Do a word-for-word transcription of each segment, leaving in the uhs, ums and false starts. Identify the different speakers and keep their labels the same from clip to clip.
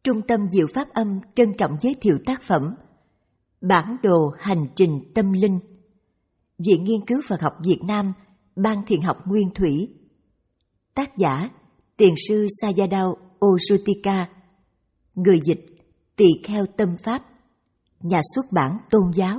Speaker 1: Trung tâm Diệu Pháp Âm trân trọng giới thiệu tác phẩm Bản đồ hành trình tâm linh, Viện Nghiên cứu Phật học Việt Nam, Ban Thiền học Nguyên Thủy. Tác giả Thiền sư Sayadaw Osutika. Người dịch Tỳ Kheo Tâm Pháp. Nhà xuất bản Tôn giáo.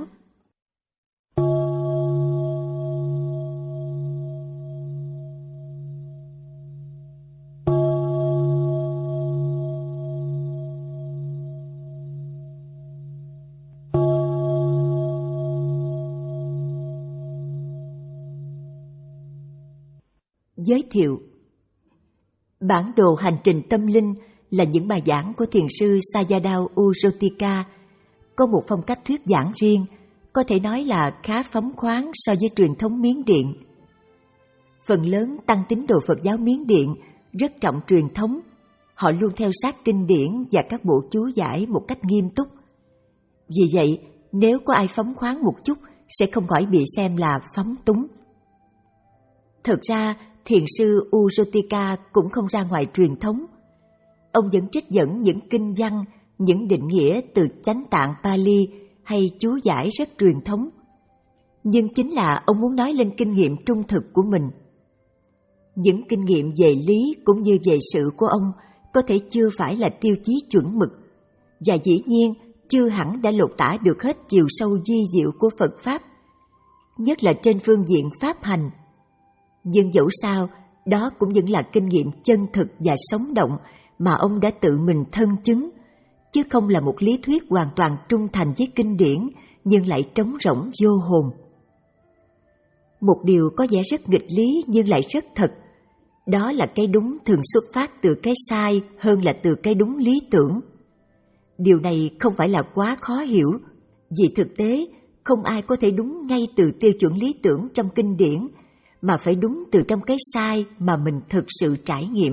Speaker 1: Giới thiệu. Bản đồ hành trình tâm linh là những bài giảng của thiền sư Sayadaw Osutika, có một phong cách thuyết giảng riêng, có thể nói là khá phóng khoáng so với truyền thống Miến Điện. Phần lớn tăng tín đồ Phật giáo Miến Điện rất trọng truyền thống, họ luôn theo sát kinh điển và các bộ chú giải một cách nghiêm túc. Vì vậy, nếu có ai phóng khoáng một chút sẽ không khỏi bị xem là phóng túng. Thực ra, thiền sư Osutika cũng không ra ngoài truyền thống. Ông vẫn trích dẫn những kinh văn, những định nghĩa từ chánh tạng Pali hay chú giải rất truyền thống. Nhưng chính là ông muốn nói lên kinh nghiệm trung thực của mình. Những kinh nghiệm về lý cũng như về sự của ông có thể chưa phải là tiêu chí chuẩn mực, và dĩ nhiên chưa hẳn đã lột tả được hết chiều sâu vi diệu của Phật Pháp, nhất là trên phương diện pháp hành. Nhưng dẫu sao, đó cũng vẫn là kinh nghiệm chân thực và sống động mà ông đã tự mình thân chứng, chứ không là một lý thuyết hoàn toàn trung thành với kinh điển nhưng lại trống rỗng vô hồn. Một điều có vẻ rất nghịch lý nhưng lại rất thật, đó là cái đúng thường xuất phát từ cái sai hơn là từ cái đúng lý tưởng. Điều này không phải là quá khó hiểu, vì thực tế không ai có thể đúng ngay từ tiêu chuẩn lý tưởng trong kinh điển, mà phải đúng từ trong cái sai mà mình thực sự trải nghiệm.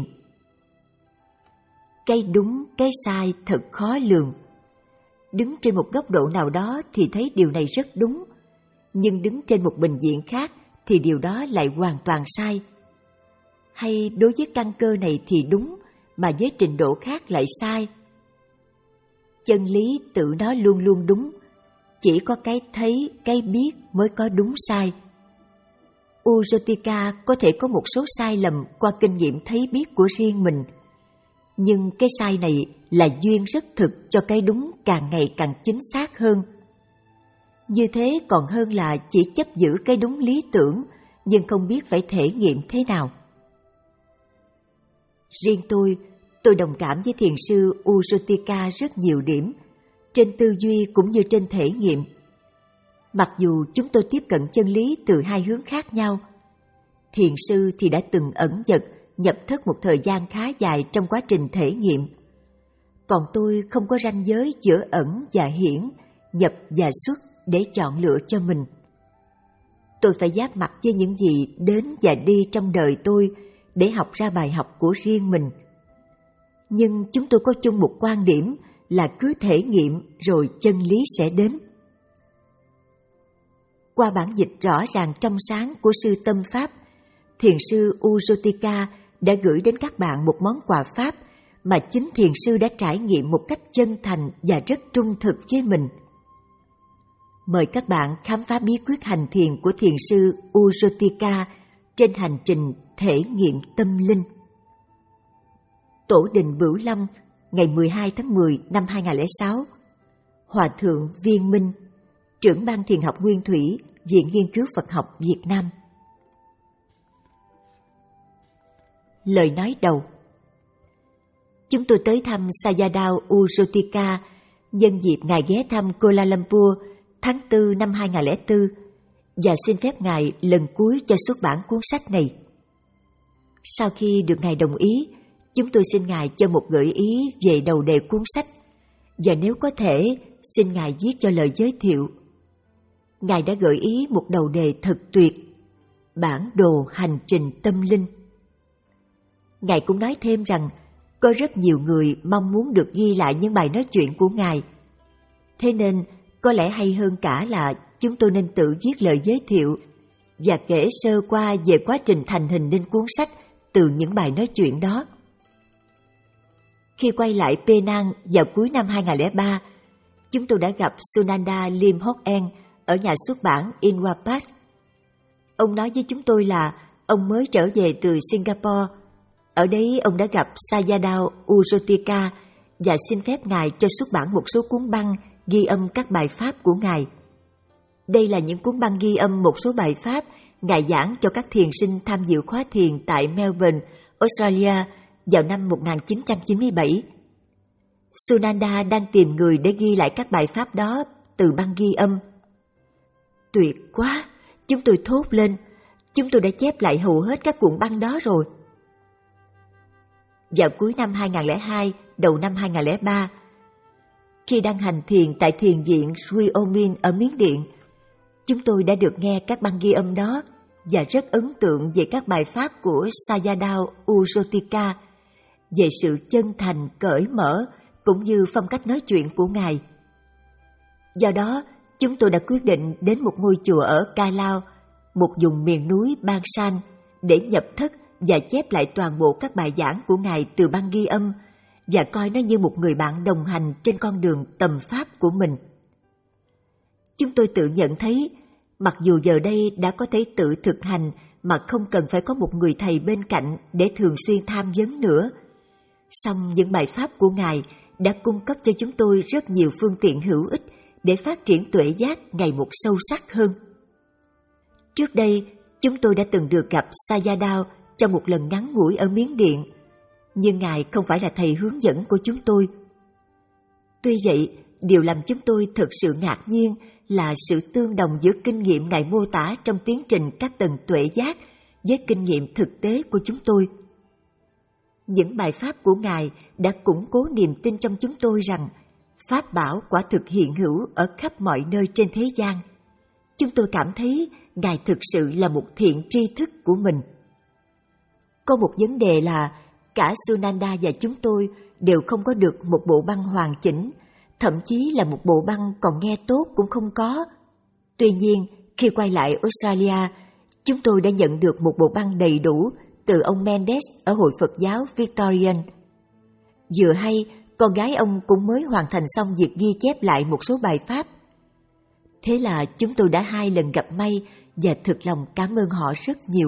Speaker 1: Cái đúng, cái sai thật khó lường. Đứng trên một góc độ nào đó thì thấy điều này rất đúng, nhưng đứng trên một bình diện khác thì điều đó lại hoàn toàn sai. Hay đối với căn cơ này thì đúng, mà với trình độ khác lại sai. Chân lý tự nó luôn luôn đúng, chỉ có cái thấy, cái biết mới có đúng sai. Osutika có thể có một số sai lầm qua kinh nghiệm thấy biết của riêng mình, nhưng cái sai này là duyên rất thực cho cái đúng càng ngày càng chính xác hơn. Như thế còn hơn là chỉ chấp giữ cái đúng lý tưởng nhưng không biết phải thể nghiệm thế nào. Riêng tôi, tôi đồng cảm với thiền sư Osutika rất nhiều điểm, trên tư duy cũng như trên thể nghiệm. Mặc dù chúng tôi tiếp cận chân lý từ hai hướng khác nhau. Thiền sư thì đã từng ẩn dật, nhập thất một thời gian khá dài trong quá trình thể nghiệm. Còn tôi không có ranh giới giữa ẩn và hiển, nhập và xuất để chọn lựa cho mình. Tôi phải giáp mặt với những gì đến và đi trong đời tôi để học ra bài học của riêng mình. Nhưng chúng tôi có chung một quan điểm là cứ thể nghiệm rồi chân lý sẽ đến. Qua bản dịch rõ ràng trong sáng của sư Tâm Pháp, thiền sư Osutika đã gửi đến các bạn một món quà Pháp mà chính thiền sư đã trải nghiệm một cách chân thành và rất trung thực với mình. Mời các bạn khám phá bí quyết hành thiền của thiền sư Osutika trên hành trình thể nghiệm tâm linh. Tổ đình Bửu Long, ngày mười hai tháng mười năm hai nghìn không trăm lẻ sáu. Hòa thượng Viên Minh, trưởng ban Thiền học Nguyên Thủy, Viện Nghiên cứu Phật học Việt Nam. Lời nói đầu. Chúng tôi tới thăm Sayadaw Osutika nhân dịp Ngài ghé thăm Kuala Lumpur tháng tư năm hai nghìn không trăm lẻ bốn và xin phép Ngài lần cuối cho xuất bản cuốn sách này. Sau khi được Ngài đồng ý, chúng tôi xin Ngài cho một gợi ý về đầu đề cuốn sách, và nếu có thể, xin Ngài viết cho lời giới thiệu. Ngài đã gợi ý một đầu đề thật tuyệt: bản đồ hành trình tâm linh. Ngài cũng nói thêm rằng có rất nhiều người mong muốn được ghi lại những bài nói chuyện của Ngài. Thế nên có lẽ hay hơn cả là chúng tôi nên tự viết lời giới thiệu và kể sơ qua về quá trình thành hình nên cuốn sách từ những bài nói chuyện đó. Khi quay lại Penang vào cuối năm hai không không ba, chúng tôi đã gặp Sunanda Lim Hock En ở nhà xuất bản Inwapat. Ông nói với chúng tôi là ông mới trở về từ Singapore. Ở đấy ông đã gặp Sayadaw U Jyotika và xin phép Ngài cho xuất bản một số cuốn băng ghi âm các bài pháp của Ngài. Đây là những cuốn băng ghi âm một số bài pháp Ngài giảng cho các thiền sinh tham dự khóa thiền tại Melbourne, Australia vào năm một nghìn chín trăm chín mươi bảy. Sunanda đang tìm người để ghi lại các bài pháp đó từ băng ghi âm. Tuyệt quá! Chúng tôi thốt lên. Chúng tôi đã chép lại hầu hết các cuộn băng đó rồi. Vào cuối năm hai không không hai, đầu năm hai không không ba, khi đang hành thiền tại thiền viện Sri Omin ở Miến Điện, chúng tôi đã được nghe các băng ghi âm đó và rất ấn tượng về các bài pháp của Sayadaw U Jyotika, về sự chân thành, cởi mở cũng như phong cách nói chuyện của Ngài. Do đó, chúng tôi đã quyết định đến một ngôi chùa ở Ca Lao, một vùng miền núi Bang San, để nhập thất và chép lại toàn bộ các bài giảng của Ngài từ băng ghi âm và coi nó như một người bạn đồng hành trên con đường tầm pháp của mình. Chúng tôi tự nhận thấy, mặc dù giờ đây đã có thể tự thực hành mà không cần phải có một người thầy bên cạnh để thường xuyên tham vấn nữa, song những bài pháp của Ngài đã cung cấp cho chúng tôi rất nhiều phương tiện hữu ích để phát triển tuệ giác ngày một sâu sắc hơn. Trước đây, chúng tôi đã từng được gặp Sayadaw trong một lần ngắn ngủi ở Miến Điện, nhưng Ngài không phải là thầy hướng dẫn của chúng tôi. Tuy vậy, điều làm chúng tôi thực sự ngạc nhiên là sự tương đồng giữa kinh nghiệm Ngài mô tả trong tiến trình các tầng tuệ giác với kinh nghiệm thực tế của chúng tôi. Những bài pháp của Ngài đã củng cố niềm tin trong chúng tôi rằng pháp bảo quả thực hiện hữu ở khắp mọi nơi trên thế gian. Chúng tôi cảm thấy Ngài thực sự là một thiện tri thức của mình. Có một vấn đề là cả Sunanda và chúng tôi đều không có được một bộ băng hoàn chỉnh, thậm chí là một bộ băng còn nghe tốt cũng không có. Tuy nhiên, khi quay lại Australia, chúng tôi đã nhận được một bộ băng đầy đủ từ ông Mendes ở Hội Phật giáo Victorian. Vừa hay, con gái ông cũng mới hoàn thành xong việc ghi chép lại một số bài pháp. Thế là chúng tôi đã hai lần gặp may và thực lòng cảm ơn họ rất nhiều.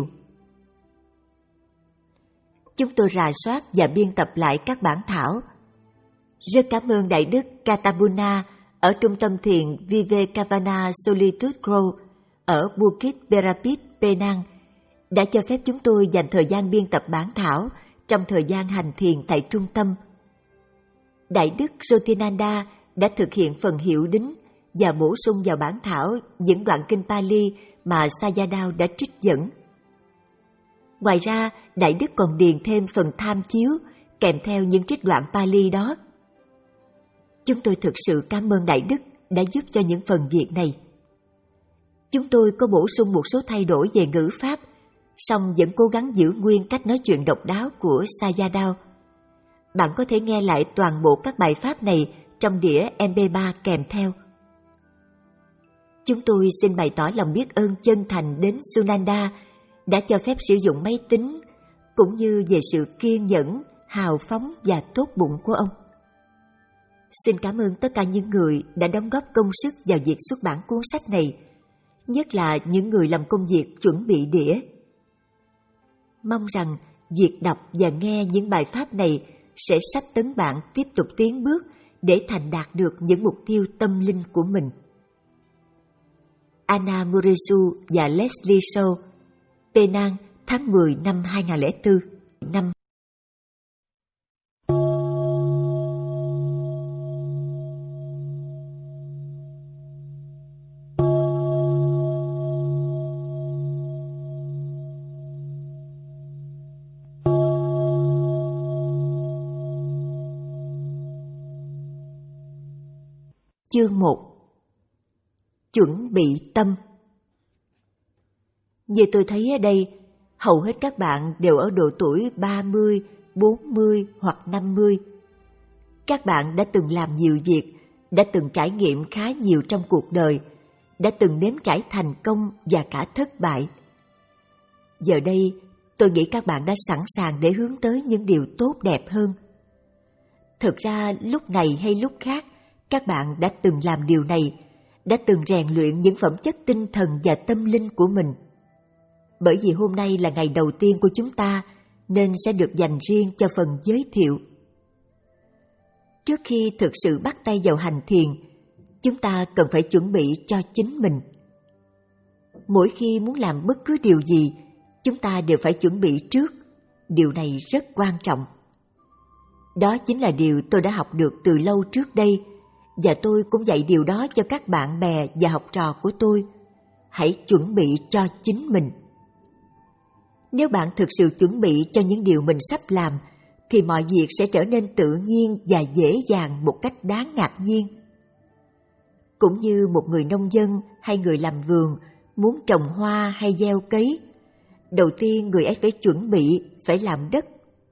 Speaker 1: Chúng tôi rà soát và biên tập lại các bản thảo. Rất cảm ơn Đại đức Katabuna ở Trung tâm thiền Vivekananda Solitude Grove ở Bukit Berapit, Penang đã cho phép chúng tôi dành thời gian biên tập bản thảo trong thời gian hành thiền tại trung tâm. Đại đức Jyotinanda đã thực hiện phần hiệu đính và bổ sung vào bản thảo những đoạn kinh Pali mà Sayadaw đã trích dẫn. Ngoài ra, Đại đức còn điền thêm phần tham chiếu kèm theo những trích đoạn Pali đó. Chúng tôi thực sự cảm ơn Đại đức đã giúp cho những phần việc này. Chúng tôi có bổ sung một số thay đổi về ngữ pháp, song vẫn cố gắng giữ nguyên cách nói chuyện độc đáo của Sayadaw. Bạn có thể nghe lại toàn bộ các bài pháp này trong đĩa em pê ba kèm theo. Chúng tôi xin bày tỏ lòng biết ơn chân thành đến Sunanda đã cho phép sử dụng máy tính, cũng như về sự kiên nhẫn, hào phóng và tốt bụng của ông. Xin cảm ơn tất cả những người đã đóng góp công sức vào việc xuất bản cuốn sách này, nhất là những người làm công việc chuẩn bị đĩa. Mong rằng việc đọc và nghe những bài pháp này sẽ sách tấn bạn tiếp tục tiến bước để thành đạt được những mục tiêu tâm linh của mình. Anna Murisu và Leslie Shaw, Penang, tháng mười năm hai không không bốn. Năm Chương một. Chuẩn bị tâm. Như tôi thấy ở đây, hầu hết các bạn đều ở độ tuổi ba mươi, bốn mươi hoặc năm mươi. Các bạn đã từng làm nhiều việc, đã từng trải nghiệm khá nhiều trong cuộc đời, đã từng nếm trải thành công và cả thất bại. Giờ đây, tôi nghĩ các bạn đã sẵn sàng để hướng tới những điều tốt đẹp hơn. Thực ra lúc này hay lúc khác, các bạn đã từng làm điều này, đã từng rèn luyện những phẩm chất tinh thần và tâm linh của mình. Bởi vì hôm nay là ngày đầu tiên của chúng ta, nên sẽ được dành riêng cho phần giới thiệu. Trước khi thực sự bắt tay vào hành thiền, chúng ta cần phải chuẩn bị cho chính mình. Mỗi khi muốn làm bất cứ điều gì, chúng ta đều phải chuẩn bị trước. Điều này rất quan trọng. Đó chính là điều tôi đã học được từ lâu trước đây, và tôi cũng dạy điều đó cho các bạn bè và học trò của tôi. Hãy chuẩn bị cho chính mình. Nếu bạn thực sự chuẩn bị cho những điều mình sắp làm, thì mọi việc sẽ trở nên tự nhiên và dễ dàng một cách đáng ngạc nhiên. Cũng như một người nông dân hay người làm vườn muốn trồng hoa hay gieo cấy, đầu tiên người ấy phải chuẩn bị, phải làm đất.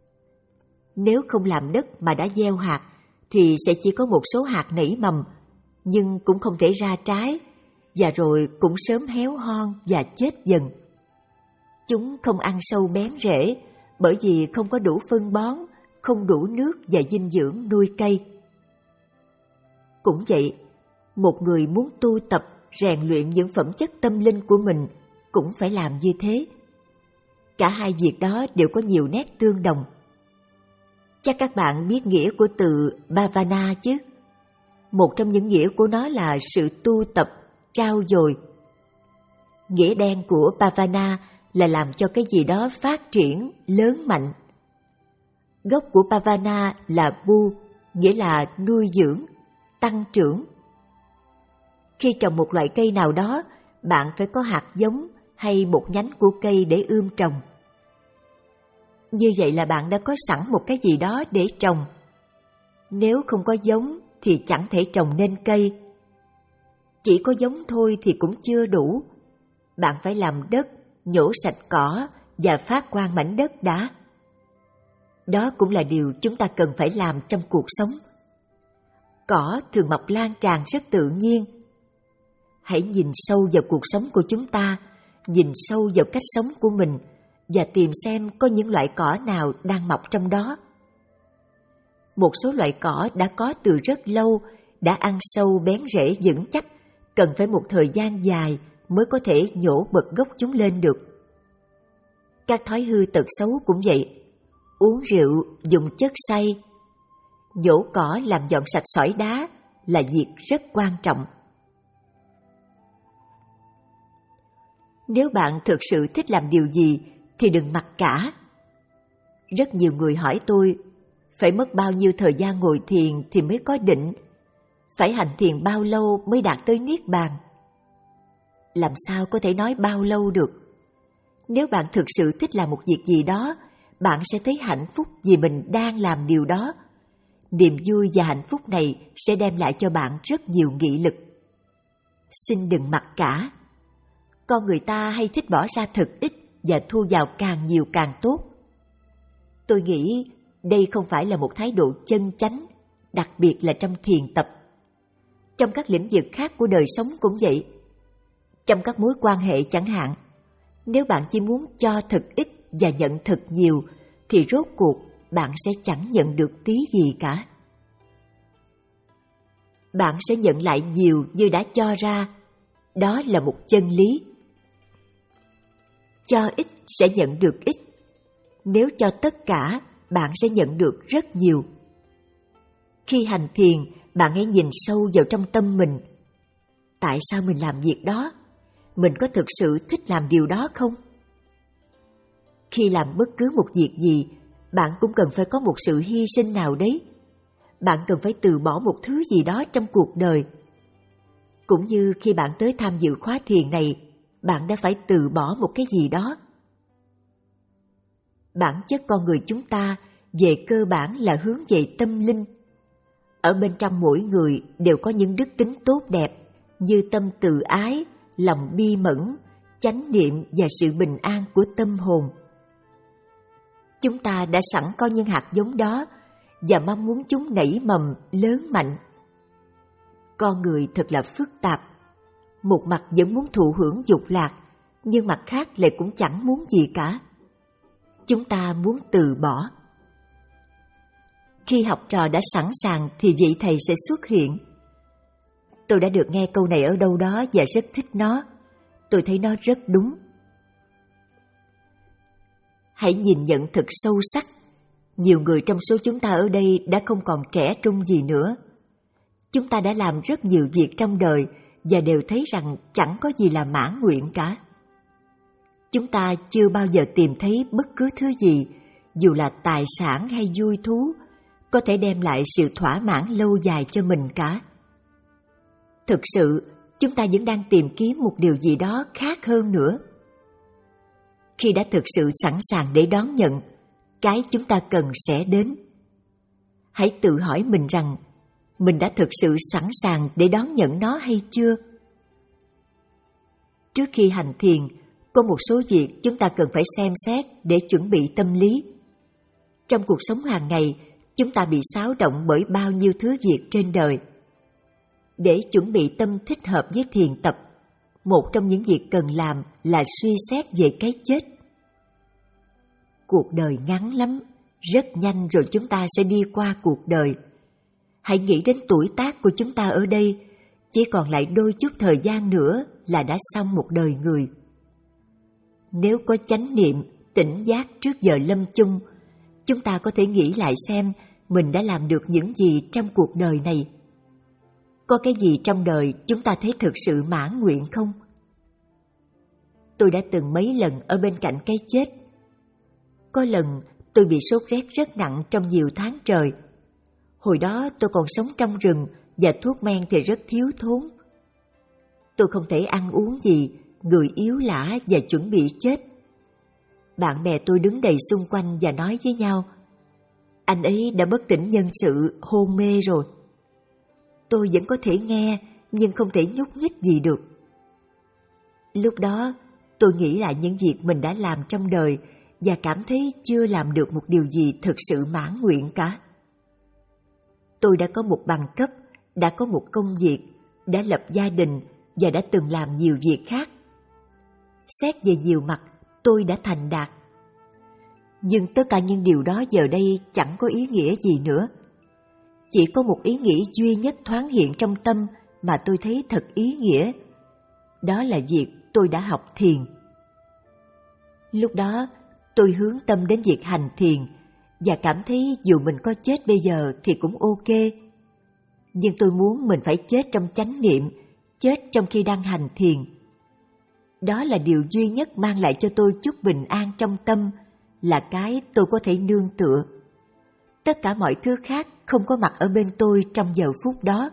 Speaker 1: Nếu không làm đất mà đã gieo hạt, thì sẽ chỉ có một số hạt nảy mầm, nhưng cũng không thể ra trái, và rồi cũng sớm héo hon và chết dần. Chúng không ăn sâu bén rễ, bởi vì không có đủ phân bón, không đủ nước và dinh dưỡng nuôi cây. Cũng vậy, một người muốn tu tập, rèn luyện những phẩm chất tâm linh của mình cũng phải làm như thế. Cả hai việc đó đều có nhiều nét tương đồng. Chắc các bạn biết nghĩa của từ Bhavana chứ? Một trong những nghĩa của nó là sự tu tập, trau dồi. Nghĩa đen của Bhavana là làm cho cái gì đó phát triển, lớn mạnh. Gốc của Bhavana là Bu, nghĩa là nuôi dưỡng, tăng trưởng. Khi trồng một loại cây nào đó, bạn phải có hạt giống hay một nhánh của cây để ươm trồng. Như vậy là bạn đã có sẵn một cái gì đó để trồng. Nếu không có giống thì chẳng thể trồng nên cây. Chỉ có giống thôi thì cũng chưa đủ. Bạn phải làm đất, nhổ sạch cỏ và phát quang mảnh đất đã. Đó cũng là điều chúng ta cần phải làm trong cuộc sống. Cỏ thường mọc lan tràn rất tự nhiên. Hãy nhìn sâu vào cuộc sống của chúng ta, nhìn sâu vào cách sống của mình và tìm xem có những loại cỏ nào đang mọc trong đó. Một số loại cỏ đã có từ rất lâu, đã ăn sâu bén rễ vững chắc, cần phải một thời gian dài mới có thể nhổ bật gốc chúng lên được. Các thói hư tật xấu cũng vậy. Uống rượu, dùng chất say, nhổ cỏ làm dọn sạch sỏi đá là việc rất quan trọng. Nếu bạn thực sự thích làm điều gì thì đừng mặc cả. Rất nhiều người hỏi tôi, phải mất bao nhiêu thời gian ngồi thiền thì mới có định? Phải hành thiền bao lâu mới đạt tới Niết Bàn? Làm sao có thể nói bao lâu được? Nếu bạn thực sự thích làm một việc gì đó, bạn sẽ thấy hạnh phúc vì mình đang làm điều đó. Niềm vui và hạnh phúc này sẽ đem lại cho bạn rất nhiều nghị lực. Xin đừng mặc cả. Con người ta hay thích bỏ ra thật ít và thu vào càng nhiều càng tốt. Tôi nghĩ đây không phải là một thái độ chân chánh, đặc biệt là trong thiền tập. Trong các lĩnh vực khác của đời sống cũng vậy. Trong các mối quan hệ chẳng hạn, nếu bạn chỉ muốn cho thật ít và nhận thật nhiều, thì rốt cuộc bạn sẽ chẳng nhận được tí gì cả. Bạn sẽ nhận lại nhiều như đã cho ra. Đó là một chân lý. Cho ít sẽ nhận được ít. Nếu cho tất cả, bạn sẽ nhận được rất nhiều. Khi hành thiền, bạn hãy nhìn sâu vào trong tâm mình. Tại sao mình làm việc đó? Mình có thực sự thích làm điều đó không? Khi làm bất cứ một việc gì, bạn cũng cần phải có một sự hy sinh nào đấy. Bạn cần phải từ bỏ một thứ gì đó trong cuộc đời. Cũng như khi bạn tới tham dự khóa thiền này, bạn đã phải từ bỏ một cái gì đó. Bản chất con người chúng ta về cơ bản là hướng về tâm linh. Ở bên trong mỗi người đều có những đức tính tốt đẹp như tâm từ ái, lòng bi mẫn, chánh niệm và sự bình an của tâm hồn. Chúng ta đã sẵn có những hạt giống đó và mong muốn chúng nảy mầm lớn mạnh. Con người thật là phức tạp. Một mặt vẫn muốn thụ hưởng dục lạc, nhưng mặt khác lại cũng chẳng muốn gì cả. Chúng ta muốn từ bỏ. Khi học trò đã sẵn sàng thì vị thầy sẽ xuất hiện. Tôi đã được nghe câu này ở đâu đó và rất thích nó. Tôi thấy nó rất đúng. Hãy nhìn nhận thật sâu sắc. Nhiều người trong số chúng ta ở đây đã không còn trẻ trung gì nữa. Chúng ta đã làm rất nhiều việc trong đời và đều thấy rằng chẳng có gì là mãn nguyện cả. Chúng ta chưa bao giờ tìm thấy bất cứ thứ gì, dù là tài sản hay vui thú, có thể đem lại sự thỏa mãn lâu dài cho mình cả. Thực sự, chúng ta vẫn đang tìm kiếm một điều gì đó khác hơn nữa. Khi đã thực sự sẵn sàng để đón nhận, cái chúng ta cần sẽ đến. Hãy tự hỏi mình rằng, mình đã thực sự sẵn sàng để đón nhận nó hay chưa? Trước khi hành thiền, có một số việc chúng ta cần phải xem xét để chuẩn bị tâm lý. Trong cuộc sống hàng ngày, chúng ta bị xáo động bởi bao nhiêu thứ việc trên đời. Để chuẩn bị tâm thích hợp với thiền tập, một trong những việc cần làm là suy xét về cái chết. Cuộc đời ngắn lắm, rất nhanh rồi chúng ta sẽ đi qua cuộc đời. Hãy nghĩ đến tuổi tác của chúng ta ở đây, chỉ còn lại đôi chút thời gian nữa là đã xong một đời người. Nếu có chánh niệm, tỉnh giác trước giờ lâm chung, chúng ta có thể nghĩ lại xem mình đã làm được những gì trong cuộc đời này. Có cái gì trong đời chúng ta thấy thực sự mãn nguyện không? Tôi đã từng mấy lần ở bên cạnh cái chết. Có lần tôi bị sốt rét rất nặng trong nhiều tháng trời. Hồi đó tôi còn sống trong rừng và thuốc men thì rất thiếu thốn. Tôi không thể ăn uống gì, người yếu lả và chuẩn bị chết. Bạn bè tôi đứng đầy xung quanh và nói với nhau, anh ấy đã bất tỉnh nhân sự, hôn mê rồi. Tôi vẫn có thể nghe, nhưng không thể nhúc nhích gì được. Lúc đó, tôi nghĩ lại những việc mình đã làm trong đời và cảm thấy chưa làm được một điều gì thực sự mãn nguyện cả. Tôi đã có một bằng cấp, đã có một công việc, đã lập gia đình và đã từng làm nhiều việc khác. Xét về nhiều mặt, tôi đã thành đạt. Nhưng tất cả những điều đó giờ đây chẳng có ý nghĩa gì nữa. Chỉ có một ý nghĩ duy nhất thoáng hiện trong tâm mà tôi thấy thật ý nghĩa. Đó là việc tôi đã học thiền. Lúc đó, tôi hướng tâm đến việc hành thiền và cảm thấy dù mình có chết bây giờ thì cũng ok. Nhưng tôi muốn mình phải chết trong chánh niệm, chết trong khi đang hành thiền. Đó là điều duy nhất mang lại cho tôi chút bình an trong tâm, là cái tôi có thể nương tựa. Tất cả mọi thứ khác không có mặt ở bên tôi trong giờ phút đó.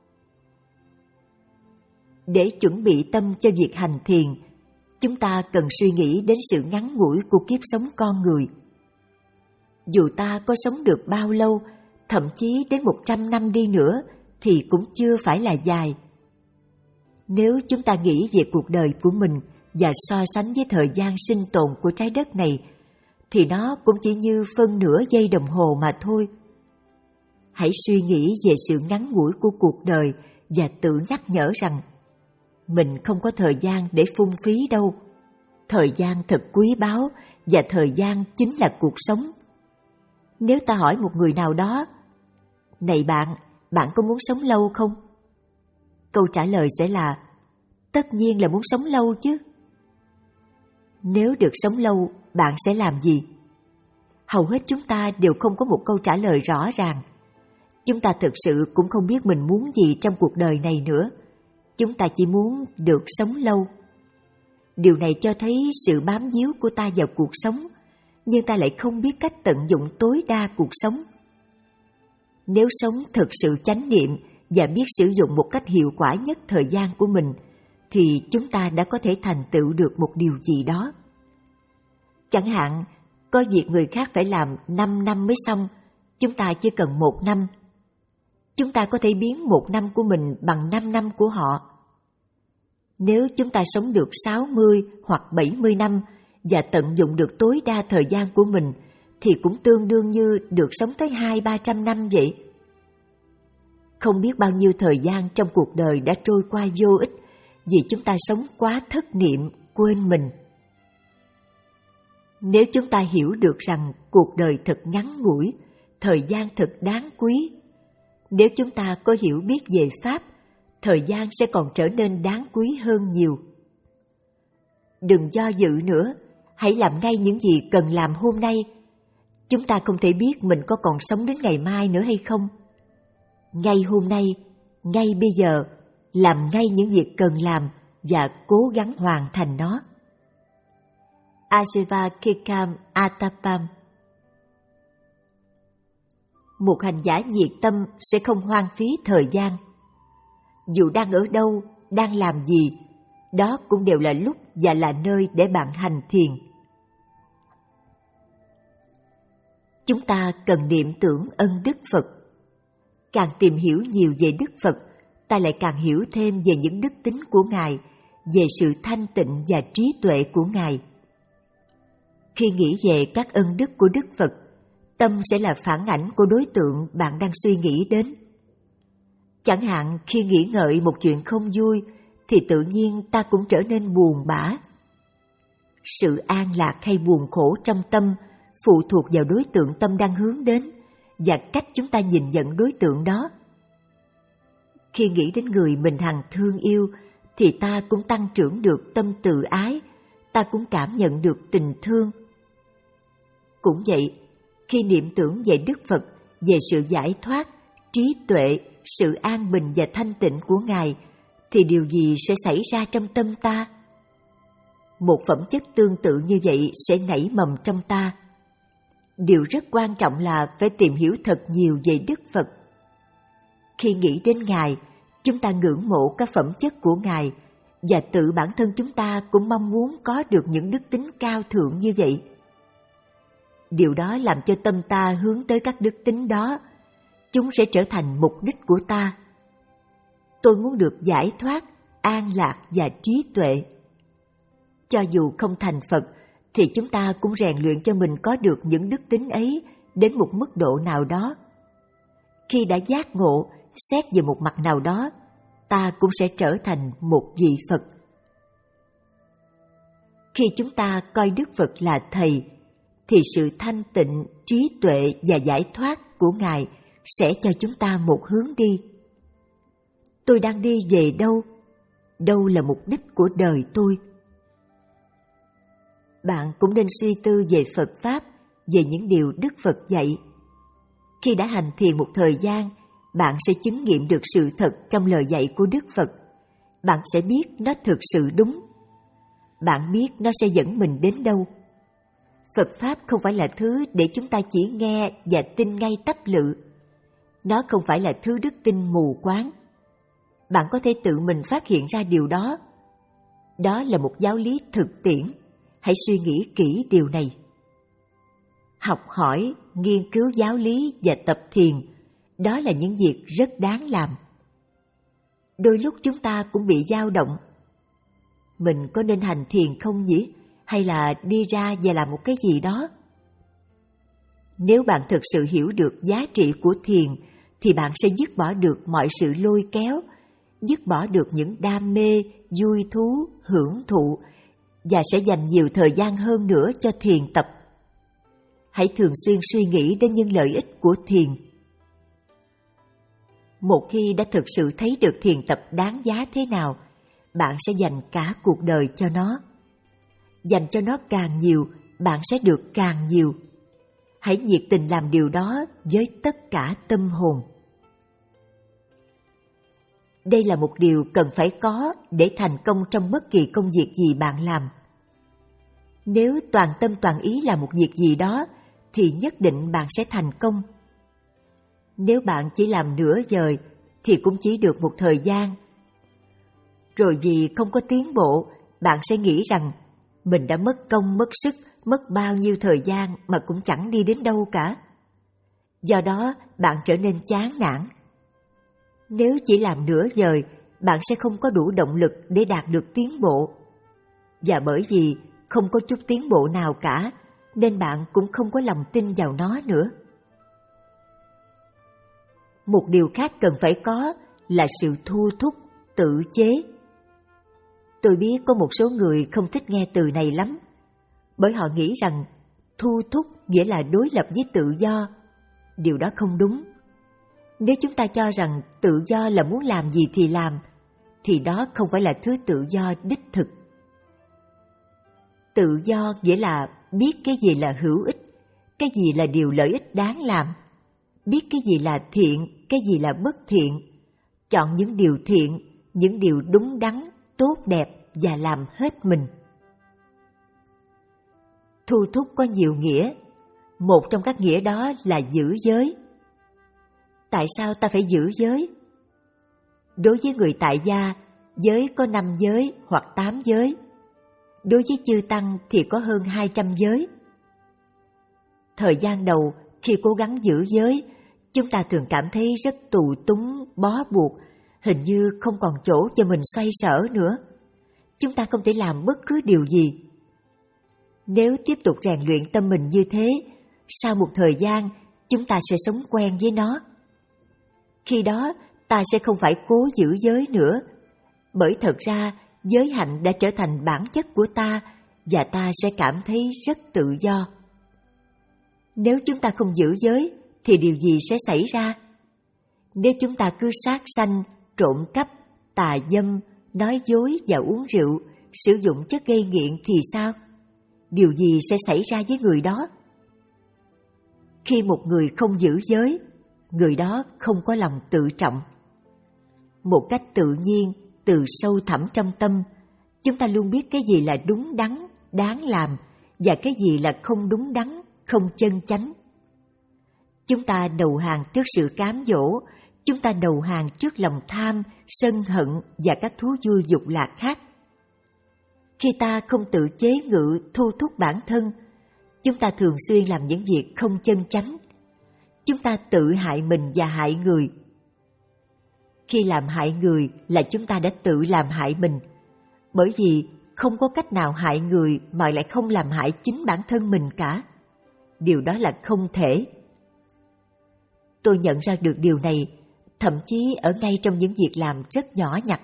Speaker 1: Để chuẩn bị tâm cho việc hành thiền, chúng ta cần suy nghĩ đến sự ngắn ngủi của kiếp sống con người. Dù ta có sống được bao lâu, thậm chí đến một trăm năm đi nữa, thì cũng chưa phải là dài. Nếu chúng ta nghĩ về cuộc đời của mình và so sánh với thời gian sinh tồn của trái đất này, thì nó cũng chỉ như phân nửa giây đồng hồ mà thôi. Hãy suy nghĩ về sự ngắn ngủi của cuộc đời và tự nhắc nhở rằng mình không có thời gian để phung phí đâu. Thời gian thật quý báu và thời gian chính là cuộc sống. Nếu ta hỏi một người nào đó, này bạn, bạn có muốn sống lâu không? Câu trả lời sẽ là, tất nhiên là muốn sống lâu chứ. Nếu được sống lâu, bạn sẽ làm gì? Hầu hết chúng ta đều không có một câu trả lời rõ ràng. Chúng ta thực sự cũng không biết mình muốn gì trong cuộc đời này nữa. Chúng ta chỉ muốn được sống lâu. Điều này cho thấy sự bám víu của ta vào cuộc sống, nhưng ta lại không biết cách tận dụng tối đa cuộc sống. Nếu sống thực sự chánh niệm và biết sử dụng một cách hiệu quả nhất thời gian của mình, thì chúng ta đã có thể thành tựu được một điều gì đó. Chẳng hạn, có việc người khác phải làm năm năm mới xong, chúng ta chỉ cần một năm. Chúng ta có thể biến một năm của mình bằng năm năm của họ. Nếu chúng ta sống được sáu mươi hoặc bảy mươi năm và tận dụng được tối đa thời gian của mình, thì cũng tương đương như được sống tới hai ba trăm năm vậy. Không biết bao nhiêu thời gian trong cuộc đời đã trôi qua vô ích vì chúng ta sống quá thất niệm, quên mình. Nếu chúng ta hiểu được rằng cuộc đời thật ngắn ngủi, thời gian thật đáng quý. Nếu chúng ta có hiểu biết về Pháp, thời gian sẽ còn trở nên đáng quý hơn nhiều. Đừng do dự nữa, hãy làm ngay những gì cần làm hôm nay. Chúng ta không thể biết mình có còn sống đến ngày mai nữa hay không. Ngay hôm nay, ngay bây giờ, làm ngay những việc cần làm và cố gắng hoàn thành nó. Ajeva Kekam Atapam. Một hành giả nhiệt tâm sẽ không hoang phí thời gian. Dù đang ở đâu, đang làm gì, đó cũng đều là lúc và là nơi để bạn hành thiền. Chúng ta cần niệm tưởng ân đức Phật. Càng tìm hiểu nhiều về Đức Phật, ta lại càng hiểu thêm về những đức tính của Ngài, về sự thanh tịnh và trí tuệ của Ngài. Khi nghĩ về các ân đức của Đức Phật, tâm sẽ là phản ảnh của đối tượng bạn đang suy nghĩ đến. Chẳng hạn khi nghĩ ngợi một chuyện không vui, thì tự nhiên ta cũng trở nên buồn bã. Sự an lạc hay buồn khổ trong tâm phụ thuộc vào đối tượng tâm đang hướng đến và cách chúng ta nhìn nhận đối tượng đó. Khi nghĩ đến người mình hằng thương yêu, thì ta cũng tăng trưởng được tâm từ ái, ta cũng cảm nhận được tình thương. Cũng vậy, khi niệm tưởng về Đức Phật, về sự giải thoát, trí tuệ, sự an bình và thanh tịnh của Ngài, thì điều gì sẽ xảy ra trong tâm ta? Một phẩm chất tương tự như vậy sẽ nảy mầm trong ta. Điều rất quan trọng là phải tìm hiểu thật nhiều về Đức Phật. Khi nghĩ đến Ngài, chúng ta ngưỡng mộ các phẩm chất của Ngài, và tự bản thân chúng ta cũng mong muốn có được những đức tính cao thượng như vậy. Điều đó làm cho tâm ta hướng tới các đức tính đó. Chúng sẽ trở thành mục đích của ta. Tôi muốn được giải thoát, an lạc và trí tuệ. Cho dù không thành Phật, thì chúng ta cũng rèn luyện cho mình có được những đức tính ấy đến một mức độ nào đó. Khi đã giác ngộ, xét về một mặt nào đó, ta cũng sẽ trở thành một vị Phật. Khi chúng ta coi Đức Phật là Thầy, thì sự thanh tịnh, trí tuệ và giải thoát của Ngài sẽ cho chúng ta một hướng đi. Tôi đang đi về đâu? Đâu là mục đích của đời tôi? Bạn cũng nên suy tư về Phật Pháp, về những điều Đức Phật dạy. Khi đã hành thiền một thời gian, bạn sẽ chứng nghiệm được sự thật trong lời dạy của Đức Phật. Bạn sẽ biết nó thực sự đúng. Bạn biết nó sẽ dẫn mình đến đâu. Phật Pháp không phải là thứ để chúng ta chỉ nghe và tin ngay tắp lự. Nó không phải là thứ đức tin mù quáng. Bạn có thể tự mình phát hiện ra điều đó. Đó là một giáo lý thực tiễn. Hãy suy nghĩ kỹ điều này. Học hỏi, nghiên cứu giáo lý và tập thiền, đó là những việc rất đáng làm. Đôi lúc chúng ta cũng bị dao động. Mình có nên hành thiền không nhỉ? Hay là đi ra và làm một cái gì đó? Nếu bạn thực sự hiểu được giá trị của thiền, thì bạn sẽ dứt bỏ được mọi sự lôi kéo, dứt bỏ được những đam mê, vui thú, hưởng thụ, và sẽ dành nhiều thời gian hơn nữa cho thiền tập. Hãy thường xuyên suy nghĩ đến những lợi ích của thiền. Một khi đã thực sự thấy được thiền tập đáng giá thế nào, bạn sẽ dành cả cuộc đời cho nó. Dành cho nó càng nhiều, bạn sẽ được càng nhiều. Hãy nhiệt tình làm điều đó với tất cả tâm hồn. Đây là một điều cần phải có để thành công trong bất kỳ công việc gì bạn làm. Nếu toàn tâm toàn ý làm một việc gì đó, thì nhất định bạn sẽ thành công. Nếu bạn chỉ làm nửa vời, thì cũng chỉ được một thời gian. Rồi vì không có tiến bộ, bạn sẽ nghĩ rằng mình đã mất công, mất sức, mất bao nhiêu thời gian mà cũng chẳng đi đến đâu cả. Do đó, bạn trở nên chán nản. Nếu chỉ làm nửa vời, bạn sẽ không có đủ động lực để đạt được tiến bộ. Và bởi vì không có chút tiến bộ nào cả, nên bạn cũng không có lòng tin vào nó nữa. Một điều khác cần phải có là sự thu thúc, tự chế. Tôi biết có một số người không thích nghe từ này lắm, bởi họ nghĩ rằng thu thúc nghĩa là đối lập với tự do. Điều đó không đúng. Nếu chúng ta cho rằng tự do là muốn làm gì thì làm, thì đó không phải là thứ tự do đích thực. Tự do nghĩa là biết cái gì là hữu ích, cái gì là điều lợi ích đáng làm, biết cái gì là thiện, cái gì là bất thiện, chọn những điều thiện, những điều đúng đắn, tốt đẹp và làm hết mình. Thu thúc có nhiều nghĩa, một trong các nghĩa đó là giữ giới. Tại sao ta phải giữ giới? Đối với người tại gia, giới có năm giới hoặc tám giới. Đối với chư tăng thì có hơn hai trăm giới. Thời gian đầu, khi cố gắng giữ giới, chúng ta thường cảm thấy rất tù túng, bó buộc, hình như không còn chỗ cho mình xoay sở nữa. Chúng ta không thể làm bất cứ điều gì. Nếu tiếp tục rèn luyện tâm mình như thế, sau một thời gian, chúng ta sẽ sống quen với nó. Khi đó, ta sẽ không phải cố giữ giới nữa, bởi thật ra, giới hạnh đã trở thành bản chất của ta và ta sẽ cảm thấy rất tự do. Nếu chúng ta không giữ giới, thì điều gì sẽ xảy ra? Nếu chúng ta cứ sát sanh, trộm cắp, tà dâm, nói dối và uống rượu, sử dụng chất gây nghiện thì sao? Điều gì sẽ xảy ra với người đó? Khi một người không giữ giới, người đó không có lòng tự trọng. Một cách tự nhiên, từ sâu thẳm trong tâm, chúng ta luôn biết cái gì là đúng đắn, đáng làm và cái gì là không đúng đắn, không chân chánh. Chúng ta đầu hàng trước sự cám dỗ, chúng ta đầu hàng trước lòng tham, sân hận và các thú vui dục lạc khác. Khi ta không tự chế ngự, thu thúc bản thân, chúng ta thường xuyên làm những việc không chân chánh. Chúng ta tự hại mình và hại người. Khi làm hại người là chúng ta đã tự làm hại mình, bởi vì không có cách nào hại người mà lại không làm hại chính bản thân mình cả. Điều đó là không thể. Tôi nhận ra được điều này, thậm chí ở ngay trong những việc làm rất nhỏ nhặt.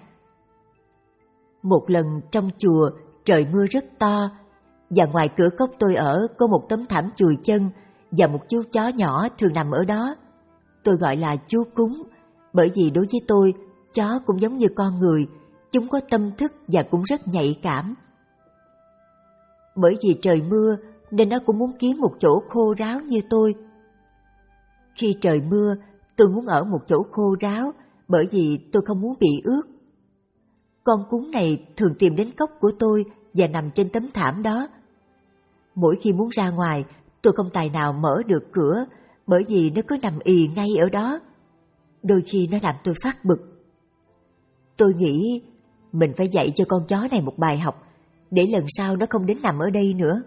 Speaker 1: Một lần trong chùa, trời mưa rất to, và ngoài cửa cốc tôi ở có một tấm thảm chùi chân và một chú chó nhỏ thường nằm ở đó. Tôi gọi là chú cúng, bởi vì đối với tôi, chó cũng giống như con người, chúng có tâm thức và cũng rất nhạy cảm. Bởi vì trời mưa nên nó cũng muốn kiếm một chỗ khô ráo như tôi. Khi trời mưa, tôi muốn ở một chỗ khô ráo bởi vì tôi không muốn bị ướt. Con cún này thường tìm đến cốc của tôi và nằm trên tấm thảm đó. Mỗi khi muốn ra ngoài, tôi không tài nào mở được cửa bởi vì nó cứ nằm ì ngay ở đó. Đôi khi nó làm tôi phát bực. Tôi nghĩ mình phải dạy cho con chó này một bài học để lần sau nó không đến nằm ở đây nữa.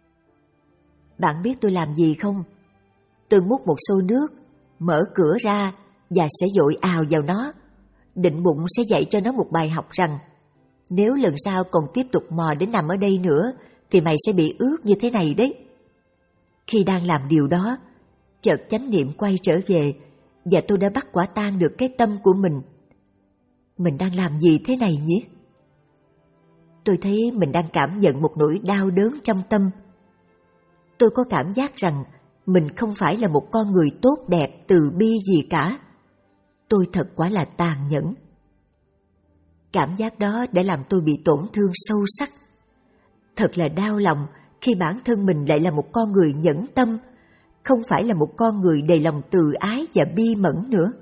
Speaker 1: Bạn biết tôi làm gì không? Tôi múc một xô nước, mở cửa ra và sẽ dội ào vào nó, định bụng sẽ dạy cho nó một bài học rằng nếu lần sau còn tiếp tục mò đến nằm ở đây nữa thì mày sẽ bị ướt như thế này đấy. Khi đang làm điều đó, chợt chánh niệm quay trở về và tôi đã bắt quả tang được cái tâm của mình. Mình đang làm gì thế này nhỉ? Tôi thấy mình đang cảm nhận một nỗi đau đớn trong tâm. Tôi có cảm giác rằng mình không phải là một con người tốt đẹp, từ bi gì cả. Tôi thật quả là tàn nhẫn. Cảm giác đó đã làm tôi bị tổn thương sâu sắc. Thật là đau lòng khi bản thân mình lại là một con người nhẫn tâm, không phải là một con người đầy lòng từ ái và bi mẫn nữa.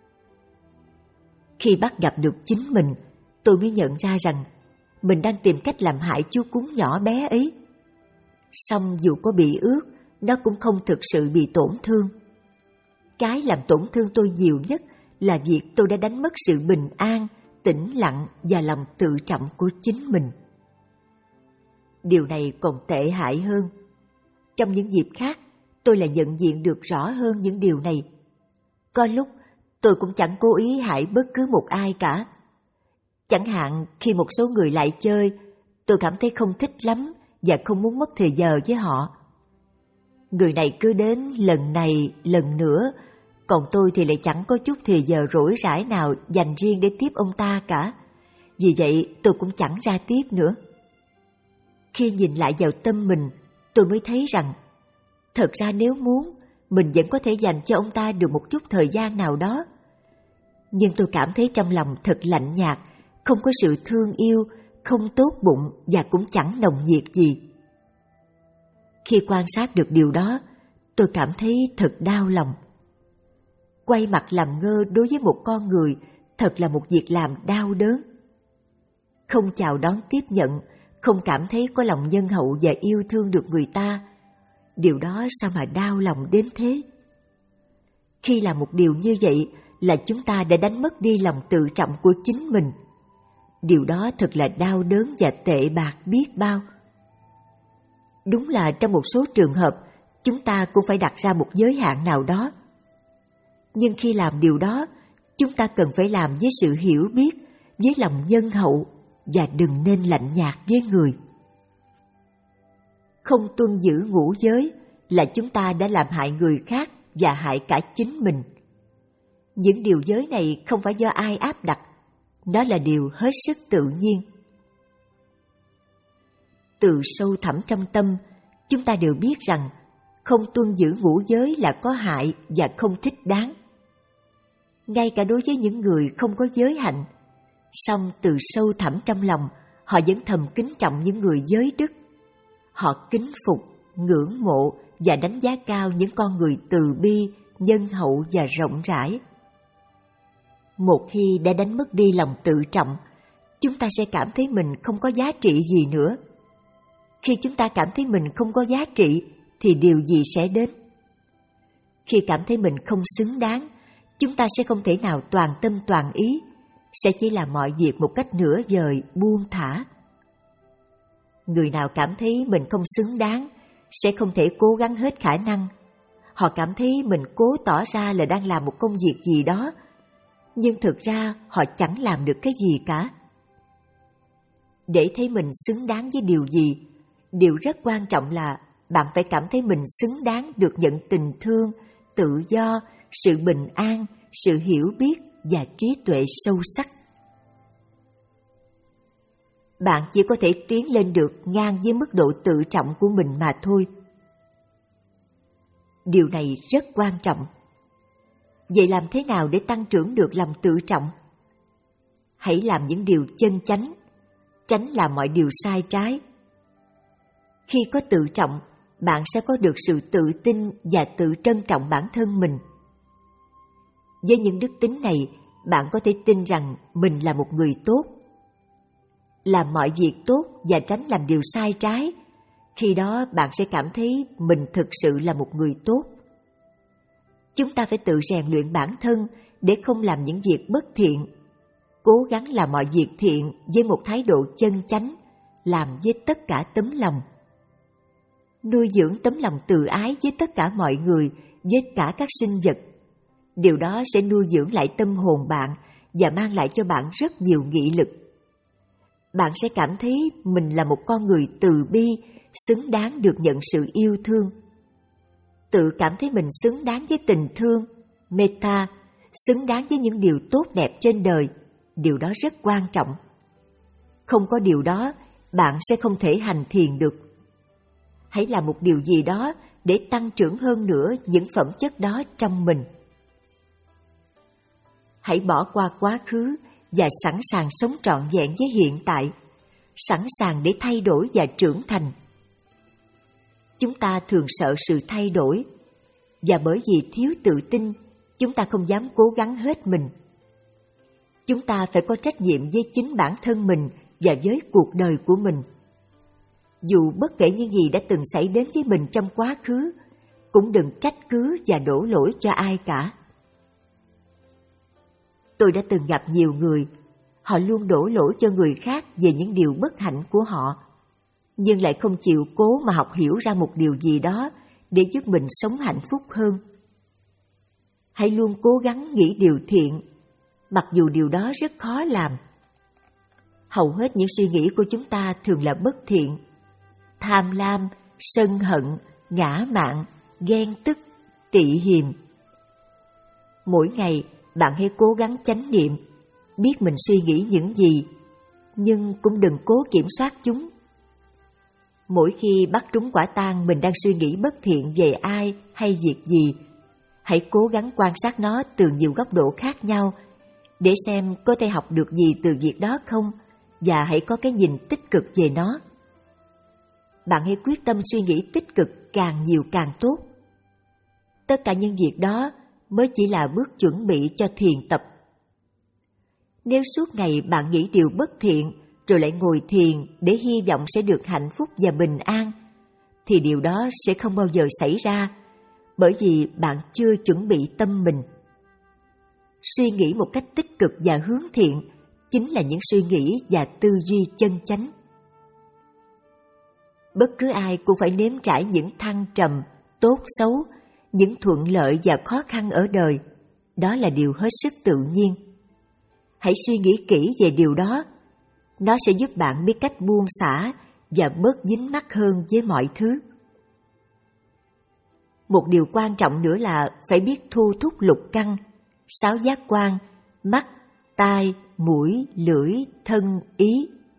Speaker 1: Khi bắt gặp được chính mình, tôi mới nhận ra rằng mình đang tìm cách làm hại chú cún nhỏ bé ấy. Song dù có bị ướt, nó cũng không thực sự bị tổn thương. Cái làm tổn thương tôi nhiều nhất là việc tôi đã đánh mất sự bình an, tĩnh lặng và lòng tự trọng của chính mình. Điều này còn tệ hại hơn. Trong những dịp khác, tôi lại nhận diện được rõ hơn những điều này. Có lúc, tôi cũng chẳng cố ý hại bất cứ một ai cả. Chẳng hạn khi một số người lại chơi, tôi cảm thấy không thích lắm và không muốn mất thời giờ với họ. Người này cứ đến lần này, lần nữa, còn tôi thì lại chẳng có chút thời giờ rỗi rãi nào dành riêng để tiếp ông ta cả. Vì vậy tôi cũng chẳng ra tiếp nữa. Khi nhìn lại vào tâm mình, tôi mới thấy rằng thật ra nếu muốn, mình vẫn có thể dành cho ông ta được một chút thời gian nào đó. Nhưng tôi cảm thấy trong lòng thật lạnh nhạt, không có sự thương yêu, không tốt bụng và cũng chẳng nồng nhiệt gì. Khi quan sát được điều đó, tôi cảm thấy thật đau lòng. Quay mặt làm ngơ đối với một con người thật là một việc làm đau đớn. Không chào đón tiếp nhận, không cảm thấy có lòng nhân hậu và yêu thương được người ta. Điều đó sao mà đau lòng đến thế? Khi làm một điều như vậy là chúng ta đã đánh mất đi lòng tự trọng của chính mình. Điều đó thật là đau đớn và tệ bạc biết bao. Đúng là trong một số trường hợp, chúng ta cũng phải đặt ra một giới hạn nào đó. Nhưng khi làm điều đó, chúng ta cần phải làm với sự hiểu biết, với lòng nhân hậu và đừng nên lạnh nhạt với người. Không tuân giữ ngũ giới là chúng ta đã làm hại người khác và hại cả chính mình. Những điều giới này không phải do ai áp đặt, đó là điều hết sức tự nhiên. Từ sâu thẳm trong tâm, chúng ta đều biết rằng không tuân giữ ngũ giới là có hại và không thích đáng. Ngay cả đối với những người không có giới hạnh, song từ sâu thẳm trong lòng, họ vẫn thầm kính trọng những người giới đức. Họ kính phục, ngưỡng mộ và đánh giá cao những con người từ bi, nhân hậu và rộng rãi. Một khi đã đánh mất đi lòng tự trọng, chúng ta sẽ cảm thấy mình không có giá trị gì nữa. Khi chúng ta cảm thấy mình không có giá trị, thì điều gì sẽ đến? Khi cảm thấy mình không xứng đáng, chúng ta sẽ không thể nào toàn tâm toàn ý, sẽ chỉ làm mọi việc một cách nửa vời, buông thả. Người nào cảm thấy mình không xứng đáng, sẽ không thể cố gắng hết khả năng. Họ cảm thấy mình cố tỏ ra là đang làm một công việc gì đó, nhưng thực ra họ chẳng làm được cái gì cả. Để thấy mình xứng đáng với điều gì, điều rất quan trọng là bạn phải cảm thấy mình xứng đáng được nhận tình thương, tự do, sự bình an, sự hiểu biết và trí tuệ sâu sắc. Bạn chỉ có thể tiến lên được ngang với mức độ tự trọng của mình mà thôi. Điều này rất quan trọng. Vậy làm thế nào để tăng trưởng được lòng tự trọng? Hãy làm những điều chân chánh, tránh làm mọi điều sai trái. Khi có tự trọng, bạn sẽ có được sự tự tin và tự trân trọng bản thân mình. Với những đức tính này, bạn có thể tin rằng mình là một người tốt. Làm mọi việc tốt và tránh làm điều sai trái, khi đó bạn sẽ cảm thấy mình thực sự là một người tốt. Chúng ta phải tự rèn luyện bản thân để không làm những việc bất thiện, cố gắng làm mọi việc thiện với một thái độ chân chánh, làm với tất cả tấm lòng. Nuôi dưỡng tấm lòng từ ái với tất cả mọi người, với cả các sinh vật. Điều đó sẽ nuôi dưỡng lại tâm hồn bạn và mang lại cho bạn rất nhiều nghị lực. Bạn sẽ cảm thấy mình là một con người từ bi, xứng đáng được nhận sự yêu thương. Tự cảm thấy mình xứng đáng với tình thương, metta, xứng đáng với những điều tốt đẹp trên đời, điều đó rất quan trọng. Không có điều đó, bạn sẽ không thể hành thiền được. Hãy làm một điều gì đó để tăng trưởng hơn nữa những phẩm chất đó trong mình. Hãy bỏ qua quá khứ và sẵn sàng sống trọn vẹn với hiện tại, sẵn sàng để thay đổi và trưởng thành. Chúng ta thường sợ sự thay đổi, và bởi vì thiếu tự tin, chúng ta không dám cố gắng hết mình. Chúng ta phải có trách nhiệm với chính bản thân mình và với cuộc đời của mình. Dù bất kể những gì đã từng xảy đến với mình trong quá khứ, cũng đừng trách cứ và đổ lỗi cho ai cả. Tôi đã từng gặp nhiều người, họ luôn đổ lỗi cho người khác về những điều bất hạnh của họ, nhưng lại không chịu cố mà học hiểu ra một điều gì đó để giúp mình sống hạnh phúc hơn. Hãy luôn cố gắng nghĩ điều thiện, mặc dù điều đó rất khó làm. Hầu hết những suy nghĩ của chúng ta thường là bất thiện. Tham lam, sân hận, ngã mạn, ghen tức, tị hiềm. Mỗi ngày, bạn hãy cố gắng chánh niệm, biết mình suy nghĩ những gì, nhưng cũng đừng cố kiểm soát chúng. Mỗi khi bắt trúng quả tang mình đang suy nghĩ bất thiện về ai hay việc gì, hãy cố gắng quan sát nó từ nhiều góc độ khác nhau để xem có thể học được gì từ việc đó không, và hãy có cái nhìn tích cực về nó. Bạn hãy quyết tâm suy nghĩ tích cực càng nhiều càng tốt. Tất cả những việc đó mới chỉ là bước chuẩn bị cho thiền tập. Nếu suốt ngày bạn nghĩ điều bất thiện rồi lại ngồi thiền để hy vọng sẽ được hạnh phúc và bình an, thì điều đó sẽ không bao giờ xảy ra, bởi vì bạn chưa chuẩn bị tâm mình. Suy nghĩ một cách tích cực và hướng thiện chính là những suy nghĩ và tư duy chân chánh. Bất cứ ai cũng phải nếm trải những thăng trầm, tốt xấu, những thuận lợi và khó khăn ở đời. Đó là điều hết sức tự nhiên. Hãy suy nghĩ kỹ về điều đó. Nó sẽ giúp bạn biết cách buông xả và bớt dính mắc hơn với mọi thứ. Một điều quan trọng nữa là phải biết thu thúc lục căn, sáu giác quan, mắt, tai, mũi, lưỡi, thân, ý.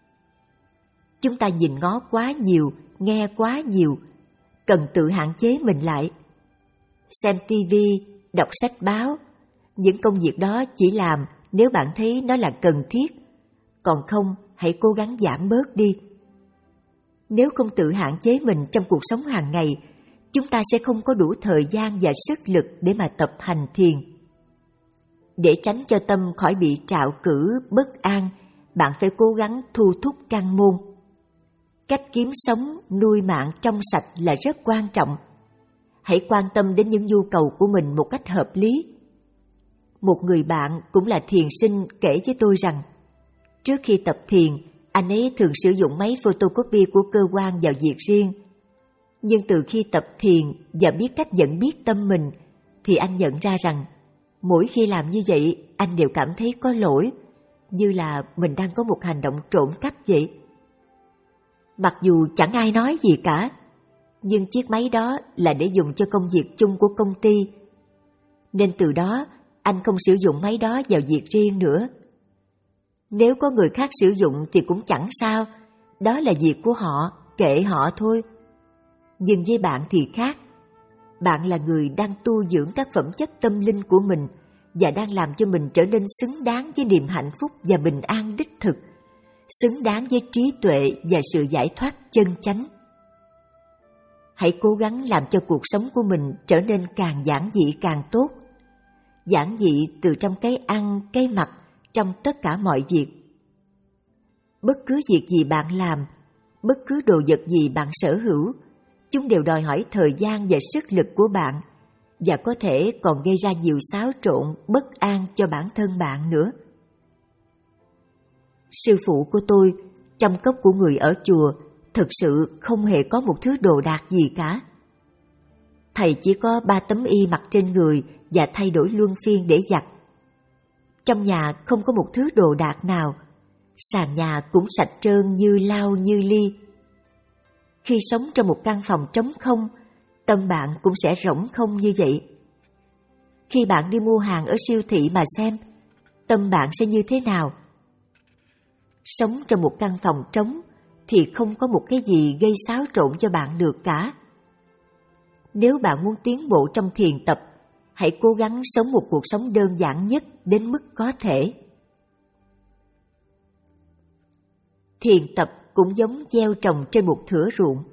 Speaker 1: Chúng ta nhìn ngó quá nhiều, nghe quá nhiều, cần tự hạn chế mình lại. Xem tivi, đọc sách báo, những công việc đó chỉ làm nếu bạn thấy nó là cần thiết, còn không hãy cố gắng giảm bớt đi. Nếu không tự hạn chế mình trong cuộc sống hàng ngày, chúng ta sẽ không có đủ thời gian và sức lực để mà tập hành thiền. Để tránh cho tâm khỏi bị trạo cử, bất an, bạn phải cố gắng thu thúc căn môn. Cách kiếm sống, nuôi mạng trong sạch là rất quan trọng. Hãy quan tâm đến những nhu cầu của mình một cách hợp lý. Một người bạn cũng là thiền sinh kể với tôi rằng, trước khi tập thiền, anh ấy thường sử dụng máy photocopy của cơ quan vào việc riêng. Nhưng từ khi tập thiền và biết cách nhận biết tâm mình, thì anh nhận ra rằng, mỗi khi làm như vậy, anh đều cảm thấy có lỗi, như là mình đang có một hành động trộm cắp vậy. Mặc dù chẳng ai nói gì cả, nhưng chiếc máy đó là để dùng cho công việc chung của công ty. Nên từ đó, anh không sử dụng máy đó vào việc riêng nữa. Nếu có người khác sử dụng thì cũng chẳng sao, đó là việc của họ, kệ họ thôi. Nhưng với bạn thì khác. Bạn là người đang tu dưỡng các phẩm chất tâm linh của mình và đang làm cho mình trở nên xứng đáng với niềm hạnh phúc và bình an đích thực, xứng đáng với trí tuệ và sự giải thoát chân chánh. Hãy cố gắng làm cho cuộc sống của mình trở nên càng giản dị càng tốt. Giản dị từ trong cái ăn, cái mặc, trong tất cả mọi việc. Bất cứ việc gì bạn làm, bất cứ đồ vật gì bạn sở hữu, chúng đều đòi hỏi thời gian và sức lực của bạn, và có thể còn gây ra nhiều xáo trộn, bất an cho bản thân bạn nữa. Sư phụ của tôi, trong cốc của người ở chùa, thực sự không hề có một thứ đồ đạc gì cả. Thầy chỉ có ba tấm y mặc trên người và thay đổi luân phiên để giặt. Trong nhà không có một thứ đồ đạc nào, sàn nhà cũng sạch trơn như lau như ly. Khi sống trong một căn phòng trống không, tâm bạn cũng sẽ rỗng không như vậy. Khi bạn đi mua hàng ở siêu thị mà xem, tâm bạn sẽ như thế nào? Sống trong một căn phòng trống thì không có một cái gì gây xáo trộn cho bạn được cả. Nếu bạn muốn tiến bộ trong thiền tập, hãy cố gắng sống một cuộc sống đơn giản nhất đến mức có thể. Thiền tập cũng giống gieo trồng trên một thửa ruộng.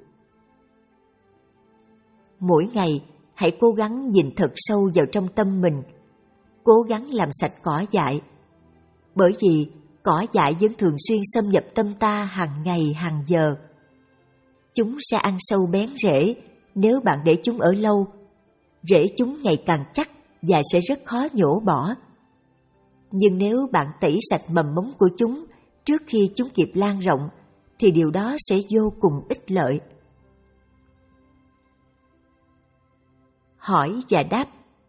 Speaker 1: Mỗi ngày, hãy cố gắng nhìn thật sâu vào trong tâm mình, cố gắng làm sạch cỏ dại. Bởi vì cỏ dại vẫn thường xuyên xâm nhập tâm ta hàng ngày hàng giờ. Chúng sẽ ăn sâu bén rễ nếu bạn để chúng ở lâu. Rễ chúng ngày càng chắc và sẽ rất khó nhổ bỏ. Nhưng nếu bạn tẩy sạch mầm mống của chúng trước khi chúng kịp lan rộng, thì điều đó sẽ vô cùng ích lợi. Hỏi và đáp.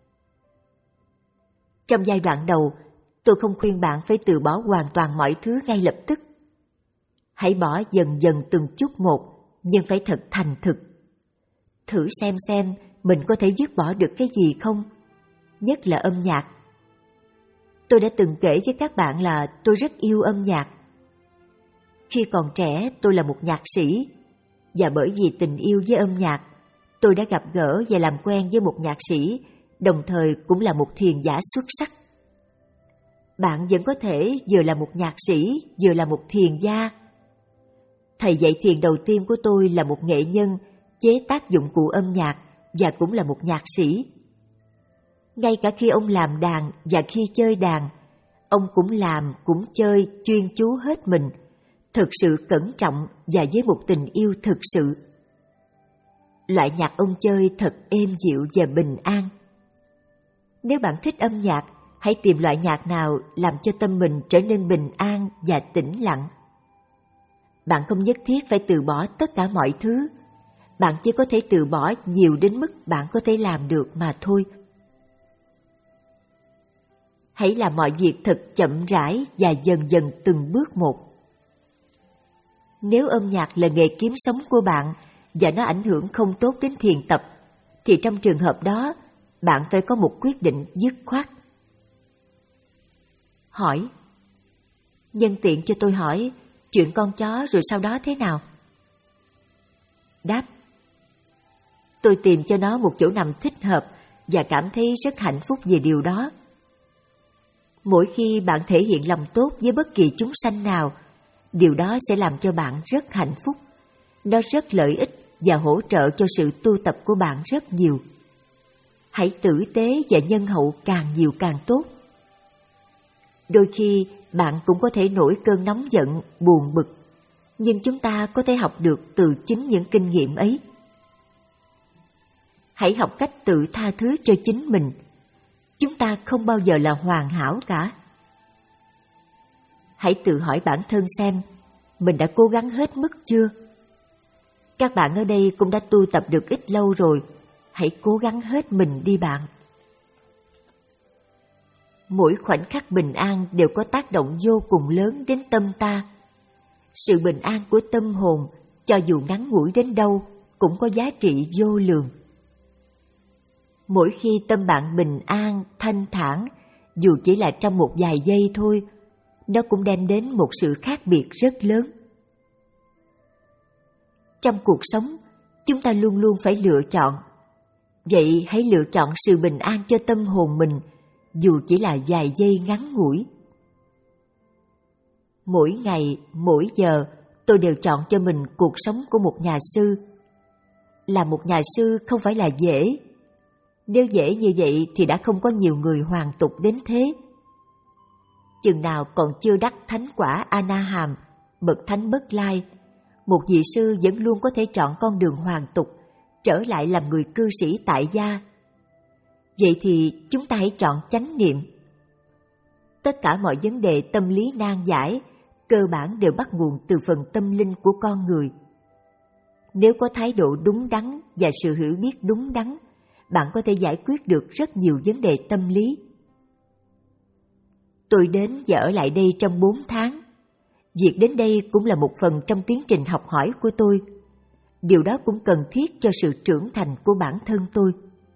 Speaker 1: Trong giai đoạn đầu, tôi không khuyên bạn phải từ bỏ hoàn toàn mọi thứ ngay lập tức. Hãy bỏ dần dần từng chút một, nhưng phải thật thành thực. Thử xem xem mình có thể dứt bỏ được cái gì không, nhất là âm nhạc. Tôi đã từng kể với các bạn là tôi rất yêu âm nhạc. Khi còn trẻ tôi là một nhạc sĩ, Và bởi vì tình yêu với âm nhạc, tôi đã gặp gỡ và làm quen với một nhạc sĩ, đồng thời cũng là một thiền giả xuất sắc. Bạn vẫn có thể vừa là một nhạc sĩ, vừa là một thiền gia. Thầy dạy thiền đầu tiên của tôi là một nghệ nhân, chế tác dụng cụ âm nhạc và cũng là một nhạc sĩ. Ngay cả khi ông làm đàn và khi chơi đàn, ông cũng làm, cũng chơi chuyên chú hết mình, thực sự cẩn trọng và với một tình yêu thực sự. Loại nhạc ông chơi thật êm dịu và bình an. Nếu bạn thích âm nhạc, hãy tìm loại nhạc nào làm cho tâm mình trở nên bình an và tĩnh lặng. Bạn không nhất thiết phải từ bỏ tất cả mọi thứ. Bạn chỉ có thể từ bỏ nhiều đến mức bạn có thể làm được mà thôi. Hãy làm mọi việc thật chậm rãi và dần dần từng bước một. Nếu âm nhạc là nghề kiếm sống của bạn và nó ảnh hưởng không tốt đến thiền tập, thì trong trường hợp đó, bạn phải có một quyết định dứt khoát. Hỏi: nhân tiện cho tôi hỏi, chuyện con chó rồi sau đó thế nào? Đáp: tôi tìm cho nó một chỗ nằm thích hợp và cảm thấy rất hạnh phúc về điều đó. Mỗi khi bạn thể hiện lòng tốt với bất kỳ chúng sanh nào, điều đó sẽ làm cho bạn rất hạnh phúc. Nó rất lợi ích và hỗ trợ cho sự tu tập của bạn rất nhiều. Hãy tử tế và nhân hậu càng nhiều càng tốt. Đôi khi bạn cũng có thể nổi cơn nóng giận, buồn bực, nhưng chúng ta có thể học được từ chính những kinh nghiệm ấy. Hãy học cách tự tha thứ cho chính mình. Chúng ta không bao giờ là hoàn hảo cả. Hãy tự hỏi bản thân xem, mình đã cố gắng hết mức chưa? Các bạn ở đây cũng đã tu tập được ít lâu rồi, hãy cố gắng hết mình đi bạn. Mỗi khoảnh khắc bình an đều có tác động vô cùng lớn đến tâm ta. Sự bình an của tâm hồn, cho dù ngắn ngủi đến đâu, cũng có giá trị vô lượng. Mỗi khi tâm bạn bình an, thanh thản, dù chỉ là trong một vài giây thôi, nó cũng đem đến một sự khác biệt rất lớn. Trong cuộc sống, chúng ta luôn luôn phải lựa chọn. Vậy hãy lựa chọn sự bình an cho tâm hồn mình, dù chỉ là vài giây ngắn ngủi. Mỗi ngày, mỗi giờ, tôi đều chọn cho mình cuộc sống của một nhà sư. Làm một nhà sư không phải là dễ. Nếu dễ như vậy thì đã không có nhiều người hoàn tục đến thế. Chừng nào còn chưa đắc thánh quả A-na-hàm, bậc thánh Bất Lai, một vị sư vẫn luôn có thể chọn con đường hoàn tục, trở lại làm người cư sĩ tại gia. Vậy thì chúng ta hãy chọn chánh niệm. Tất cả mọi vấn đề tâm lý nan giải, cơ bản đều bắt nguồn từ phần tâm linh của con người. Nếu có thái độ đúng đắn và sự hiểu biết đúng đắn, bạn có thể giải quyết được rất nhiều vấn đề tâm lý. Tôi đến và ở lại đây trong bốn tháng. Việc đến đây cũng là một phần trong tiến trình học hỏi của tôi. Điều đó cũng cần thiết cho sự trưởng thành của bản thân tôi.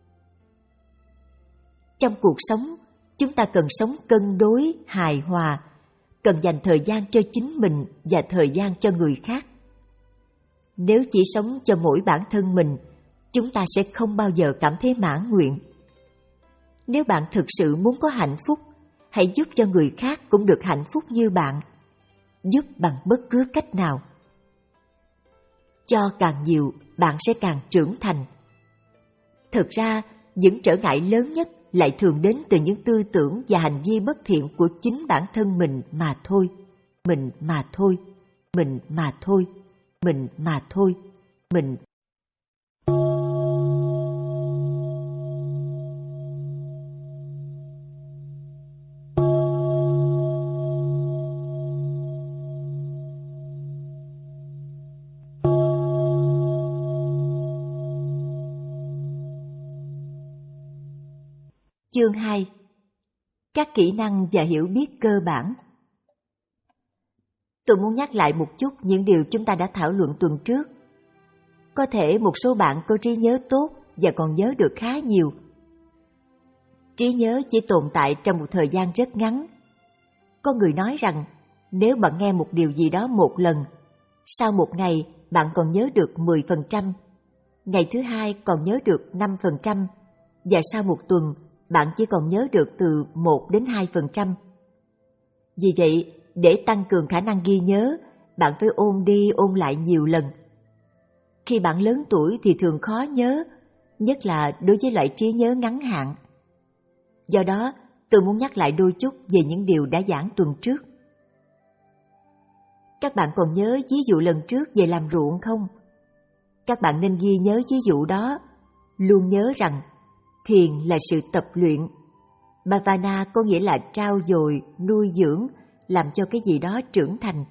Speaker 1: Trong cuộc sống, chúng ta cần sống cân đối, hài hòa, cần dành thời gian cho chính mình và thời gian cho người khác. Nếu chỉ sống cho mỗi bản thân mình, chúng ta sẽ không bao giờ cảm thấy mãn nguyện. Nếu bạn thực sự muốn có hạnh phúc, hãy giúp cho người khác cũng được hạnh phúc như bạn. Giúp bằng bất cứ cách nào. Cho càng nhiều, bạn sẽ càng trưởng thành. Thực ra, những trở ngại lớn nhất lại thường đến từ những tư tưởng và hành vi bất thiện của chính bản thân mình mà thôi. Mình mà thôi. Mình mà thôi. Mình mà thôi. Mình. Chương hai. Các kỹ năng và hiểu biết cơ bản. Tôi muốn nhắc lại một chút những điều chúng ta đã thảo luận tuần trước. Có thể một số bạn có trí nhớ tốt và còn nhớ được khá nhiều. Trí nhớ chỉ tồn tại trong một thời gian rất ngắn. Có người nói rằng nếu bạn nghe một điều gì đó một lần, sau một ngày bạn còn nhớ được mười phần trăm, ngày thứ hai còn nhớ được năm phần trăm, và sau một tuần bạn chỉ còn nhớ được từ một đến hai phần trăm. Vì vậy, để tăng cường khả năng ghi nhớ, bạn phải ôn đi ôn lại nhiều lần. Khi bạn lớn tuổi thì thường khó nhớ, nhất là đối với loại trí nhớ ngắn hạn. Do đó, tôi muốn nhắc lại đôi chút về những điều đã giảng tuần trước. Các bạn còn nhớ ví dụ lần trước về làm ruộng không? Các bạn nên ghi nhớ ví dụ đó, luôn nhớ rằng thiền là sự tập luyện. Bhavana có nghĩa là trau dồi, nuôi dưỡng, làm cho cái gì đó trưởng thành.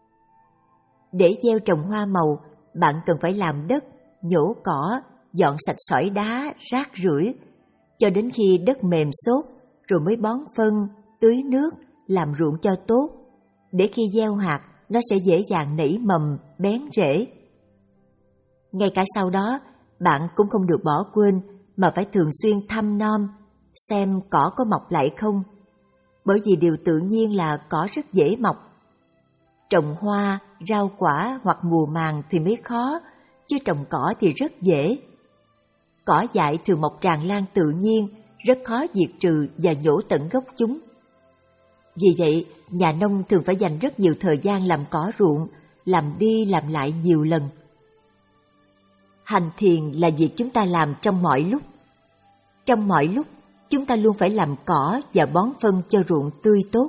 Speaker 1: Để gieo trồng hoa màu, bạn cần phải làm đất, nhổ cỏ, dọn sạch sỏi đá, rác rưởi, cho đến khi đất mềm xốp, rồi mới bón phân, tưới nước, làm ruộng cho tốt, để khi gieo hạt, nó sẽ dễ dàng nảy mầm, bén rễ. Ngay cả sau đó, bạn cũng không được bỏ quên mà phải thường xuyên thăm nom, xem cỏ có mọc lại không, bởi vì điều tự nhiên là cỏ rất dễ mọc. Trồng hoa, rau quả hoặc mùa màng thì mới khó, chứ trồng cỏ thì rất dễ. Cỏ dại thường mọc tràn lan tự nhiên, rất khó diệt trừ và nhổ tận gốc chúng. Vì vậy, nhà nông thường phải dành rất nhiều thời gian làm cỏ ruộng, làm đi làm lại nhiều lần. Hành thiền là việc chúng ta làm trong mọi lúc. Trong mọi lúc, chúng ta luôn phải làm cỏ và bón phân cho ruộng tươi tốt.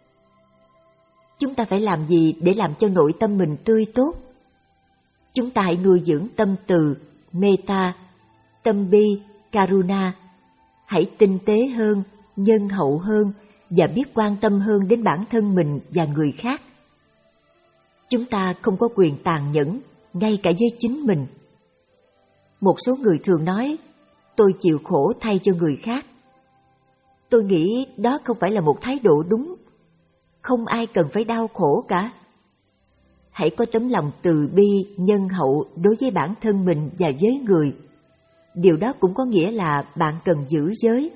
Speaker 1: Chúng ta phải làm gì để làm cho nội tâm mình tươi tốt? Chúng ta hãy nuôi dưỡng tâm từ, metta, tâm bi, karuna. Hãy tinh tế hơn, nhân hậu hơn và biết quan tâm hơn đến bản thân mình và người khác. Chúng ta không có quyền tàn nhẫn, ngay cả với chính mình. Một số người thường nói, tôi chịu khổ thay cho người khác. Tôi nghĩ đó không phải là một thái độ đúng. Không ai cần phải đau khổ cả. Hãy có tấm lòng từ bi, nhân hậu đối với bản thân mình và với người. Điều đó cũng có nghĩa là bạn cần giữ giới.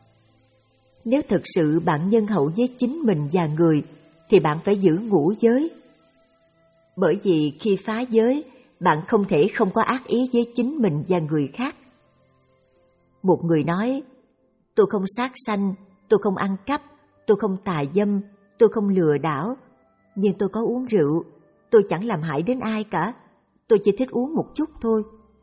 Speaker 1: Nếu thực sự bạn nhân hậu với chính mình và người, thì bạn phải giữ ngũ giới. Bởi vì khi phá giới, bạn không thể không có ác ý với chính mình và người khác. Một người nói, tôi không sát sanh, tôi không ăn cắp, tôi không tà dâm, tôi không lừa đảo, nhưng tôi có uống rượu, tôi chẳng làm hại đến ai cả, tôi chỉ thích uống một chút thôi.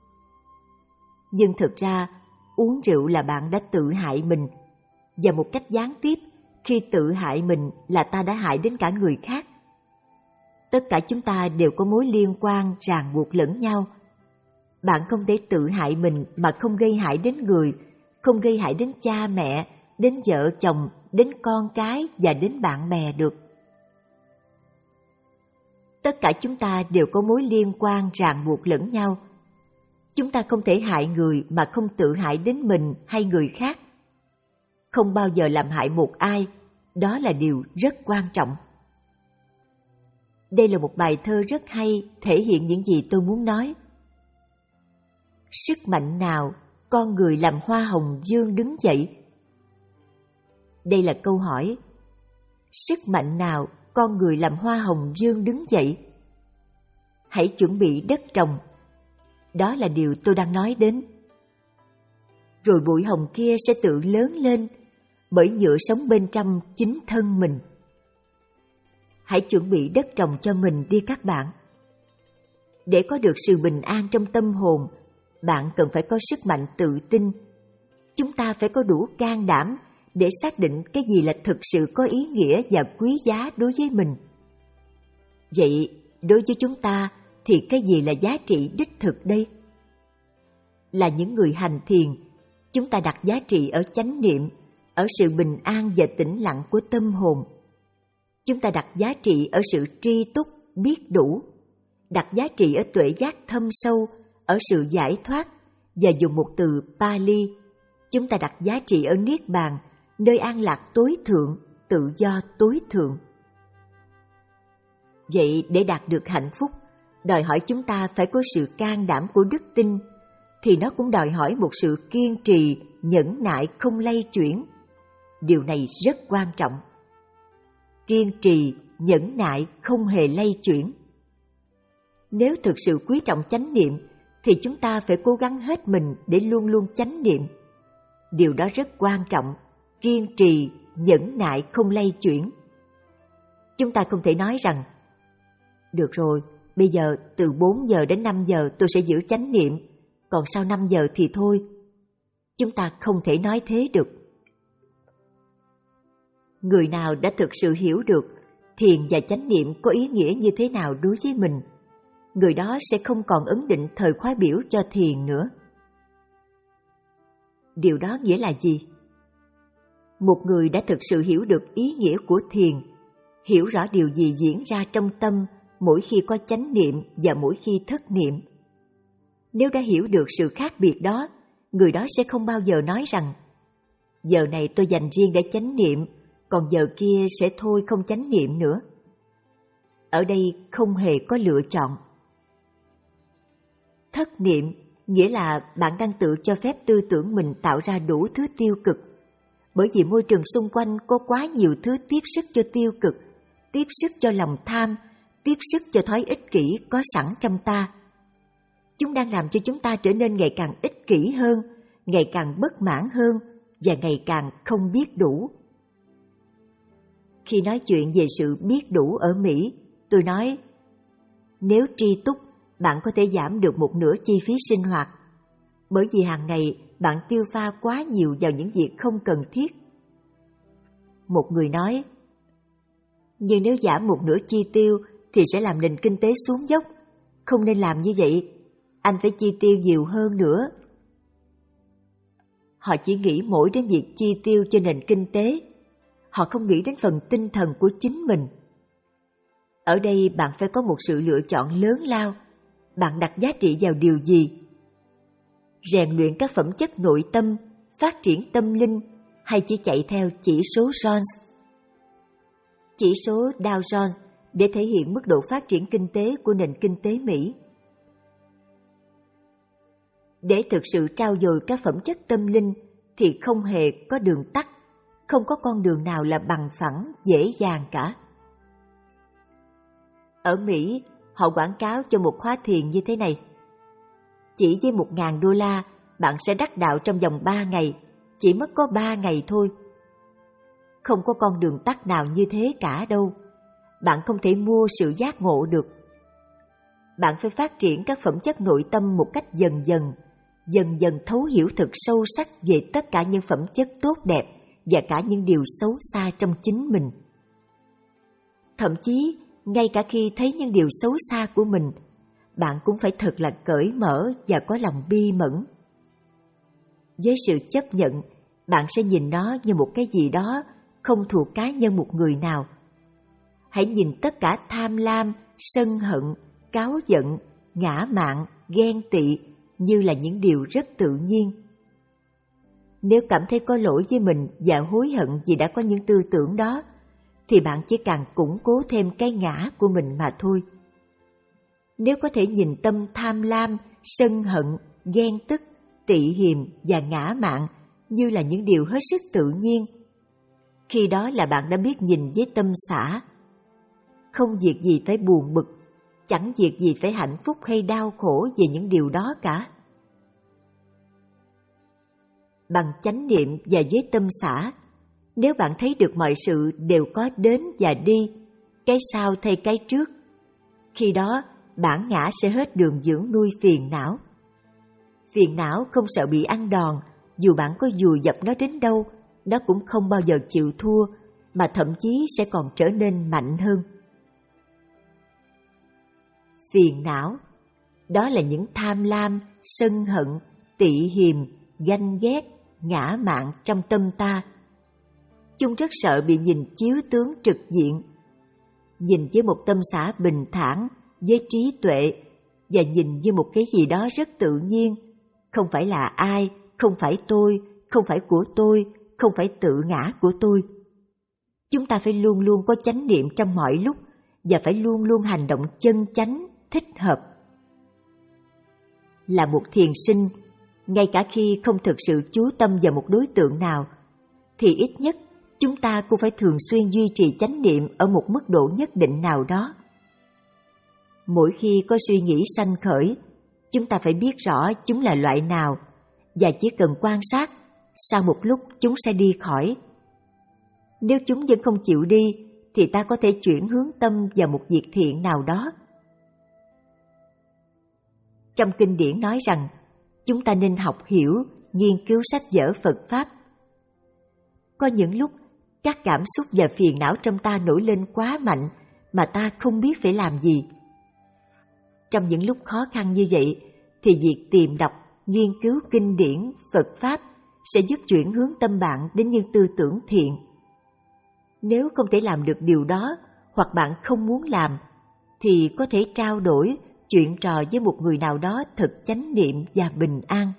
Speaker 1: Nhưng thực ra, uống rượu là bạn đã tự hại mình, và một cách gián tiếp, khi tự hại mình là ta đã hại đến cả người khác. Tất cả chúng ta đều có mối liên quan ràng buộc lẫn nhau. Bạn không thể tự hại mình mà không gây hại đến người, không gây hại đến cha mẹ, đến vợ chồng, đến con cái và đến bạn bè được. Tất cả chúng ta đều có mối liên quan ràng buộc lẫn nhau. Chúng ta không thể hại người mà không tự hại đến mình hay người khác. Không bao giờ làm hại một ai, đó là điều rất quan trọng. Đây là một bài thơ rất hay, thể hiện những gì tôi muốn nói. Sức mạnh nào con người làm hoa hồng dương đứng dậy? Đây là câu hỏi. Sức mạnh nào con người làm hoa hồng dương đứng dậy? Hãy chuẩn bị đất trồng. Đó là điều tôi đang nói đến. Rồi bụi hồng kia sẽ tự lớn lên, bởi nhựa sống bên trong chính thân mình. Hãy chuẩn bị đất trồng cho mình đi các bạn. Để có được sự bình an trong tâm hồn, bạn cần phải có sức mạnh tự tin. Chúng ta phải có đủ can đảm để xác định cái gì là thực sự có ý nghĩa và quý giá đối với mình. Vậy, đối với chúng ta thì cái gì là giá trị đích thực đây? Là những người hành thiền, chúng ta đặt giá trị ở chánh niệm, ở sự bình an và tĩnh lặng của tâm hồn. Chúng ta đặt giá trị ở sự tri túc, biết đủ, đặt giá trị ở tuệ giác thâm sâu, ở sự giải thoát, và dùng một từ Pali, chúng ta đặt giá trị ở Niết Bàn, nơi an lạc tối thượng, tự do tối thượng. Vậy để đạt được hạnh phúc, đòi hỏi chúng ta phải có sự can đảm của đức tin, thì nó cũng đòi hỏi một sự kiên trì, nhẫn nại không lay chuyển. Điều này rất quan trọng. Kiên trì, nhẫn nại không hề lay chuyển. Nếu thực sự quý trọng chánh niệm thì chúng ta phải cố gắng hết mình để luôn luôn chánh niệm. Điều đó rất quan trọng, kiên trì, nhẫn nại không lay chuyển. Chúng ta không thể nói rằng được rồi, bây giờ từ bốn giờ đến năm giờ tôi sẽ giữ chánh niệm, còn sau năm giờ thì thôi. Chúng ta không thể nói thế được. Người nào đã thực sự hiểu được thiền và chánh niệm có ý nghĩa như thế nào đối với mình, người đó sẽ không còn ấn định thời khóa biểu cho thiền nữa. Điều đó nghĩa là gì? Một người đã thực sự hiểu được ý nghĩa của thiền, hiểu rõ điều gì diễn ra trong tâm mỗi khi có chánh niệm và mỗi khi thất niệm. Nếu đã hiểu được sự khác biệt đó, người đó sẽ không bao giờ nói rằng giờ này tôi dành riêng để chánh niệm, còn giờ kia sẽ thôi không chánh niệm nữa. Ở đây không hề có lựa chọn. Thất niệm nghĩa là bạn đang tự cho phép tư tưởng mình tạo ra đủ thứ tiêu cực, bởi vì môi trường xung quanh có quá nhiều thứ tiếp sức cho tiêu cực, tiếp sức cho lòng tham, tiếp sức cho thói ích kỷ có sẵn trong ta. Chúng đang làm cho chúng ta trở nên ngày càng ích kỷ hơn, ngày càng bất mãn hơn và ngày càng không biết đủ. Khi nói chuyện về sự biết đủ ở Mỹ, tôi nói, nếu tri túc, bạn có thể giảm được một nửa chi phí sinh hoạt, bởi vì hàng ngày bạn tiêu pha quá nhiều vào những việc không cần thiết. Một người nói, nhưng nếu giảm một nửa chi tiêu thì sẽ làm nền kinh tế xuống dốc, không nên làm như vậy, anh phải chi tiêu nhiều hơn nữa. Họ chỉ nghĩ mỗi đến việc chi tiêu cho nền kinh tế, họ không nghĩ đến phần tinh thần của chính mình. Ở đây bạn phải có một sự lựa chọn lớn lao, bạn đặt giá trị vào điều gì? Rèn luyện các phẩm chất nội tâm, phát triển tâm linh, hay chỉ chạy theo chỉ số Jones? Chỉ số Dow Jones để thể hiện mức độ phát triển kinh tế của nền kinh tế Mỹ. Để thực sự trau dồi các phẩm chất tâm linh thì không hề có đường tắt, không có con đường nào là bằng phẳng, dễ dàng cả. Ở Mỹ, họ quảng cáo cho một khóa thiền như thế này. Chỉ với một ngàn đô la, bạn sẽ đắc đạo trong vòng ba ngày, chỉ mất có ba ngày thôi. Không có con đường tắt nào như thế cả đâu. Bạn không thể mua sự giác ngộ được. Bạn phải phát triển các phẩm chất nội tâm một cách dần dần, dần dần thấu hiểu thật sâu sắc về tất cả những phẩm chất tốt đẹp và cả những điều xấu xa trong chính mình. Thậm chí, ngay cả khi thấy những điều xấu xa của mình, bạn cũng phải thật là cởi mở và có lòng bi mẫn. Với sự chấp nhận, bạn sẽ nhìn nó như một cái gì đó không thuộc cá nhân một người nào. Hãy nhìn tất cả tham lam, sân hận, cáu giận, ngã mạn, ghen tị như là những điều rất tự nhiên. Nếu cảm thấy có lỗi với mình và hối hận vì đã có những tư tưởng đó, thì bạn chỉ càng củng cố thêm cái ngã của mình mà thôi. Nếu có thể nhìn tâm tham lam, sân hận, ghen tức, tị hiềm và ngã mạn như là những điều hết sức tự nhiên, khi đó là bạn đã biết nhìn với tâm xả. Không việc gì phải buồn bực, chẳng việc gì phải hạnh phúc hay đau khổ về những điều đó cả. Bằng chánh niệm và với tâm xả, nếu bạn thấy được mọi sự đều có đến và đi, cái sau thay cái trước, khi đó bản ngã sẽ hết đường dưỡng nuôi phiền não. Phiền não không sợ bị ăn đòn, dù bạn có dùi dập nó đến đâu, nó cũng không bao giờ chịu thua, mà thậm chí sẽ còn trở nên mạnh hơn. Phiền não, đó là những tham lam, sân hận, tị hiềm, ganh ghét, ngã mạn trong tâm ta. Chúng rất sợ bị nhìn chiếu tướng trực diện. Nhìn với một tâm xả bình thản, với trí tuệ, và nhìn như một cái gì đó rất tự nhiên, không phải là ai, không phải tôi, không phải của tôi, không phải tự ngã của tôi. Chúng ta phải luôn luôn có chánh niệm trong mọi lúc và phải luôn luôn hành động chân chánh, thích hợp. Là một thiền sinh, ngay cả khi không thực sự chú tâm vào một đối tượng nào, thì ít nhất chúng ta cũng phải thường xuyên duy trì chánh niệm ở một mức độ nhất định nào đó. Mỗi khi có suy nghĩ sanh khởi, chúng ta phải biết rõ chúng là loại nào và chỉ cần quan sát, sau một lúc chúng sẽ đi khỏi. Nếu chúng vẫn không chịu đi, thì ta có thể chuyển hướng tâm vào một việc thiện nào đó. Trong kinh điển nói rằng, chúng ta nên học hiểu, nghiên cứu sách vở Phật Pháp. Có những lúc, các cảm xúc và phiền não trong ta nổi lên quá mạnh mà ta không biết phải làm gì. Trong những lúc khó khăn như vậy, thì việc tìm đọc, nghiên cứu kinh điển, Phật Pháp sẽ giúp chuyển hướng tâm bạn đến những tư tưởng thiện. Nếu không thể làm được điều đó, hoặc bạn không muốn làm, thì có thể trao đổi, chuyện trò với một người nào đó thật chánh niệm và bình an.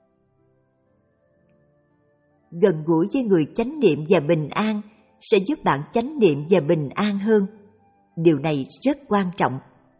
Speaker 1: Gần gũi với người chánh niệm và bình an sẽ giúp bạn chánh niệm và bình an hơn. Điều này rất quan trọng.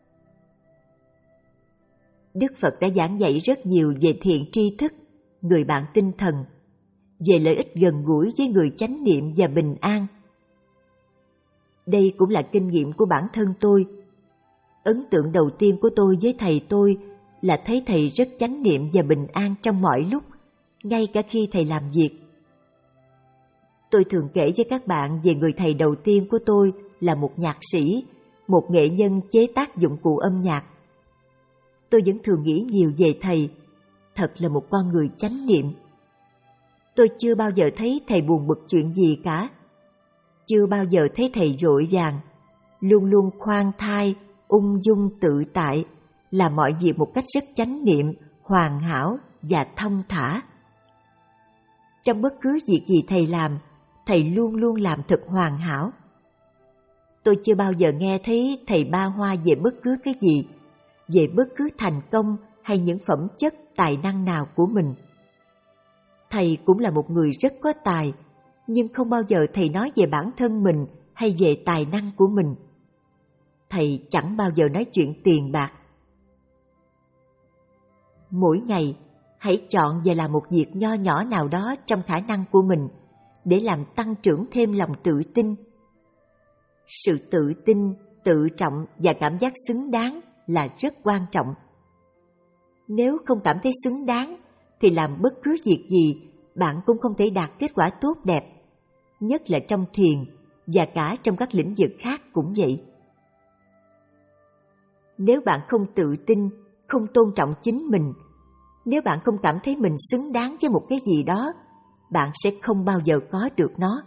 Speaker 1: Đức Phật đã giảng dạy rất nhiều về thiện tri thức, người bạn tinh thần, về lợi ích gần gũi với người chánh niệm và bình an. Đây cũng là kinh nghiệm của bản thân tôi. Ấn tượng đầu tiên của tôi với thầy tôi là thấy thầy rất chánh niệm và bình an trong mọi lúc, ngay cả khi thầy làm việc. Tôi thường kể với các bạn về người thầy đầu tiên của tôi là một nhạc sĩ, một nghệ nhân chế tác dụng cụ âm nhạc. Tôi vẫn thường nghĩ nhiều về thầy, thật là một con người chánh niệm. Tôi chưa bao giờ thấy thầy buồn bực chuyện gì cả. Chưa bao giờ thấy thầy vội vàng, luôn luôn khoan thai, ung dung tự tại, làm mọi việc một cách rất chánh niệm, hoàn hảo và thông thả. Trong bất cứ việc gì thầy làm, thầy luôn luôn làm thật hoàn hảo. Tôi chưa bao giờ nghe thấy thầy ba hoa về bất cứ cái gì, về bất cứ thành công hay những phẩm chất tài năng nào của mình. Thầy cũng là một người rất có tài, nhưng không bao giờ thầy nói về bản thân mình hay về tài năng của mình. Thầy chẳng bao giờ nói chuyện tiền bạc. Mỗi ngày, hãy chọn và làm một việc nho nhỏ nào đó trong khả năng của mình để làm tăng trưởng thêm lòng tự tin. Sự tự tin, tự trọng và cảm giác xứng đáng là rất quan trọng. Nếu không cảm thấy xứng đáng, thì làm bất cứ việc gì bạn cũng không thể đạt kết quả tốt đẹp, nhất là trong thiền và cả trong các lĩnh vực khác cũng vậy. Nếu bạn không tự tin, không tôn trọng chính mình, nếu bạn không cảm thấy mình xứng đáng với một cái gì đó, bạn sẽ không bao giờ có được nó.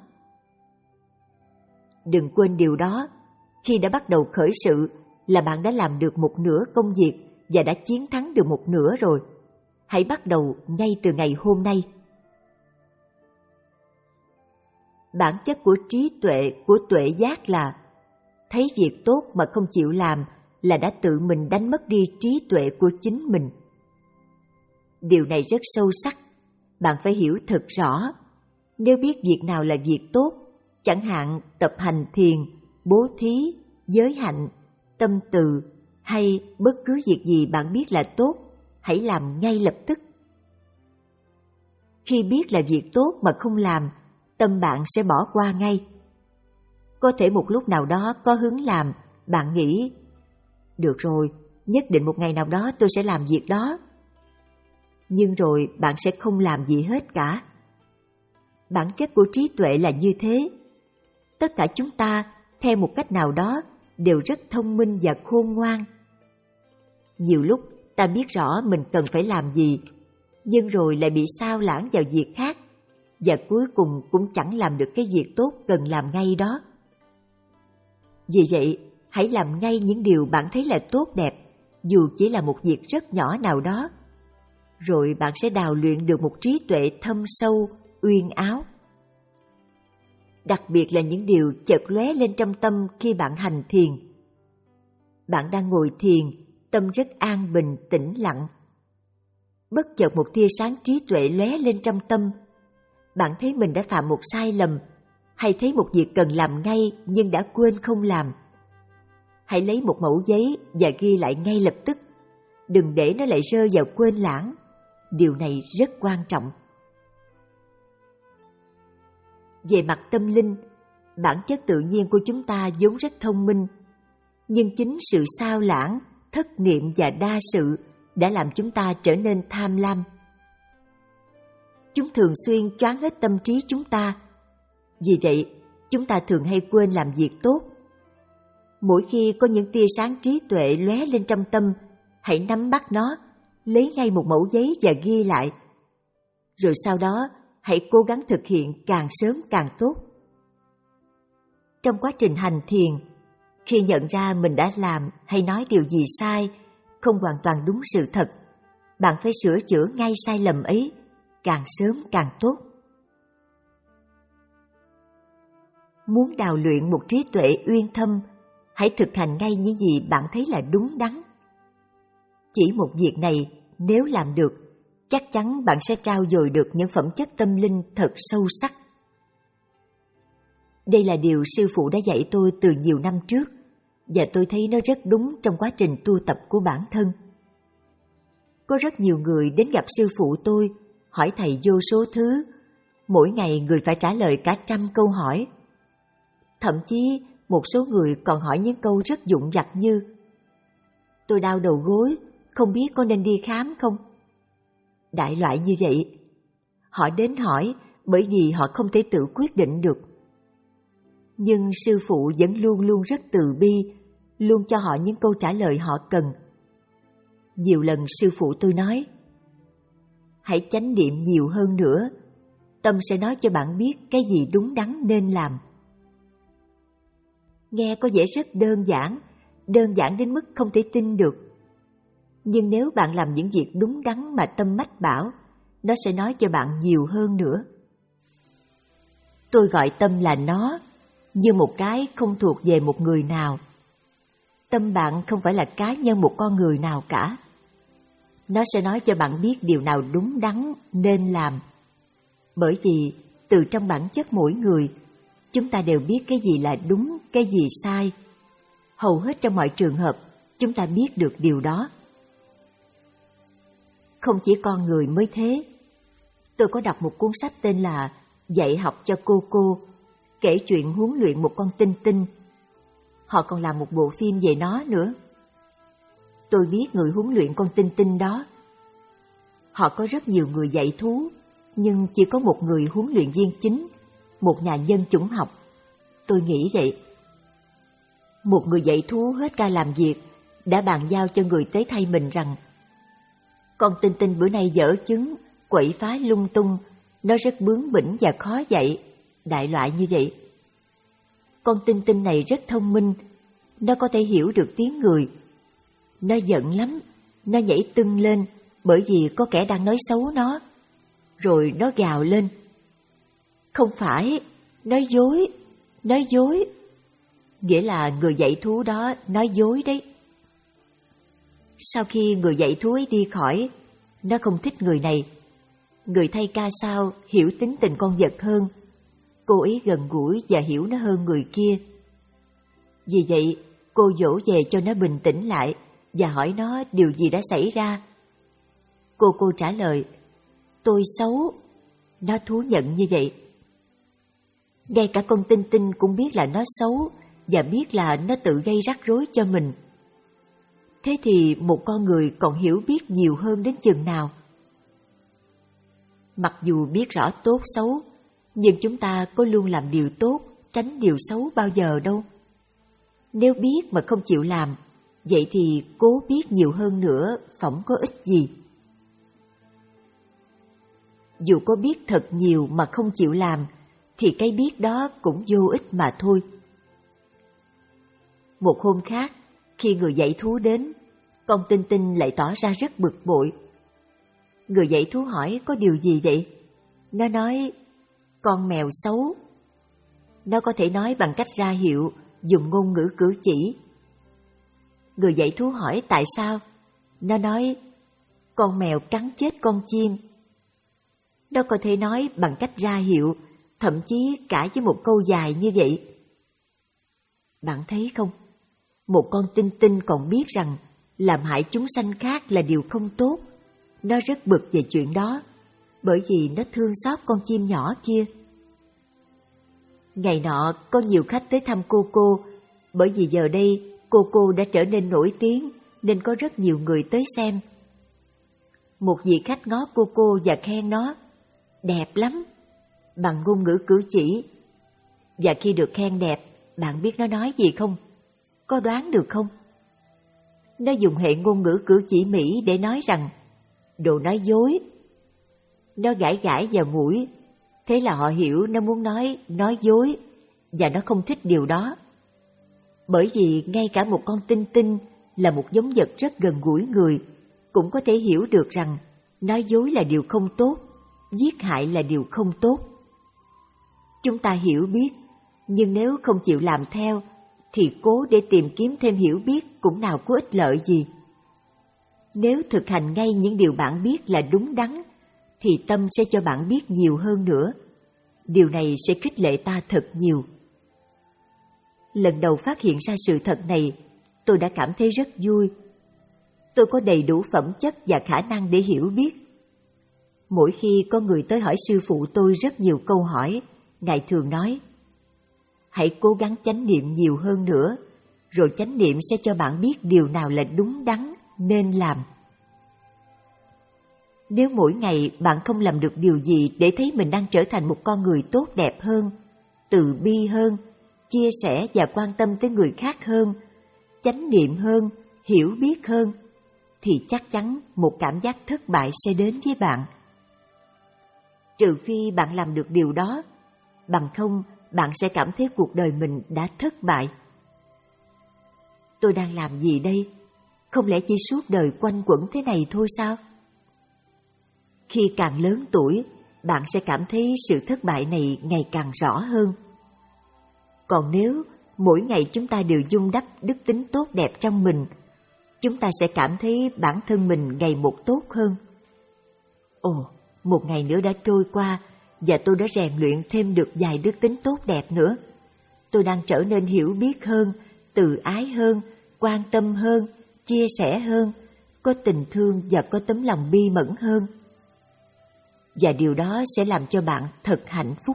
Speaker 1: Đừng quên điều đó, khi đã bắt đầu khởi sự là bạn đã làm được một nửa công việc và đã chiến thắng được một nửa rồi. Hãy bắt đầu ngay từ ngày hôm nay. Bản chất của trí tuệ, của tuệ giác là thấy việc tốt mà không chịu làm là đã tự mình đánh mất đi trí tuệ của chính mình. Điều này rất sâu sắc, bạn phải hiểu thật rõ. Nếu biết việc nào là việc tốt, chẳng hạn tập hành thiền, bố thí, giới hạnh, tâm từ hay bất cứ việc gì bạn biết là tốt, hãy làm ngay lập tức. Khi biết là việc tốt mà không làm, tâm bạn sẽ bỏ qua ngay. Có thể một lúc nào đó có hứng làm, bạn nghĩ, được rồi, nhất định một ngày nào đó tôi sẽ làm việc đó. Nhưng rồi bạn sẽ không làm gì hết cả. Bản chất của trí tuệ là như thế. Tất cả chúng ta, theo một cách nào đó, đều rất thông minh và khôn ngoan. Nhiều lúc ta biết rõ mình cần phải làm gì, nhưng rồi lại bị sao lãng vào việc khác, và cuối cùng cũng chẳng làm được cái việc tốt cần làm ngay đó. Vì vậy, hãy làm ngay những điều bạn thấy là tốt đẹp, dù chỉ là một việc rất nhỏ nào đó. Rồi bạn sẽ đào luyện được một trí tuệ thâm sâu, uyên áo. Đặc biệt là những điều chợt lóe lên trong tâm khi bạn hành thiền. Bạn đang ngồi thiền, tâm rất an bình, tĩnh lặng. Bất chợt một tia sáng trí tuệ lóe lên trong tâm. Bạn thấy mình đã phạm một sai lầm, hay thấy một việc cần làm ngay nhưng đã quên không làm. Hãy lấy một mẩu giấy và ghi lại ngay lập tức. Đừng để nó lại rơi vào quên lãng. Điều này rất quan trọng. Về mặt tâm linh, bản chất tự nhiên của chúng ta vốn rất thông minh. Nhưng chính sự sao lãng, thất niệm và đa sự đã làm chúng ta trở nên tham lam. Chúng thường xuyên choáng hết tâm trí chúng ta. Vì vậy, chúng ta thường hay quên làm việc tốt. Mỗi khi có những tia sáng trí tuệ lóe lên trong tâm, hãy nắm bắt nó, lấy ngay một mẩu giấy và ghi lại. Rồi sau đó, hãy cố gắng thực hiện càng sớm càng tốt. Trong quá trình hành thiền, khi nhận ra mình đã làm hay nói điều gì sai, không hoàn toàn đúng sự thật, bạn phải sửa chữa ngay sai lầm ấy, càng sớm càng tốt. Muốn đào luyện một trí tuệ uyên thâm, hãy thực hành ngay những gì bạn thấy là đúng đắn. Chỉ một việc này nếu làm được, chắc chắn bạn sẽ trao dồi được những phẩm chất tâm linh thật sâu sắc. Đây là điều sư phụ đã dạy tôi từ nhiều năm trước, và tôi thấy nó rất đúng trong quá trình tu tập của bản thân. Có rất nhiều người đến gặp sư phụ tôi, hỏi thầy vô số thứ. Mỗi ngày người phải trả lời cả trăm câu hỏi. Thậm chí một số người còn hỏi những câu rất vụn vặt như: tôi đau đầu gối, không biết có nên đi khám không? Đại loại như vậy. Họ đến hỏi bởi vì họ không thể tự quyết định được. Nhưng sư phụ vẫn luôn luôn rất từ bi, luôn cho họ những câu trả lời họ cần. Nhiều lần sư phụ tôi nói: hãy chánh niệm nhiều hơn nữa, tâm sẽ nói cho bạn biết cái gì đúng đắn nên làm. Nghe có vẻ rất đơn giản, đơn giản đến mức không thể tin được. Nhưng nếu bạn làm những việc đúng đắn mà tâm mách bảo, nó sẽ nói cho bạn nhiều hơn nữa. Tôi gọi tâm là nó, như một cái không thuộc về một người nào. Tâm bạn không phải là cá nhân một con người nào cả. Nó sẽ nói cho bạn biết điều nào đúng đắn nên làm. Bởi vì từ trong bản chất mỗi người, chúng ta đều biết cái gì là đúng, cái gì sai. Hầu hết trong mọi trường hợp, chúng ta biết được điều đó. Không chỉ con người mới thế. Tôi có đọc một cuốn sách tên là Dạy học cho cô cô, kể chuyện huấn luyện một con tinh tinh. Họ còn làm một bộ phim về nó nữa. Tôi biết người huấn luyện con tinh tinh đó. Họ có rất nhiều người dạy thú, nhưng chỉ có một người huấn luyện viên chính, một nhà nhân chủng học. Tôi nghĩ vậy. Một người dạy thú hết ca làm việc, đã bàn giao cho người tới thay mình rằng: con tinh tinh bữa nay dở chứng, quậy phá lung tung, nó rất bướng bỉnh và khó dạy, đại loại như vậy. Con tinh tinh này rất thông minh, nó có thể hiểu được tiếng người. Nó giận lắm, nó nhảy tưng lên bởi vì có kẻ đang nói xấu nó. Rồi nó gào lên: không phải, nói dối, nói dối. Nghĩa là người dạy thú đó nói dối đấy. Sau khi người dạy thú ấy đi khỏi, nó không thích người này. Người thay ca sao hiểu tính tình con vật hơn. Cô ấy gần gũi và hiểu nó hơn người kia. Vì vậy, cô dỗ về cho nó bình tĩnh lại và hỏi nó điều gì đã xảy ra. Cô cô trả lời: tôi xấu. Nó thú nhận như vậy. Ngay cả con tinh tinh cũng biết là nó xấu và biết là nó tự gây rắc rối cho mình. Thế thì một con người còn hiểu biết nhiều hơn đến chừng nào? Mặc dù biết rõ tốt xấu, nhưng chúng ta có luôn làm điều tốt, tránh điều xấu bao giờ đâu. Nếu biết mà không chịu làm, vậy thì cố biết nhiều hơn nữa phỏng có ích gì. Dù có biết thật nhiều mà không chịu làm, thì cái biết đó cũng vô ích mà thôi. Một hôm khác, khi người dạy thú đến, con tinh tinh lại tỏ ra rất bực bội. Người dạy thú hỏi có điều gì vậy? Nó nói: con mèo xấu. Nó có thể nói bằng cách ra hiệu, dùng ngôn ngữ cử chỉ. Người dạy thú hỏi tại sao? Nó nói: con mèo cắn chết con chim. Nó có thể nói bằng cách ra hiệu, thậm chí cả với một câu dài như vậy. Bạn thấy không? Một con tinh tinh còn biết rằng làm hại chúng sanh khác là điều không tốt. Nó rất bực về chuyện đó, bởi vì nó thương xót con chim nhỏ kia. Ngày nọ có nhiều khách tới thăm cô cô, bởi vì giờ đây Cô cô đã trở nên nổi tiếng nên có rất nhiều người tới xem. Một vị khách ngó cô cô và khen nó đẹp lắm bằng ngôn ngữ cử chỉ. Và khi được khen đẹp, bạn biết nó nói gì không? Có đoán được không? Nó dùng hệ ngôn ngữ cử chỉ Mỹ để nói rằng đồ nói dối. Nó gãi gãi vào mũi, thế là họ hiểu nó muốn nói nói dối, và nó không thích điều đó. Bởi vì ngay cả một con tinh tinh là một giống vật rất gần gũi người cũng có thể hiểu được rằng nói dối là điều không tốt, giết hại là điều không tốt. Chúng ta hiểu biết, nhưng nếu không chịu làm theo thì cố để tìm kiếm thêm hiểu biết cũng nào có ích lợi gì. Nếu thực hành ngay những điều bạn biết là đúng đắn thì tâm sẽ cho bạn biết nhiều hơn nữa. Điều này sẽ khích lệ ta thật nhiều. Lần đầu phát hiện ra sự thật này, tôi đã cảm thấy rất vui. Tôi có đầy đủ phẩm chất và khả năng để hiểu biết. Mỗi khi có người tới hỏi sư phụ tôi rất nhiều câu hỏi, Ngài thường nói: hãy cố gắng chánh niệm nhiều hơn nữa, rồi chánh niệm sẽ cho bạn biết điều nào là đúng đắn, nên làm. Nếu mỗi ngày bạn không làm được điều gì để thấy mình đang trở thành một con người tốt đẹp hơn, từ bi hơn, chia sẻ và quan tâm tới người khác hơn, chánh niệm hơn, hiểu biết hơn, thì chắc chắn một cảm giác thất bại sẽ đến với bạn. Trừ phi bạn làm được điều đó, bằng không bạn sẽ cảm thấy cuộc đời mình đã thất bại. Tôi đang làm gì đây? Không lẽ chỉ suốt đời quanh quẩn thế này thôi sao? Khi càng lớn tuổi, bạn sẽ cảm thấy sự thất bại này ngày càng rõ hơn. Còn nếu mỗi ngày chúng ta đều vun đắp đức tính tốt đẹp trong mình, chúng ta sẽ cảm thấy bản thân mình ngày một tốt hơn. Ồ, một ngày nữa đã trôi qua và tôi đã rèn luyện thêm được vài đức tính tốt đẹp nữa. Tôi đang trở nên hiểu biết hơn, từ ái hơn, quan tâm hơn, chia sẻ hơn, có tình thương và có tấm lòng bi mẫn hơn. Và điều đó sẽ làm cho bạn thật hạnh phúc.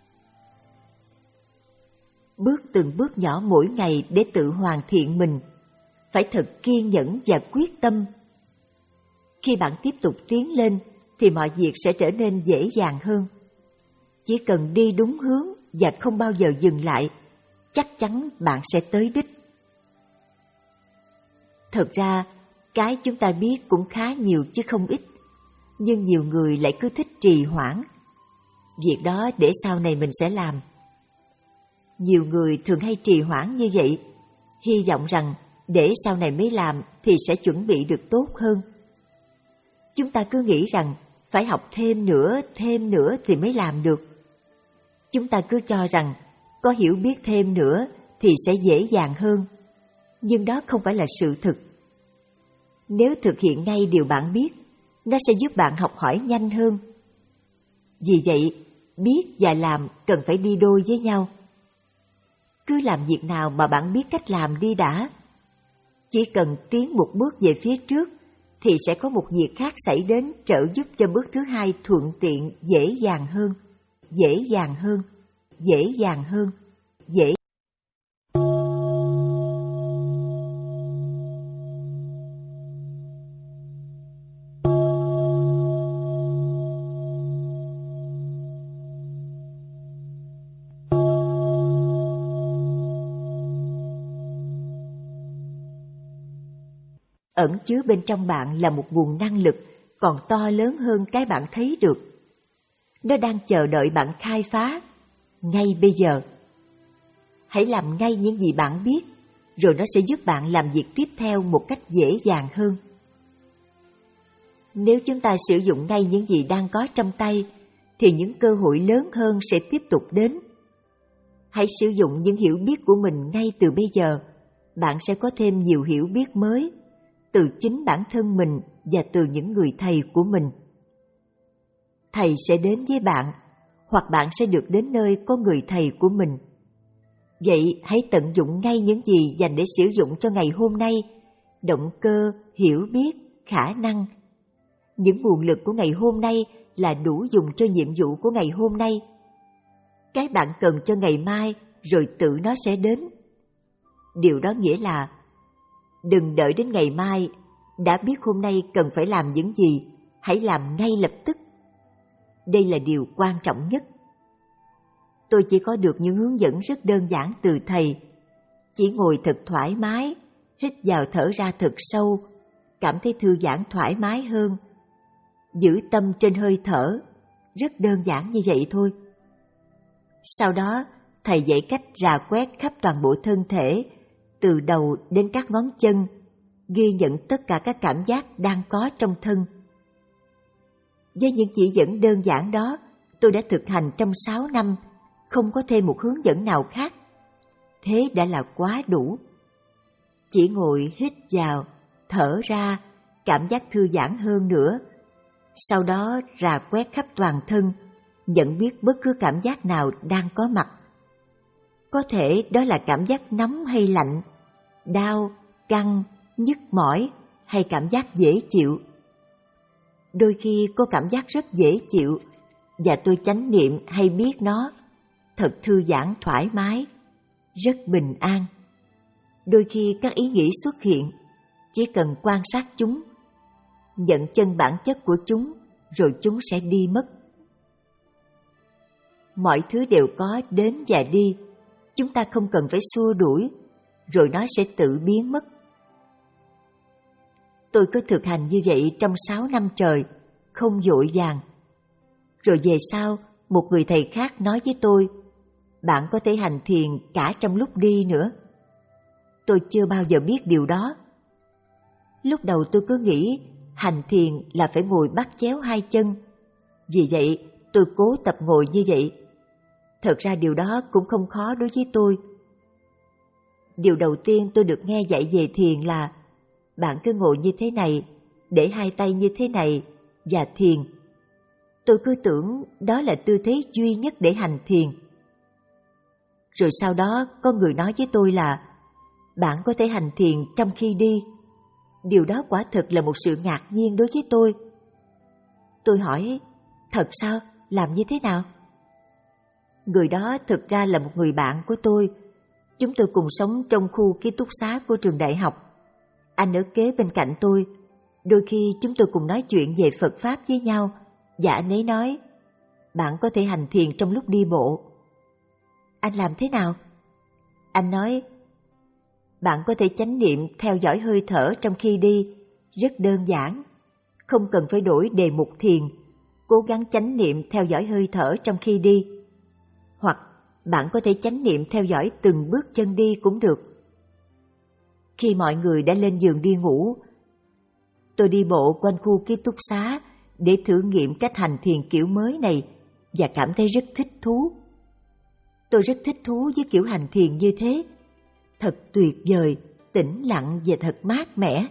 Speaker 1: Bước từng bước nhỏ mỗi ngày để tự hoàn thiện mình, phải thật kiên nhẫn và quyết tâm. Khi bạn tiếp tục tiến lên thì mọi việc sẽ trở nên dễ dàng hơn. Chỉ cần đi đúng hướng và không bao giờ dừng lại, chắc chắn bạn sẽ tới đích. Thật ra, cái chúng ta biết cũng khá nhiều chứ không ít, nhưng nhiều người lại cứ thích trì hoãn. Việc đó để sau này mình sẽ làm. Nhiều người thường hay trì hoãn như vậy, hy vọng rằng để sau này mới làm thì sẽ chuẩn bị được tốt hơn. Chúng ta cứ nghĩ rằng phải học thêm nữa, thêm nữa thì mới làm được. Chúng ta cứ cho rằng có hiểu biết thêm nữa thì sẽ dễ dàng hơn. Nhưng đó không phải là sự thực. Nếu thực hiện ngay điều bạn biết, nó sẽ giúp bạn học hỏi nhanh hơn. Vì vậy, biết và làm cần phải đi đôi với nhau. Cứ làm việc nào mà bạn biết cách làm đi đã. Chỉ cần tiến một bước về phía trước thì sẽ có một việc khác xảy đến trợ giúp cho bước thứ hai thuận tiện, dễ dàng hơn, dễ dàng hơn, dễ dàng hơn, dễ. Ẩn chứa bên trong bạn là một nguồn năng lực còn to lớn hơn cái bạn thấy được. Nó đang chờ đợi bạn khai phá, ngay bây giờ. Hãy làm ngay những gì bạn biết, rồi nó sẽ giúp bạn làm việc tiếp theo một cách dễ dàng hơn. Nếu chúng ta sử dụng ngay những gì đang có trong tay, thì những cơ hội lớn hơn sẽ tiếp tục đến. Hãy sử dụng những hiểu biết của mình ngay từ bây giờ, bạn sẽ có thêm nhiều hiểu biết mới, từ chính bản thân mình và từ những người thầy của mình. Thầy sẽ đến với bạn, hoặc bạn sẽ được đến nơi có người thầy của mình. Vậy hãy tận dụng ngay những gì dành để sử dụng cho ngày hôm nay, động cơ, hiểu biết, khả năng. Những nguồn lực của ngày hôm nay là đủ dùng cho nhiệm vụ của ngày hôm nay. Cái bạn cần cho ngày mai rồi tự nó sẽ đến. Điều đó nghĩa là Đừng đợi đến ngày mai, đã biết hôm nay cần phải làm những gì, hãy làm ngay lập tức. Đây là điều quan trọng nhất. Tôi chỉ có được những hướng dẫn rất đơn giản từ thầy. Chỉ ngồi thật thoải mái, hít vào thở ra thật sâu, cảm thấy thư giãn thoải mái hơn. Giữ tâm trên hơi thở, rất đơn giản như vậy thôi. Sau đó, thầy dạy cách rà quét khắp toàn bộ thân thể, từ đầu đến các ngón chân, ghi nhận tất cả các cảm giác đang có trong thân. Với những chỉ dẫn đơn giản đó, tôi đã thực hành trong sáu năm, không có thêm một hướng dẫn nào khác. Thế đã là quá đủ. Chỉ ngồi hít vào, thở ra, cảm giác thư giãn hơn nữa. Sau đó rà quét khắp toàn thân, nhận biết bất cứ cảm giác nào đang có mặt. Có thể đó là cảm giác nóng hay lạnh, đau, căng, nhức mỏi hay cảm giác dễ chịu. Đôi khi có cảm giác rất dễ chịu và tôi chánh niệm hay biết nó, thật thư giãn thoải mái, rất bình an. Đôi khi các ý nghĩ xuất hiện, chỉ cần quan sát chúng, nhận chân bản chất của chúng, rồi chúng sẽ đi mất. Mọi thứ đều có đến và đi, chúng ta không cần phải xua đuổi, rồi nó sẽ tự biến mất. Tôi cứ thực hành như vậy trong sáu năm trời, không vội vàng. Rồi về sau, một người thầy khác nói với tôi, bạn có thể hành thiền cả trong lúc đi nữa. Tôi chưa bao giờ biết điều đó. Lúc đầu tôi cứ nghĩ hành thiền là phải ngồi bắt chéo hai chân. Vì vậy, tôi cố tập ngồi như vậy. Thật ra điều đó cũng không khó đối với tôi. Điều đầu tiên tôi được nghe dạy về thiền là bạn cứ ngồi như thế này, để hai tay như thế này và thiền. Tôi cứ tưởng đó là tư thế duy nhất để hành thiền. Rồi sau đó có người nói với tôi là bạn có thể hành thiền trong khi đi. Điều đó quả thật là một sự ngạc nhiên đối với tôi. Tôi hỏi, thật sao? Làm như thế nào? Người đó thực ra là một người bạn của tôi. Chúng tôi cùng sống trong khu ký túc xá của trường đại học. Anh ở kế bên cạnh tôi. Đôi khi chúng tôi cùng nói chuyện về Phật Pháp với nhau, và anh ấy nói, bạn có thể hành thiền trong lúc đi bộ. Anh làm thế nào? Anh nói, bạn có thể chánh niệm theo dõi hơi thở trong khi đi, rất đơn giản. Không cần phải đổi đề mục thiền, cố gắng chánh niệm theo dõi hơi thở trong khi đi. Hoặc bạn có thể chánh niệm theo dõi từng bước chân đi cũng được. Khi mọi người đã lên giường đi ngủ, tôi đi bộ quanh khu ký túc xá để thử nghiệm cách hành thiền kiểu mới này và cảm thấy rất thích thú. Tôi rất thích thú với kiểu hành thiền như thế. Thật tuyệt vời, tĩnh lặng và thật mát mẻ.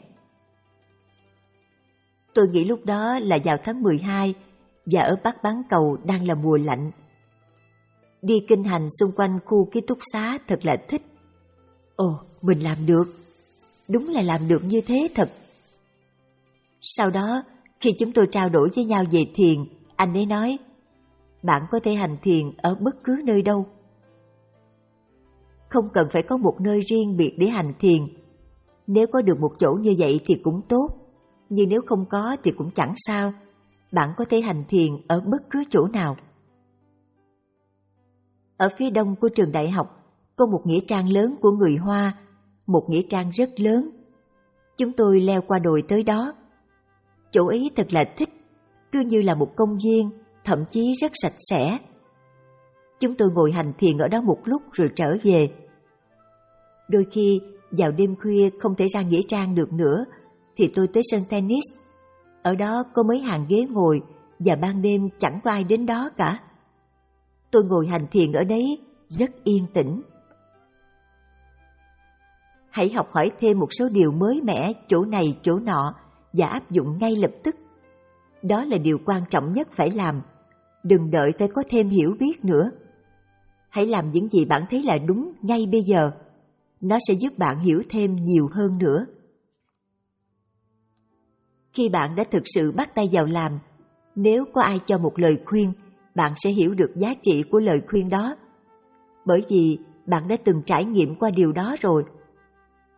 Speaker 1: Tôi nghĩ lúc đó là vào tháng mười hai và ở Bắc Bán Cầu đang là mùa lạnh. Đi kinh hành xung quanh khu ký túc xá thật là thích. Ồ, mình làm được. Đúng là làm được như thế thật. Sau đó, khi chúng tôi trao đổi với nhau về thiền, anh ấy nói, bạn có thể hành thiền ở bất cứ nơi đâu. Không cần phải có một nơi riêng biệt để hành thiền. Nếu có được một chỗ như vậy thì cũng tốt, nhưng nếu không có thì cũng chẳng sao. Bạn có thể hành thiền ở bất cứ chỗ nào. Ở phía đông của trường đại học có một nghĩa trang lớn của người Hoa, một nghĩa trang rất lớn. Chúng tôi leo qua đồi tới đó. Chỗ ấy thật là thích, cứ như là một công viên, thậm chí rất sạch sẽ. Chúng tôi ngồi hành thiền ở đó một lúc rồi trở về. Đôi khi vào đêm khuya không thể ra nghĩa trang được nữa thì tôi tới sân tennis. Ở đó có mấy hàng ghế ngồi và ban đêm chẳng có ai đến đó cả. Tôi ngồi hành thiền ở đấy rất yên tĩnh. Hãy học hỏi thêm một số điều mới mẻ chỗ này chỗ nọ và áp dụng ngay lập tức. Đó là điều quan trọng nhất phải làm. Đừng đợi phải có thêm hiểu biết nữa. Hãy làm những gì bạn thấy là đúng ngay bây giờ. Nó sẽ giúp bạn hiểu thêm nhiều hơn nữa. Khi bạn đã thực sự bắt tay vào làm, nếu có ai cho một lời khuyên, bạn sẽ hiểu được giá trị của lời khuyên đó. Bởi vì bạn đã từng trải nghiệm qua điều đó rồi.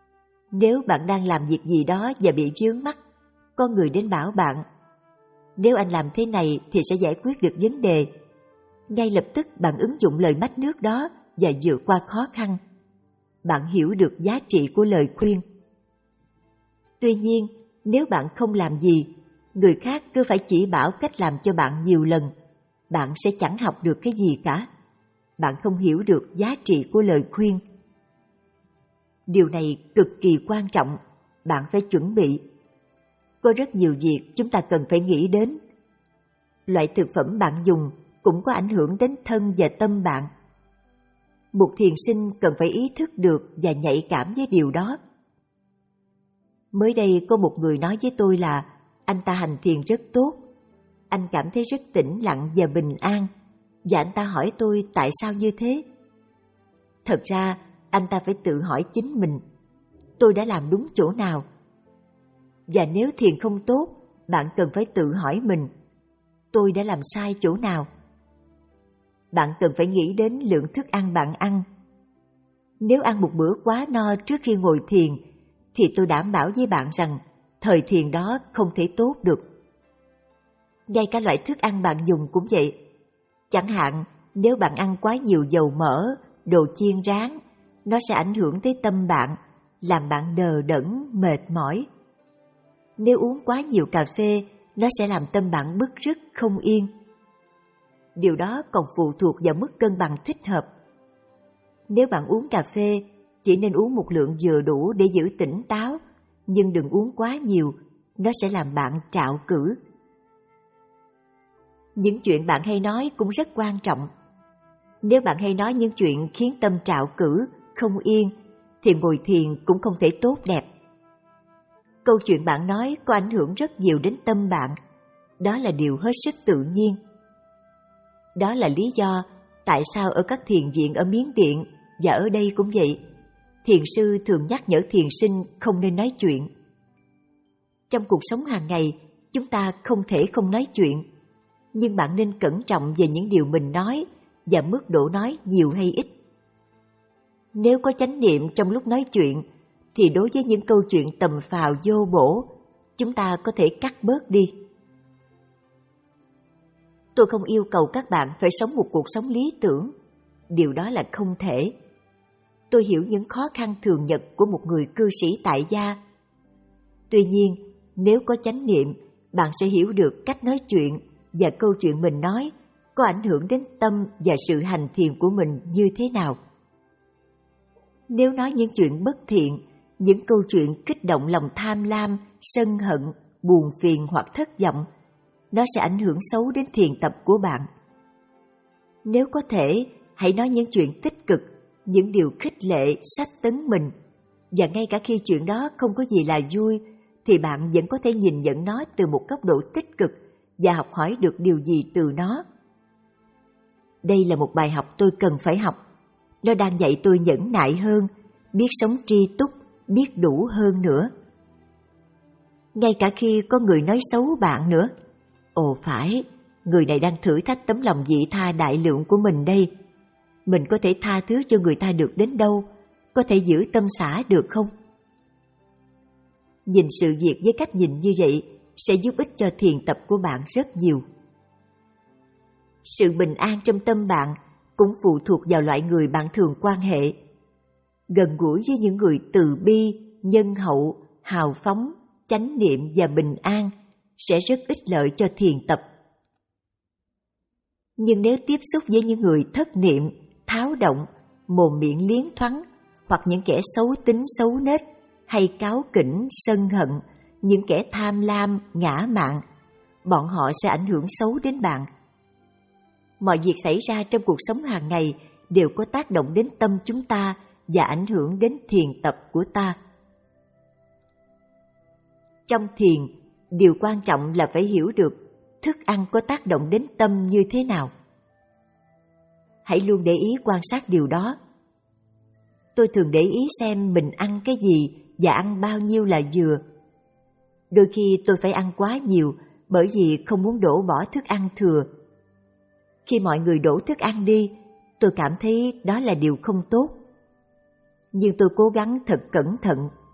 Speaker 1: Nếu bạn đang làm việc gì đó và bị vướng mắc, có người đến bảo bạn, nếu anh làm thế này thì sẽ giải quyết được vấn đề. Ngay lập tức bạn ứng dụng lời mách nước đó và vượt qua khó khăn. Bạn hiểu được giá trị của lời khuyên. Tuy nhiên, nếu bạn không làm gì, người khác cứ phải chỉ bảo cách làm cho bạn nhiều lần, bạn sẽ chẳng học được cái gì cả. Bạn không hiểu được giá trị của lời khuyên. Điều này cực kỳ quan trọng, bạn phải chuẩn bị. Có rất nhiều việc chúng ta cần phải nghĩ đến. Loại thực phẩm bạn dùng cũng có ảnh hưởng đến thân và tâm bạn. Một thiền sinh cần phải ý thức được và nhạy cảm với điều đó. Mới đây có một người nói với tôi là anh ta hành thiền rất tốt. Anh cảm thấy rất tĩnh lặng và bình an. Và anh ta hỏi tôi tại sao như thế. Thật ra anh ta phải tự hỏi chính mình, tôi đã làm đúng chỗ nào? Và nếu thiền không tốt, bạn cần phải tự hỏi mình, tôi đã làm sai chỗ nào? Bạn cần phải nghĩ đến lượng thức ăn bạn ăn. Nếu ăn một bữa quá no trước khi ngồi thiền, thì tôi đảm bảo với bạn rằng thời thiền đó không thể tốt được. Ngay cả loại thức ăn bạn dùng cũng vậy. Chẳng hạn, nếu bạn ăn quá nhiều dầu mỡ, đồ chiên rán, nó sẽ ảnh hưởng tới tâm bạn, làm bạn đờ đẫn, mệt mỏi. Nếu uống quá nhiều cà phê, nó sẽ làm tâm bạn bứt rứt, không yên. Điều đó còn phụ thuộc vào mức cân bằng thích hợp. Nếu bạn uống cà phê, chỉ nên uống một lượng vừa đủ để giữ tỉnh táo, nhưng đừng uống quá nhiều, nó sẽ làm bạn trạo cử. Những chuyện bạn hay nói cũng rất quan trọng. Nếu bạn hay nói những chuyện khiến tâm trạo cử, không yên, thì ngồi thiền cũng không thể tốt đẹp. Câu chuyện bạn nói có ảnh hưởng rất nhiều đến tâm bạn, đó là điều hết sức tự nhiên. Đó là lý do tại sao ở các thiền viện ở Miến Điện và ở đây cũng vậy, thiền sư thường nhắc nhở thiền sinh không nên nói chuyện. Trong cuộc sống hàng ngày, chúng ta không thể không nói chuyện, nhưng bạn nên cẩn trọng về những điều mình nói và mức độ nói nhiều hay ít. Nếu có chánh niệm trong lúc nói chuyện, thì đối với những câu chuyện tầm phào vô bổ, chúng ta có thể cắt bớt đi. Tôi không yêu cầu các bạn phải sống một cuộc sống lý tưởng, điều đó là không thể. Tôi hiểu những khó khăn thường nhật của một người cư sĩ tại gia. Tuy nhiên, nếu có chánh niệm, bạn sẽ hiểu được cách nói chuyện và câu chuyện mình nói có ảnh hưởng đến tâm và sự hành thiền của mình như thế nào. Nếu nói những chuyện bất thiện, những câu chuyện kích động lòng tham lam, sân hận, buồn phiền hoặc thất vọng, nó sẽ ảnh hưởng xấu đến thiền tập của bạn. Nếu có thể, hãy nói những chuyện tích cực, những điều khích lệ, sách tấn mình. Và ngay cả khi chuyện đó không có gì là vui, thì bạn vẫn có thể nhìn nhận nó từ một góc độ tích cực và học hỏi được điều gì từ nó. Đây là một bài học tôi cần phải học. Nó đang dạy tôi nhẫn nại hơn, biết sống tri túc, biết đủ hơn nữa. Ngay cả khi có người nói xấu bạn nữa. Ồ phải, người này đang thử thách tấm lòng vị tha đại lượng của mình đây. Mình có thể tha thứ cho người ta được đến đâu? Có thể giữ tâm xả được không? Nhìn sự việc với cách nhìn như vậy sẽ giúp ích cho thiền tập của bạn rất nhiều. Sự bình an trong tâm bạn cũng phụ thuộc vào loại người bạn thường quan hệ. Gần gũi với những người từ bi, nhân hậu, hào phóng, chánh niệm và bình an sẽ rất ích lợi cho thiền tập. Nhưng nếu tiếp xúc với những người thất niệm, tháo động, mồm miệng liến thoáng, hoặc những kẻ xấu tính xấu nết, hay cáu kỉnh, sân hận, những kẻ tham lam, ngã mạn, bọn họ sẽ ảnh hưởng xấu đến bạn. Mọi việc xảy ra trong cuộc sống hàng ngày đều có tác động đến tâm chúng ta và ảnh hưởng đến thiền tập của ta. Trong thiền, điều quan trọng là phải hiểu được thức ăn có tác động đến tâm như thế nào. Hãy luôn để ý quan sát điều đó. Tôi thường để ý xem mình ăn cái gì và ăn bao nhiêu là vừa. Đôi khi tôi phải ăn quá nhiều bởi vì không muốn đổ bỏ thức ăn thừa. Khi mọi người đổ thức ăn đi, tôi cảm thấy đó là điều không tốt. Nhưng tôi cố gắng thật cẩn thận.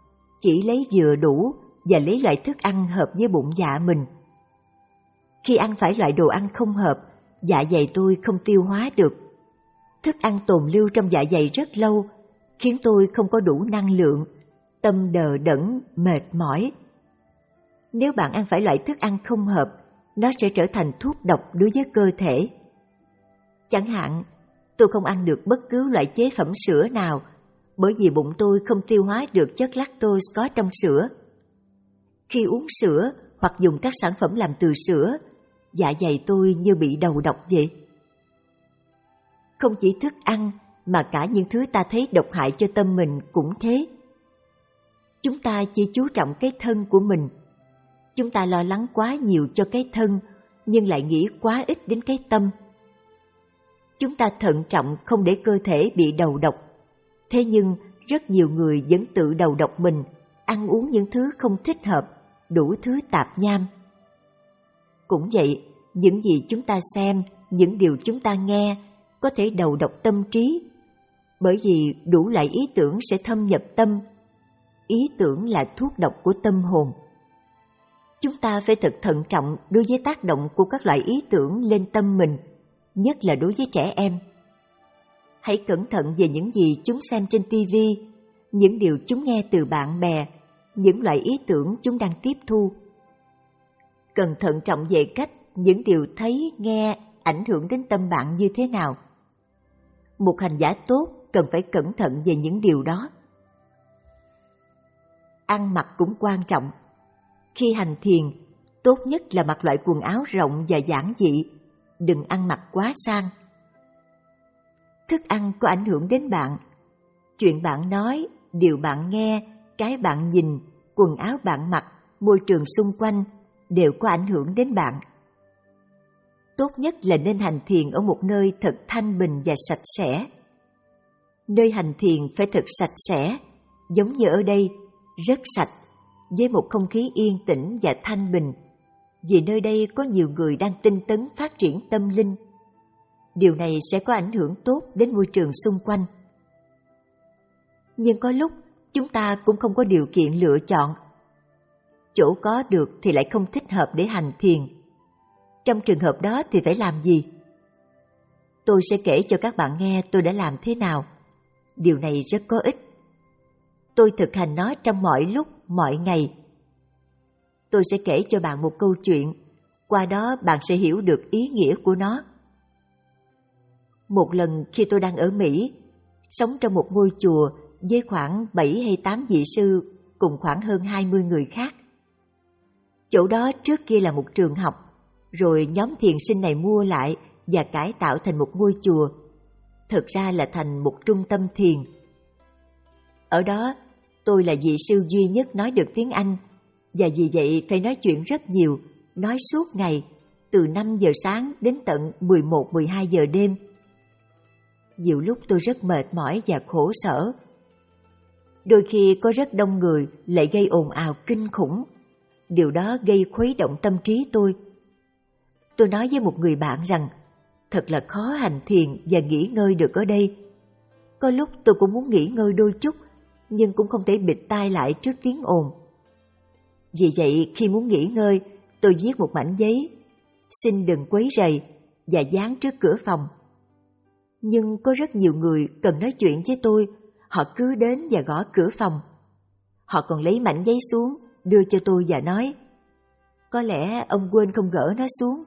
Speaker 1: chỉ lấy vừa đủ và lấy loại thức ăn hợp với bụng dạ mình. Khi ăn phải loại đồ ăn không hợp, dạ dày tôi không tiêu hóa được. Thức ăn tồn lưu trong dạ dày rất lâu, khiến tôi không có đủ năng lượng, tâm đờ đẫn, mệt mỏi. Nếu bạn ăn phải loại thức ăn không hợp, nó sẽ trở thành thuốc độc đối với cơ thể. Chẳng hạn, tôi không ăn được bất cứ loại chế phẩm sữa nào, bởi vì bụng tôi không tiêu hóa được chất lactose có trong sữa. Khi uống sữa hoặc dùng các sản phẩm làm từ sữa, dạ dày tôi như bị đầu độc vậy. Không chỉ thức ăn mà cả những thứ ta thấy độc hại cho tâm mình cũng thế. Chúng ta chỉ chú trọng cái thân của mình. Chúng ta lo lắng quá nhiều cho cái thân, nhưng lại nghĩ quá ít đến cái tâm. Chúng ta thận trọng không để cơ thể bị đầu độc. Thế nhưng rất nhiều người vẫn tự đầu độc mình, ăn uống những thứ không thích hợp, đủ thứ tạp nham. Cũng vậy, những gì chúng ta xem, những điều chúng ta nghe có thể đầu độc tâm trí, bởi vì đủ loại ý tưởng sẽ thâm nhập tâm. Ý tưởng là thuốc độc của tâm hồn. Chúng ta phải thật thận trọng đối với tác động của các loại ý tưởng lên tâm mình, nhất là đối với trẻ em. Hãy cẩn thận về những gì chúng xem trên ti vi, những điều chúng nghe từ bạn bè, những loại ý tưởng chúng đang tiếp thu. Cần thận trọng về cách những điều thấy, nghe ảnh hưởng đến tâm bạn như thế nào. Một hành giả tốt cần phải cẩn thận về những điều đó. Ăn mặc cũng quan trọng. Khi hành thiền, tốt nhất là mặc loại quần áo rộng và giản dị, đừng ăn mặc quá sang. Thức ăn có ảnh hưởng đến bạn. Chuyện bạn nói, điều bạn nghe, cái bạn nhìn, quần áo bạn mặc, môi trường xung quanh đều có ảnh hưởng đến bạn. Tốt nhất là nên hành thiền ở một nơi thật thanh bình và sạch sẽ. Nơi hành thiền phải thật sạch sẽ, giống như ở đây, rất sạch, với một không khí yên tĩnh và thanh bình, vì nơi đây có nhiều người đang tinh tấn phát triển tâm linh. Điều này sẽ có ảnh hưởng tốt đến môi trường xung quanh. Nhưng có lúc chúng ta cũng không có điều kiện lựa chọn. Chỗ có được thì lại không thích hợp để hành thiền. Trong trường hợp đó thì phải làm gì? Tôi sẽ kể cho các bạn nghe tôi đã làm thế nào. Điều này rất có ích. Tôi thực hành nó trong mọi lúc, mọi ngày. Tôi sẽ kể cho bạn một câu chuyện, qua đó bạn sẽ hiểu được ý nghĩa của nó. Một lần khi tôi đang ở Mỹ, sống trong một ngôi chùa với khoảng bảy hay tám vị sư cùng khoảng hơn hai mươi người khác. Chỗ đó trước kia là một trường học, rồi nhóm thiền sinh này mua lại và cải tạo thành một ngôi chùa. Thực ra là thành một trung tâm thiền. Ở đó, tôi là vị sư duy nhất nói được tiếng Anh, và vì vậy phải nói chuyện rất nhiều, nói suốt ngày, từ năm giờ sáng đến tận mười một mười hai giờ đêm. Nhiều lúc tôi rất mệt mỏi và khổ sở. Đôi khi có rất đông người lại gây ồn ào kinh khủng. Điều đó gây khuấy động tâm trí tôi. Tôi nói với một người bạn rằng, thật là khó hành thiền và nghỉ ngơi được ở đây. Có lúc tôi cũng muốn nghỉ ngơi đôi chút, nhưng cũng không thể bịt tai lại trước tiếng ồn. Vì vậy khi muốn nghỉ ngơi, tôi viết một mảnh giấy, xin đừng quấy rầy, và dán trước cửa phòng. Nhưng có rất nhiều người cần nói chuyện với tôi, họ cứ đến và gõ cửa phòng. Họ còn lấy mảnh giấy xuống, đưa cho tôi và nói, có lẽ ông quên không gỡ nó xuống.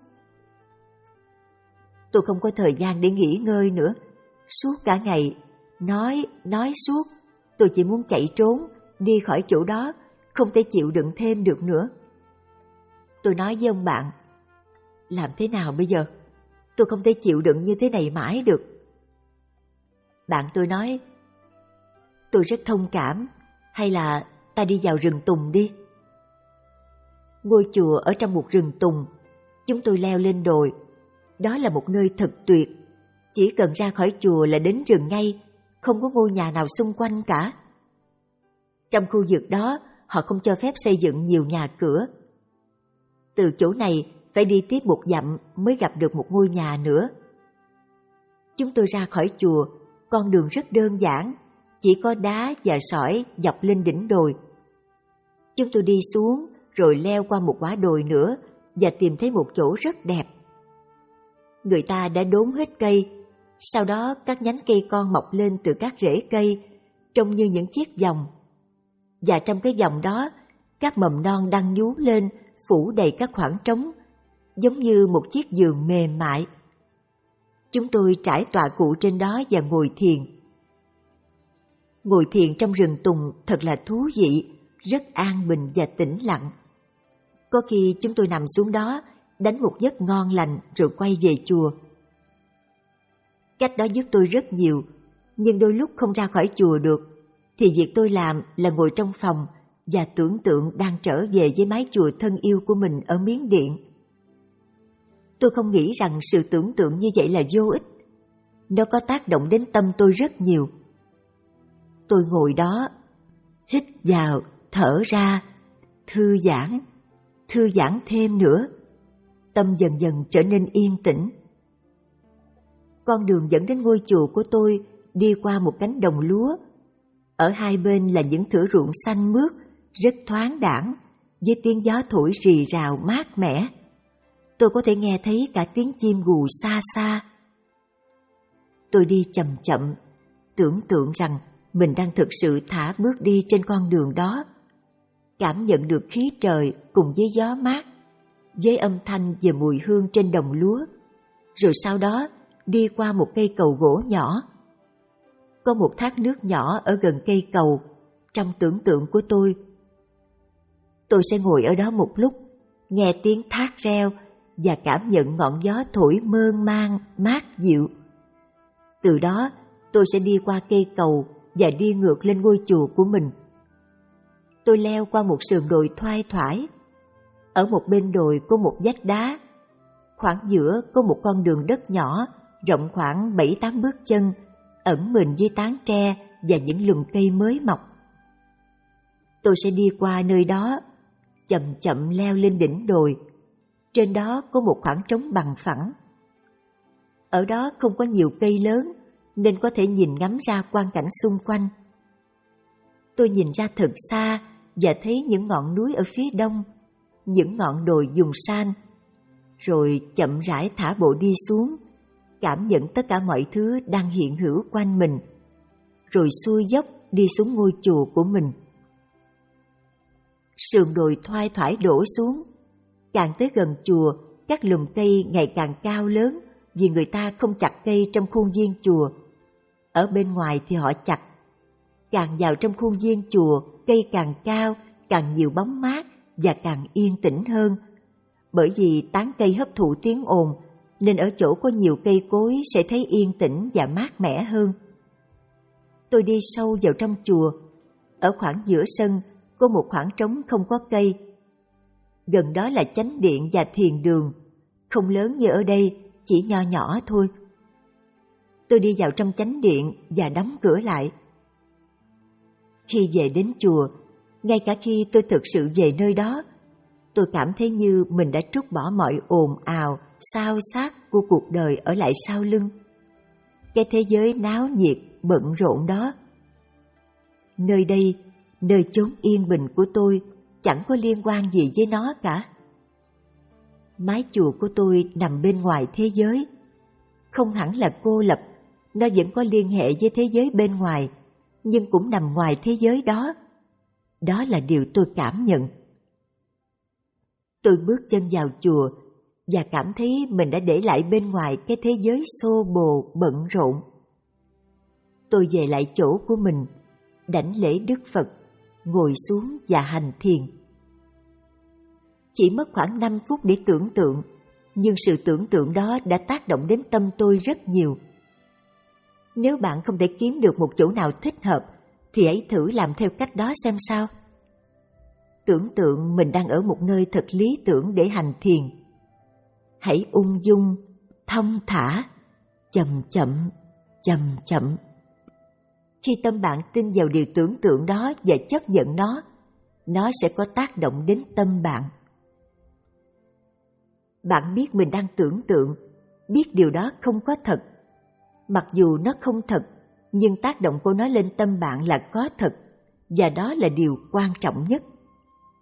Speaker 1: Tôi không có thời gian để nghỉ ngơi nữa. Suốt cả ngày, nói, nói suốt, tôi chỉ muốn chạy trốn, đi khỏi chỗ đó, không thể chịu đựng thêm được nữa. Tôi nói với ông bạn, làm thế nào bây giờ? Tôi không thể chịu đựng như thế này mãi được. Bạn tôi nói, tôi rất thông cảm, hay là ta đi vào rừng tùng đi. Ngôi chùa ở trong một rừng tùng, chúng tôi leo lên đồi. Đó là một nơi thật tuyệt, chỉ cần ra khỏi chùa là đến rừng ngay, không có ngôi nhà nào xung quanh cả. Trong khu vực đó, họ không cho phép xây dựng nhiều nhà cửa. Từ chỗ này phải đi tiếp một dặm mới gặp được một ngôi nhà nữa. Chúng tôi ra khỏi chùa, con đường rất đơn giản, chỉ có đá và sỏi dọc lên đỉnh đồi. Chúng tôi đi xuống rồi leo qua một quả đồi nữa và tìm thấy một chỗ rất đẹp. Người ta đã đốn hết cây, sau đó các nhánh cây con mọc lên từ các rễ cây, trông như những chiếc vòng. Và trong cái vòng đó, các mầm non đang nhú lên, phủ đầy các khoảng trống, giống như một chiếc giường mềm mại. Chúng tôi trải tọa cụ trên đó và ngồi thiền. Ngồi thiền trong rừng tùng thật là thú vị, rất an bình và tĩnh lặng. Có khi chúng tôi nằm xuống đó, đánh một giấc ngon lành rồi quay về chùa. Cách đó giúp tôi rất nhiều, nhưng đôi lúc không ra khỏi chùa được, thì việc tôi làm là ngồi trong phòng và tưởng tượng đang trở về với mái chùa thân yêu của mình ở Miến Điện. Tôi không nghĩ rằng sự tưởng tượng như vậy là vô ích. Nó có tác động đến tâm tôi rất nhiều. Tôi ngồi đó, hít vào, thở ra, thư giãn, thư giãn thêm nữa. Tâm dần dần trở nên yên tĩnh. Con đường dẫn đến ngôi chùa của tôi đi qua một cánh đồng lúa. Ở hai bên là những thửa ruộng xanh mướt, rất thoáng đãng, với tiếng gió thổi rì rào mát mẻ. Tôi có thể nghe thấy cả tiếng chim gù xa xa. Tôi đi chậm chậm, tưởng tượng rằng mình đang thực sự thả bước đi trên con đường đó, cảm nhận được khí trời cùng với gió mát, với âm thanh và mùi hương trên đồng lúa, rồi sau đó đi qua một cây cầu gỗ nhỏ. Có một thác nước nhỏ ở gần cây cầu, trong tưởng tượng của tôi. Tôi sẽ ngồi ở đó một lúc, nghe tiếng thác reo và cảm nhận ngọn gió thổi mơn man, mát dịu. Từ đó, tôi sẽ đi qua cây cầu và đi ngược lên ngôi chùa của mình. Tôi leo qua một sườn đồi thoai thoải. Ở một bên đồi có một vách đá. Khoảng giữa có một con đường đất nhỏ, rộng khoảng bảy tám bước chân, ẩn mình dưới tán tre và những lùm cây mới mọc. Tôi sẽ đi qua nơi đó, chậm chậm leo lên đỉnh đồi. Trên đó có một khoảng trống bằng phẳng. Ở đó không có nhiều cây lớn, nên có thể nhìn ngắm ra quang cảnh xung quanh. Tôi nhìn ra thật xa và thấy những ngọn núi ở phía đông, những ngọn đồi vùng san, rồi chậm rãi thả bộ đi xuống, cảm nhận tất cả mọi thứ đang hiện hữu quanh mình, rồi xuôi dốc đi xuống ngôi chùa của mình. Sườn đồi thoai thoải đổ xuống, càng tới gần chùa, các lùm cây ngày càng cao lớn vì người ta không chặt cây trong khuôn viên chùa. Ở bên ngoài thì họ chặt. Càng vào trong khuôn viên chùa, cây càng cao, càng nhiều bóng mát và càng yên tĩnh hơn. Bởi vì tán cây hấp thụ tiếng ồn, nên ở chỗ có nhiều cây cối sẽ thấy yên tĩnh và mát mẻ hơn. Tôi đi sâu vào trong chùa. Ở khoảng giữa sân có một khoảng trống không có cây. Gần đó là chánh điện và thiền đường, không lớn như ở đây, chỉ nho nhỏ thôi. Tôi đi vào trong chánh điện và đóng cửa lại. Khi về đến chùa, ngay cả khi tôi thực sự về nơi đó, tôi cảm thấy như mình đã trút bỏ mọi ồn ào, xao xát của cuộc đời ở lại sau lưng. Cái thế giới náo nhiệt, bận rộn đó. Nơi đây, nơi chốn yên bình của tôi, chẳng có liên quan gì với nó cả. Mái chùa của tôi nằm bên ngoài thế giới. Không hẳn là cô lập, nó vẫn có liên hệ với thế giới bên ngoài, nhưng cũng nằm ngoài thế giới đó. Đó là điều tôi cảm nhận. Tôi bước chân vào chùa và cảm thấy mình đã để lại bên ngoài cái thế giới xô bồ, bận rộn. Tôi về lại chỗ của mình, đảnh lễ Đức Phật, ngồi xuống và hành thiền. Chỉ mất khoảng năm phút để tưởng tượng, nhưng sự tưởng tượng đó đã tác động đến tâm tôi rất nhiều. Nếu bạn không thể kiếm được một chỗ nào thích hợp, thì hãy thử làm theo cách đó xem sao. Tưởng tượng mình đang ở một nơi thật lý tưởng để hành thiền. Hãy ung dung, thong thả, chậm chậm, chậm chậm. Khi tâm bạn tin vào điều tưởng tượng đó và chấp nhận nó, nó sẽ có tác động đến tâm bạn. Bạn biết mình đang tưởng tượng, biết điều đó không có thật. Mặc dù nó không thật, nhưng tác động của nó lên tâm bạn là có thật, và đó là điều quan trọng nhất.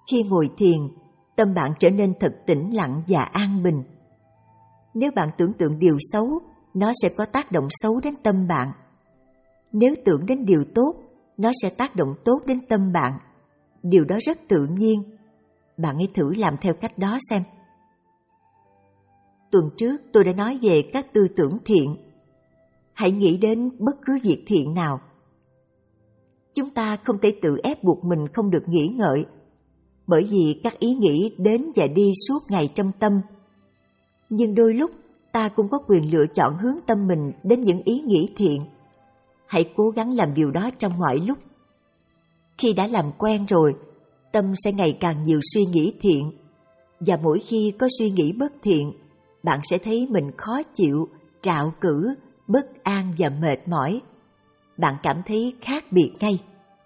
Speaker 1: Khi ngồi thiền, tâm bạn trở nên thật tĩnh lặng và an bình. Nếu bạn tưởng tượng điều xấu, nó sẽ có tác động xấu đến tâm bạn. Nếu tưởng đến điều tốt, nó sẽ tác động tốt đến tâm bạn. Điều đó rất tự nhiên. Bạn hãy thử làm theo cách đó xem. Tuần trước tôi đã nói về các tư tưởng thiện. Hãy nghĩ đến bất cứ việc thiện nào. Chúng ta không thể tự ép buộc mình không được nghĩ ngợi, bởi vì các ý nghĩ đến và đi suốt ngày trong tâm. Nhưng đôi lúc ta cũng có quyền lựa chọn hướng tâm mình đến những ý nghĩ thiện. Hãy cố gắng làm điều đó trong mọi lúc. Khi đã làm quen rồi, tâm sẽ ngày càng nhiều suy nghĩ thiện, và mỗi khi có suy nghĩ bất thiện, bạn sẽ thấy mình khó chịu, trạo cử, bất an và mệt mỏi. Bạn cảm thấy khác biệt ngay.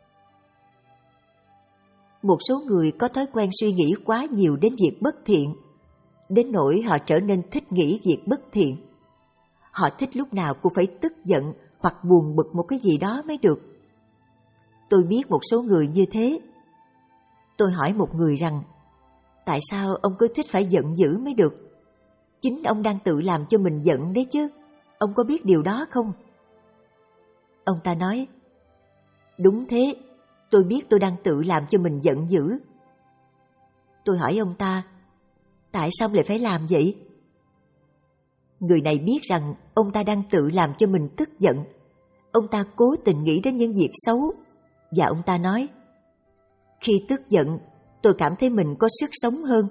Speaker 1: Một số người có thói quen suy nghĩ quá nhiều đến việc bất thiện, đến nỗi họ trở nên thích nghĩ việc bất thiện. Họ thích lúc nào cũng phải tức giận hoặc buồn bực một cái gì đó mới được. Tôi biết một số người như thế. Tôi hỏi một người rằng, tại sao ông cứ thích phải giận dữ mới được? Chính ông đang tự làm cho mình giận đấy chứ, ông có biết điều đó không? Ông ta nói, đúng thế, tôi biết tôi đang tự làm cho mình giận dữ. Tôi hỏi ông ta, tại sao ông lại phải làm vậy? Người này biết rằng ông ta đang tự làm cho mình tức giận. Ông ta cố tình nghĩ đến những việc xấu, và ông ta nói, khi tức giận, tôi cảm thấy mình có sức sống hơn.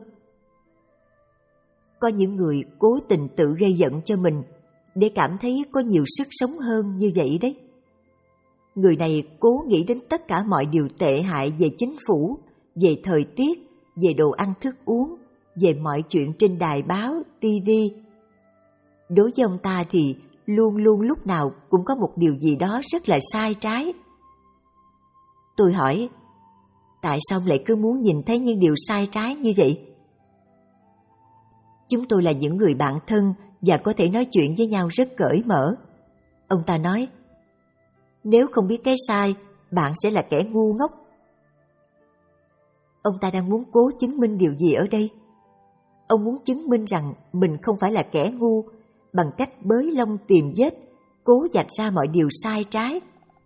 Speaker 1: Có những người cố tình tự gây giận cho mình để cảm thấy có nhiều sức sống hơn như vậy đấy. Người này cố nghĩ đến tất cả mọi điều tệ hại về chính phủ, về thời tiết, về đồ ăn thức uống, về mọi chuyện trên đài báo, tivi. Đối với ông ta thì luôn luôn lúc nào cũng có một điều gì đó rất là sai trái. Tôi hỏi, tại sao ông lại cứ muốn nhìn thấy những điều sai trái như vậy? Chúng tôi là những người bạn thân và có thể nói chuyện với nhau rất cởi mở. Ông ta nói, nếu không biết cái sai, bạn sẽ là kẻ ngu ngốc. Ông ta đang muốn cố chứng minh điều gì ở đây? Ông muốn chứng minh rằng mình không phải là kẻ ngu bằng cách bới lông tìm vết, cố vạch ra mọi điều sai trái.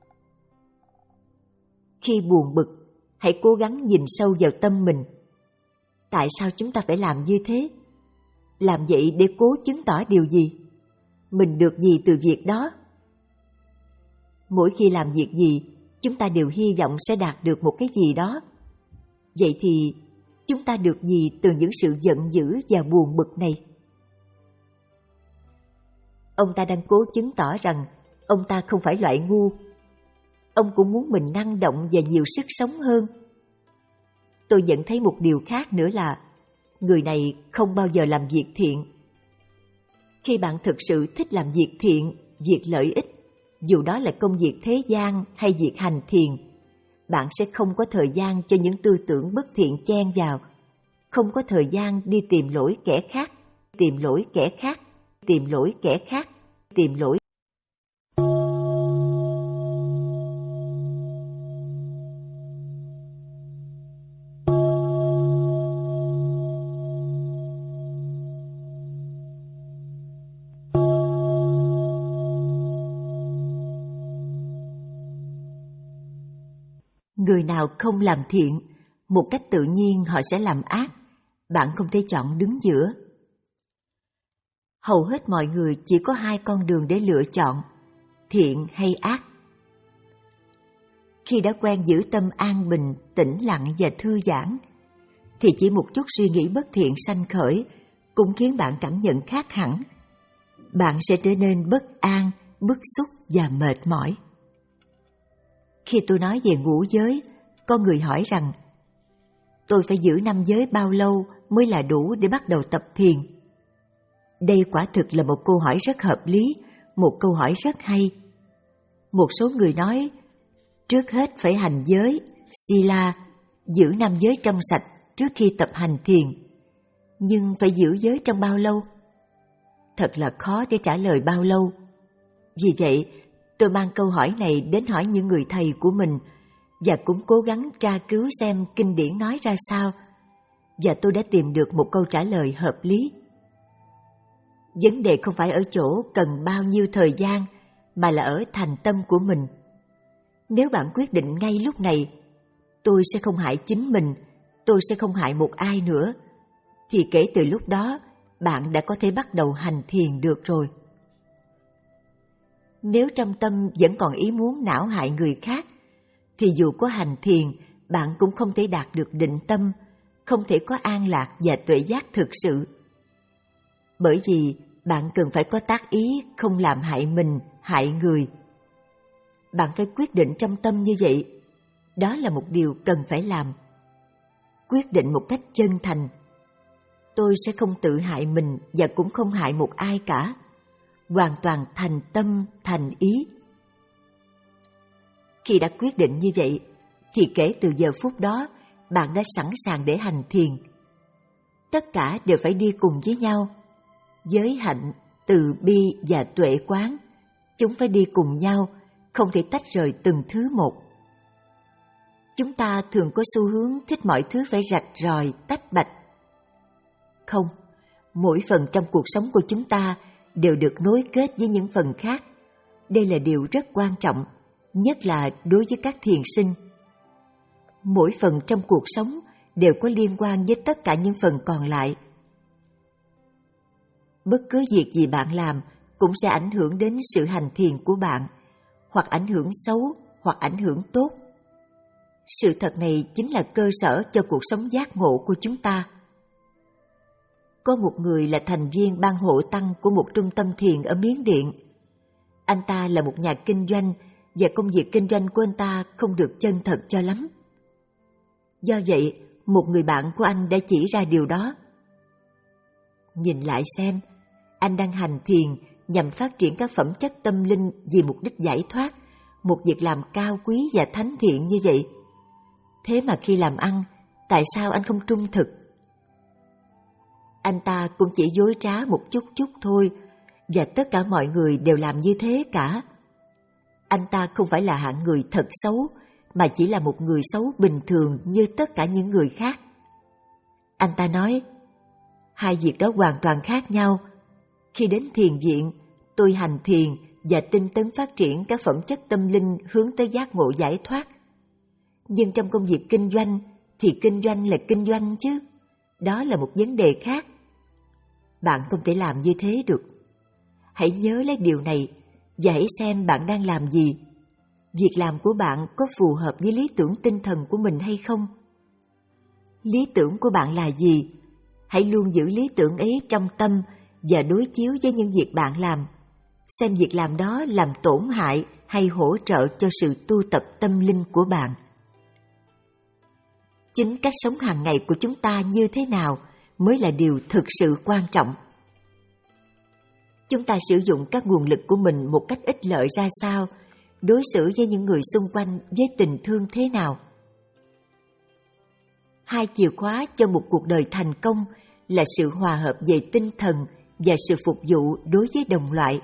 Speaker 1: Khi buồn bực, hãy cố gắng nhìn sâu vào tâm mình. Tại sao chúng ta phải làm như thế? Làm vậy để cố chứng tỏ điều gì? Mình được gì từ việc đó? Mỗi khi làm việc gì, chúng ta đều hy vọng sẽ đạt được một cái gì đó. Vậy thì chúng ta được gì từ những sự giận dữ và buồn bực này? Ông ta đang cố chứng tỏ rằng ông ta không phải loại ngu. Ông cũng muốn mình năng động và nhiều sức sống hơn. Tôi nhận thấy một điều khác nữa là người này không bao giờ làm việc thiện. Khi bạn thực sự thích làm việc thiện, việc lợi ích, dù đó là công việc thế gian hay việc hành thiền, bạn sẽ không có thời gian cho những tư tưởng bất thiện chen vào, không có thời gian đi tìm lỗi kẻ khác, tìm lỗi kẻ khác, tìm lỗi kẻ khác, tìm lỗi. Người nào không làm thiện, một cách tự nhiên họ sẽ làm ác. Bạn không thể chọn đứng giữa. Hầu hết mọi người chỉ có hai con đường để lựa chọn, thiện hay ác. Khi đã quen giữ tâm an bình, tĩnh lặng và thư giãn, thì chỉ một chút suy nghĩ bất thiện sanh khởi cũng khiến bạn cảm nhận khác hẳn. Bạn sẽ trở nên bất an, bức xúc và mệt mỏi. Khi tôi nói về ngũ giới, có người hỏi rằng tôi phải giữ năm giới bao lâu mới là đủ để bắt đầu tập thiền? Đây quả thực là một câu hỏi rất hợp lý, một câu hỏi rất hay. Một số người nói, trước hết phải hành giới, sila, giữ năm giới trong sạch trước khi tập hành thiền. Nhưng phải giữ giới trong bao lâu? Thật là khó để trả lời bao lâu. Vì vậy, tôi mang câu hỏi này đến hỏi những người thầy của mình và cũng cố gắng tra cứu xem kinh điển nói ra sao, và tôi đã tìm được một câu trả lời hợp lý. Vấn đề không phải ở chỗ cần bao nhiêu thời gian, mà là ở thành tâm của mình. Nếu bạn quyết định ngay lúc này, tôi sẽ không hại chính mình, tôi sẽ không hại một ai nữa, thì kể từ lúc đó, bạn đã có thể bắt đầu hành thiền được rồi. Nếu trong tâm vẫn còn ý muốn não hại người khác, thì dù có hành thiền, bạn cũng không thể đạt được định tâm, không thể có an lạc và tuệ giác thực sự. Bởi vì bạn cần phải có tác ý không làm hại mình, hại người. Bạn phải quyết định trong tâm như vậy. Đó là một điều cần phải làm. Quyết định một cách chân thành. Tôi sẽ không tự hại mình và cũng không hại một ai cả. Hoàn toàn thành tâm, thành ý. Khi đã quyết định như vậy, thì kể từ giờ phút đó, bạn đã sẵn sàng để hành thiền. Tất cả đều phải đi cùng với nhau. Giới hạnh, từ bi và tuệ quán, chúng phải đi cùng nhau, không thể tách rời từng thứ một. Chúng ta thường có xu hướng thích mọi thứ phải rạch ròi, tách bạch. Không, mỗi phần trong cuộc sống của chúng ta đều được nối kết với những phần khác. Đây là điều rất quan trọng, nhất là đối với các thiền sinh. Mỗi phần trong cuộc sống đều có liên quan với tất cả những phần còn lại. Bất cứ việc gì bạn làm cũng sẽ ảnh hưởng đến sự hành thiền của bạn, hoặc ảnh hưởng xấu, hoặc ảnh hưởng tốt. Sự thật này chính là cơ sở cho cuộc sống giác ngộ của chúng ta. Có một người là thành viên ban hộ tăng của một trung tâm thiền ở Miến Điện. Anh ta là một nhà kinh doanh và công việc kinh doanh của anh ta không được chân thật cho lắm. Do vậy, một người bạn của anh đã chỉ ra điều đó. Nhìn lại xem, anh đang hành thiền nhằm phát triển các phẩm chất tâm linh vì mục đích giải thoát, một việc làm cao quý và thánh thiện như vậy. Thế mà khi làm ăn, tại sao anh không trung thực? Anh ta cũng chỉ dối trá một chút chút thôi, và tất cả mọi người đều làm như thế cả. Anh ta không phải là hạng người thật xấu, mà chỉ là một người xấu bình thường như tất cả những người khác. Anh ta nói, hai việc đó hoàn toàn khác nhau. Khi đến thiền viện, tôi hành thiền và tinh tấn phát triển các phẩm chất tâm linh hướng tới giác ngộ giải thoát. Nhưng trong công việc kinh doanh thì kinh doanh là kinh doanh chứ. Đó là một vấn đề khác. Bạn không thể làm như thế được. Hãy nhớ lấy điều này và hãy xem bạn đang làm gì. Việc làm của bạn có phù hợp với lý tưởng tinh thần của mình hay không? Lý tưởng của bạn là gì? Hãy luôn giữ lý tưởng ấy trong tâm và đối chiếu với những việc bạn làm. Xem việc làm đó làm tổn hại hay hỗ trợ cho sự tu tập tâm linh của bạn. Chính cách sống hàng ngày của chúng ta như thế nào mới là điều thực sự quan trọng. Chúng ta sử dụng các nguồn lực của mình một cách ích lợi ra sao, đối xử với những người xung quanh với tình thương thế nào. Hai chìa khóa cho một cuộc đời thành công là sự hòa hợp về tinh thần và sự phục vụ đối với đồng loại.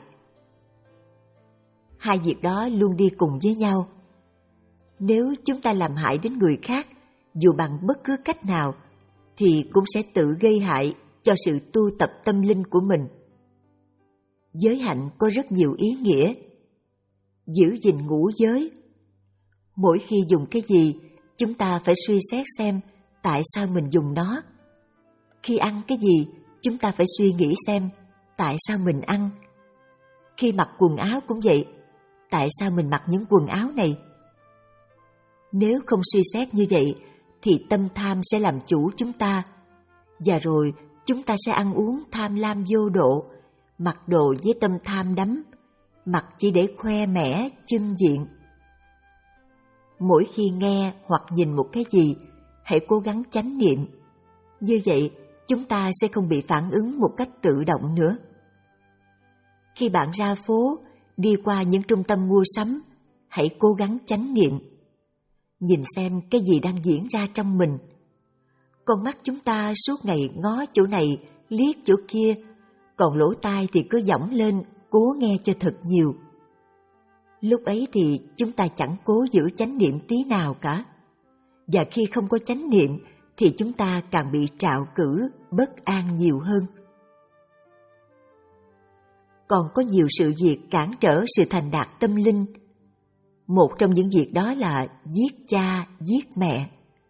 Speaker 1: Hai việc đó luôn đi cùng với nhau. Nếu chúng ta làm hại đến người khác, dù bằng bất cứ cách nào, thì cũng sẽ tự gây hại cho sự tu tập tâm linh của mình. Giới hạnh có rất nhiều ý nghĩa. Giữ gìn ngũ giới. Mỗi khi dùng cái gì, chúng ta phải suy xét xem tại sao mình dùng nó. Khi ăn cái gì, chúng ta phải suy nghĩ xem tại sao mình ăn. Khi mặc quần áo cũng vậy, tại sao mình mặc những quần áo này? Nếu không suy xét như vậy, thì tâm tham sẽ làm chủ chúng ta, và rồi chúng ta sẽ ăn uống tham lam vô độ, mặc đồ với tâm tham đắm, mặc chỉ để khoe mẽ, chưng diện. Mỗi khi nghe hoặc nhìn một cái gì, hãy cố gắng chánh niệm. Như vậy, chúng ta sẽ không bị phản ứng một cách tự động nữa. Khi bạn ra phố, đi qua những trung tâm mua sắm, hãy cố gắng chánh niệm. Nhìn xem cái gì đang diễn ra trong mình. Con mắt chúng ta suốt ngày ngó chỗ này, liếc chỗ kia, còn lỗ tai thì cứ dõng lên, cố nghe cho thật nhiều. Lúc ấy thì chúng ta chẳng cố giữ chánh niệm tí nào cả. Và khi không có chánh niệm thì chúng ta càng bị trạo cử, bất an nhiều hơn. Còn có nhiều sự việc cản trở sự thành đạt tâm linh. Một trong những việc đó là giết cha, giết mẹ.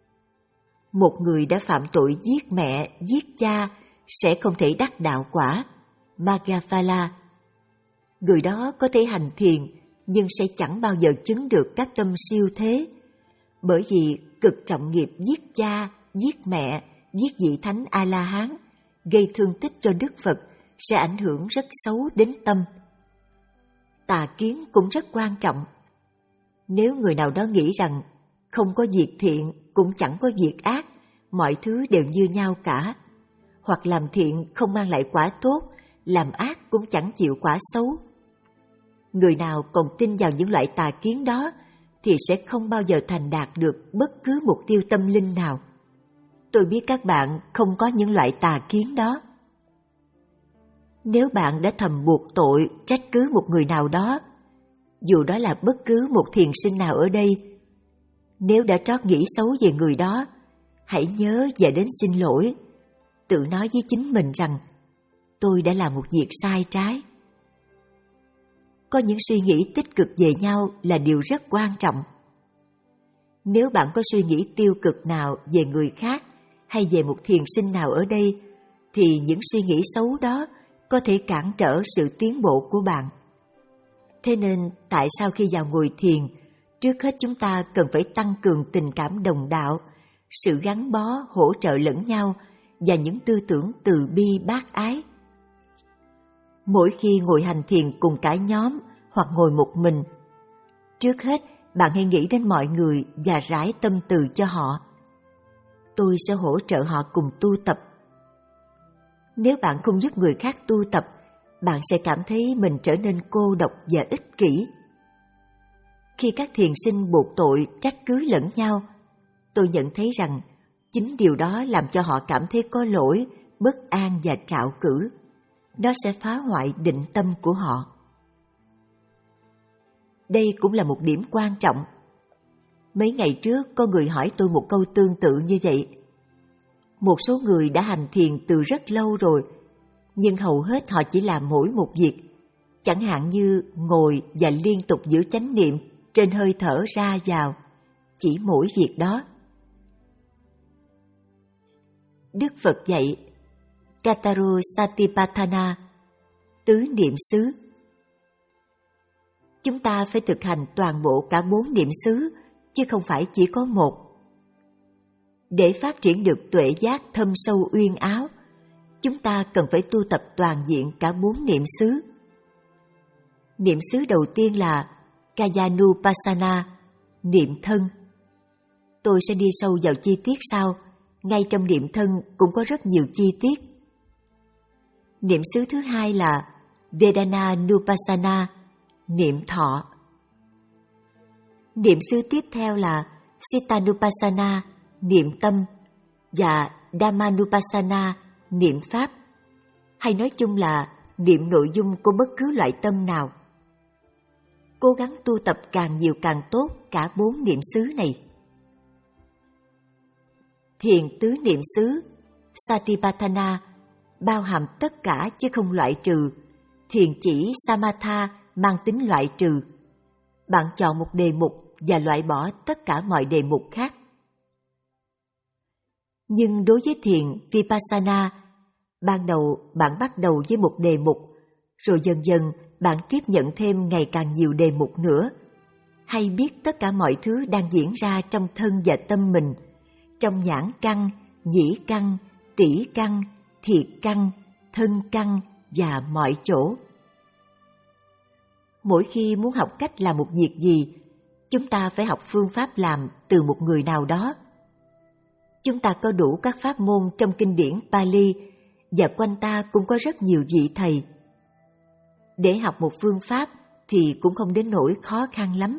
Speaker 1: Một người đã phạm tội giết mẹ, giết cha sẽ không thể đắc đạo quả, Magga-pha-la. Người đó có thể hành thiền nhưng sẽ chẳng bao giờ chứng được các tâm siêu thế, bởi vì cực trọng nghiệp giết cha, giết mẹ, giết vị thánh A-la-hán, gây thương tích cho Đức Phật sẽ ảnh hưởng rất xấu đến tâm. Tà kiến cũng rất quan trọng. Nếu người nào đó nghĩ rằng không có việc thiện cũng chẳng có việc ác, mọi thứ đều như nhau cả, hoặc làm thiện không mang lại quả tốt, làm ác cũng chẳng chịu quả xấu, người nào còn tin vào những loại tà kiến đó thì sẽ không bao giờ thành đạt được bất cứ mục tiêu tâm linh nào. Tôi biết các bạn không có những loại tà kiến đó. Nếu bạn đã thầm buộc tội, trách cứ một người nào đó, dù đó là bất cứ một thiền sinh nào ở đây, nếu đã trót nghĩ xấu về người đó, hãy nhớ và đến xin lỗi, tự nói với chính mình rằng tôi đã làm một việc sai trái. Có những suy nghĩ tích cực về nhau là điều rất quan trọng. Nếu bạn có suy nghĩ tiêu cực nào về người khác hay về một thiền sinh nào ở đây, thì những suy nghĩ xấu đó có thể cản trở sự tiến bộ của bạn. Thế nên, tại sao khi vào ngồi thiền, trước hết chúng ta cần phải tăng cường tình cảm đồng đạo, sự gắn bó, hỗ trợ lẫn nhau và những tư tưởng từ bi bác ái. Mỗi khi ngồi hành thiền cùng cả nhóm hoặc ngồi một mình, trước hết bạn hãy nghĩ đến mọi người và rải tâm từ cho họ. Tôi sẽ hỗ trợ họ cùng tu tập. Nếu bạn không giúp người khác tu tập, bạn sẽ cảm thấy mình trở nên cô độc và ích kỷ. Khi các thiền sinh buộc tội, trách cứ lẫn nhau, tôi nhận thấy rằng chính điều đó làm cho họ cảm thấy có lỗi, bất an và trạo cử. Nó sẽ phá hoại định tâm của họ. Đây cũng là một điểm quan trọng. Mấy ngày trước có người hỏi tôi một câu tương tự như vậy. Một số người đã hành thiền từ rất lâu rồi, nhưng hầu hết họ chỉ làm mỗi một việc, chẳng hạn như ngồi và liên tục giữ chánh niệm trên hơi thở ra vào, chỉ mỗi việc đó. Đức Phật dạy Kataru Satipatthana, tứ niệm xứ. Chúng ta phải thực hành toàn bộ cả bốn niệm xứ, chứ không phải chỉ có một. Để phát triển được tuệ giác thâm sâu uyên áo, chúng ta cần phải tu tập toàn diện cả bốn niệm xứ. Niệm xứ đầu tiên là Kayanupassana, niệm thân. Tôi sẽ đi sâu vào chi tiết sau, ngay trong niệm thân cũng có rất nhiều chi tiết. Niệm xứ thứ hai là Vedananupassana, niệm thọ. Niệm xứ tiếp theo là Sittanupassana, niệm tâm, và Dhammanupassana, niệm pháp, hay nói chung là niệm nội dung của bất cứ loại tâm nào. Cố gắng tu tập càng nhiều càng tốt cả bốn niệm xứ này. Thiền tứ niệm xứ, Satipatthana, bao hàm tất cả chứ không loại trừ. Thiền chỉ Samatha mang tính loại trừ. Bạn chọn một đề mục và loại bỏ tất cả mọi đề mục khác. Nhưng đối với thiền Vipassana, ban đầu bạn bắt đầu với một đề mục, rồi dần dần bạn tiếp nhận thêm ngày càng nhiều đề mục nữa, hay biết tất cả mọi thứ đang diễn ra trong thân và tâm mình, trong nhãn căn, nhĩ căn, tỷ căn, thiệt căn, thân căn và mọi chỗ. Mỗi khi muốn học cách làm một việc gì, chúng ta phải học phương pháp làm từ một người nào đó. Chúng ta có đủ các pháp môn trong kinh điển Pali và quanh ta cũng có rất nhiều vị thầy. Để học một phương pháp thì cũng không đến nỗi khó khăn lắm.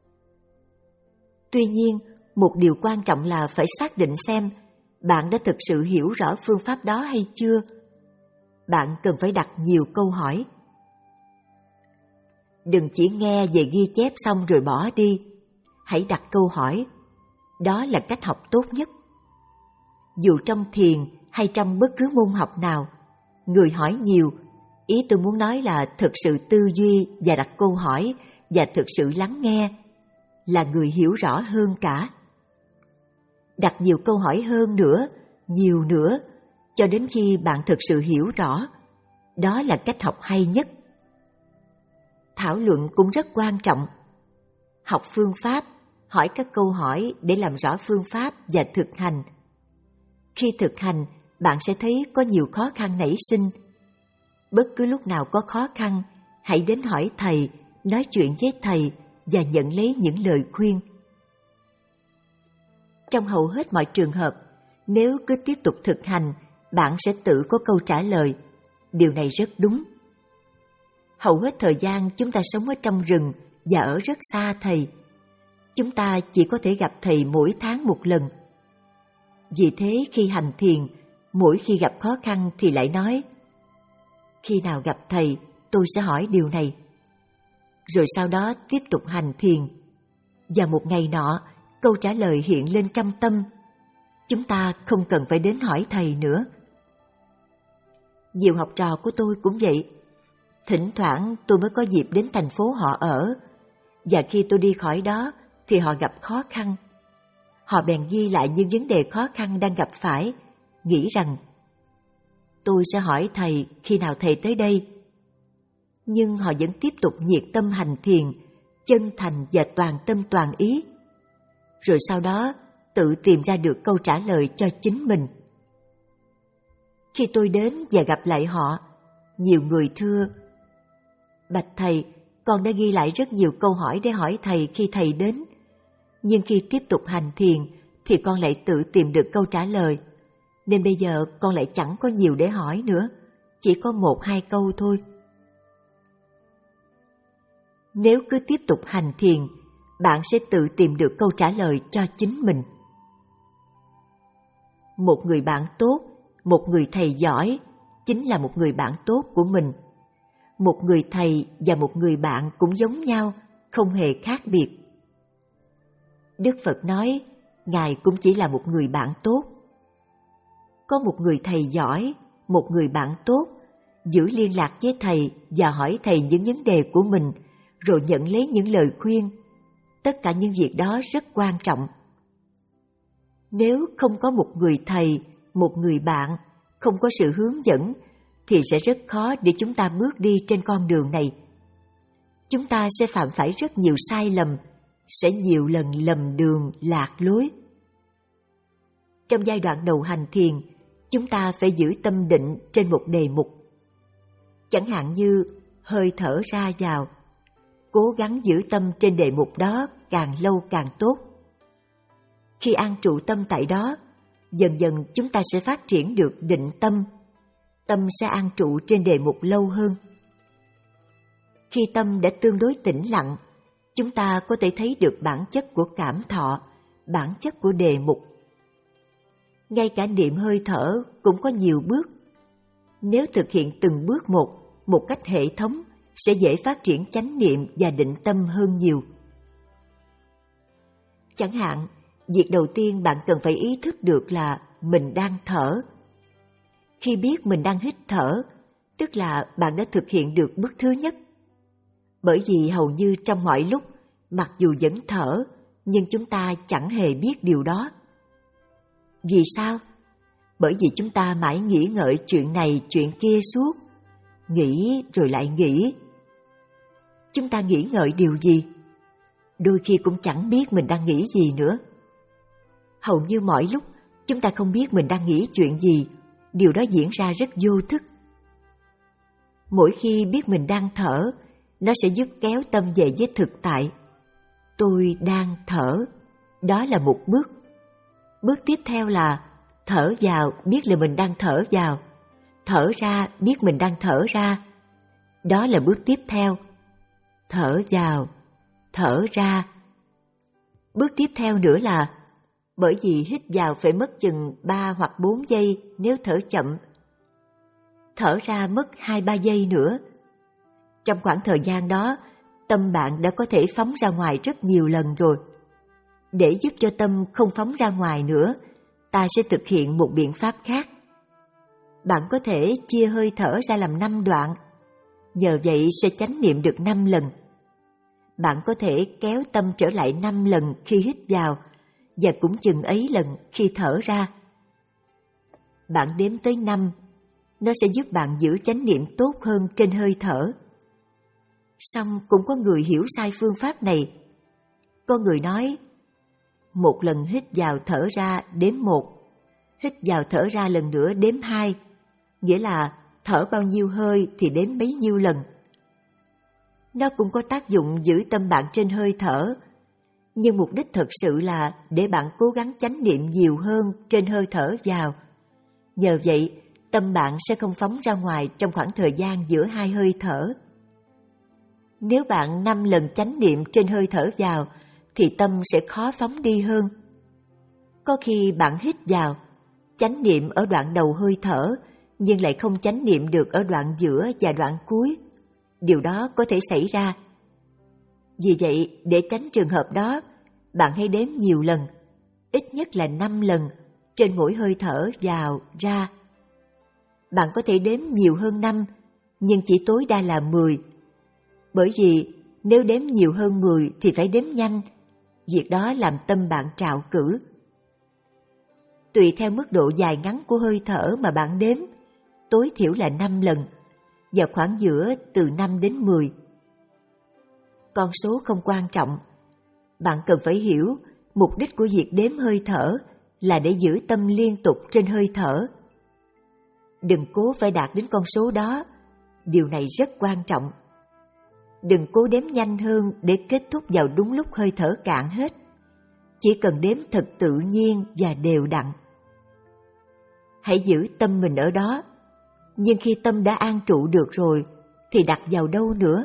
Speaker 1: Tuy nhiên, một điều quan trọng là phải xác định xem bạn đã thực sự hiểu rõ phương pháp đó hay chưa. Bạn cần phải đặt nhiều câu hỏi. Đừng chỉ nghe về ghi chép xong rồi bỏ đi. Hãy đặt câu hỏi. Đó là cách học tốt nhất. Dù trong thiền hay trong bất cứ môn học nào, người hỏi nhiều, ý tôi muốn nói là thực sự tư duy và đặt câu hỏi và thực sự lắng nghe, là người hiểu rõ hơn cả. Đặt nhiều câu hỏi hơn nữa, nhiều nữa, cho đến khi bạn thực sự hiểu rõ. Đó là cách học hay nhất. Thảo luận cũng rất quan trọng. Học phương pháp, hỏi các câu hỏi để làm rõ phương pháp và thực hành. Khi thực hành, bạn sẽ thấy có nhiều khó khăn nảy sinh. Bất cứ lúc nào có khó khăn, hãy đến hỏi thầy, nói chuyện với thầy và nhận lấy những lời khuyên. Trong hầu hết mọi trường hợp, nếu cứ tiếp tục thực hành, bạn sẽ tự có câu trả lời. Điều này rất đúng. Hầu hết thời gian chúng ta sống ở trong rừng và ở rất xa thầy. Chúng ta chỉ có thể gặp thầy mỗi tháng một lần. Vì thế khi hành thiền, mỗi khi gặp khó khăn thì lại nói: khi nào gặp thầy, tôi sẽ hỏi điều này. Rồi sau đó tiếp tục hành thiền. Và một ngày nọ, câu trả lời hiện lên trong tâm. Chúng ta không cần phải đến hỏi thầy nữa. Nhiều học trò của tôi cũng vậy. Thỉnh thoảng tôi mới có dịp đến thành phố họ ở, và khi tôi đi khỏi đó thì họ gặp khó khăn. Họ bèn ghi lại những vấn đề khó khăn đang gặp phải, nghĩ rằng tôi sẽ hỏi thầy khi nào thầy tới đây. Nhưng họ vẫn tiếp tục nhiệt tâm hành thiền, chân thành và toàn tâm toàn ý. Rồi sau đó tự tìm ra được câu trả lời cho chính mình. Khi tôi đến và gặp lại họ, nhiều người thưa: bạch thầy, con đã ghi lại rất nhiều câu hỏi để hỏi thầy khi thầy đến. Nhưng khi tiếp tục hành thiền thì con lại tự tìm được câu trả lời. Nên bây giờ con lại chẳng có nhiều để hỏi nữa, chỉ có một hai câu thôi. Nếu cứ tiếp tục hành thiền, bạn sẽ tự tìm được câu trả lời cho chính mình. Một người bạn tốt, một người thầy giỏi, chính là một người bạn tốt của mình. Một người thầy và một người bạn cũng giống nhau, không hề khác biệt. Đức Phật nói, Ngài cũng chỉ là một người bạn tốt. Có một người thầy giỏi, một người bạn tốt, giữ liên lạc với thầy và hỏi thầy những vấn đề của mình, rồi nhận lấy những lời khuyên. Tất cả những việc đó rất quan trọng. Nếu không có một người thầy, một người bạn, không có sự hướng dẫn, thì sẽ rất khó để chúng ta bước đi trên con đường này. Chúng ta sẽ phạm phải rất nhiều sai lầm, sẽ nhiều lần lầm đường, lạc lối. Trong giai đoạn đầu hành thiền, chúng ta phải giữ tâm định trên một đề mục. Chẳng hạn như hơi thở ra vào, cố gắng giữ tâm trên đề mục đó càng lâu càng tốt. Khi an trụ tâm tại đó, dần dần chúng ta sẽ phát triển được định tâm. Tâm sẽ an trụ trên đề mục lâu hơn. Khi tâm đã tương đối tĩnh lặng, chúng ta có thể thấy được bản chất của cảm thọ, bản chất của đề mục. Ngay cả niệm hơi thở cũng có nhiều bước. Nếu thực hiện từng bước một, một cách hệ thống, sẽ dễ phát triển chánh niệm và định tâm hơn nhiều. Chẳng hạn, việc đầu tiên bạn cần phải ý thức được là mình đang thở. Khi biết mình đang hít thở, tức là bạn đã thực hiện được bước thứ nhất. Bởi vì hầu như trong mọi lúc, mặc dù vẫn thở, nhưng chúng ta chẳng hề biết điều đó. Vì sao? Bởi vì chúng ta mãi nghĩ ngợi chuyện này chuyện kia suốt, nghĩ rồi lại nghĩ. Chúng ta nghĩ ngợi điều gì? Đôi khi cũng chẳng biết mình đang nghĩ gì nữa. Hầu như mọi lúc, chúng ta không biết mình đang nghĩ chuyện gì, điều đó diễn ra rất vô thức. Mỗi khi biết mình đang thở, nó sẽ giúp kéo tâm về với thực tại. Tôi đang thở, đó là một bước. Bước tiếp theo là thở vào biết là mình đang thở vào, thở ra biết mình đang thở ra. Đó là bước tiếp theo. Thở vào, thở ra. Bước tiếp theo nữa là bởi vì hít vào phải mất chừng ba hoặc bốn giây nếu thở chậm. Thở ra mất hai ba giây nữa. Trong khoảng thời gian đó, tâm bạn đã có thể phóng ra ngoài rất nhiều lần rồi. Để giúp cho tâm không phóng ra ngoài nữa, ta sẽ thực hiện một biện pháp khác. Bạn có thể chia hơi thở ra làm năm đoạn, nhờ vậy sẽ chánh niệm được năm lần. Bạn có thể kéo tâm trở lại năm lần khi hít vào, và cũng chừng ấy lần khi thở ra. Bạn đếm tới năm, nó sẽ giúp bạn giữ chánh niệm tốt hơn trên hơi thở. Song cũng có người hiểu sai phương pháp này. Có người nói, một lần hít vào thở ra đếm một, hít vào thở ra lần nữa đếm hai, nghĩa là thở bao nhiêu hơi thì đếm bấy nhiêu lần. Nó cũng có tác dụng giữ tâm bạn trên hơi thở, nhưng mục đích thật sự là để bạn cố gắng chánh niệm nhiều hơn trên hơi thở vào. Nhờ vậy, tâm bạn sẽ không phóng ra ngoài trong khoảng thời gian giữa hai hơi thở. Nếu bạn năm lần chánh niệm trên hơi thở vào, thì tâm sẽ khó phóng đi hơn. Có khi bạn hít vào, chánh niệm ở đoạn đầu hơi thở, nhưng lại không chánh niệm được ở đoạn giữa và đoạn cuối. Điều đó có thể xảy ra. Vì vậy, để tránh trường hợp đó, bạn hãy đếm nhiều lần, ít nhất là năm lần, trên mỗi hơi thở vào, ra. Bạn có thể đếm nhiều hơn năm, nhưng chỉ tối đa là mười. Bởi vì nếu đếm nhiều hơn mười thì phải đếm nhanh, việc đó làm tâm bạn trạo cử. Tùy theo mức độ dài ngắn của hơi thở mà bạn đếm, tối thiểu là năm lần, và khoảng giữa từ năm đến mười. Con số không quan trọng. Bạn cần phải hiểu mục đích của việc đếm hơi thở là để giữ tâm liên tục trên hơi thở. Đừng cố phải đạt đến con số đó, điều này rất quan trọng. Đừng cố đếm nhanh hơn để kết thúc vào đúng lúc hơi thở cạn hết. Chỉ cần đếm thật tự nhiên và đều đặn. Hãy giữ tâm mình ở đó, nhưng khi tâm đã an trụ được rồi thì đặt vào đâu nữa?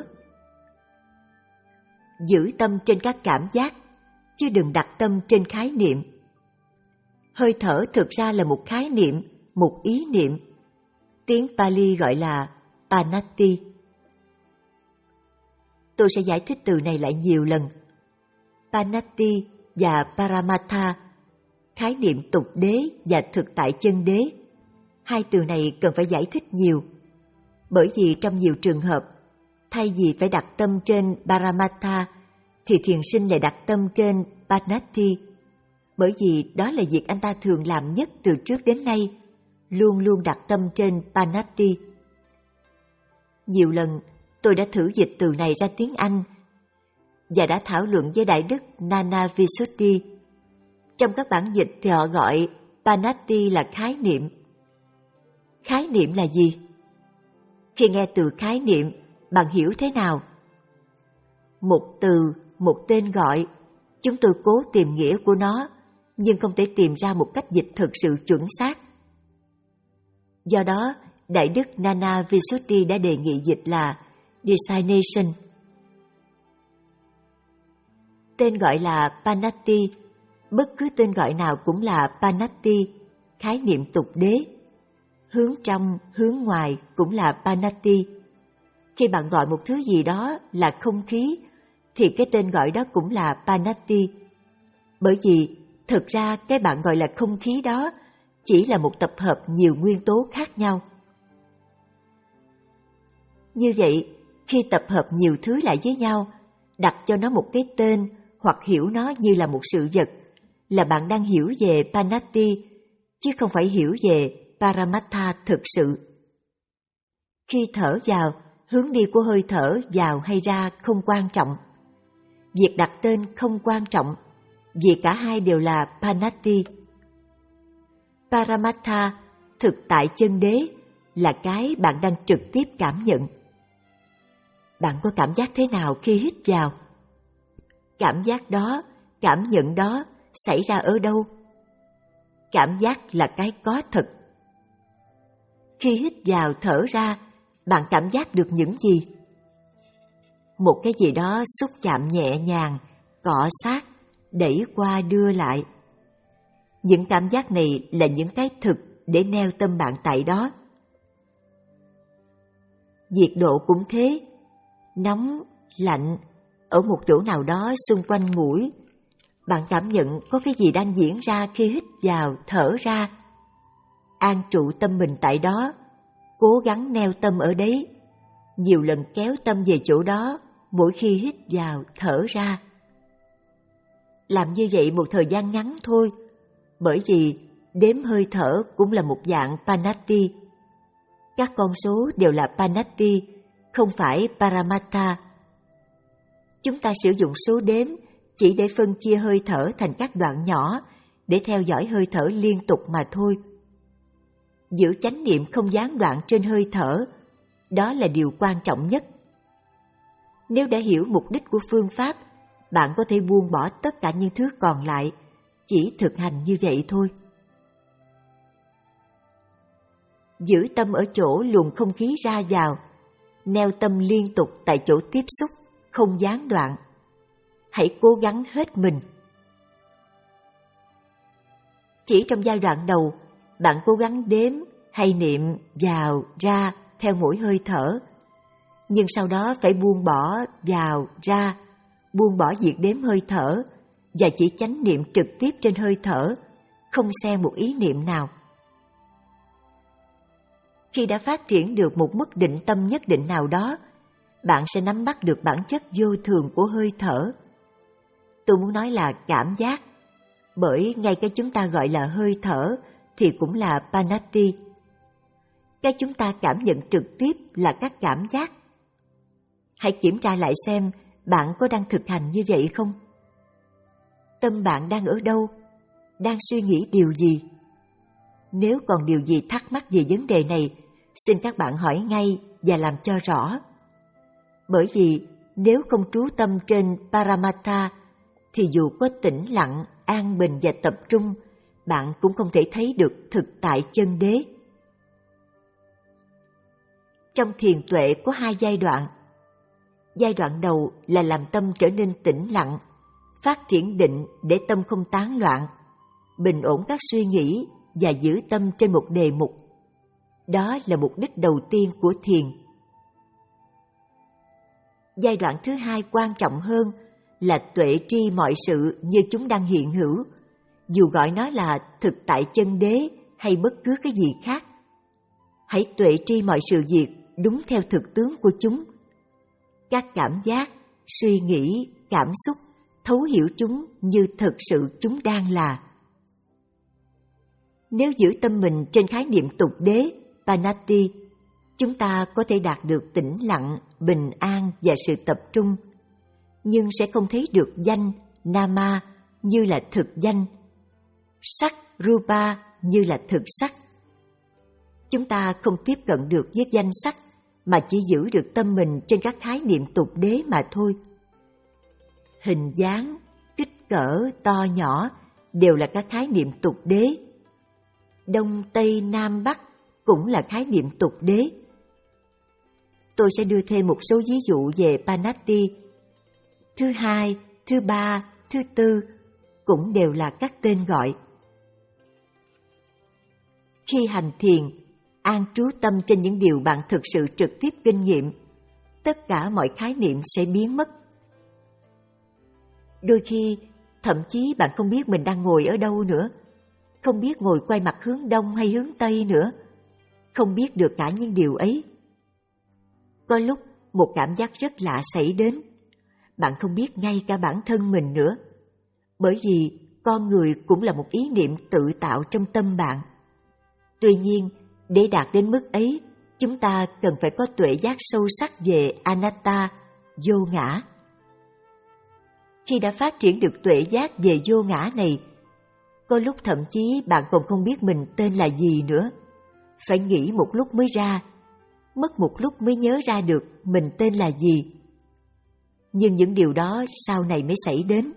Speaker 1: Giữ tâm trên các cảm giác, chứ đừng đặt tâm trên khái niệm. Hơi thở thực ra là một khái niệm, một ý niệm. Tiếng Pali gọi là Panati. Tôi sẽ giải thích từ này lại nhiều lần. Panati và Paramatha, khái niệm tục đế và thực tại chân đế. Hai từ này cần phải giải thích nhiều, bởi vì trong nhiều trường hợp, thay vì phải đặt tâm trên Paramatha, thì thiền sinh lại đặt tâm trên Panati, bởi vì đó là việc anh ta thường làm nhất từ trước đến nay, luôn luôn đặt tâm trên Panati. Nhiều lần tôi đã thử dịch từ này ra tiếng Anh và đã thảo luận với Đại đức Nana Visuddhi. Trong các bản dịch thì họ gọi Panati là khái niệm. Khái niệm là gì? Khi nghe từ khái niệm, bạn hiểu thế nào? Một từ, một tên gọi, chúng tôi cố tìm nghĩa của nó, nhưng không thể tìm ra một cách dịch thực sự chuẩn xác. Do đó, Đại đức Nana Visuddhi đã đề nghị dịch là designation. Tên gọi là Panati, bất cứ tên gọi nào cũng là Panati, khái niệm tục đế. Hướng trong, hướng ngoài cũng là Panati. Khi bạn gọi một thứ gì đó là không khí, thì cái tên gọi đó cũng là Panati. Bởi vì thực ra cái bạn gọi là không khí đó chỉ là một tập hợp nhiều nguyên tố khác nhau. Như vậy, khi tập hợp nhiều thứ lại với nhau, đặt cho nó một cái tên hoặc hiểu nó như là một sự vật, là bạn đang hiểu về Panati, chứ không phải hiểu về Paramatha thực sự. Khi thở vào, hướng đi của hơi thở vào hay ra không quan trọng. Việc đặt tên không quan trọng, vì cả hai đều là Panati. Paramatha, thực tại chân đế, là cái bạn đang trực tiếp cảm nhận. Bạn có cảm giác thế nào khi hít vào? Cảm giác đó, cảm nhận đó xảy ra ở đâu? Cảm giác là cái có thật. Khi hít vào thở ra, bạn cảm giác được những gì? Một cái gì đó xúc chạm nhẹ nhàng, cọ sát, đẩy qua đưa lại. Những cảm giác này là những cái thực để neo tâm bạn tại đó. Nhiệt độ cũng thế, nóng, lạnh, ở một chỗ nào đó xung quanh mũi, bạn cảm nhận có cái gì đang diễn ra khi hít vào, thở ra. An trụ tâm mình tại đó, cố gắng neo tâm ở đấy, nhiều lần kéo tâm về chỗ đó mỗi khi hít vào, thở ra. Làm như vậy một thời gian ngắn thôi, bởi vì đếm hơi thở cũng là một dạng Panati. Các con số đều là Panati, không phải Paramattha. Chúng ta sử dụng số đếm chỉ để phân chia hơi thở thành các đoạn nhỏ để theo dõi hơi thở liên tục mà thôi. Giữ chánh niệm không gián đoạn trên hơi thở, đó là điều quan trọng nhất. Nếu đã hiểu mục đích của phương pháp, bạn có thể buông bỏ tất cả những thứ còn lại, chỉ thực hành như vậy thôi. Giữ tâm ở chỗ luồng không khí ra vào, neo tâm liên tục tại chỗ tiếp xúc, không gián đoạn. Hãy cố gắng hết mình. Chỉ trong giai đoạn đầu, bạn cố gắng đếm hay niệm vào, ra theo mỗi hơi thở. Nhưng sau đó phải buông bỏ vào, ra, buông bỏ việc đếm hơi thở và chỉ chánh niệm trực tiếp trên hơi thở, không xen một ý niệm nào. Khi đã phát triển được một mức định tâm nhất định nào đó, bạn sẽ nắm bắt được bản chất vô thường của hơi thở. Tôi muốn nói là cảm giác, bởi ngay cái chúng ta gọi là hơi thở thì cũng là Panati. Cái chúng ta cảm nhận trực tiếp là các cảm giác. Hãy kiểm tra lại xem bạn có đang thực hành như vậy không? Tâm bạn đang ở đâu? Đang suy nghĩ điều gì? Nếu còn điều gì thắc mắc về vấn đề này, xin các bạn hỏi ngay và làm cho rõ. Bởi vì nếu không trú tâm trên Paramattha, thì dù có tĩnh lặng, an bình và tập trung, bạn cũng không thể thấy được thực tại chân đế. Trong thiền tuệ có hai giai đoạn. Giai đoạn đầu là làm tâm trở nên tĩnh lặng, phát triển định để tâm không tán loạn, bình ổn các suy nghĩ và giữ tâm trên một đề mục. Đó là mục đích đầu tiên của thiền. Giai đoạn thứ hai quan trọng hơn là tuệ tri mọi sự như chúng đang hiện hữu, dù gọi nó là thực tại chân đế hay bất cứ cái gì khác. Hãy tuệ tri mọi sự việc đúng theo thực tướng của chúng. Các cảm giác, suy nghĩ, cảm xúc, thấu hiểu chúng như thực sự chúng đang là. Nếu giữ tâm mình trên khái niệm tục đế, Panati, chúng ta có thể đạt được tĩnh lặng, bình an và sự tập trung, nhưng sẽ không thấy được danh, Nama như là thực danh, sắc, Rupa như là thực sắc. Chúng ta không tiếp cận được với danh sắc, mà chỉ giữ được tâm mình trên các khái niệm tục đế mà thôi. Hình dáng, kích cỡ, to nhỏ đều là các khái niệm tục đế. Đông, Tây, Nam, Bắc cũng là khái niệm tục đế. Tôi sẽ đưa thêm một số ví dụ về Panati. Thứ hai, thứ ba, thứ tư cũng đều là các tên gọi. Khi hành thiền, an trú tâm trên những điều bạn thực sự trực tiếp kinh nghiệm, tất cả mọi khái niệm sẽ biến mất. Đôi khi, thậm chí bạn không biết mình đang ngồi ở đâu nữa, không biết ngồi quay mặt hướng đông hay hướng tây nữa, không biết được cả những điều ấy. Có lúc một cảm giác rất lạ xảy đến, bạn không biết ngay cả bản thân mình nữa, bởi vì con người cũng là một ý niệm tự tạo trong tâm bạn. Tuy nhiên, để đạt đến mức ấy, chúng ta cần phải có tuệ giác sâu sắc về anatta, vô ngã. Khi đã phát triển được tuệ giác về vô ngã này, có lúc thậm chí bạn còn không biết mình tên là gì nữa. Phải nghĩ một lúc mới ra, mất một lúc mới nhớ ra được mình tên là gì. Nhưng những điều đó sau này mới xảy đến.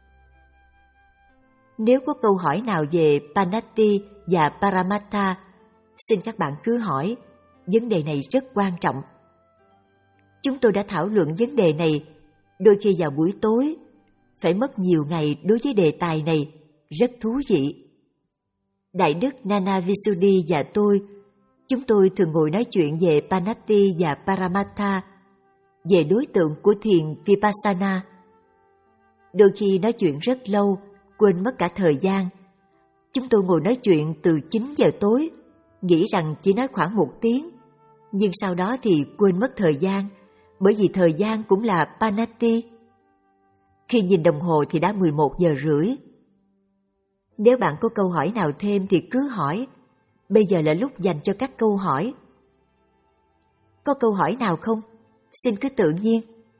Speaker 1: Nếu có câu hỏi nào về Panati và Paramattha, xin các bạn cứ hỏi, vấn đề này rất quan trọng. Chúng tôi đã thảo luận vấn đề này, đôi khi vào buổi tối, phải mất nhiều ngày đối với đề tài này, rất thú vị. Đại đức Nana Visuddhi và tôi, chúng tôi thường ngồi nói chuyện về Panati và Paramattha. về đối tượng của thiền Vipassana. Đôi khi nói chuyện rất lâu, quên mất cả thời gian. Chúng tôi ngồi nói chuyện từ chín giờ tối, nghĩ rằng chỉ nói khoảng một tiếng, nhưng sau đó thì quên mất thời gian, bởi vì thời gian cũng là Panati. Khi nhìn đồng hồ thì đã mười một giờ rưỡi. Nếu bạn có câu hỏi nào thêm thì cứ hỏi, bây giờ là lúc dành cho các câu hỏi. Có câu hỏi nào không? Xin cứ tự nhiên.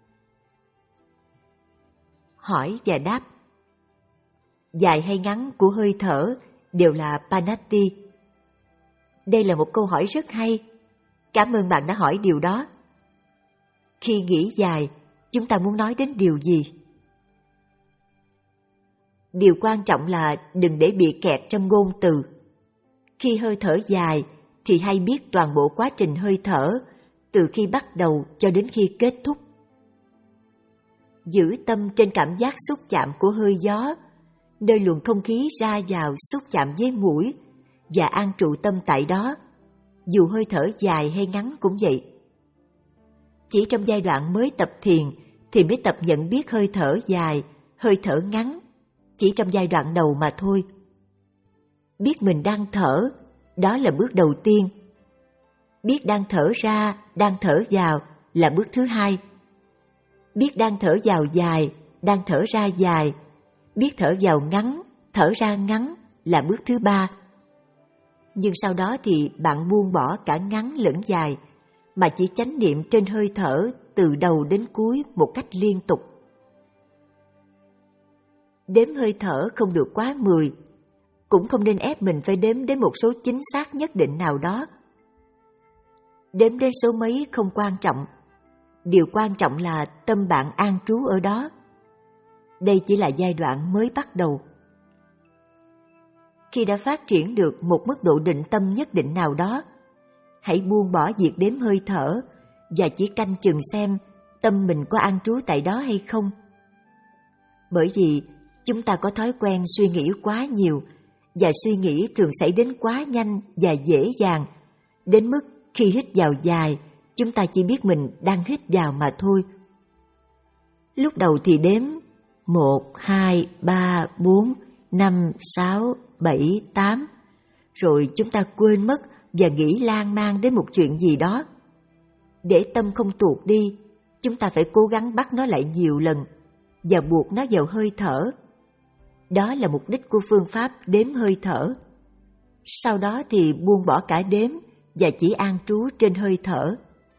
Speaker 1: Hỏi và đáp. Dài hay ngắn của hơi thở đều là Panati. Đây là một câu hỏi rất hay. Cảm ơn bạn đã hỏi điều đó. Khi nghĩ dài, chúng ta muốn nói đến điều gì? Điều quan trọng là đừng để bị kẹt trong ngôn từ. Khi hơi thở dài thì hay biết toàn bộ quá trình hơi thở, từ khi bắt đầu cho đến khi kết thúc. Giữ tâm trên cảm giác xúc chạm của hơi gió, nơi luồng không khí ra vào xúc chạm với mũi, và an trụ tâm tại đó, dù hơi thở dài hay ngắn cũng vậy. Chỉ trong giai đoạn mới tập thiền thì mới tập nhận biết hơi thở dài, hơi thở ngắn, chỉ trong giai đoạn đầu mà thôi. Biết mình đang thở, đó là bước đầu tiên. Biết đang thở ra, đang thở vào là bước thứ hai. Biết đang thở vào dài, đang thở ra dài, biết thở vào ngắn, thở ra ngắn là bước thứ ba. Nhưng sau đó thì bạn buông bỏ cả ngắn lẫn dài, mà chỉ chánh niệm trên hơi thở từ đầu đến cuối một cách liên tục. Đếm hơi thở không được quá mười, cũng không nên ép mình phải đếm đến một số chính xác nhất định nào đó. Đếm đến số mấy không quan trọng, điều quan trọng là tâm bạn an trú ở đó. Đây chỉ là giai đoạn mới bắt đầu. Khi đã phát triển được một mức độ định tâm nhất định nào đó, hãy buông bỏ việc đếm hơi thở và chỉ canh chừng xem tâm mình có an trú tại đó hay không. Bởi vì chúng ta có thói quen suy nghĩ quá nhiều, và suy nghĩ thường xảy đến quá nhanh và dễ dàng, đến mức khi hít vào dài, chúng ta chỉ biết mình đang hít vào mà thôi. Lúc đầu thì đếm một, hai, ba, bốn, năm, sáu, bảy, tám, rồi chúng ta quên mất và nghĩ lan man đến một chuyện gì đó. Để tâm không tuột đi, chúng ta phải cố gắng bắt nó lại nhiều lần và buộc nó vào hơi thở. Đó là mục đích của phương pháp đếm hơi thở. Sau đó thì buông bỏ cả đếm và chỉ an trú trên hơi thở.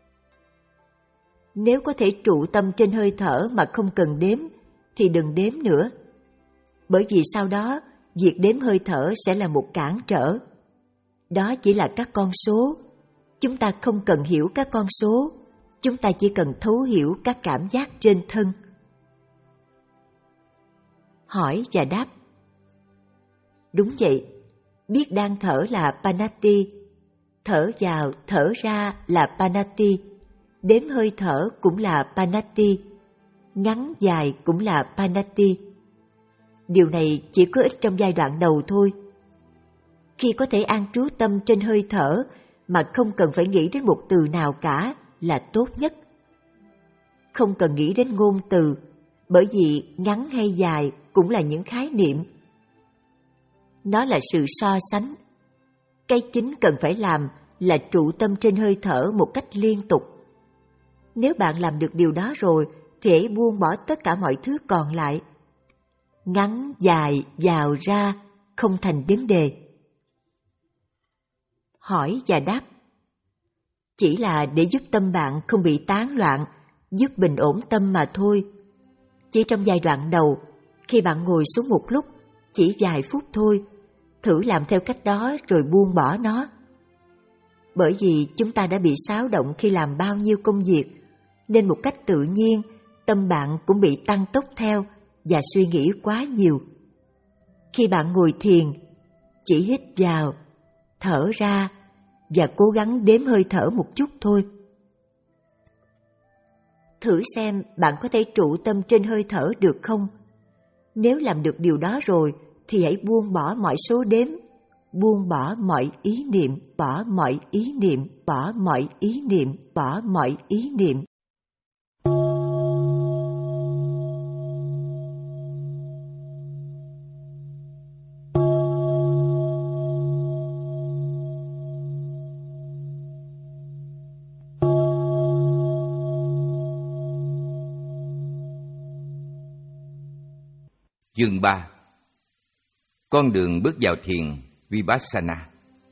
Speaker 1: Nếu có thể trụ tâm trên hơi thở mà không cần đếm, thì đừng đếm nữa. Bởi vì sau đó, việc đếm hơi thở sẽ là một cản trở. Đó chỉ là các con số. Chúng ta không cần hiểu các con số, chúng ta chỉ cần thấu hiểu các cảm giác trên thân. Hỏi và đáp. Đúng vậy, biết đang thở là Panati, thở vào, thở ra là Panati, đếm hơi thở cũng là Panati, ngắn dài cũng là Panati. Điều này chỉ có ích trong giai đoạn đầu thôi. Khi có thể an trú tâm trên hơi thở mà không cần phải nghĩ đến một từ nào cả là tốt nhất. Không cần nghĩ đến ngôn từ, bởi vì ngắn hay dài cũng là những khái niệm. Nó là sự so sánh. Cái chính cần phải làm là trụ tâm trên hơi thở một cách liên tục. Nếu bạn làm được điều đó rồi thì hãy buông bỏ tất cả mọi thứ còn lại. Ngắn, dài, vào, ra không thành vấn đề. Hỏi và đáp. Chỉ là để giúp tâm bạn không bị tán loạn, giúp bình ổn tâm mà thôi. Chỉ trong giai đoạn đầu, khi bạn ngồi xuống một lúc, chỉ vài phút thôi, thử làm theo cách đó rồi buông bỏ nó. Bởi vì chúng ta đã bị xáo động khi làm bao nhiêu công việc, nên một cách tự nhiên, tâm bạn cũng bị tăng tốc theo và suy nghĩ quá nhiều. Khi bạn ngồi thiền, chỉ hít vào, thở ra và cố gắng đếm hơi thở một chút thôi. Thử xem bạn có thể trụ tâm trên hơi thở được không? Nếu làm được điều đó rồi thì hãy buông bỏ mọi số đếm, buông bỏ mọi ý niệm, bỏ mọi ý niệm, bỏ mọi ý niệm, bỏ mọi ý niệm.
Speaker 2: Chương ba. Con đường bước vào thiền Vipassana.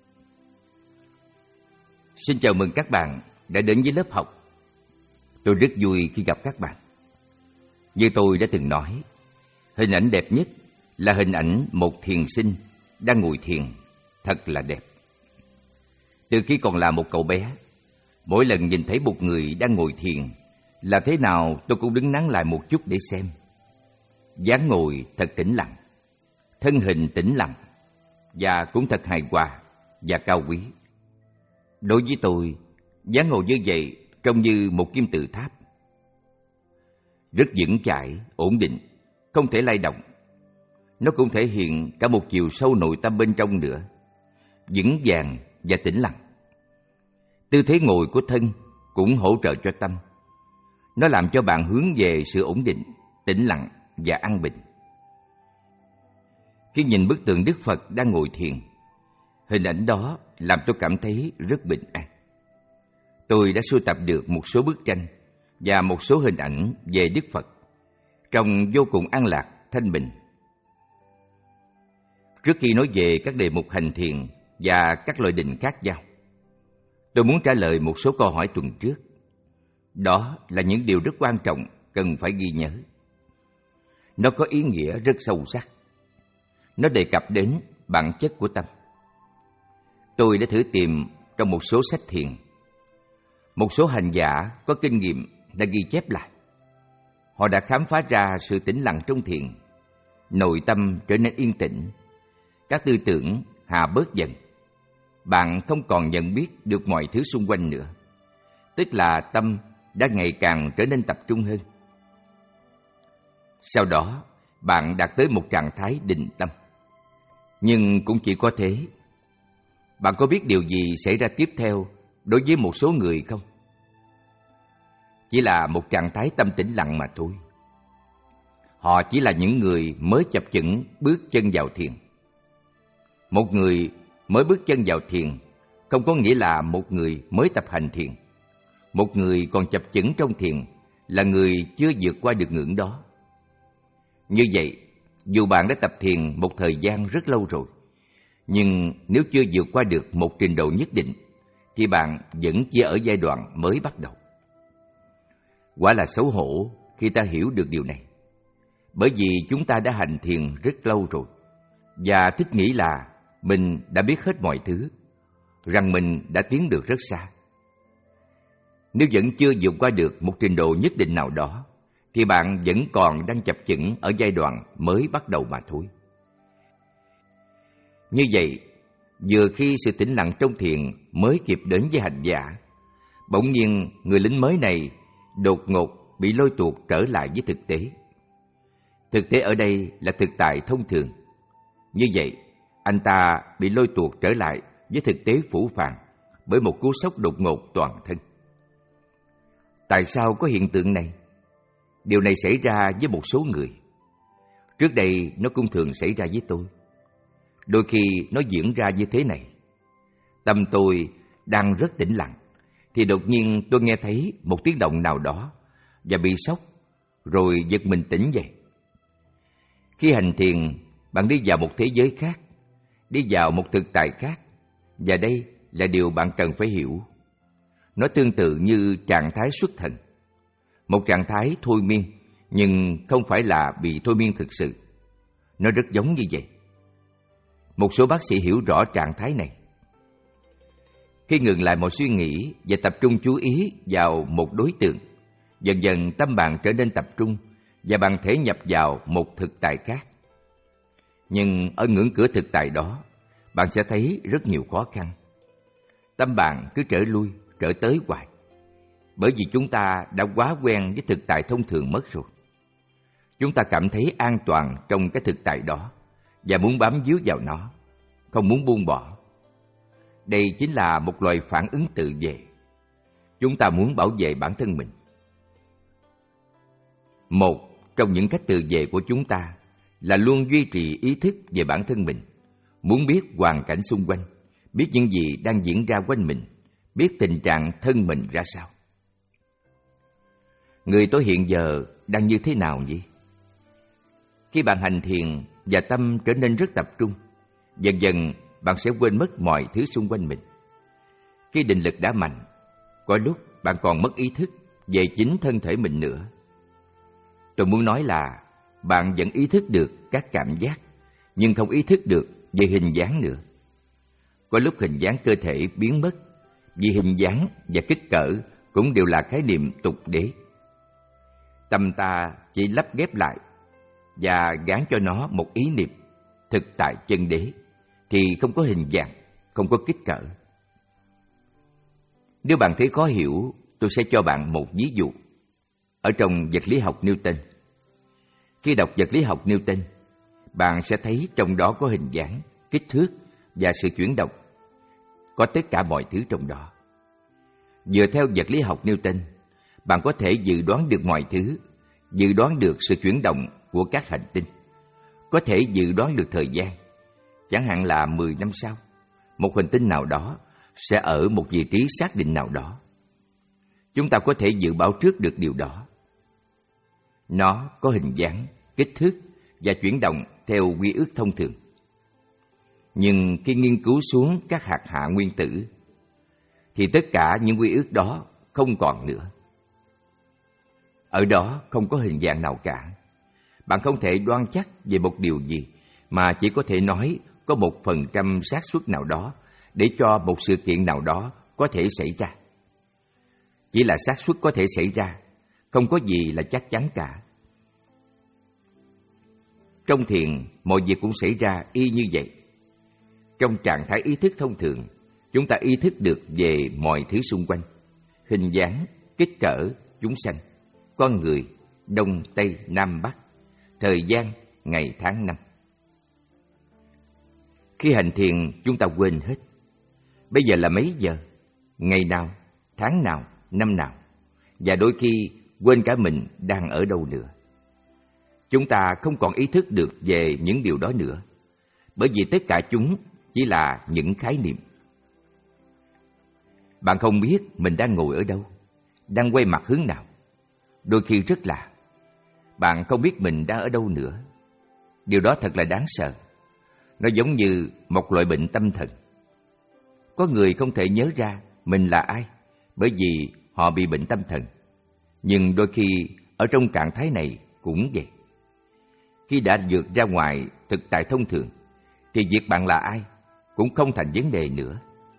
Speaker 2: Xin chào mừng các bạn đã đến với lớp học. Tôi rất vui khi gặp các bạn. Như tôi đã từng nói, hình ảnh đẹp nhất là hình ảnh một thiền sinh đang ngồi thiền, thật là đẹp. Từ khi còn là một cậu bé, mỗi lần nhìn thấy một người đang ngồi thiền là thế nào tôi cũng đứng nán lại một chút để xem. Dáng ngồi thật tĩnh lặng, thân hình tĩnh lặng và cũng thật hài hòa và cao quý. Đối với tôi, dáng ngồi như vậy trông như một kim tự tháp, rất vững chãi, ổn định, không thể lay động. Nó cũng thể hiện cả một chiều sâu nội tâm bên trong nữa, vững vàng và tĩnh lặng. Tư thế ngồi của thân cũng hỗ trợ cho tâm. Nó làm cho bạn hướng về sự ổn định, tĩnh lặng và an bình. Khi nhìn bức tượng Đức Phật đang ngồi thiền, hình ảnh đó làm tôi cảm thấy rất bình an. Tôi đã sưu tập được một số bức tranh và một số hình ảnh về Đức Phật, trông vô cùng an lạc, thanh bình. Trước khi nói về các đề mục hành thiền và các loại định khác nhau, tôi muốn trả lời một số câu hỏi tuần trước. Đó là những điều rất quan trọng cần phải ghi nhớ. Nó có ý nghĩa rất sâu sắc. Nó đề cập đến bản chất của tâm. Tôi đã thử tìm trong một số sách thiền. Một số hành giả có kinh nghiệm đã ghi chép lại. Họ đã khám phá ra sự tĩnh lặng trong thiền. Nội tâm trở nên yên tĩnh. Các tư tưởng hạ bớt dần. Bạn không còn nhận biết được mọi thứ xung quanh nữa. Tức là tâm đã ngày càng trở nên tập trung hơn. Sau đó, bạn đạt tới một trạng thái định tâm. Nhưng cũng chỉ có thế. Bạn có biết điều gì xảy ra tiếp theo đối với một số người không? Chỉ là một trạng thái tâm tĩnh lặng mà thôi. Họ chỉ là những người mới chập chững bước chân vào thiền. Một người mới bước chân vào thiền không có nghĩa là một người mới tập hành thiền. Một người còn chập chững trong thiền là người chưa vượt qua được ngưỡng đó. Như vậy, dù bạn đã tập thiền một thời gian rất lâu rồi, nhưng nếu chưa vượt qua được một trình độ nhất định, thì bạn vẫn chỉ ở giai đoạn mới bắt đầu. Quả là xấu hổ khi ta hiểu được điều này, bởi vì chúng ta đã hành thiền rất lâu rồi, và thích nghĩ là mình đã biết hết mọi thứ, rằng mình đã tiến được rất xa. Nếu vẫn chưa vượt qua được một trình độ nhất định nào đó, thì bạn vẫn còn đang chập chững ở giai đoạn mới bắt đầu mà thôi. Như vậy, vừa khi sự tĩnh lặng trong thiền mới kịp đến với hành giả, bỗng nhiên người lính mới này đột ngột bị lôi tuột trở lại với thực tế. Thực tế ở đây là thực tại thông thường. Như vậy, anh ta bị lôi tuột trở lại với thực tế phũ phàng bởi một cú sốc đột ngột toàn thân. Tại sao có hiện tượng này? Điều này xảy ra với một số người. Trước đây nó cũng thường xảy ra với tôi. Đôi khi nó diễn ra như thế này. Tâm tôi đang rất tĩnh lặng, thì đột nhiên tôi nghe thấy một tiếng động nào đó và bị sốc, rồi giật mình tỉnh dậy. Khi hành thiền, bạn đi vào một thế giới khác, đi vào một thực tại khác, và đây là điều bạn cần phải hiểu. Nó tương tự như trạng thái xuất thần. Một trạng thái thôi miên, nhưng không phải là bị thôi miên thực sự. Nó rất giống như vậy. Một số bác sĩ hiểu rõ trạng thái này. Khi ngừng lại mọi suy nghĩ và tập trung chú ý vào một đối tượng, dần dần tâm bạn trở nên tập trung và bạn thể nhập vào một thực tại khác. Nhưng ở ngưỡng cửa thực tại đó, bạn sẽ thấy rất nhiều khó khăn. Tâm bạn cứ trở lui, trở tới hoài. Bởi vì chúng ta đã quá quen với thực tại thông thường mất rồi. Chúng ta cảm thấy an toàn trong cái thực tại đó và muốn bám víu vào nó, không muốn buông bỏ. Đây chính là một loại phản ứng tự vệ. Chúng ta muốn bảo vệ bản thân mình. Một trong những cách tự vệ của chúng ta là luôn duy trì ý thức về bản thân mình, muốn biết hoàn cảnh xung quanh, biết những gì đang diễn ra quanh mình, biết tình trạng thân mình ra sao. Người tôi hiện giờ đang như thế nào nhỉ? Khi bạn hành thiền và tâm trở nên rất tập trung, dần dần bạn sẽ quên mất mọi thứ xung quanh mình. Khi định lực đã mạnh, có lúc bạn còn mất ý thức về chính thân thể mình nữa. Tôi muốn nói là bạn vẫn ý thức được các cảm giác, nhưng không ý thức được về hình dáng nữa. Có lúc hình dáng cơ thể biến mất, vì hình dáng và kích cỡ cũng đều là khái niệm tục đế. Tâm ta chỉ lắp ghép lại và gán cho nó một ý niệm thực tại chân đế, thì không có hình dạng, không có kích cỡ. Nếu bạn thấy khó hiểu, tôi sẽ cho bạn một ví dụ. Ở trong vật lý học Newton, khi đọc vật lý học Newton, bạn sẽ thấy trong đó có hình dáng, kích thước và sự chuyển động. Có tất cả mọi thứ trong đó. Dựa theo vật lý học Newton, bạn có thể dự đoán được mọi thứ, dự đoán được sự chuyển động của các hành tinh, có thể dự đoán được thời gian. Chẳng hạn là mười năm sau, một hành tinh nào đó sẽ ở một vị trí xác định nào đó. Chúng ta có thể dự báo trước được điều đó. Nó có hình dáng, kích thước và chuyển động theo quy ước thông thường. Nhưng khi nghiên cứu xuống các hạt hạ nguyên tử, thì tất cả những quy ước đó không còn nữa. Ở đó không có hình dạng nào cả. Bạn không thể đoán chắc về một điều gì, mà chỉ có thể nói có một phần trăm xác suất nào đó để cho một sự kiện nào đó có thể xảy ra. Chỉ là xác suất có thể xảy ra, không có gì là chắc chắn cả. Trong thiền, mọi việc cũng xảy ra y như vậy. Trong trạng thái ý thức thông thường, chúng ta ý thức được về mọi thứ xung quanh, hình dáng, kích cỡ, chúng sanh, con người, đông, tây, nam, bắc, thời gian, ngày, tháng, năm. Khi hành thiền, chúng ta quên hết. Bây giờ là mấy giờ, ngày nào, tháng nào, năm nào, và đôi khi quên cả mình đang ở đâu nữa. Chúng ta không còn ý thức được về những điều đó nữa, bởi vì tất cả chúng chỉ là những khái niệm. Bạn không biết mình đang ngồi ở đâu, đang quay mặt hướng nào. Đôi khi rất lạ, bạn không biết mình đang ở đâu nữa. Điều đó thật là đáng sợ. Nó giống như một loại bệnh tâm thần. Có người không thể nhớ ra mình là ai, bởi vì họ bị bệnh tâm thần. Nhưng đôi khi ở trong trạng thái này cũng vậy. Khi đã vượt ra ngoài thực tại thông thường, thì việc bạn là ai cũng không thành vấn đề nữa.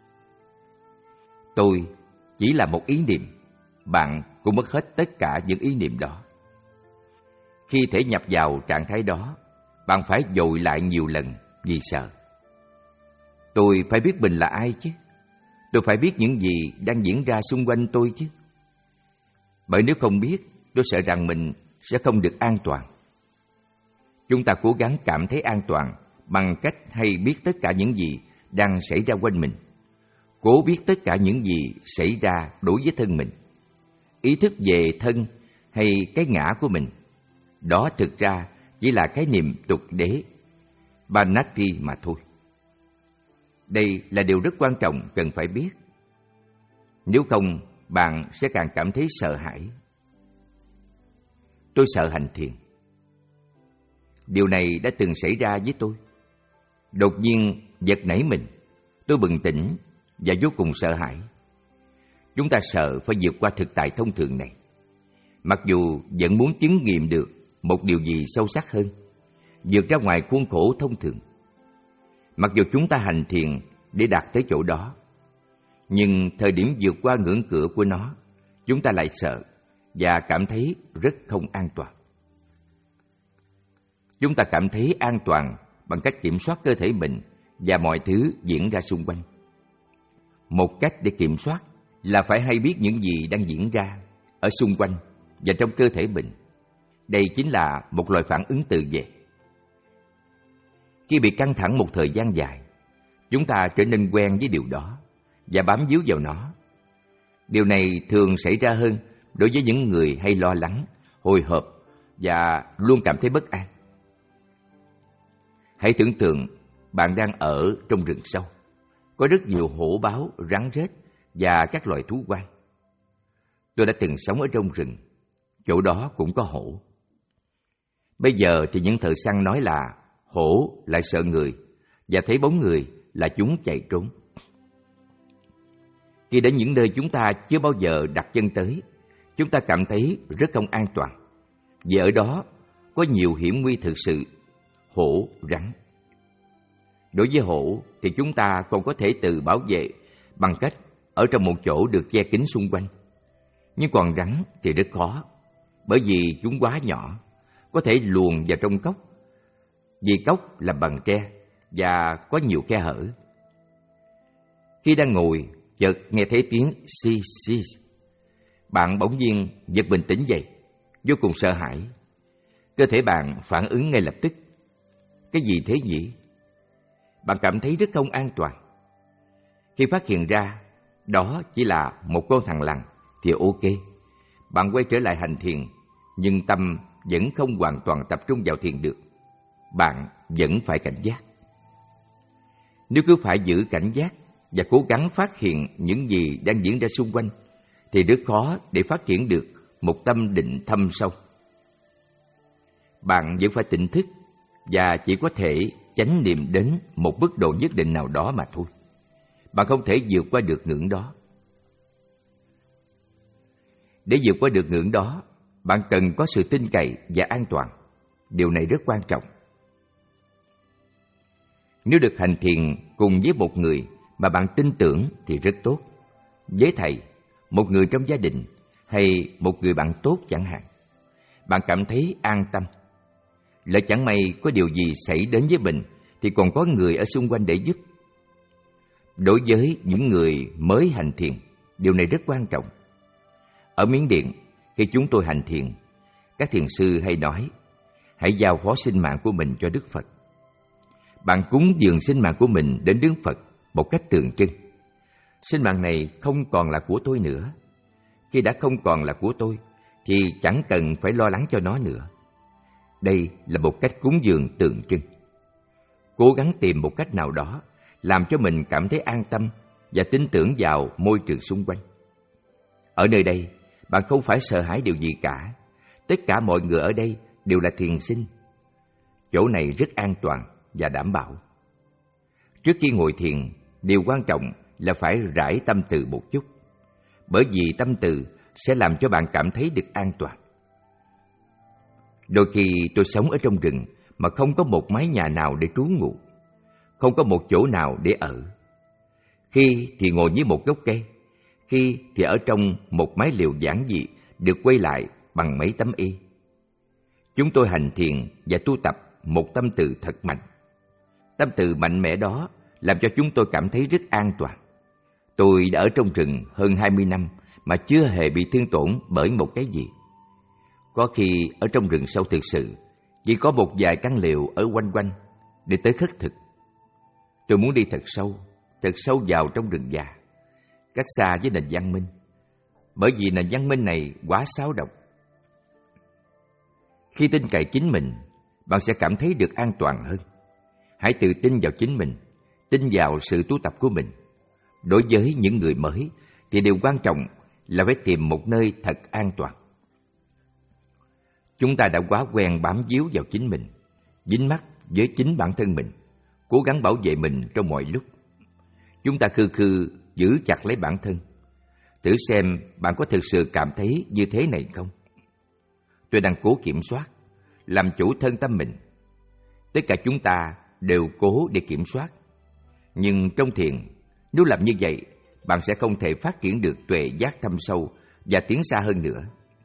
Speaker 2: Tôi chỉ là một ý niệm, bạn cũng mất hết tất cả những ý niệm đó. Khi thể nhập vào trạng thái đó, bạn phải dội lại nhiều lần vì sợ. Tôi phải biết mình là ai chứ. Tôi phải biết những gì đang diễn ra xung quanh tôi chứ. Bởi nếu không biết, tôi sợ rằng mình sẽ không được an toàn. Chúng ta cố gắng cảm thấy an toàn bằng cách hay biết tất cả những gì đang xảy ra quanh mình, cố biết tất cả những gì xảy ra đối với thân mình, ý thức về thân hay cái ngã của mình. Đó thực ra chỉ là khái niệm tục đế, Bhanati mà thôi. Đây là điều rất quan trọng cần phải biết. Nếu không, bạn sẽ càng cảm thấy sợ hãi. Tôi sợ hành thiền. Điều này đã từng xảy ra với tôi. Đột nhiên giật nảy mình, tôi bừng tỉnh và vô cùng sợ hãi. Chúng ta sợ phải vượt qua thực tại thông thường này, mặc dù vẫn muốn chứng nghiệm được một điều gì sâu sắc hơn, vượt ra ngoài khuôn khổ thông thường. Mặc dù chúng ta hành thiền để đạt tới chỗ đó, nhưng thời điểm vượt qua ngưỡng cửa của nó, chúng ta lại sợ và cảm thấy rất không an toàn. Chúng ta cảm thấy an toàn bằng cách kiểm soát cơ thể mình và mọi thứ diễn ra xung quanh. Một cách để kiểm soát là phải hay biết những gì đang diễn ra ở xung quanh và trong cơ thể mình. Đây chính là một loại phản ứng tự vệ. Khi bị căng thẳng một thời gian dài, chúng ta trở nên quen với điều đó và bám víu vào nó. Điều này thường xảy ra hơn đối với những người hay lo lắng, hồi hộp và luôn cảm thấy bất an. Hãy tưởng tượng bạn đang ở trong rừng sâu. Có rất nhiều hổ báo, rắn rết và các loài thú hoang. Tôi đã từng sống ở trong rừng, chỗ đó cũng có hổ. Bây giờ thì những thợ săn nói là hổ lại sợ người, và thấy bóng người là chúng chạy trốn. Khi đến những nơi chúng ta chưa bao giờ đặt chân tới, chúng ta cảm thấy rất không an toàn, vì ở đó có nhiều hiểm nguy thực sự. Hổ, rắn. Đối với hổ thì chúng ta còn có thể tự bảo vệ bằng cách ở trong một chỗ được che kín xung quanh. Nhưng còn rắn thì rất khó, bởi vì chúng quá nhỏ, có thể luồn vào trong cốc, vì cốc là bằng tre và có nhiều khe hở. Khi đang ngồi, chợt nghe thấy tiếng xì xì. Bạn bỗng nhiên giật mình tỉnh dậy, vô cùng sợ hãi. Cơ thể bạn phản ứng ngay lập tức. Cái gì thế nhỉ? Bạn cảm thấy rất không an toàn. Khi phát hiện ra đó chỉ là một con thằn lằn thì ok. Bạn quay trở lại hành thiền, nhưng tâm vẫn không hoàn toàn tập trung vào thiền được. Bạn vẫn phải cảnh giác. Nếu cứ phải giữ cảnh giác và cố gắng phát hiện những gì đang diễn ra xung quanh, thì rất khó để phát triển được một tâm định thâm sâu. Bạn vẫn phải tỉnh thức và chỉ có thể chánh niệm đến một mức độ nhất định nào đó mà thôi. Bạn không thể vượt qua được ngưỡng đó. Để vượt qua được ngưỡng đó, bạn cần có sự tin cậy và an toàn. Điều này rất quan trọng. Nếu được hành thiền cùng với một người mà bạn tin tưởng thì rất tốt. Với thầy, một người trong gia đình hay một người bạn tốt chẳng hạn, bạn cảm thấy an tâm. Lỡ chẳng may có điều gì xảy đến với mình thì còn có người ở xung quanh để giúp. Đối với những người mới hành thiền, điều này rất quan trọng. Ở Miến Điện, khi chúng tôi hành thiền, các thiền sư hay nói, hãy giao phó sinh mạng của mình cho Đức Phật. Bạn cúng dường sinh mạng của mình đến Đức Phật một cách tượng trưng. Sinh mạng này không còn là của tôi nữa. Khi đã không còn là của tôi, thì chẳng cần phải lo lắng cho nó nữa. Đây là một cách cúng dường tượng trưng. Cố gắng tìm một cách nào đó làm cho mình cảm thấy an tâm và tin tưởng vào môi trường xung quanh. Ở nơi đây, bạn không phải sợ hãi điều gì cả. Tất cả mọi người ở đây đều là thiền sinh. Chỗ này rất an toàn và đảm bảo. Trước khi ngồi thiền, điều quan trọng là phải rải tâm từ một chút. Bởi vì tâm từ sẽ làm cho bạn cảm thấy được an toàn. Đôi khi tôi sống ở trong rừng mà không có một mái nhà nào để trú ngụ, không có một chỗ nào để ở. Khi thì ngồi dưới một gốc cây, khi thì ở trong một mái liều giản dị được quay lại bằng mấy tấm y. Chúng tôi hành thiền và tu tập một tâm từ thật mạnh. Tâm từ mạnh mẽ đó làm cho chúng tôi cảm thấy rất an toàn. Tôi đã ở trong rừng hơn hai mươi năm mà chưa hề bị thương tổn bởi một cái gì. Có khi ở trong rừng sâu thực sự, chỉ có một vài căn liều ở quanh quanh để tới khất thực. Tôi muốn đi thật sâu, thật sâu vào trong rừng già, cách xa với nền văn minh, bởi vì nền văn minh này quá xáo động. Khi tin cậy chính mình, bạn sẽ cảm thấy được an toàn hơn. Hãy tự tin vào chính mình, tin vào sự tu tập của mình. Đối với những người mới, thì điều quan trọng là phải tìm một nơi thật an toàn. Chúng ta đã quá quen bám víu vào chính mình, dính mắc với chính bản thân mình, cố gắng bảo vệ mình trong mọi lúc. Chúng ta khư khư giữ chặt lấy bản thân. Thử xem bạn có thực sự cảm thấy như thế này không? Tôi đang cố kiểm soát, làm chủ thân tâm mình. Tất cả chúng ta đều cố để kiểm soát. Nhưng trong thiền, nếu làm như vậy, bạn sẽ không thể phát triển được tuệ giác thâm sâu và tiến xa hơn nữa.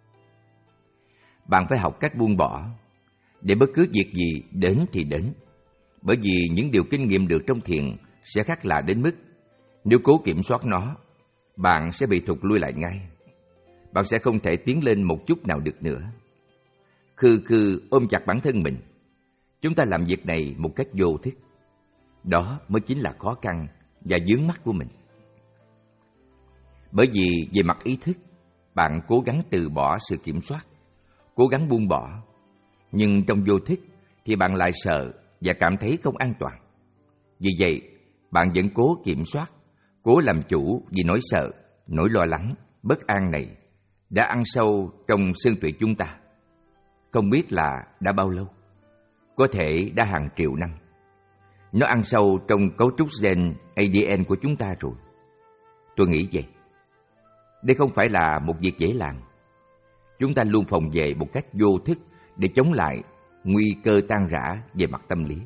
Speaker 2: Bạn phải học cách buông bỏ, để bất cứ việc gì đến thì đến. Bởi vì những điều kinh nghiệm được trong thiền sẽ khác lạ đến mức nếu cố kiểm soát nó, bạn sẽ bị thụt lui lại ngay. Bạn sẽ không thể tiến lên một chút nào được nữa. Khư khư ôm chặt bản thân mình. Chúng ta làm việc này một cách vô thức. Đó mới chính là khó khăn và vướng mắc của mình. Bởi vì về mặt ý thức, bạn cố gắng từ bỏ sự kiểm soát, cố gắng buông bỏ. Nhưng trong vô thức thì bạn lại sợ và cảm thấy không an toàn. Vì vậy, bạn vẫn cố kiểm soát, cố làm chủ vì nỗi sợ, nỗi lo lắng, bất an này đã ăn sâu trong xương tủy chúng ta. không biết là đã bao lâu, có thể đã hàng triệu năm. Nó ăn sâu trong cấu trúc gen a đê en của chúng ta rồi. Tôi nghĩ vậy. Đây không phải là một việc dễ làm. Chúng ta luôn phòng vệ một cách vô thức để chống lại nguy cơ tan rã về mặt tâm lý.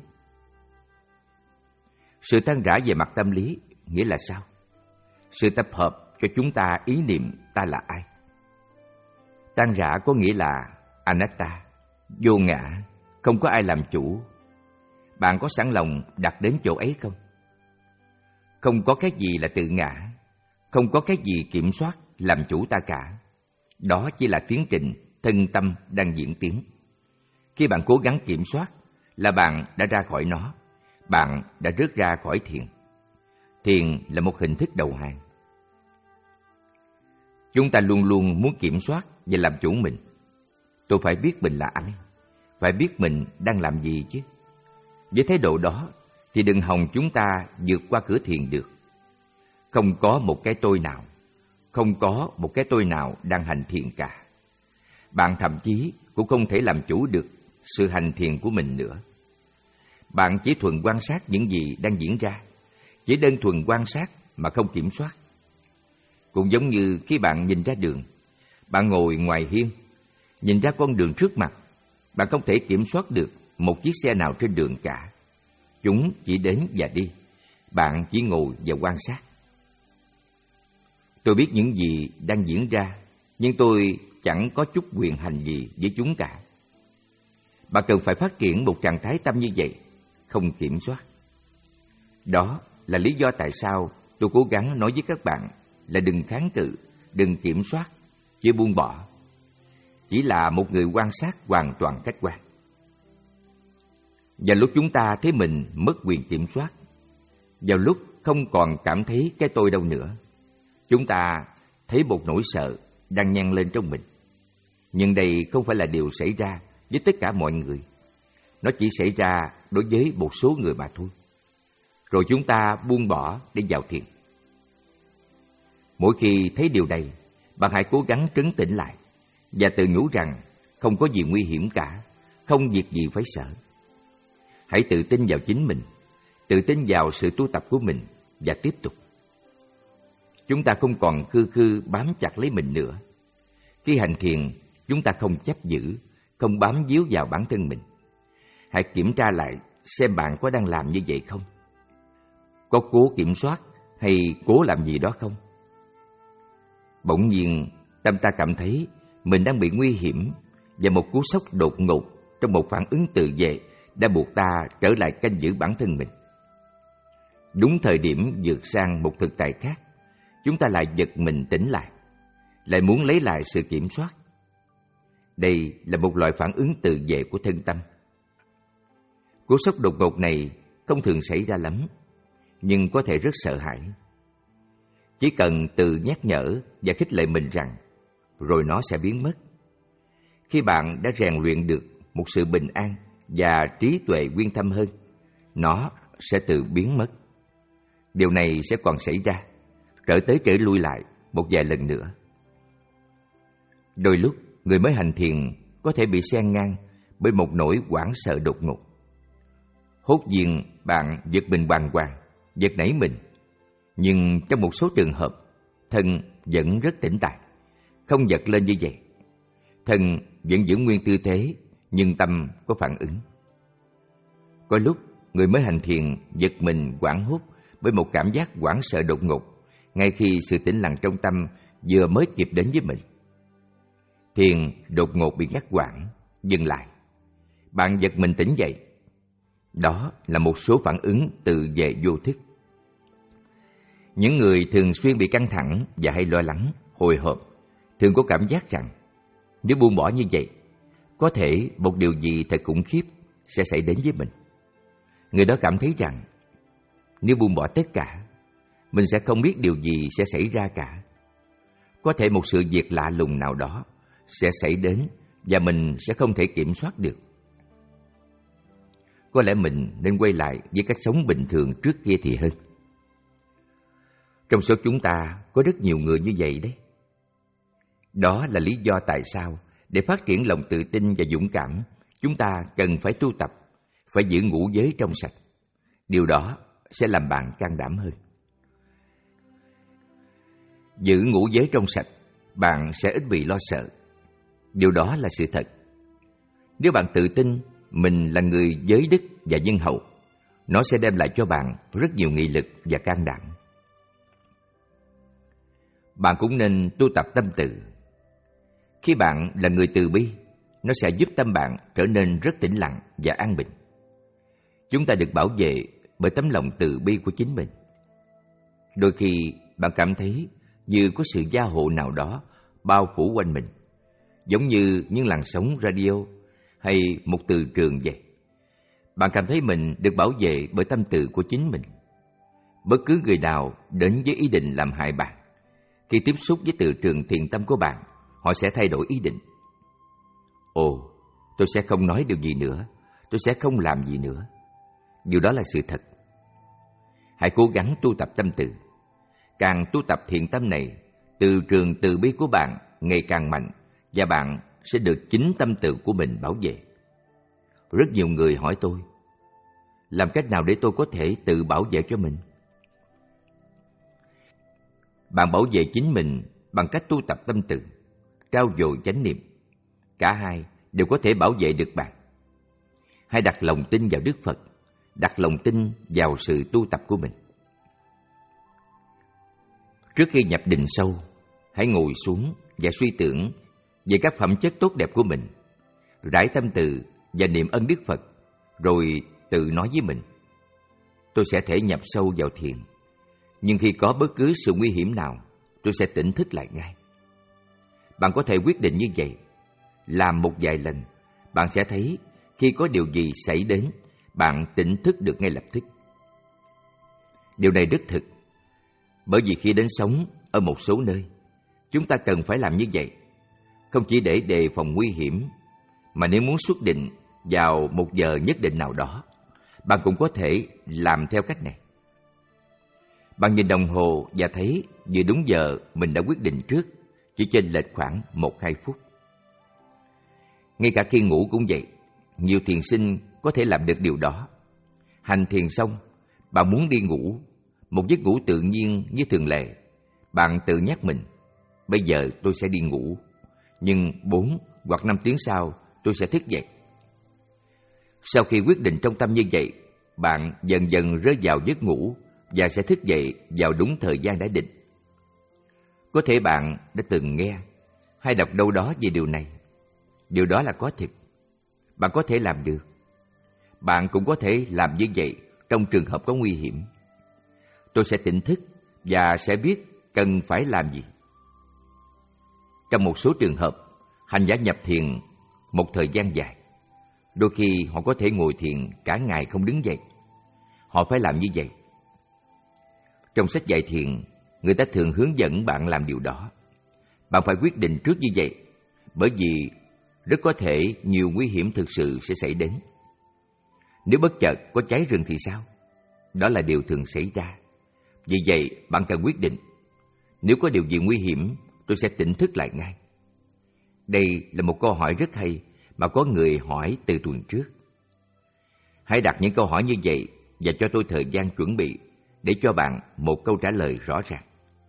Speaker 2: Sự tan rã về mặt tâm lý nghĩa là sao? Sự tập hợp cho chúng ta ý niệm ta là ai. Tan rã có nghĩa là anatta, vô ngã, không có ai làm chủ. Bạn có sẵn lòng đặt đến chỗ ấy không? Không có cái gì là tự ngã, không có cái gì kiểm soát làm chủ ta cả. Đó chỉ là tiến trình thân tâm đang diễn tiến. Khi bạn cố gắng kiểm soát là bạn đã ra khỏi nó, bạn đã rớt ra khỏi thiền. Thiền là một hình thức đầu hàng. Chúng ta luôn luôn muốn kiểm soát và làm chủ mình. Tôi phải biết mình là ai, phải biết mình đang làm gì chứ. Với thái độ đó thì đừng hòng chúng ta vượt qua cửa thiền được. Không có một cái tôi nào, không có một cái tôi nào đang hành thiền cả. Bạn thậm chí cũng không thể làm chủ được sự hành thiền của mình nữa. Bạn chỉ thuần quan sát những gì đang diễn ra, chỉ đơn thuần quan sát mà không kiểm soát. Cũng giống như khi bạn nhìn ra đường, bạn ngồi ngoài hiên, nhìn ra con đường trước mặt, bạn không thể kiểm soát được một chiếc xe nào trên đường cả. Chúng chỉ đến và đi, bạn chỉ ngồi và quan sát. Tôi biết những gì đang diễn ra, nhưng tôi chẳng có chút quyền hành gì với chúng cả. Bạn cần phải phát triển một trạng thái tâm như vậy, không kiểm soát. Đó là lý do tại sao tôi cố gắng nói với các bạn là đừng kháng cự, đừng kiểm soát, chỉ buông bỏ. Chỉ là một người quan sát hoàn toàn khách quan. Và lúc chúng ta thấy mình mất quyền kiểm soát, vào lúc không còn cảm thấy cái tôi đâu nữa, chúng ta thấy một nỗi sợ đang nhăn lên trong mình. Nhưng đây không phải là điều xảy ra với tất cả mọi người. Nó chỉ xảy ra đối với một số người mà thôi. Rồi chúng ta buông bỏ để vào thiền. Mỗi khi thấy điều này, bạn hãy cố gắng trấn tĩnh lại và tự nhủ rằng không có gì nguy hiểm cả, không việc gì phải sợ. Hãy tự tin vào chính mình, tự tin vào sự tu tập của mình và tiếp tục. Chúng ta không còn khư khư bám chặt lấy mình nữa. Khi hành thiền, chúng ta không chấp giữ, không bám víu vào bản thân mình. Hãy kiểm tra lại xem bạn có đang làm như vậy không? Có cố kiểm soát hay cố làm gì đó không? Bỗng nhiên, tâm ta cảm thấy mình đang bị nguy hiểm và một cú sốc đột ngột trong một phản ứng tự vệ đã buộc ta trở lại canh giữ bản thân mình. Đúng thời điểm vượt sang một thực tại khác, chúng ta lại giật mình tỉnh lại, lại muốn lấy lại sự kiểm soát. Đây là một loại phản ứng tự vệ của thân tâm. Cú sốc đột ngột này không thường xảy ra lắm, nhưng có thể rất sợ hãi. Chỉ cần tự nhắc nhở và khích lệ mình rằng rồi nó sẽ biến mất. Khi bạn đã rèn luyện được một sự bình an và trí tuệ uyên thâm hơn, nó sẽ tự biến mất. Điều này sẽ còn xảy ra, trở tới trở lui lại một vài lần nữa. Đôi lúc, người mới hành thiền có thể bị xen ngang bởi một nỗi hoảng sợ đột ngột. Hốt nhiên bạn giật mình bàng hoàng, giật nảy mình. Nhưng trong một số trường hợp, thân vẫn rất tĩnh tại, không giật lên như vậy. Thân vẫn giữ nguyên tư thế, nhưng tâm có phản ứng. Có lúc, người mới hành thiền giật mình hoảng hốt bởi một cảm giác hoảng sợ đột ngột, ngay khi sự tĩnh lặng trong tâm vừa mới kịp đến với mình. Thiền đột ngột bị ngắt quãng, dừng lại. Bạn giật mình tỉnh dậy. Đó là một số phản ứng tự vệ vô thức. Những người thường xuyên bị căng thẳng và hay lo lắng, hồi hộp thường có cảm giác rằng nếu buông bỏ như vậy, có thể một điều gì thật khủng khiếp sẽ xảy đến với mình. Người đó cảm thấy rằng nếu buông bỏ tất cả, mình sẽ không biết điều gì sẽ xảy ra cả. Có thể một sự việc lạ lùng nào đó sẽ xảy đến và mình sẽ không thể kiểm soát được. Có lẽ mình nên quay lại với cách sống bình thường trước kia thì hơn. Trong số chúng ta có rất nhiều người như vậy đấy. Đó là lý do tại sao Để phát triển lòng tự tin và dũng cảm, chúng ta cần phải tu tập, phải giữ ngũ giới trong sạch. Điều đó sẽ làm bạn can đảm hơn. Giữ ngũ giới trong sạch, bạn sẽ ít bị lo sợ. Điều đó là sự thật. Nếu bạn tự tin mình là người giới đức và nhân hậu, nó sẽ đem lại cho bạn rất nhiều nghị lực và can đảm. Bạn cũng nên tu tập tâm từ. Khi bạn là người từ bi, nó sẽ giúp tâm bạn trở nên rất tĩnh lặng và an bình. Chúng ta được bảo vệ bởi tấm lòng từ bi của chính mình. Đôi khi bạn cảm thấy như có sự gia hộ nào đó bao phủ quanh mình, giống như những làn sóng radio hay một từ trường vậy. Bạn cảm thấy mình được bảo vệ bởi tâm từ của chính mình. Bất cứ người nào đến với ý định làm hại bạn, khi tiếp xúc với từ trường thiện tâm của bạn, họ sẽ thay đổi ý định. Ồ, tôi sẽ không nói điều gì nữa, tôi sẽ không làm gì nữa. Điều đó là sự thật. Hãy cố gắng tu tập tâm từ. Càng tu tập thiện tâm này, từ trường từ bi của bạn ngày càng mạnh và bạn sẽ được chính tâm từ của mình bảo vệ. Rất nhiều người hỏi tôi, làm cách nào để tôi có thể tự bảo vệ cho mình? Bạn bảo vệ chính mình bằng cách tu tập tâm từ, trau dồi chánh niệm. Cả hai đều có thể bảo vệ được bạn. Hãy đặt lòng tin vào Đức Phật, đặt lòng tin vào sự tu tập của mình. Trước khi nhập định sâu, hãy ngồi xuống và suy tưởng về các phẩm chất tốt đẹp của mình, rải tâm từ và niệm ơn Đức Phật, rồi tự nói với mình: tôi sẽ thể nhập sâu vào thiền, nhưng khi có bất cứ sự nguy hiểm nào, tôi sẽ tỉnh thức lại ngay. Bạn có thể quyết định như vậy. Làm một vài lần, bạn sẽ thấy khi có điều gì xảy đến, bạn tỉnh thức được ngay lập tức. Điều này rất thực, bởi vì khi đến sống ở một số nơi, chúng ta cần phải làm như vậy, không chỉ để đề phòng nguy hiểm, mà nếu muốn xuất định vào một giờ nhất định nào đó, bạn cũng có thể làm theo cách này. Bạn nhìn đồng hồ và thấy vừa đúng giờ mình đã quyết định trước, chỉ chênh lệch khoảng một hai phút. Ngay cả khi ngủ cũng vậy, nhiều thiền sinh có thể làm được điều đó. Hành thiền xong, bạn muốn đi ngủ, một giấc ngủ tự nhiên như thường lệ. Bạn tự nhắc mình, bây giờ tôi sẽ đi ngủ, nhưng bốn hoặc năm tiếng sau tôi sẽ thức dậy. Sau khi quyết định trong tâm như vậy, bạn dần dần rơi vào giấc ngủ và sẽ thức dậy vào đúng thời gian đã định. Có thể bạn đã từng nghe hay đọc đâu đó về điều này. Điều đó là có thực. Bạn có thể làm được. Bạn cũng có thể làm như vậy trong trường hợp có nguy hiểm. Tôi sẽ tỉnh thức và sẽ biết cần phải làm gì. Trong một số trường hợp, hành giả nhập thiền một thời gian dài. Đôi khi họ có thể ngồi thiền cả ngày không đứng dậy. Họ phải làm như vậy. Trong sách dạy thiền, người ta thường hướng dẫn bạn làm điều đó. Bạn phải quyết định trước như vậy, bởi vì rất có thể nhiều nguy hiểm thực sự sẽ xảy đến. Nếu bất chợt có cháy rừng thì sao? Đó là điều thường xảy ra. Vì vậy, bạn cần quyết định. Nếu có điều gì nguy hiểm, tôi sẽ tỉnh thức lại ngay. Đây là một câu hỏi rất hay mà có người hỏi từ tuần trước. Hãy đặt những câu hỏi như vậy và cho tôi thời gian chuẩn bị để cho bạn một câu trả lời rõ ràng.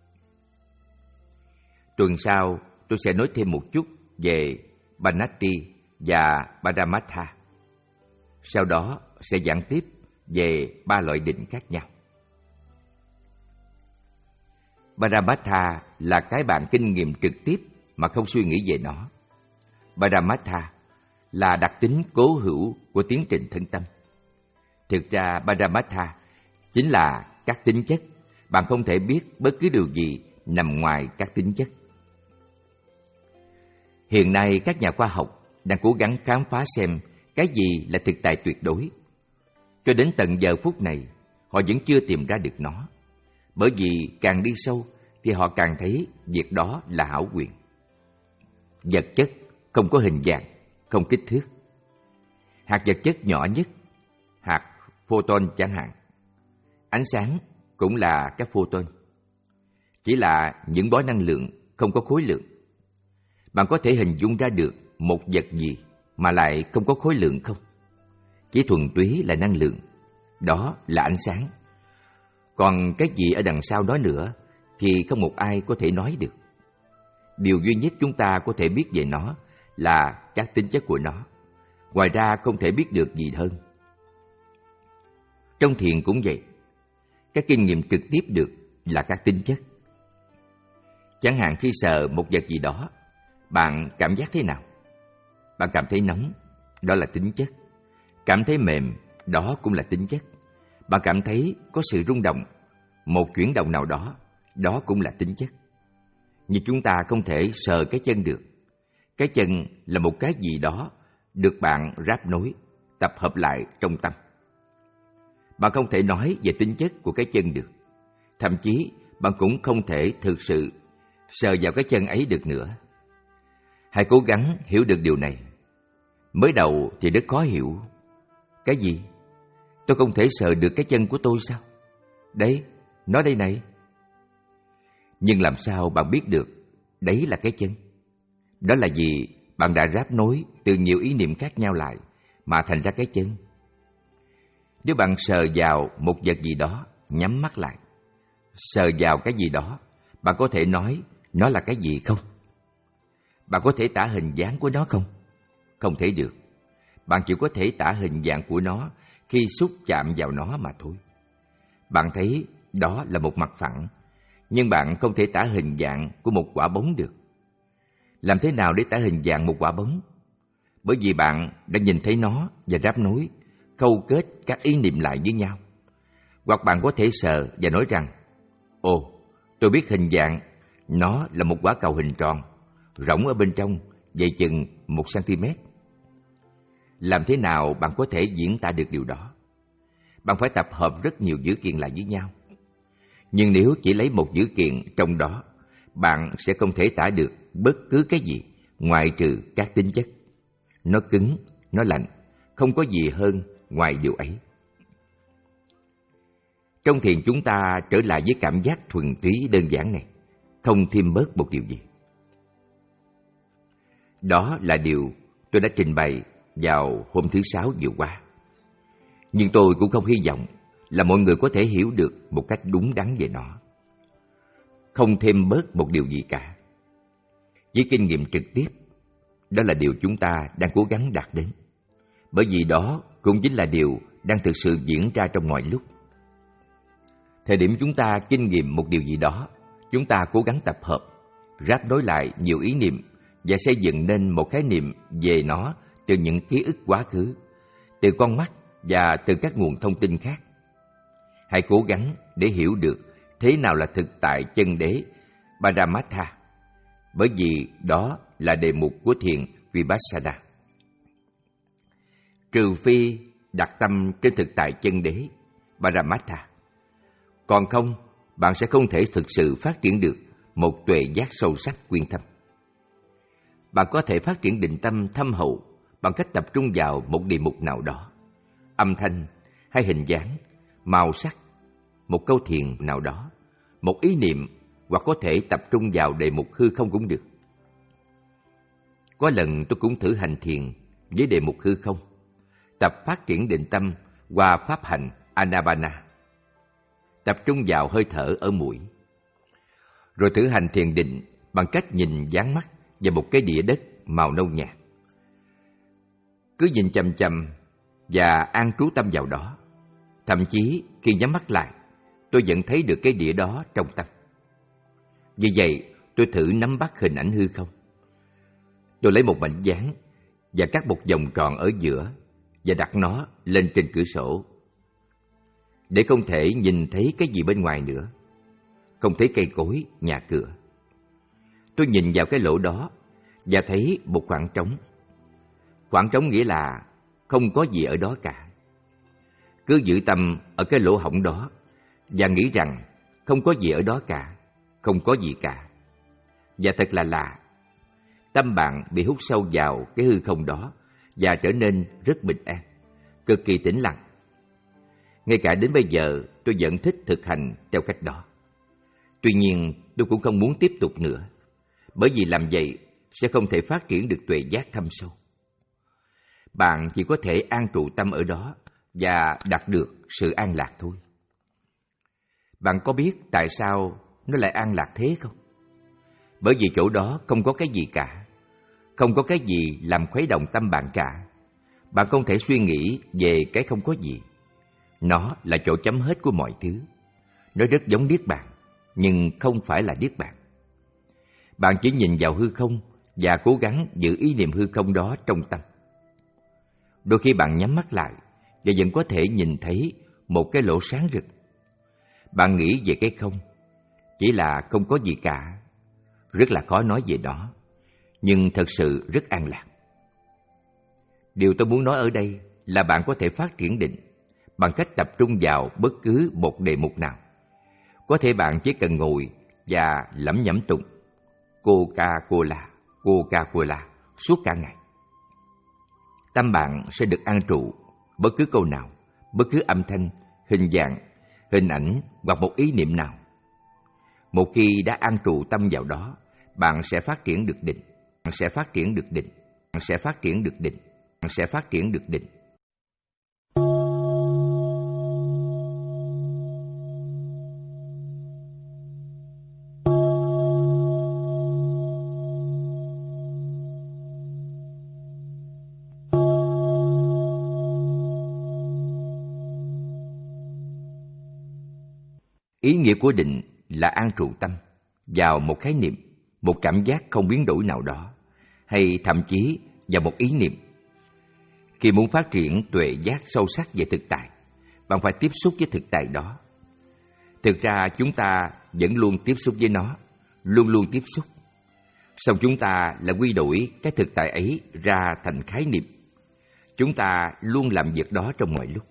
Speaker 2: Tuần sau, tôi sẽ nói thêm một chút về Panati và Paramatha. Sau đó sẽ giảng tiếp về ba loại định khác nhau. Paramatha là cái bạn kinh nghiệm trực tiếp mà không suy nghĩ về nó. Paramatha là đặc tính cố hữu của tiến trình thân tâm. Thực ra Paramatha chính là các tính chất. Bạn không thể biết bất cứ điều gì nằm ngoài các tính chất. Hiện nay các nhà khoa học đang cố gắng khám phá xem cái gì là thực tại tuyệt đối. Cho đến tận giờ phút này, họ vẫn chưa tìm ra được nó. Bởi vì càng đi sâu thì họ càng thấy việc đó là hão huyền. Vật chất không có hình dạng, không kích thước. Hạt vật chất nhỏ nhất, hạt photon chẳng hạn. Ánh sáng cũng là các photon. Chỉ là những bó năng lượng không có khối lượng. Bạn có thể hình dung ra được một vật gì mà lại không có khối lượng không? Chỉ thuần túy là năng lượng, đó là ánh sáng. Còn cái gì ở đằng sau đó nữa thì không một ai có thể nói được. Điều duy nhất chúng ta có thể biết về nó là các tính chất của nó. Ngoài ra không thể biết được gì hơn. Trong thiền cũng vậy. Các kinh nghiệm trực tiếp được là các tính chất. Chẳng hạn khi sờ một vật gì đó, bạn cảm giác thế nào? Bạn cảm thấy nóng, đó là tính chất. Cảm thấy mềm, đó cũng là tính chất. Bạn cảm thấy có sự rung động, một chuyển động nào đó, đó cũng là tính chất. Nhưng chúng ta không thể sờ cái chân được. Cái chân là một cái gì đó được bạn ráp nối, tập hợp lại trong tâm. Bạn không thể nói về tính chất của cái chân được. Thậm chí bạn cũng không thể thực sự sờ vào cái chân ấy được nữa. Hãy cố gắng hiểu được điều này. Mới đầu thì rất khó hiểu. Cái gì? Tôi không thể sờ được cái chân của tôi sao? Đấy, nó đây này. Nhưng làm sao bạn biết được đấy là cái chân? Đó là vì bạn đã ráp nối từ nhiều ý niệm khác nhau lại mà thành ra cái chân. Nếu bạn sờ vào một vật gì đó, nhắm mắt lại, sờ vào cái gì đó, bạn có thể nói nó là cái gì không? Bạn có thể tả hình dáng của nó không? Không thể được. Bạn chỉ có thể tả hình dạng của nó khi xúc chạm vào nó mà thôi. Bạn thấy đó là một mặt phẳng, nhưng bạn không thể tả hình dạng của một quả bóng được. Làm thế nào để tả hình dạng một quả bóng? Bởi vì bạn đã nhìn thấy nó và ráp nối, khâu kết các ý niệm lại với nhau. Hoặc bạn có thể sờ và nói rằng, ồ, tôi biết hình dạng, nó là một quả cầu hình tròn, rỗng ở bên trong, dày chừng một xăng-ti-mét. Làm thế nào bạn có thể diễn tả được điều đó? Bạn phải tập hợp rất nhiều dữ kiện lại với nhau. Nhưng nếu chỉ lấy một dữ kiện trong đó, bạn sẽ không thể tả được bất cứ cái gì ngoại trừ các tính chất. Nó cứng, nó lạnh, không có gì hơn ngoài điều ấy. Trong thiền chúng ta trở lại với cảm giác thuần túy đơn giản này, không thêm bớt một điều gì. Đó là điều tôi đã trình bày vào hôm thứ Sáu vừa qua. Nhưng tôi cũng không hy vọng là mọi người có thể hiểu được một cách đúng đắn về nó. Không thêm bớt một điều gì cả. Với kinh nghiệm trực tiếp, đó là điều chúng ta đang cố gắng đạt đến. Bởi vì đó cũng chính là điều đang thực sự diễn ra trong mọi lúc. Thời điểm chúng ta kinh nghiệm một điều gì đó, chúng ta cố gắng tập hợp, ráp nối lại nhiều ý niệm và xây dựng nên một khái niệm về nó từ những ký ức quá khứ, từ con mắt và từ các nguồn thông tin khác. Hãy cố gắng để hiểu được thế nào là thực tại chân đế Paramatha, bởi vì đó là đề mục của thiền Vipassana. Trừ phi đặt tâm trên thực tại chân đế Paramatha, còn không, bạn sẽ không thể thực sự phát triển được một tuệ giác sâu sắc quyên thâm. Bạn có thể phát triển định tâm thâm hậu bằng cách tập trung vào một đề mục nào đó, âm thanh hay hình dáng, màu sắc, một câu thiền nào đó, một ý niệm, hoặc có thể tập trung vào đề mục hư không cũng được. Có lần tôi cũng thử hành thiền với đề mục hư không, tập phát triển định tâm qua pháp hành Anapana, tập trung vào hơi thở ở mũi. Rồi thử hành thiền định bằng cách nhìn dán mắt vào một cái đĩa đất màu nâu nhạt. Cứ nhìn chằm chằm và an trú tâm vào đó. Thậm chí khi nhắm mắt lại, tôi vẫn thấy được cái đĩa đó trong tâm. Vì vậy, tôi thử nắm bắt hình ảnh hư không. Tôi lấy một mảnh dán và cắt một vòng tròn ở giữa và đặt nó lên trên cửa sổ, để không thể nhìn thấy cái gì bên ngoài nữa, không thấy cây cối, nhà cửa. Tôi nhìn vào cái lỗ đó và thấy một khoảng trống. Khoảng trống nghĩa là không có gì ở đó cả. Cứ giữ tâm ở cái lỗ hổng đó và nghĩ rằng không có gì ở đó cả, không có gì cả. Và thật là lạ, tâm bạn bị hút sâu vào cái hư không đó và trở nên rất bình an, cực kỳ tĩnh lặng. Ngay cả đến bây giờ tôi vẫn thích thực hành theo cách đó. Tuy nhiên tôi cũng không muốn tiếp tục nữa, bởi vì làm vậy sẽ không thể phát triển được tuệ giác thâm sâu. Bạn chỉ có thể an trụ tâm ở đó và đạt được sự an lạc thôi. Bạn có biết tại sao nó lại an lạc thế không? Bởi vì chỗ đó không có cái gì cả, không có cái gì làm khuấy động tâm bạn cả. Bạn không thể suy nghĩ về cái không có gì. Nó là chỗ chấm hết của mọi thứ. Nó rất giống Niết Bàn, nhưng không phải là Niết Bàn. Bạn chỉ nhìn vào hư không và cố gắng giữ ý niệm hư không đó trong tâm. Đôi khi bạn nhắm mắt lại và vẫn có thể nhìn thấy một cái lỗ sáng rực. Bạn nghĩ về cái không, chỉ là không có gì cả. Rất là khó nói về đó, nhưng thật sự rất an lạc. Điều tôi muốn nói ở đây là bạn có thể phát triển định bằng cách tập trung vào bất cứ một đề mục nào. Có thể bạn chỉ cần ngồi và lẩm nhẩm tụng Coca-Cola, Coca-Cola suốt cả ngày. Tâm bạn sẽ được an trụ bất cứ câu nào, bất cứ âm thanh, hình dạng, hình ảnh hoặc một ý niệm nào. Một khi đã an trụ tâm vào đó, bạn sẽ phát triển được định, bạn sẽ phát triển được định, bạn sẽ phát triển được định, bạn sẽ phát triển được định. Ý nghĩa của định là an trụ tâm vào một khái niệm, một cảm giác không biến đổi nào đó, hay thậm chí vào một ý niệm. Khi muốn phát triển tuệ giác sâu sắc về thực tại, bạn phải tiếp xúc với thực tại đó. Thực ra chúng ta vẫn luôn tiếp xúc với nó, luôn luôn tiếp xúc. Song chúng ta là quy đổi cái thực tại ấy ra thành khái niệm. Chúng ta luôn làm việc đó trong mọi lúc.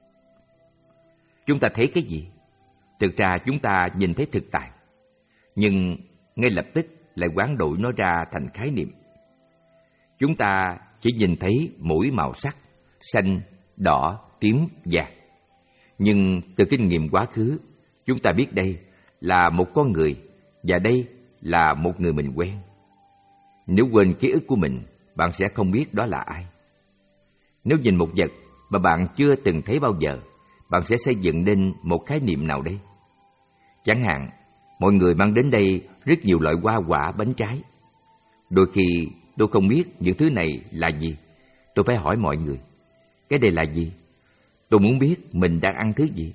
Speaker 2: Chúng ta thấy cái gì? Thực ra chúng ta nhìn thấy thực tại, nhưng ngay lập tức lại hoán đổi nó ra thành khái niệm. Chúng ta chỉ nhìn thấy mỗi màu sắc, xanh, đỏ, tím, vàng. Nhưng từ kinh nghiệm quá khứ, chúng ta biết đây là một con người và đây là một người mình quen. Nếu quên ký ức của mình, bạn sẽ không biết đó là ai. Nếu nhìn một vật mà bạn chưa từng thấy bao giờ, bạn sẽ xây dựng nên một khái niệm nào đây. Chẳng hạn, mọi người mang đến đây rất nhiều loại hoa quả, bánh trái. Đôi khi tôi không biết những thứ này là gì. Tôi phải hỏi mọi người, cái này là gì? Tôi muốn biết mình đang ăn thứ gì.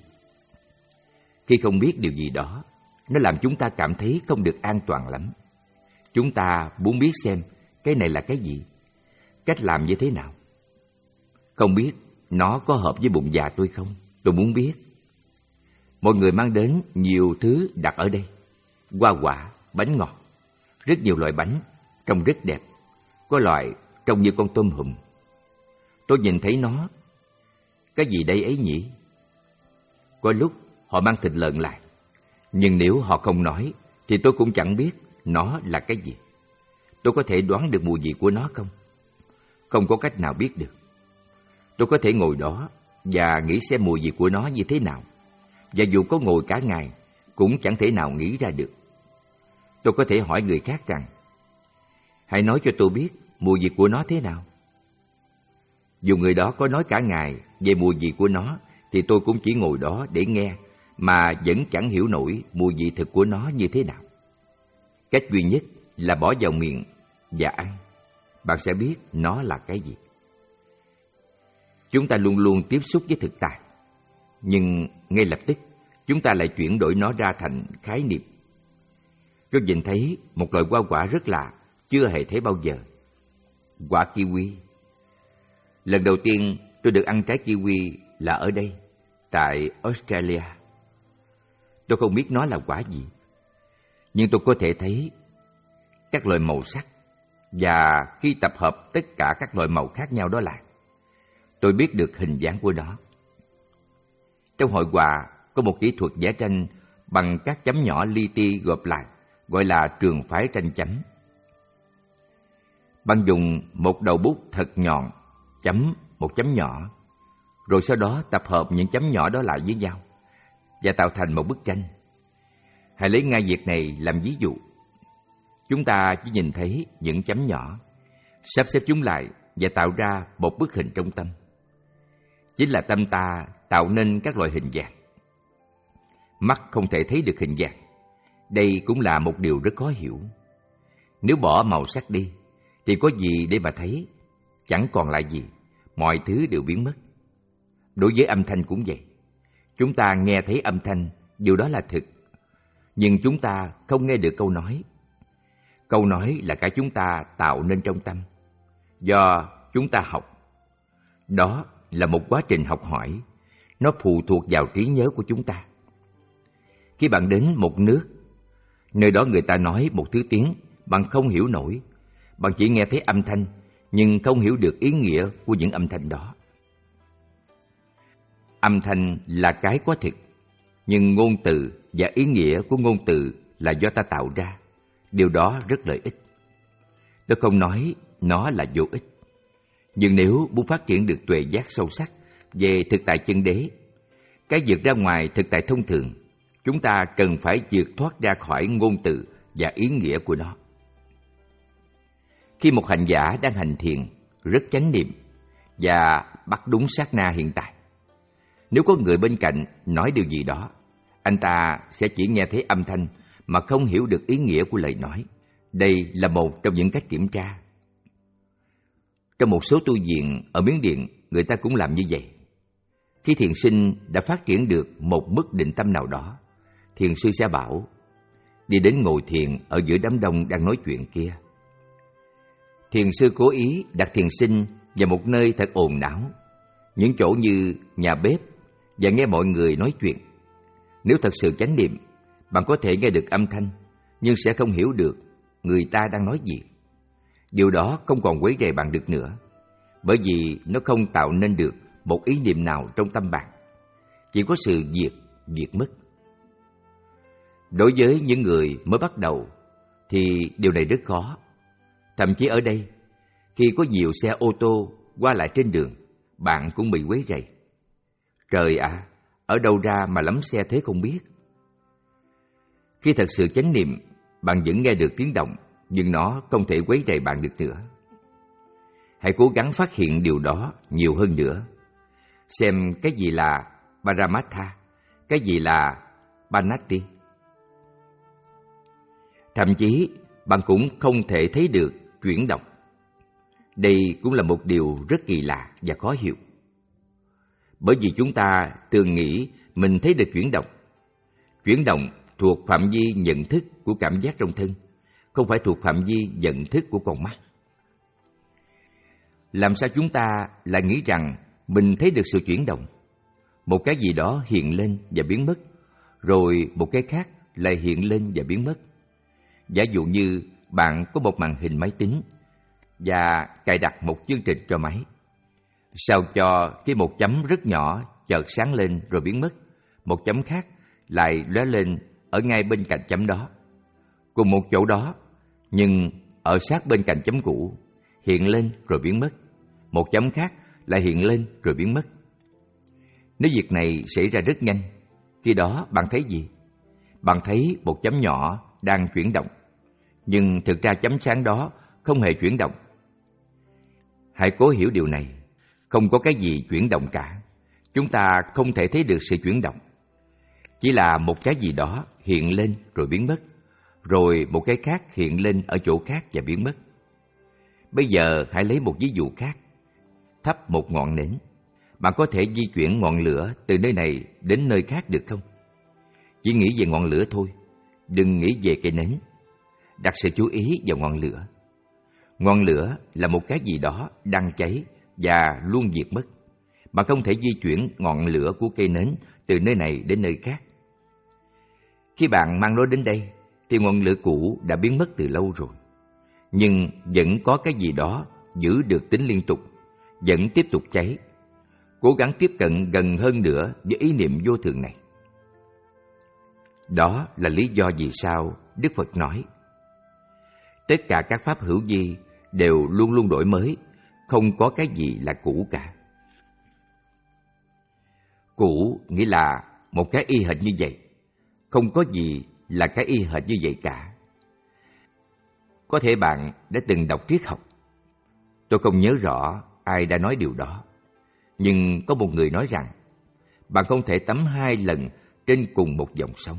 Speaker 2: Khi không biết điều gì đó, nó làm chúng ta cảm thấy không được an toàn lắm. Chúng ta muốn biết xem cái này là cái gì, cách làm như thế nào. Không biết nó có hợp với bụng già tôi không? Tôi muốn biết. Mọi người mang đến nhiều thứ đặt ở đây. Hoa quả, bánh ngọt. Rất nhiều loại bánh, trông rất đẹp. Có loại trông như con tôm hùm. Tôi nhìn thấy nó. Cái gì đây ấy nhỉ? Có lúc họ mang thịt lợn lại. Nhưng nếu họ không nói, thì tôi cũng chẳng biết nó là cái gì. Tôi có thể đoán được mùi vị của nó không? Không có cách nào biết được. Tôi có thể ngồi đó và nghĩ xem mùi vị của nó như thế nào. Và dù có ngồi cả ngày, cũng chẳng thể nào nghĩ ra được. Tôi có thể hỏi người khác rằng, hãy nói cho tôi biết mùi vị của nó thế nào. Dù người đó có nói cả ngày về mùi vị của nó, thì tôi cũng chỉ ngồi đó để nghe, mà vẫn chẳng hiểu nổi mùi vị thực của nó như thế nào. Cách duy nhất là bỏ vào miệng và ăn. Bạn sẽ biết nó là cái gì. Chúng ta luôn luôn tiếp xúc với thực tại, nhưng ngay lập tức chúng ta lại chuyển đổi nó ra thành khái niệm. Tôi nhìn thấy một loại hoa quả rất lạ, chưa hề thấy bao giờ. Quả kiwi. Lần đầu tiên tôi được ăn trái kiwi là ở đây, tại Australia. Tôi không biết nó là quả gì, nhưng tôi có thể thấy các loại màu sắc, và khi tập hợp tất cả các loại màu khác nhau đó lại, tôi biết được hình dáng của nó. Trong hội họa có một kỹ thuật vẽ tranh bằng các chấm nhỏ li ti gộp lại, gọi là trường phái tranh chấm. Bạn dùng một đầu bút thật nhọn chấm một chấm nhỏ, rồi sau đó tập hợp những chấm nhỏ đó lại với nhau và tạo thành một bức tranh. Hãy lấy ngay việc này làm ví dụ. chúng ta chỉ nhìn thấy những chấm nhỏ, sắp xếp chúng lại và tạo ra một bức hình trong tâm. Chính là tâm ta tạo nên các loại hình dạng. Mắt không thể thấy được hình dạng. Đây cũng là một điều rất khó hiểu. Nếu bỏ màu sắc đi, thì có gì để mà thấy? Chẳng còn lại gì, mọi thứ đều biến mất. Đối với âm thanh cũng vậy. Chúng ta nghe thấy âm thanh, điều đó là thực. Nhưng chúng ta không nghe được câu nói. Câu nói là cái chúng ta tạo nên trong tâm, do chúng ta học. Đó là một quá trình học hỏi, nó phụ thuộc vào trí nhớ của chúng ta. Khi bạn đến một nước, nơi đó người ta nói một thứ tiếng, bạn không hiểu nổi. Bạn chỉ nghe thấy âm thanh, nhưng không hiểu được ý nghĩa của những âm thanh đó. Âm thanh là cái có thực, nhưng ngôn từ và ý nghĩa của ngôn từ là do ta tạo ra. Điều đó rất lợi ích. Tôi không nói nó là vô ích. Nhưng nếu muốn phát triển được tuệ giác sâu sắc về thực tại chân đế, cái vượt ra ngoài thực tại thông thường, chúng ta cần phải vượt thoát ra khỏi ngôn từ và ý nghĩa của nó. Khi một hành giả đang hành thiền, rất chánh niệm và bắt đúng sát na hiện tại, nếu có người bên cạnh nói điều gì đó, anh ta sẽ chỉ nghe thấy âm thanh mà không hiểu được ý nghĩa của lời nói. Đây là một trong những cách kiểm tra. Trong một số tu viện ở Miến Điện, người ta cũng làm như vậy. Khi thiền sinh đã phát triển được một mức định tâm nào đó, thiền sư sẽ bảo, đi đến ngồi thiền ở giữa đám đông đang nói chuyện kia. Thiền sư cố ý đặt thiền sinh vào một nơi thật ồn ào, những chỗ như nhà bếp, và nghe mọi người nói chuyện. Nếu thật sự chánh niệm, bạn có thể nghe được âm thanh, nhưng sẽ không hiểu được người ta đang nói gì. Điều đó không còn quấy rầy bạn được nữa, bởi vì nó không tạo nên được một ý niệm nào trong tâm bạn. Chỉ có sự diệt, diệt mất. Đối với những người mới bắt đầu, thì điều này rất khó. Thậm chí ở đây, khi có nhiều xe ô tô qua lại trên đường, bạn cũng bị quấy rầy. Trời ạ, à, ở đâu ra mà lắm xe thế không biết. Khi thật sự chánh niệm, bạn vẫn nghe được tiếng động, nhưng nó không thể quấy rầy bạn được nữa. Hãy cố gắng phát hiện điều đó nhiều hơn nữa. Xem cái gì là Paramatha, cái gì là Panatti. Thậm chí, bạn cũng không thể thấy được chuyển động. Đây cũng là một điều rất kỳ lạ và khó hiểu. Bởi vì chúng ta thường nghĩ mình thấy được chuyển động. Chuyển động thuộc phạm vi nhận thức của cảm giác trong thân, không phải thuộc phạm vi nhận thức của con mắt. Làm sao chúng ta lại nghĩ rằng mình thấy được sự chuyển động? Một cái gì đó hiện lên và biến mất, rồi một cái khác lại hiện lên và biến mất. Giả dụ như bạn có một màn hình máy tính và cài đặt một chương trình cho máy. Sao cho khi một chấm rất nhỏ chợt sáng lên rồi biến mất, một chấm khác lại lóe lên ở ngay bên cạnh chấm đó. Cùng một chỗ đó, nhưng ở sát bên cạnh chấm cũ, hiện lên rồi biến mất. Một chấm khác lại hiện lên rồi biến mất. Nếu việc này xảy ra rất nhanh, khi đó bạn thấy gì? Bạn thấy một chấm nhỏ đang chuyển động, nhưng thực ra chấm sáng đó không hề chuyển động. Hãy cố hiểu điều này. Không có cái gì chuyển động cả. Chúng ta không thể thấy được sự chuyển động. Chỉ là một cái gì đó hiện lên rồi biến mất, rồi một cái khác hiện lên ở chỗ khác và biến mất. Bây giờ hãy lấy một ví dụ khác. Thắp một ngọn nến. Bạn có thể di chuyển ngọn lửa từ nơi này đến nơi khác được không? Chỉ nghĩ về ngọn lửa thôi, đừng nghĩ về cây nến. Đặt sự chú ý vào ngọn lửa. Ngọn lửa là một cái gì đó đang cháy và luôn diệt mất. Bạn không thể di chuyển ngọn lửa của cây nến từ nơi này đến nơi khác. Khi bạn mang nó đến đây, thì ngọn lửa cũ đã biến mất từ lâu rồi. Nhưng vẫn có cái gì đó giữ được tính liên tục, vẫn tiếp tục cháy. Cố gắng tiếp cận gần hơn nữa với ý niệm vô thường này. Đó là lý do vì sao Đức Phật nói tất cả các pháp hữu vi đều luôn luôn đổi mới, không có cái gì là cũ cả. Cũ nghĩa là một cái y hệt như vậy, không có gì là cái y hệt như vậy cả. Có thể bạn đã từng đọc triết học. Tôi không nhớ rõ ai đã nói điều đó. Nhưng có một người nói rằng bạn không thể tắm hai lần trên cùng một dòng sông.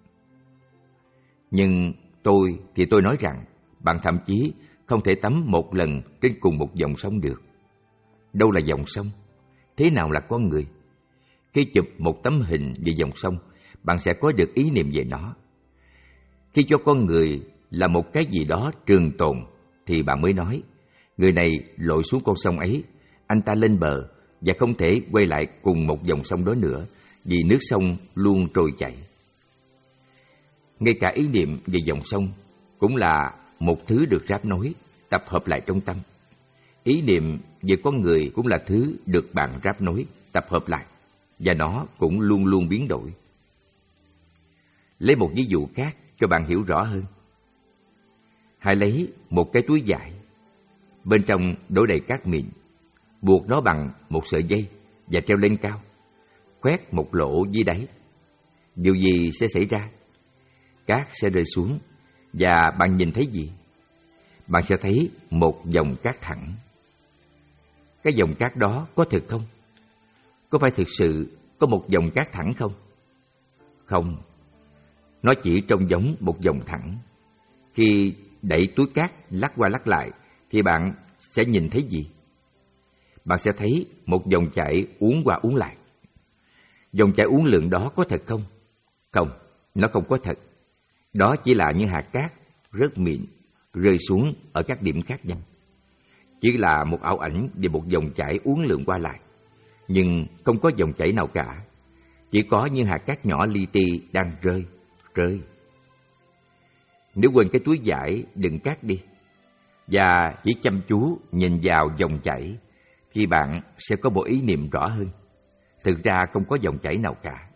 Speaker 2: Nhưng tôi thì tôi nói rằng bạn thậm chí không thể tắm một lần trên cùng một dòng sông được. Đâu là dòng sông? Thế nào là con người? Khi chụp một tấm hình về dòng sông, bạn sẽ có được ý niệm về nó. Khi cho con người là một cái gì đó trường tồn, thì bạn mới nói, người này lội xuống con sông ấy, anh ta lên bờ và không thể quay lại cùng một dòng sông đó nữa, vì nước sông luôn trôi chảy. Ngay cả ý niệm về dòng sông cũng là một thứ được ráp nối, tập hợp lại trong tâm. Ý niệm về con người cũng là thứ được bạn ráp nối, tập hợp lại, và nó cũng luôn luôn biến đổi. Lấy một ví dụ khác cho bạn hiểu rõ hơn. Hãy lấy một cái túi vải, bên trong đổ đầy cát mịn, buộc nó bằng một sợi dây và treo lên cao, khoét một lỗ dưới đáy. Điều gì sẽ xảy ra? Cát sẽ rơi xuống, và bạn nhìn thấy gì? Bạn sẽ thấy một dòng cát thẳng. Cái dòng cát đó có thực không? Có phải thực sự có một dòng cát thẳng không? Không, nó chỉ trông giống một dòng thẳng. Khi đẩy túi cát lắc qua lắc lại, thì bạn sẽ nhìn thấy gì? Bạn sẽ thấy một dòng chảy uốn qua uốn lại. Dòng chảy uốn lượn đó có thật không? Không, nó không có thật. Đó chỉ là những hạt cát rất mịn rơi xuống ở các điểm khác nhau. Chỉ là một ảo ảnh về một dòng chảy uốn lượn qua lại, nhưng không có dòng chảy nào cả. Chỉ có những hạt cát nhỏ li ti đang rơi, rơi. Nếu quên cái túi vải đựng cát đi và chỉ chăm chú nhìn vào dòng chảy, thì bạn sẽ có một ý niệm rõ hơn. Thực ra không có dòng chảy nào cả.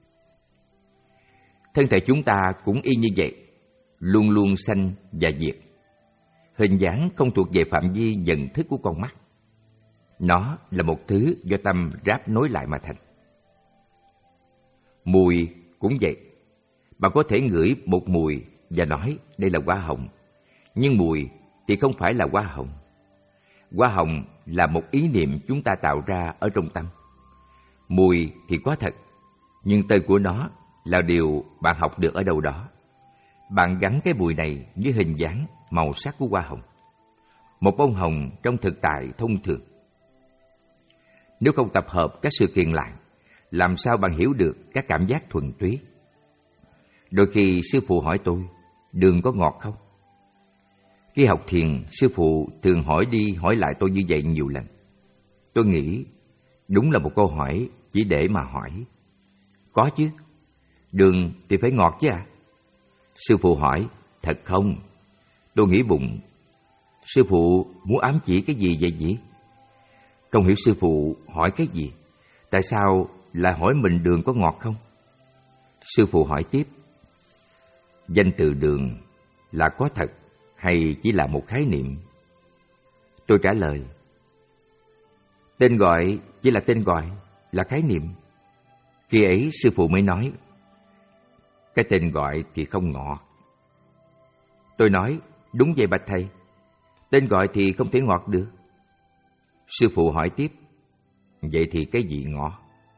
Speaker 2: Thân thể chúng ta cũng y như vậy, luôn luôn sanh và diệt. Hình dáng không thuộc về phạm vi nhận thức của con mắt. Nó là một thứ do tâm ráp nối lại mà thành. Mùi cũng vậy. Bạn có thể ngửi một mùi và nói đây là hoa hồng. Nhưng mùi thì không phải là hoa hồng. Hoa hồng là một ý niệm chúng ta tạo ra ở trong tâm. Mùi thì có thật, nhưng tên của nó là điều bạn học được ở đâu đó. Bạn gắn cái mùi này với hình dáng, màu sắc của hoa hồng. Một bông hồng trong thực tại thông thường. Nếu không tập hợp các sự kiện lại, làm sao bạn hiểu được các cảm giác thuần túy? Đôi khi sư phụ hỏi tôi, đường có ngọt không? Khi học thiền, sư phụ thường hỏi đi hỏi lại tôi như vậy nhiều lần. Tôi nghĩ, đúng là một câu hỏi chỉ để mà hỏi. Có chứ, đường thì phải ngọt chứ à? Sư phụ hỏi, thật không? Tôi nghĩ bụng, sư phụ muốn ám chỉ cái gì vậy nhỉ? Không hiểu sư phụ hỏi cái gì. Tại sao lại hỏi mình đường có ngọt không? Sư phụ hỏi tiếp, danh từ đường là có thật hay chỉ là một khái niệm? Tôi trả lời, tên gọi chỉ là tên gọi, là khái niệm. Khi ấy sư phụ mới nói, cái tên gọi thì không ngọt. Tôi nói, đúng vậy bạch thầy, tên gọi thì không thể ngọt được. Sư phụ hỏi tiếp, vậy thì cái gì ngọt?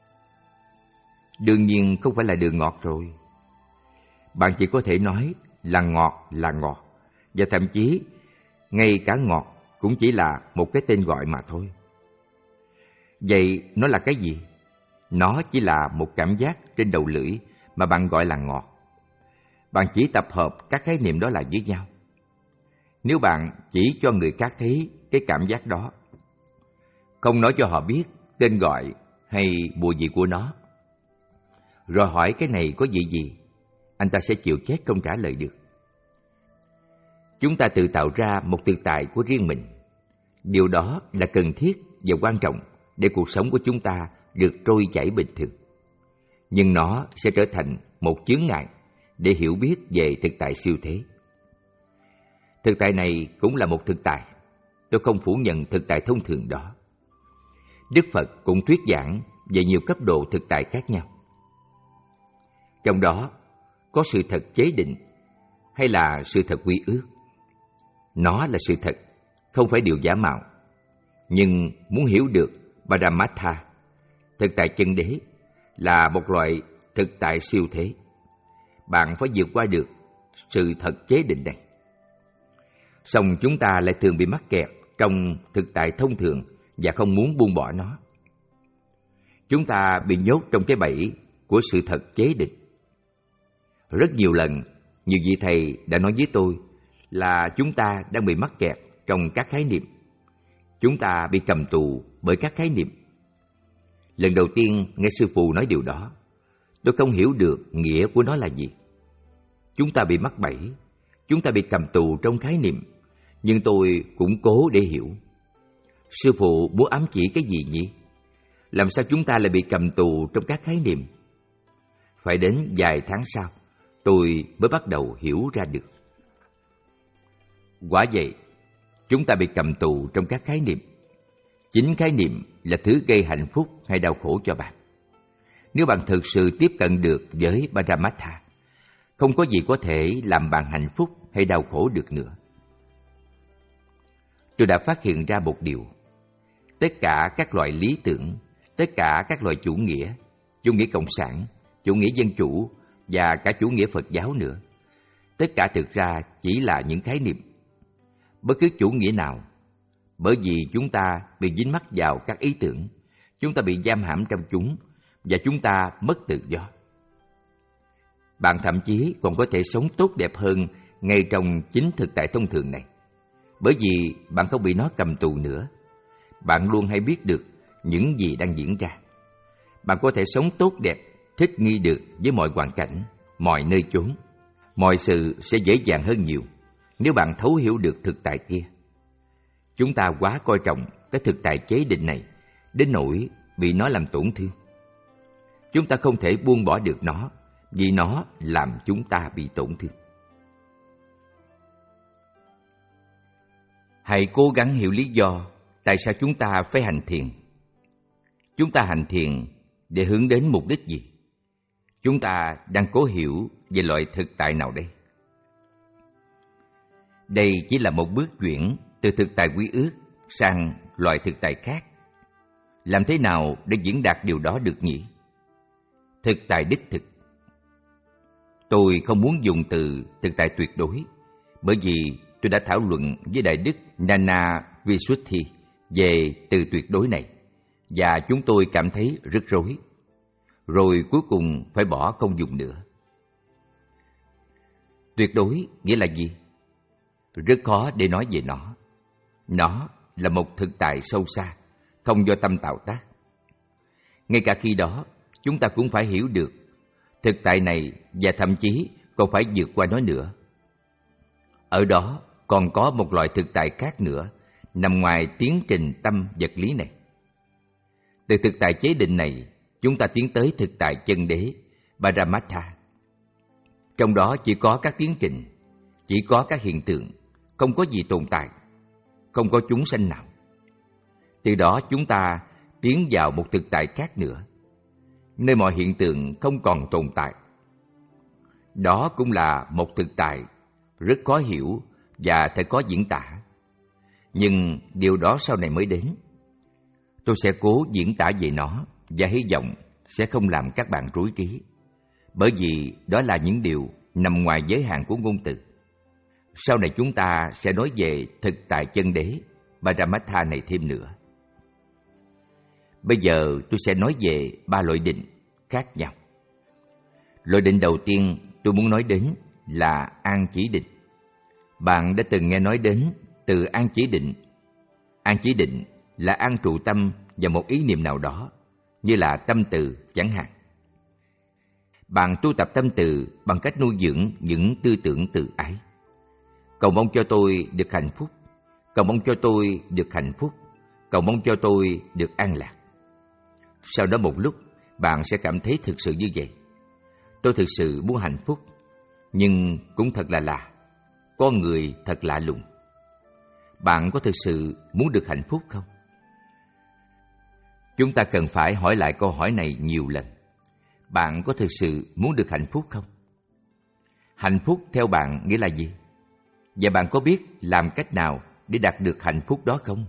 Speaker 2: Đương nhiên không phải là đường ngọt rồi. Bạn chỉ có thể nói là ngọt là ngọt, và thậm chí ngay cả ngọt cũng chỉ là một cái tên gọi mà thôi. Vậy nó là cái gì? Nó chỉ là một cảm giác trên đầu lưỡi mà bạn gọi là ngọt. Bạn chỉ tập hợp các khái niệm đó lại với nhau. Nếu bạn chỉ cho người khác thấy cái cảm giác đó, không nói cho họ biết tên gọi hay mùi vị của nó, rồi hỏi cái này có vị gì, anh ta sẽ chịu chết không trả lời được. Chúng ta tự tạo ra một thực tại của riêng mình. Điều đó là cần thiết và quan trọng để cuộc sống của chúng ta được trôi chảy bình thường. Nhưng nó sẽ trở thành một chướng ngại để hiểu biết về thực tại siêu thế. Thực tại này cũng là một thực tại. Tôi không phủ nhận thực tại thông thường đó. Đức Phật cũng thuyết giảng về nhiều cấp độ thực tại khác nhau. Trong đó có sự thật chế định hay là sự thật quy ước. Nó là sự thật, không phải điều giả mạo. Nhưng muốn hiểu được Paramatha, thực tại chân đế, là một loại thực tại siêu thế, bạn phải vượt qua được sự thật chế định này. Song chúng ta lại thường bị mắc kẹt trong thực tại thông thường và không muốn buông bỏ nó. Chúng ta bị nhốt trong cái bẫy của sự thật chế định. Rất nhiều lần, nhiều vị thầy đã nói với tôi là chúng ta đang bị mắc kẹt trong các khái niệm. Chúng ta bị cầm tù bởi các khái niệm. Lần đầu tiên nghe sư phụ nói điều đó, tôi không hiểu được nghĩa của nó là gì. Chúng ta bị mắc bẫy, chúng ta bị cầm tù trong khái niệm, nhưng tôi cũng cố để hiểu. Sư phụ muốn ám chỉ cái gì nhỉ? Làm sao chúng ta lại bị cầm tù trong các khái niệm? Phải đến vài tháng sau, tôi mới bắt đầu hiểu ra được. Quả vậy, chúng ta bị cầm tù trong các khái niệm. Chính khái niệm là thứ gây hạnh phúc hay đau khổ cho bạn. Nếu bạn thực sự tiếp cận được với Paramatha, không có gì có thể làm bạn hạnh phúc hay đau khổ được nữa. Tôi đã phát hiện ra một điều. Tất cả các loại lý tưởng, tất cả các loại chủ nghĩa, chủ nghĩa cộng sản, chủ nghĩa dân chủ và cả chủ nghĩa Phật giáo nữa, tất cả thực ra chỉ là những khái niệm. Bất cứ chủ nghĩa nào, bởi vì chúng ta bị dính mắc vào các ý tưởng, chúng ta bị giam hãm trong chúng và chúng ta mất tự do. Bạn thậm chí còn có thể sống tốt đẹp hơn ngay trong chính thực tại thông thường này, bởi vì bạn không bị nó cầm tù nữa. Bạn luôn hay biết được những gì đang diễn ra. Bạn có thể sống tốt đẹp, thích nghi được với mọi hoàn cảnh, mọi nơi chốn. Mọi sự sẽ dễ dàng hơn nhiều nếu bạn thấu hiểu được thực tại kia. Chúng ta quá coi trọng cái thực tại chế định này đến nỗi bị nó làm tổn thương. Chúng ta không thể buông bỏ được nó vì nó làm chúng ta bị tổn thương. Hãy cố gắng hiểu lý do tại sao chúng ta phải hành thiền. Chúng ta hành thiền để hướng đến mục đích gì? Chúng ta đang cố hiểu về loại thực tại nào đây? Đây chỉ là một bước chuyển từ thực tại quy ước sang loại thực tại khác. Làm thế nào để diễn đạt điều đó được nhỉ? Thực tại đích thực. Tôi không muốn dùng từ thực tại tuyệt đối, bởi vì tôi đã thảo luận với Đại Đức Nana Visuddhi về từ tuyệt đối này, và chúng tôi cảm thấy rất rối. Rồi cuối cùng phải bỏ không dùng nữa. Tuyệt đối nghĩa là gì? Rất khó để nói về nó. Nó là một thực tại sâu xa, không do tâm tạo tác. Ngay cả khi đó, chúng ta cũng phải hiểu được thực tại này và thậm chí còn phải vượt qua nó nữa. Ở đó còn có một loại thực tại khác nữa, nằm ngoài tiến trình tâm vật lý này. Từ thực tại chế định này, chúng ta tiến tới thực tại chân đế, Paramatha. Trong đó chỉ có các tiến trình, chỉ có các hiện tượng, không có gì tồn tại, không có chúng sanh nào. Từ đó chúng ta tiến vào một thực tại khác nữa, nơi mọi hiện tượng không còn tồn tại. Đó cũng là một thực tại rất khó hiểu và thật khó diễn tả. Nhưng điều đó sau này mới đến. Tôi sẽ cố diễn tả về nó và hy vọng sẽ không làm các bạn rối trí, bởi vì đó là những điều nằm ngoài giới hạn của ngôn từ. Sau này chúng ta sẽ nói về thực tại chân đế, Paramatha này thêm nữa. Bây giờ tôi sẽ nói về ba loại định khác nhau. Loại định đầu tiên tôi muốn nói đến là an chỉ định. Bạn đã từng nghe nói đến từ an chỉ định. An chỉ định là an trụ tâm vào một ý niệm nào đó, như là tâm từ chẳng hạn. Bạn tu tập tâm từ bằng cách nuôi dưỡng những tư tưởng từ ái. Cầu mong cho tôi được hạnh phúc, cầu mong cho tôi được hạnh phúc, cầu mong cho tôi được an lạc. Sau đó một lúc, bạn sẽ cảm thấy thực sự như vậy. Tôi thực sự muốn hạnh phúc, nhưng cũng thật là lạ. Con người thật lạ lùng. Bạn có thực sự muốn được hạnh phúc không? Chúng ta cần phải hỏi lại câu hỏi này nhiều lần. Bạn có thực sự muốn được hạnh phúc không? Hạnh phúc theo bạn nghĩa là gì? Và bạn có biết làm cách nào để đạt được hạnh phúc đó không?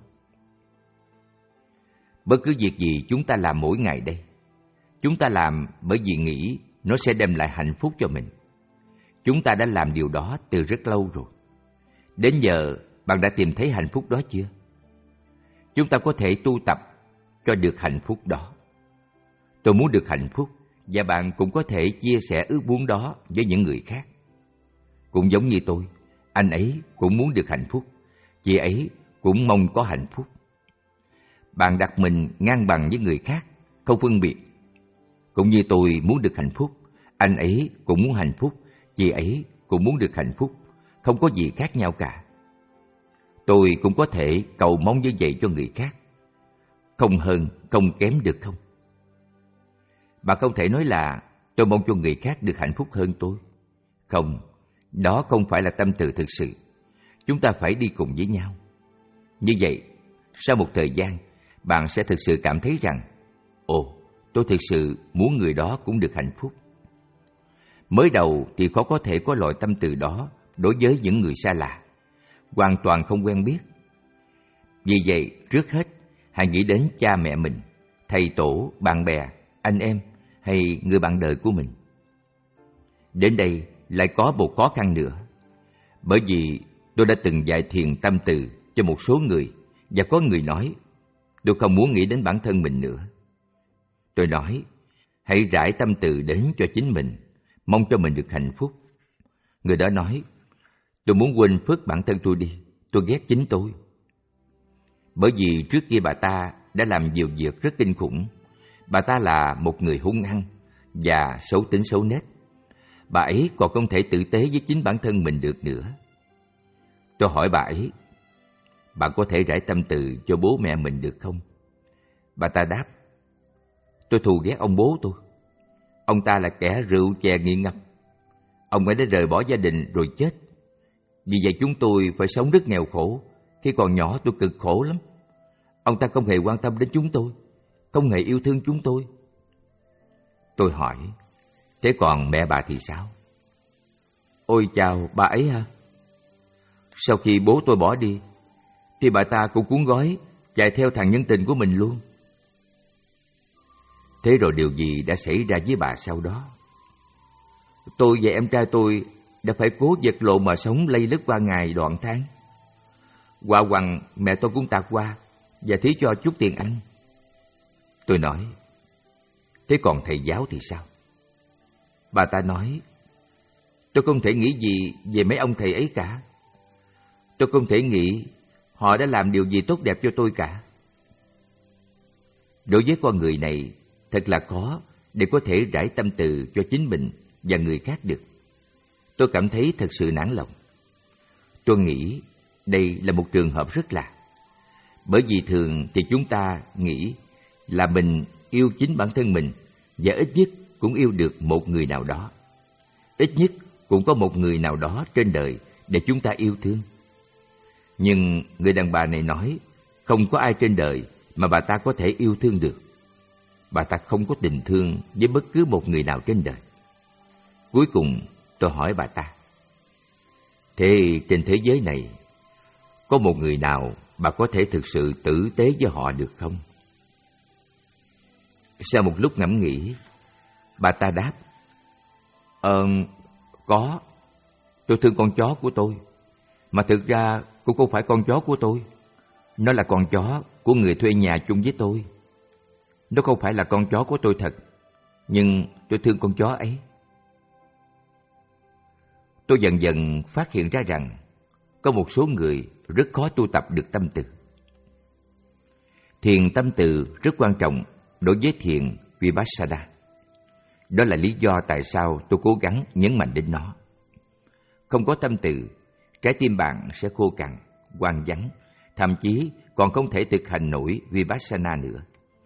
Speaker 2: Bất cứ việc gì chúng ta làm mỗi ngày đây, chúng ta làm bởi vì nghĩ nó sẽ đem lại hạnh phúc cho mình. Chúng ta đã làm điều đó từ rất lâu rồi. Đến giờ, bạn đã tìm thấy hạnh phúc đó chưa? Chúng ta có thể tu tập cho được hạnh phúc đó. Tôi muốn được hạnh phúc, và bạn cũng có thể chia sẻ ước muốn đó với những người khác. Cũng giống như tôi, anh ấy cũng muốn được hạnh phúc, chị ấy cũng mong có hạnh phúc. Bạn đặt mình ngang bằng với người khác, không phân biệt. Cũng như tôi muốn được hạnh phúc, anh ấy cũng muốn hạnh phúc, chị ấy cũng muốn được hạnh phúc, không có gì khác nhau cả. Tôi cũng có thể cầu mong như vậy cho người khác, không hơn, không kém được không? Bạn không thể nói là tôi mong cho người khác được hạnh phúc hơn tôi. Không, đó không phải là tâm từ thực sự. Chúng ta phải đi cùng với nhau. Như vậy, sau một thời gian, bạn sẽ thực sự cảm thấy rằng, ồ, tôi thực sự muốn người đó cũng được hạnh phúc. Mới đầu thì khó có thể có loại tâm từ đó đối với những người xa lạ, hoàn toàn không quen biết. Vì vậy, trước hết, hãy nghĩ đến cha mẹ mình, thầy tổ, bạn bè, anh em hay người bạn đời của mình. Đến đây lại có một khó khăn nữa. Bởi vì tôi đã từng dạy thiền tâm từ cho một số người, và có người nói, tôi không muốn nghĩ đến bản thân mình nữa. Tôi nói, hãy rải tâm từ đến cho chính mình, mong cho mình được hạnh phúc. Người đó nói, tôi muốn quên phước bản thân tôi đi, tôi ghét chính tôi. Bởi vì trước kia bà ta đã làm nhiều việc rất kinh khủng. Bà ta là một người hung hăng và xấu tính xấu nết. Bà ấy còn không thể tử tế với chính bản thân mình được nữa. Tôi hỏi bà ấy, bạn có thể rải tâm từ cho bố mẹ mình được không? Bà ta đáp, tôi thù ghét ông bố tôi. Ông ta là kẻ rượu chè nghiện ngập. Ông ấy đã rời bỏ gia đình rồi chết. Vì vậy chúng tôi phải sống rất nghèo khổ. Khi còn nhỏ tôi cực khổ lắm. Ông ta không hề quan tâm đến chúng tôi, không hề yêu thương chúng tôi. Tôi hỏi, thế còn mẹ bà thì sao? Ôi chào, bà ấy hả? Sau khi bố tôi bỏ đi, thì bà ta cũng cuốn gói chạy theo thằng nhân tình của mình luôn. Thế rồi điều gì đã xảy ra với bà sau đó? Tôi và em trai tôi đã phải cố vật lộn mà sống lây lứt qua ngày đoạn tháng. Quả quằn mẹ tôi cũng tạt qua và thí cho chút tiền ăn. Tôi nói, thế còn thầy giáo thì sao? Bà ta nói, tôi không thể nghĩ gì về mấy ông thầy ấy cả. Tôi không thể nghĩ họ đã làm điều gì tốt đẹp cho tôi cả. Đối với con người này, thật là khó để có thể rải tâm từ cho chính mình và người khác được. Tôi cảm thấy thật sự nản lòng. Tôi nghĩ đây là một trường hợp rất lạ. Bởi vì thường thì chúng ta nghĩ là mình yêu chính bản thân mình, và ít nhất cũng yêu được một người nào đó. Ít nhất cũng có một người nào đó trên đời để chúng ta yêu thương. Nhưng người đàn bà này nói, không có ai trên đời mà bà ta có thể yêu thương được. Bà ta không có tình thương với bất cứ một người nào trên đời. Cuối cùng tôi hỏi bà ta, thế trên thế giới này có một người nào bà có thể thực sự tử tế với họ được không? Sau một lúc ngẫm nghĩ, bà ta đáp, Ờ, có. Tôi thương con chó của tôi. Mà thực ra cũng không phải con chó của tôi. Nó là con chó của người thuê nhà chung với tôi. Nó không phải là con chó của tôi thật, nhưng tôi thương con chó ấy. Tôi dần dần phát hiện ra rằng có một số người rất khó tu tập được tâm từ. Thiền tâm từ rất quan trọng đối với thiền Vipassana. Đó là lý do tại sao tôi cố gắng nhấn mạnh đến nó. Không có tâm từ, trái tim bạn sẽ khô cằn, hoang vắng, thậm chí còn không thể thực hành nổi Vipassana nữa.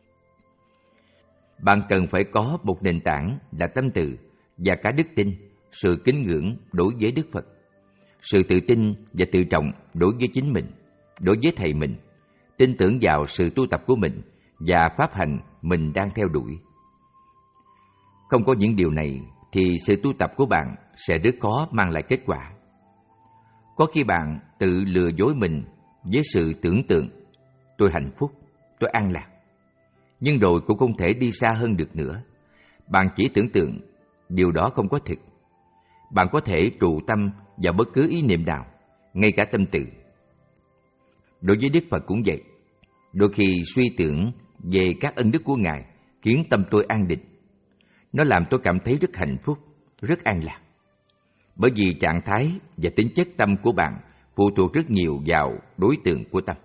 Speaker 2: Bạn cần phải có một nền tảng là tâm từ và cả đức tin, sự kính ngưỡng đối với Đức Phật, sự tự tin và tự trọng đối với chính mình, đối với thầy mình, tin tưởng vào sự tu tập của mình và pháp hành mình đang theo đuổi. Không có những điều này thì sự tu tập của bạn sẽ rất khó mang lại kết quả. Có khi bạn tự lừa dối mình với sự tưởng tượng tôi hạnh phúc, tôi an lạc. Nhưng rồi cũng không thể đi xa hơn được nữa. Bạn chỉ tưởng tượng, điều đó không có thực. Bạn có thể trụ tâm vào bất cứ ý niệm nào, ngay cả tâm tự. Đối với Đức Phật cũng vậy. Đôi khi suy tưởng về các ân đức của Ngài khiến tâm tôi an định. Nó làm tôi cảm thấy rất hạnh phúc, rất an lạc. Bởi vì trạng thái và tính chất tâm của bạn phụ thuộc rất nhiều vào đối tượng của tâm.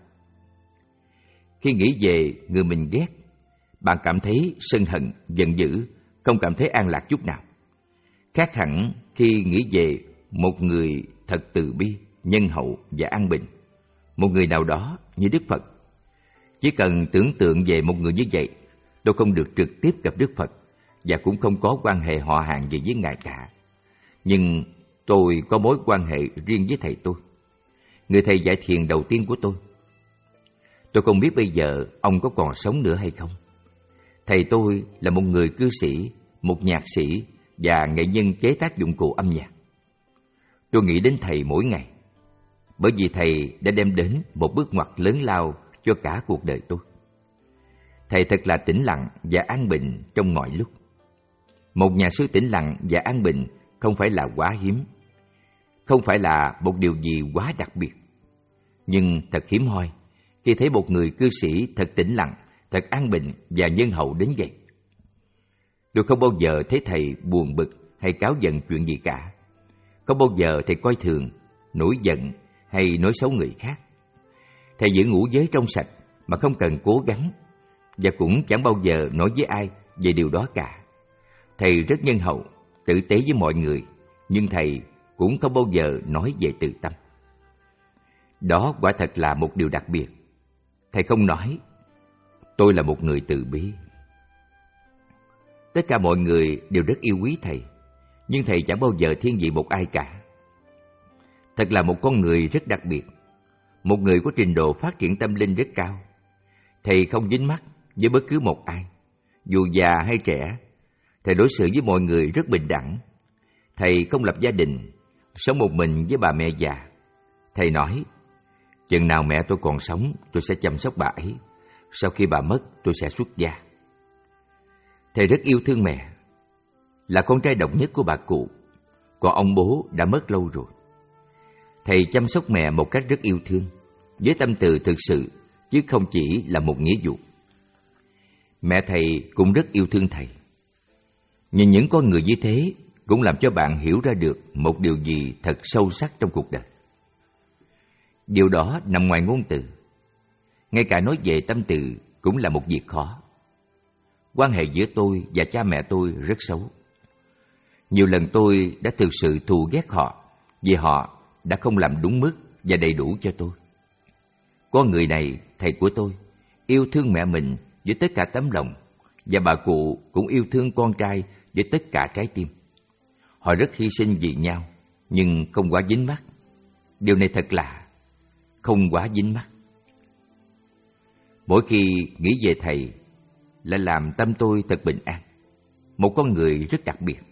Speaker 2: Khi nghĩ về người mình ghét, bạn cảm thấy sân hận, giận dữ, không cảm thấy an lạc chút nào. Khác hẳn khi nghĩ về một người thật từ bi, nhân hậu và an bình, một người nào đó như Đức Phật. Chỉ cần tưởng tượng về một người như vậy, tôi không được trực tiếp gặp Đức Phật và cũng không có quan hệ họ hàng gì với Ngài cả. Nhưng tôi có mối quan hệ riêng với thầy tôi, người thầy dạy thiền đầu tiên của tôi. Tôi không biết bây giờ ông có còn sống nữa hay không. Thầy tôi là một người cư sĩ, một nhạc sĩ và nghệ nhân chế tác dụng cụ âm nhạc. Tôi nghĩ đến thầy mỗi ngày, bởi vì thầy đã đem đến một bước ngoặt lớn lao cho cả cuộc đời tôi. Thầy thật là tĩnh lặng và an bình trong mọi lúc. Một nhà sư tĩnh lặng và an bình không phải là quá hiếm, không phải là một điều gì quá đặc biệt. Nhưng thật hiếm hoi khi thấy một người cư sĩ thật tĩnh lặng, thật an bình và nhân hậu đến vậy. Tôi không bao giờ thấy thầy buồn bực hay cáu giận chuyện gì cả. Không bao giờ thầy coi thường, nổi giận hay nói xấu người khác. Thầy giữ ngũ giới trong sạch mà không cần cố gắng, và cũng chẳng bao giờ nói với ai về điều đó cả. Thầy rất nhân hậu, tử tế với mọi người, nhưng thầy cũng không bao giờ nói về từ tâm. Đó quả thật là một điều đặc biệt. Thầy không nói, tôi là một người từ bi. Tất cả mọi người đều rất yêu quý thầy, nhưng thầy chẳng bao giờ thiên vị một ai cả. Thật là một con người rất đặc biệt, một người có trình độ phát triển tâm linh rất cao. Thầy không dính mắc với bất cứ một ai, dù già hay trẻ. Thầy đối xử với mọi người rất bình đẳng. Thầy không lập gia đình, sống một mình với bà mẹ già. Thầy nói, chừng nào mẹ tôi còn sống, tôi sẽ chăm sóc bà ấy. Sau khi bà mất, tôi sẽ xuất gia. Thầy rất yêu thương mẹ, là con trai độc nhất của bà cụ, còn ông bố đã mất lâu rồi. Thầy chăm sóc mẹ một cách rất yêu thương, với tâm từ thực sự, chứ không chỉ là một nghĩa vụ. Mẹ thầy cũng rất yêu thương thầy. Nhưng những con người như thế cũng làm cho bạn hiểu ra được một điều gì thật sâu sắc trong cuộc đời. Điều đó nằm ngoài ngôn từ. Ngay cả nói về tâm từ cũng là một việc khó. Quan hệ giữa tôi và cha mẹ tôi rất xấu. Nhiều lần tôi đã thực sự thù ghét họ vì họ đã không làm đúng mức và đầy đủ cho tôi. Con người này, thầy của tôi, yêu thương mẹ mình với tất cả tấm lòng, và bà cụ cũng yêu thương con trai với tất cả trái tim. Họ rất hy sinh vì nhau, nhưng không quá dính mắc. Điều này thật lạ, không quá dính mắc. Mỗi khi nghĩ về thầy, lại làm tâm tôi thật bình an. Một con người rất đặc biệt.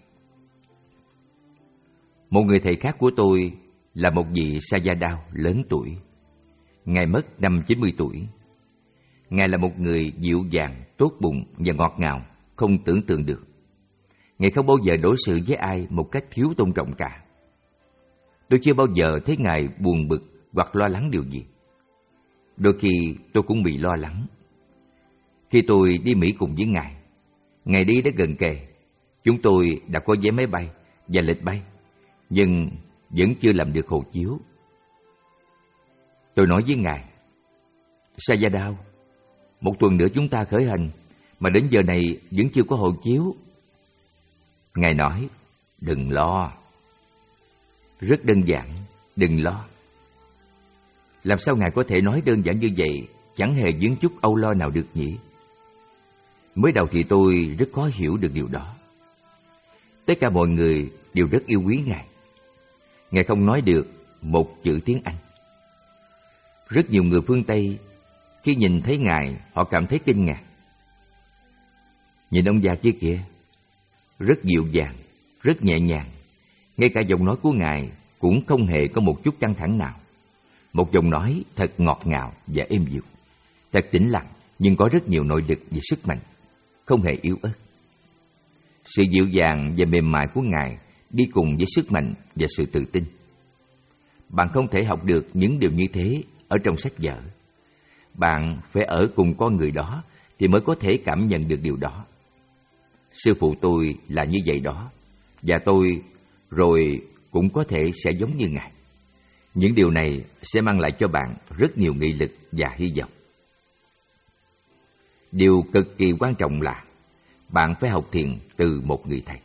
Speaker 2: Một người thầy khác của tôi là một vị Sayadaw lớn tuổi. Ngài mất năm chín mươi tuổi. Ngài là một người dịu dàng, tốt bụng và ngọt ngào, không tưởng tượng được. Ngài không bao giờ đối xử với ai một cách thiếu tôn trọng cả. Tôi chưa bao giờ thấy Ngài buồn bực hoặc lo lắng điều gì. Đôi khi tôi cũng bị lo lắng. Khi tôi đi Mỹ cùng với Ngài, Ngài đi đã gần kề. Chúng tôi đã có vé máy bay và lịch bay, nhưng vẫn chưa làm được hộ chiếu. Tôi nói với Ngài, Sayadaw, một tuần nữa chúng ta khởi hành, mà đến giờ này vẫn chưa có hộ chiếu. Ngài nói, đừng lo. Rất đơn giản, đừng lo. Làm sao Ngài có thể nói đơn giản như vậy, chẳng hề vướng chút âu lo nào được nhỉ? Mới đầu thì tôi rất khó hiểu được điều đó. Tất cả mọi người đều rất yêu quý Ngài. Ngài không nói được một chữ tiếng Anh. Rất nhiều người phương Tây khi nhìn thấy Ngài, họ cảm thấy kinh ngạc. Nhìn ông già kia kìa, rất dịu dàng, rất nhẹ nhàng. Ngay cả giọng nói của Ngài cũng không hề có một chút căng thẳng nào. Một giọng nói thật ngọt ngào và êm dịu, thật tĩnh lặng nhưng có rất nhiều nội lực và sức mạnh, không hề yếu ớt. Sự dịu dàng và mềm mại của Ngài đi cùng với sức mạnh và sự tự tin. Bạn không thể học được những điều như thế ở trong sách vở. Bạn phải ở cùng con người đó thì mới có thể cảm nhận được điều đó. Sư phụ tôi là như vậy đó, và tôi rồi cũng có thể sẽ giống như Ngài. Những điều này sẽ mang lại cho bạn rất nhiều nghị lực và hy vọng. Điều cực kỳ quan trọng là bạn phải học thiền từ một người thầy.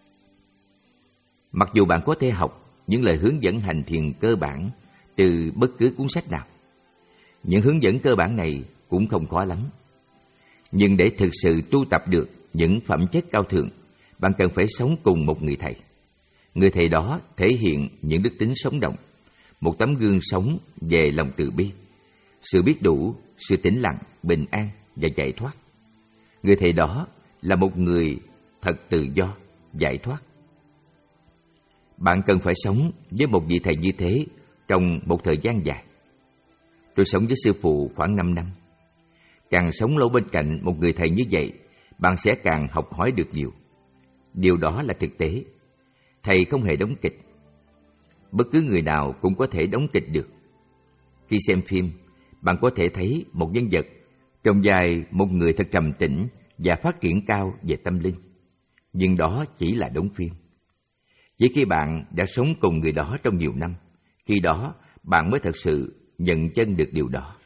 Speaker 2: Mặc dù bạn có thể học những lời hướng dẫn hành thiền cơ bản từ bất cứ cuốn sách nào, những hướng dẫn cơ bản này cũng không khó lắm. Nhưng để thực sự tu tập được những phẩm chất cao thượng, bạn cần phải sống cùng một người thầy. Người thầy đó thể hiện những đức tính sống động, một tấm gương sống về lòng từ bi, sự biết đủ, sự tĩnh lặng, bình an và giải thoát. Người thầy đó là một người thật tự do, giải thoát. Bạn cần phải sống với một vị thầy như thế trong một thời gian dài. Tôi sống với sư phụ khoảng năm năm. Càng sống lâu bên cạnh một người thầy như vậy, bạn sẽ càng học hỏi được nhiều. Điều đó là thực tế. Thầy không hề đóng kịch. Bất cứ người nào cũng có thể đóng kịch được. Khi xem phim, bạn có thể thấy một nhân vật trong vai một người thật trầm tĩnh và phát triển cao về tâm linh. Nhưng đó chỉ là đóng phim. Chỉ khi bạn đã sống cùng người đó trong nhiều năm, khi đó bạn mới thật sự nhận chân được điều đó.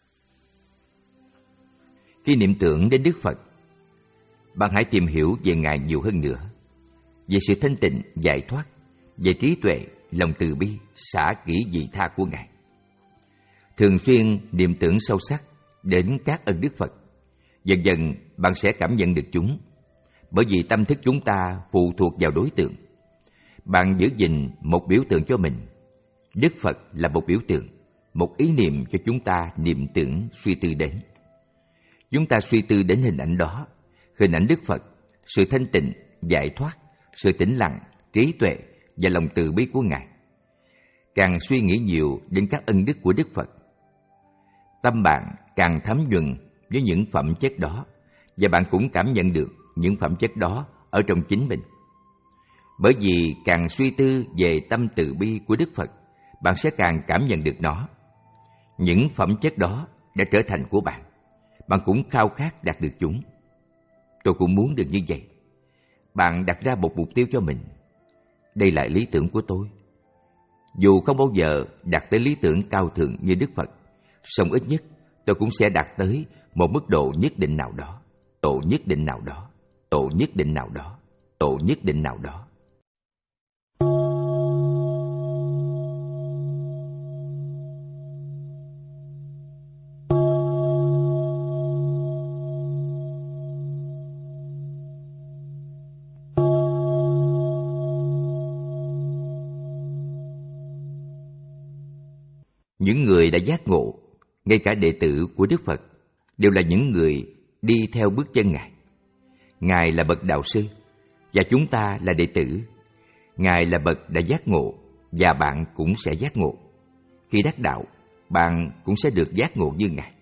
Speaker 2: Khi niệm tưởng đến Đức Phật, bạn hãy tìm hiểu về Ngài nhiều hơn nữa, về sự thanh tịnh, giải thoát, về trí tuệ, lòng từ bi, xả kỹ vị tha của Ngài. Thường xuyên niệm tưởng sâu sắc đến các ân Đức Phật, dần dần bạn sẽ cảm nhận được chúng, bởi vì tâm thức chúng ta phụ thuộc vào đối tượng. Bạn giữ gìn một biểu tượng cho mình. Đức Phật là một biểu tượng, một ý niệm cho chúng ta niệm tưởng, suy tư đến. Chúng ta suy tư đến hình ảnh đó, hình ảnh Đức Phật, sự thanh tịnh, giải thoát, sự tĩnh lặng, trí tuệ và lòng từ bi của Ngài. Càng suy nghĩ nhiều đến các ân đức của Đức Phật, tâm bạn càng thấm nhuần với những phẩm chất đó, và bạn cũng cảm nhận được những phẩm chất đó ở trong chính mình. Bởi vì càng suy tư về tâm từ bi của Đức Phật, bạn sẽ càng cảm nhận được nó. Những phẩm chất đó đã trở thành của bạn. Bạn cũng khao khát đạt được chúng. Tôi cũng muốn được như vậy. Bạn đặt ra một mục tiêu cho mình. Đây là lý tưởng của tôi. Dù không bao giờ đạt tới lý tưởng cao thượng như Đức Phật, song ít nhất tôi cũng sẽ đạt tới một mức độ nhất định nào đó, độ nhất định nào đó, độ nhất định nào đó, độ nhất định nào đó. Những người đã giác ngộ, ngay cả đệ tử của Đức Phật, đều là những người đi theo bước chân Ngài. Ngài là bậc đạo sư, và chúng ta là đệ tử. Ngài là bậc đã giác ngộ, và bạn cũng sẽ giác ngộ. Khi đắc đạo, bạn cũng sẽ được giác ngộ như Ngài.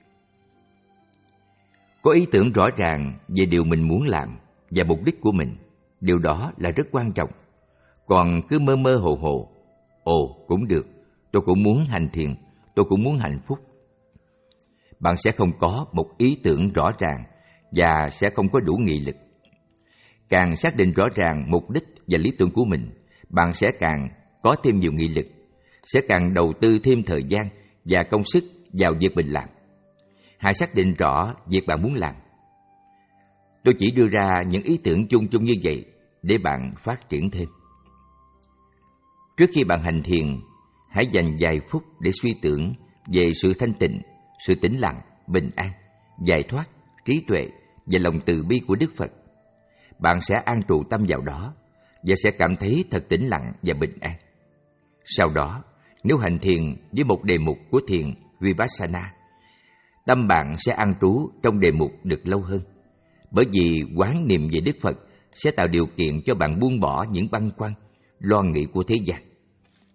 Speaker 2: Có ý tưởng rõ ràng về điều mình muốn làm và mục đích của mình, điều đó là rất quan trọng. Còn cứ mơ mơ hồ hồ, ồ cũng được, tôi cũng muốn hành thiền, tôi cũng muốn hạnh phúc. Bạn sẽ không có một ý tưởng rõ ràng và sẽ không có đủ nghị lực. Càng xác định rõ ràng mục đích và lý tưởng của mình, bạn sẽ càng có thêm nhiều nghị lực, sẽ càng đầu tư thêm thời gian và công sức vào việc mình làm. Hãy xác định rõ việc bạn muốn làm. Tôi chỉ đưa ra những ý tưởng chung chung như vậy để bạn phát triển thêm. Trước khi bạn hành thiền, hãy dành vài phút để suy tưởng về sự thanh tịnh, sự tĩnh lặng, bình an, giải thoát, trí tuệ và lòng từ bi của Đức Phật. Bạn sẽ an trụ tâm vào đó và sẽ cảm thấy thật tĩnh lặng và bình an. Sau đó, nếu hành thiền với một đề mục của thiền Vipassana, tâm bạn sẽ an trú trong đề mục được lâu hơn, bởi vì quán niệm về Đức Phật sẽ tạo điều kiện cho bạn buông bỏ những băn khoăn, lo nghĩ của thế gian.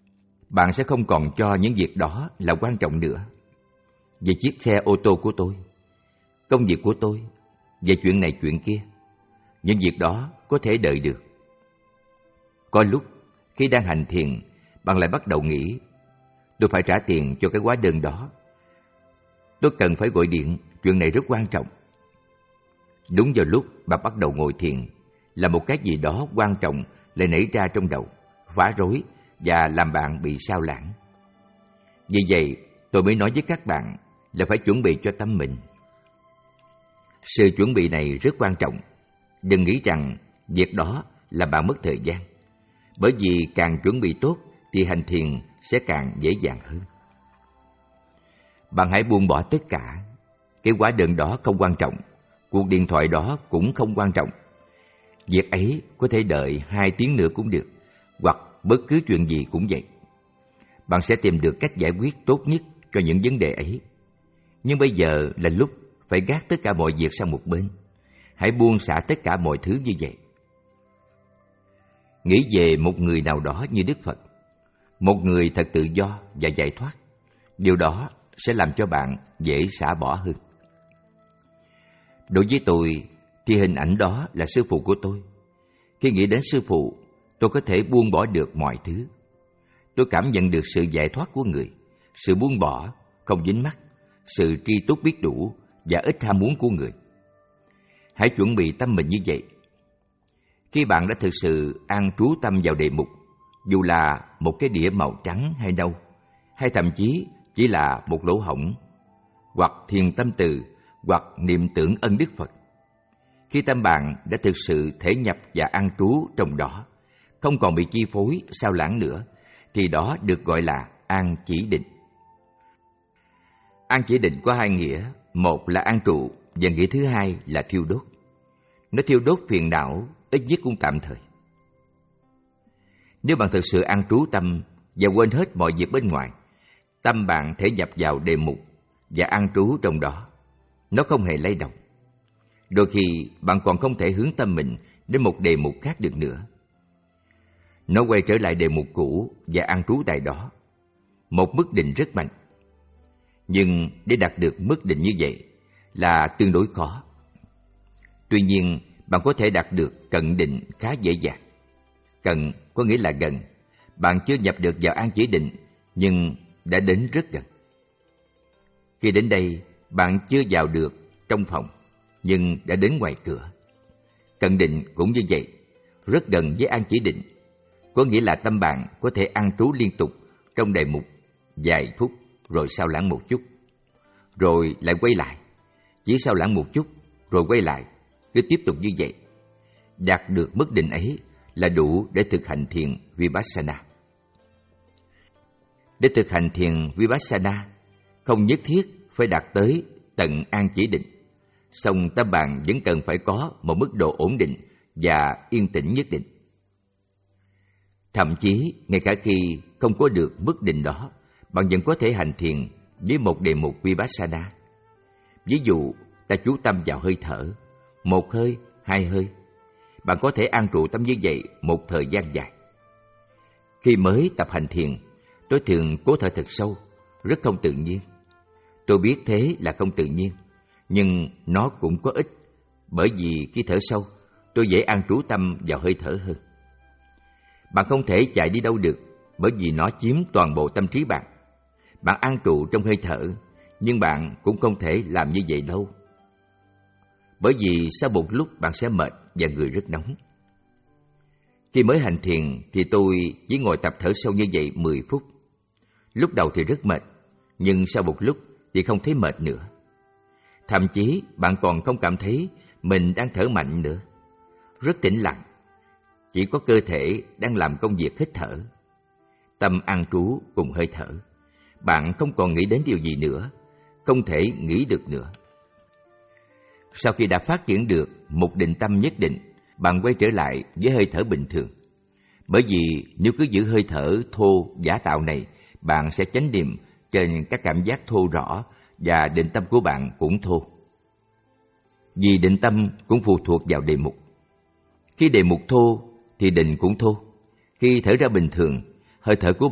Speaker 2: bạn sẽ không còn cho những việc đó là quan trọng nữa. Về chiếc xe ô tô của tôi, công việc của tôi, về chuyện này chuyện kia, những việc đó có thể đợi được. Có lúc khi đang hành thiền, bạn lại bắt đầu nghĩ, tôi phải trả tiền cho cái hóa đơn đó, tôi cần phải gọi điện, chuyện này rất quan trọng. Đúng vào lúc bạn bắt đầu ngồi thiền, là một cái gì đó quan trọng lại nảy ra trong đầu, phá rối và làm bạn bị sao lãng. Vì vậy, tôi mới nói với các bạn là phải chuẩn bị cho tâm mình. Sự chuẩn bị này rất quan trọng. Đừng nghĩ rằng việc đó là bạn mất thời gian, bởi vì càng chuẩn bị tốt thì hành thiền sẽ càng dễ dàng hơn. Bạn hãy buông bỏ tất cả. Cái hóa đơn đó không quan trọng, cuộc điện thoại đó cũng không quan trọng. Việc ấy có thể đợi hai tiếng nữa cũng được, hoặc bất cứ chuyện gì cũng vậy. Bạn sẽ tìm được cách giải quyết tốt nhất cho những vấn đề ấy. Nhưng bây giờ là lúc phải gác tất cả mọi việc sang một bên. Hãy buông xả tất cả mọi thứ như vậy. Nghĩ về một người nào đó như Đức Phật, một người thật tự do và giải thoát. Điều đó sẽ làm cho bạn dễ xả bỏ hơn. Đối với tôi thì hình ảnh đó là sư phụ của tôi. Khi nghĩ đến sư phụ, tôi có thể buông bỏ được mọi thứ. Tôi cảm nhận được sự giải thoát của người, sự buông bỏ, không dính mắc, sự tri túc biết đủ và ít ham muốn của người. Hãy chuẩn bị tâm mình như vậy. Khi bạn đã thực sự an trú tâm vào đề mục, dù là một cái đĩa màu trắng hay nâu, hay thậm chí chỉ là một lỗ hổng, hoặc thiền tâm từ, hoặc niệm tưởng ân Đức Phật. Khi tâm bạn đã thực sự thể nhập và an trú trong đó, không còn bị chi phối, sao lãng nữa, thì đó được gọi là an chỉ định. An chỉ định có hai nghĩa, một là an trụ và nghĩa thứ hai là thiêu đốt. Nó thiêu đốt phiền não, ít nhất cũng tạm thời. Nếu bạn thực sự an trú tâm và quên hết mọi việc bên ngoài, tâm bạn thể nhập vào đề mục và an trú trong đó, nó không hề lay động. Đôi khi bạn còn không thể hướng tâm mình đến một đề mục khác được nữa. Nó quay trở lại đề mục cũ và an trú tại đó, một mức định rất mạnh. Nhưng để đạt được mức định như vậy là tương đối khó. Tuy nhiên, bạn có thể đạt được cận định khá dễ dàng. Cận có nghĩa là gần. Bạn chưa nhập được vào an chỉ định, nhưng đã đến rất gần. Khi đến đây, bạn chưa vào được trong phòng, nhưng đã đến ngoài cửa. Cận định cũng như vậy, rất gần với an chỉ định. Có nghĩa là tâm bạn có thể an trú liên tục trong đề mục vài phút, rồi sao lãng một chút, rồi lại quay lại, chỉ sao lãng một chút, rồi quay lại, cứ tiếp tục như vậy. Đạt được mức định ấy là đủ để thực hành thiền Vipassana. Để thực hành thiền Vipassana, không nhất thiết phải đạt tới tận an chỉ định, song tâm bạn vẫn cần phải có một mức độ ổn định và yên tĩnh nhất định. Thậm chí, ngay cả khi không có được mức định đó, bạn vẫn có thể hành thiền với một đề mục Vipassana. Ví dụ, ta chú tâm vào hơi thở, một hơi, hai hơi. Bạn có thể an trụ tâm như vậy một thời gian dài. Khi mới tập hành thiền, tôi thường cố thở thật sâu, rất không tự nhiên. Tôi biết thế là không tự nhiên, nhưng nó cũng có ích, bởi vì khi thở sâu, tôi dễ an trú tâm vào hơi thở hơn. Bạn không thể chạy đi đâu được, bởi vì nó chiếm toàn bộ tâm trí bạn. Bạn an trụ trong hơi thở, nhưng bạn cũng không thể làm như vậy đâu. Bởi vì sau một lúc bạn sẽ mệt và người rất nóng. Khi mới hành thiền thì tôi chỉ ngồi tập thở sâu như vậy mười phút. Lúc đầu thì rất mệt, nhưng sau một lúc thì không thấy mệt nữa. Thậm chí bạn còn không cảm thấy mình đang thở mạnh nữa. Rất tĩnh lặng, chỉ có cơ thể đang làm công việc hít thở. Tâm an trú cùng hơi thở. Bạn không còn nghĩ đến điều gì nữa, không thể nghĩ được nữa. Sau khi đã phát triển được một định tâm nhất định, bạn quay trở lại với hơi thở bình thường. Bởi vì nếu cứ giữ hơi thở thô giả tạo này, bạn sẽ chánh niệm trên các cảm giác thô rõ và định tâm của bạn cũng thô. Vì định tâm cũng phụ thuộc vào đề mục. Khi đề mục thô thì định cũng thô. Khi thở ra bình thường, hơi thở của bạn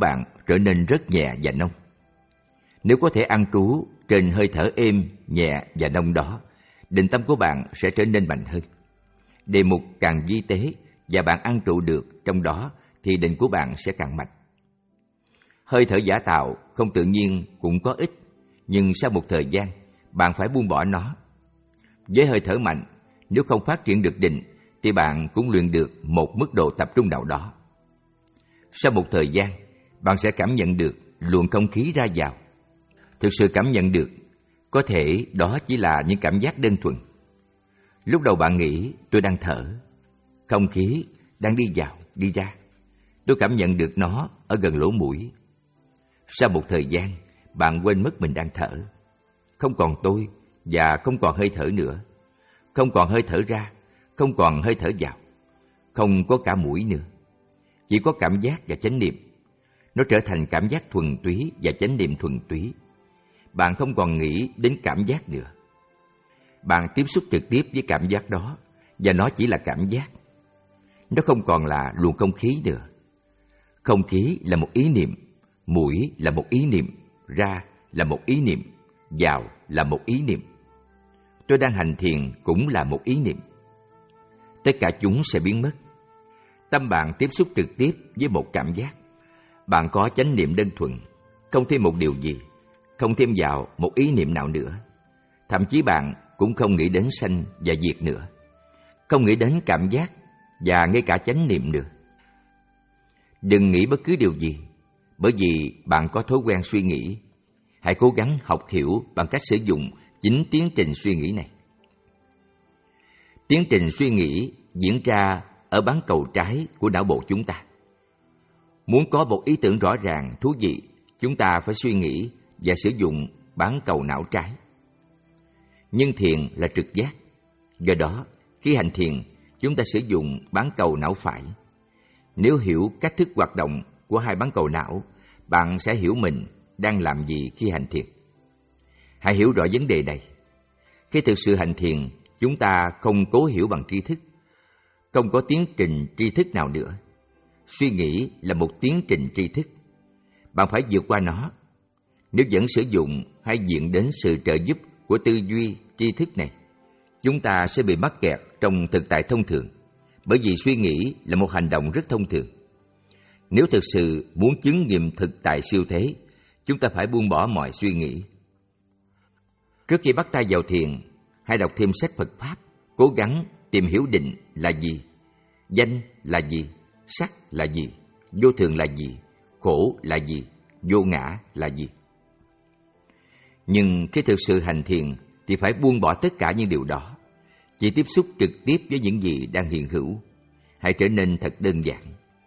Speaker 2: trở nên rất nhẹ và nông. Nếu có thể an trú trên hơi thở êm, nhẹ và nông đó, định tâm của bạn sẽ trở nên mạnh hơn. Đề mục càng vi tế và bạn an trụ được trong đó thì định của bạn sẽ càng mạnh. Hơi thở giả tạo không tự nhiên cũng có ích, nhưng sau một thời gian, bạn phải buông bỏ nó. Với hơi thở mạnh, nếu không phát triển được định, thì bạn cũng luyện được một mức độ tập trung nào đó. Sau một thời gian, bạn sẽ cảm nhận được luồng không khí ra vào. Thực sự cảm nhận được, có thể đó chỉ là những cảm giác đơn thuần. Lúc đầu bạn nghĩ tôi đang thở, không khí đang đi vào, đi ra. Tôi cảm nhận được nó ở gần lỗ mũi. Sau một thời gian, bạn quên mất mình đang thở. Không còn tôi và không còn hơi thở nữa. Không còn hơi thở ra, không còn hơi thở vào. Không có cả mũi nữa. Chỉ có cảm giác và chánh niệm. Nó trở thành cảm giác thuần túy và chánh niệm thuần túy. Bạn không còn nghĩ đến cảm giác nữa. Bạn tiếp xúc trực tiếp với cảm giác đó, và nó chỉ là cảm giác. Nó không còn là luồng không khí nữa. Không khí là một ý niệm, mũi là một ý niệm, ra là một ý niệm, vào là một ý niệm. Tôi đang hành thiền cũng là một ý niệm. Tất cả chúng sẽ biến mất. Tâm bạn tiếp xúc trực tiếp với một cảm giác. Bạn có chánh niệm đơn thuần, không thêm một điều gì, không thêm vào một ý niệm nào nữa. Thậm chí bạn cũng không nghĩ đến sanh và diệt nữa, không nghĩ đến cảm giác và ngay cả chánh niệm nữa. Đừng nghĩ bất cứ điều gì, bởi vì bạn có thói quen suy nghĩ. Hãy cố gắng học hiểu bằng cách sử dụng chính tiến trình suy nghĩ này. Tiến trình suy nghĩ diễn ra ở bán cầu trái của não bộ chúng ta. Muốn có một ý tưởng rõ ràng, thú vị, chúng ta phải suy nghĩ và sử dụng bán cầu não trái. Nhưng thiền là trực giác. Do đó, khi hành thiền, chúng ta sử dụng bán cầu não phải. Nếu hiểu cách thức hoạt động của hai bán cầu não, bạn sẽ hiểu mình đang làm gì khi hành thiền. Hãy hiểu rõ vấn đề này. Khi thực sự hành thiền, chúng ta không cố hiểu bằng tri thức, không có tiến trình tri thức nào nữa. Suy nghĩ là một tiến trình tri thức. Bạn phải vượt qua nó. Nếu vẫn sử dụng hay viện đến sự trợ giúp của tư duy, tri thức này, chúng ta sẽ bị mắc kẹt trong thực tại thông thường, bởi vì suy nghĩ là một hành động rất thông thường. Nếu thực sự muốn chứng nghiệm thực tại siêu thế, chúng ta phải buông bỏ mọi suy nghĩ. Trước khi bắt tay vào thiền, hãy đọc thêm sách Phật Pháp, cố gắng tìm hiểu định là gì, danh là gì, sắc là gì, vô thường là gì, khổ là gì, vô ngã là gì. Nhưng khi thực sự hành thiền thì phải buông bỏ tất cả những điều đó, chỉ tiếp xúc trực tiếp với những gì đang hiện hữu. Hãy trở nên thật đơn giản.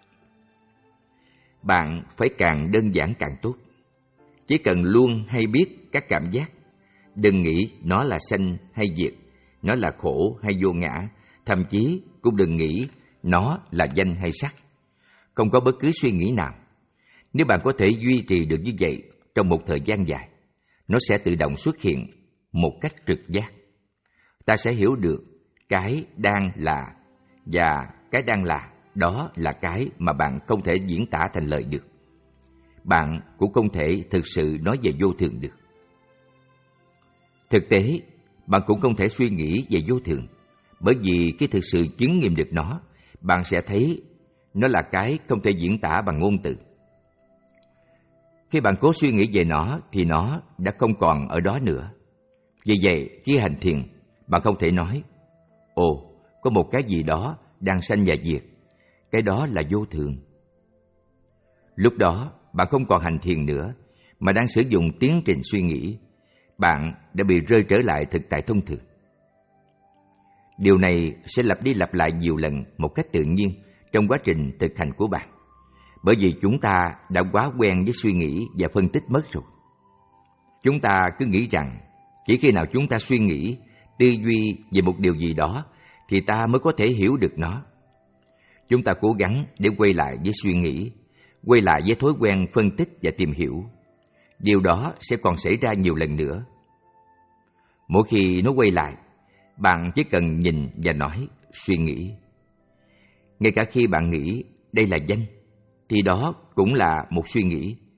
Speaker 2: Bạn phải càng đơn giản càng tốt. Chỉ cần luôn hay biết các cảm giác. Đừng nghĩ nó là sanh hay diệt, nó là khổ hay vô ngã, thậm chí cũng đừng nghĩ nó là danh hay sắc. Không có bất cứ suy nghĩ nào. Nếu bạn có thể duy trì được như vậy trong một thời gian dài, nó sẽ tự động xuất hiện một cách trực giác. Ta sẽ hiểu được cái đang là, và cái đang là, đó là cái mà bạn không thể diễn tả thành lời được. Bạn cũng không thể thực sự nói về vô thường được. Thực tế, bạn cũng không thể suy nghĩ về vô thường, bởi vì khi thực sự chứng nghiệm được nó, bạn sẽ thấy nó là cái không thể diễn tả bằng ngôn từ. Khi bạn cố suy nghĩ về nó thì nó đã không còn ở đó nữa. Vì vậy, khi hành thiền, bạn không thể nói: ồ, có một cái gì đó đang sanh và diệt, cái đó là vô thường. Lúc đó, bạn không còn hành thiền nữa, mà đang sử dụng tiến trình suy nghĩ. Bạn đã bị rơi trở lại thực tại thông thường. Điều này sẽ lặp đi lặp lại nhiều lần một cách tự nhiên trong quá trình thực hành của bạn, bởi vì chúng ta đã quá quen với suy nghĩ và phân tích mất rồi. Chúng ta cứ nghĩ rằng chỉ khi nào chúng ta suy nghĩ, tư duy về một điều gì đó thì ta mới có thể hiểu được nó. Chúng ta cố gắng để quay lại với suy nghĩ, quay lại với thói quen phân tích và tìm hiểu. Điều đó sẽ còn xảy ra nhiều lần nữa. Mỗi khi nó quay lại, bạn chỉ cần nhìn và nói, suy nghĩ. Ngay cả khi bạn nghĩ đây là danh, thì đó cũng là một suy nghĩ.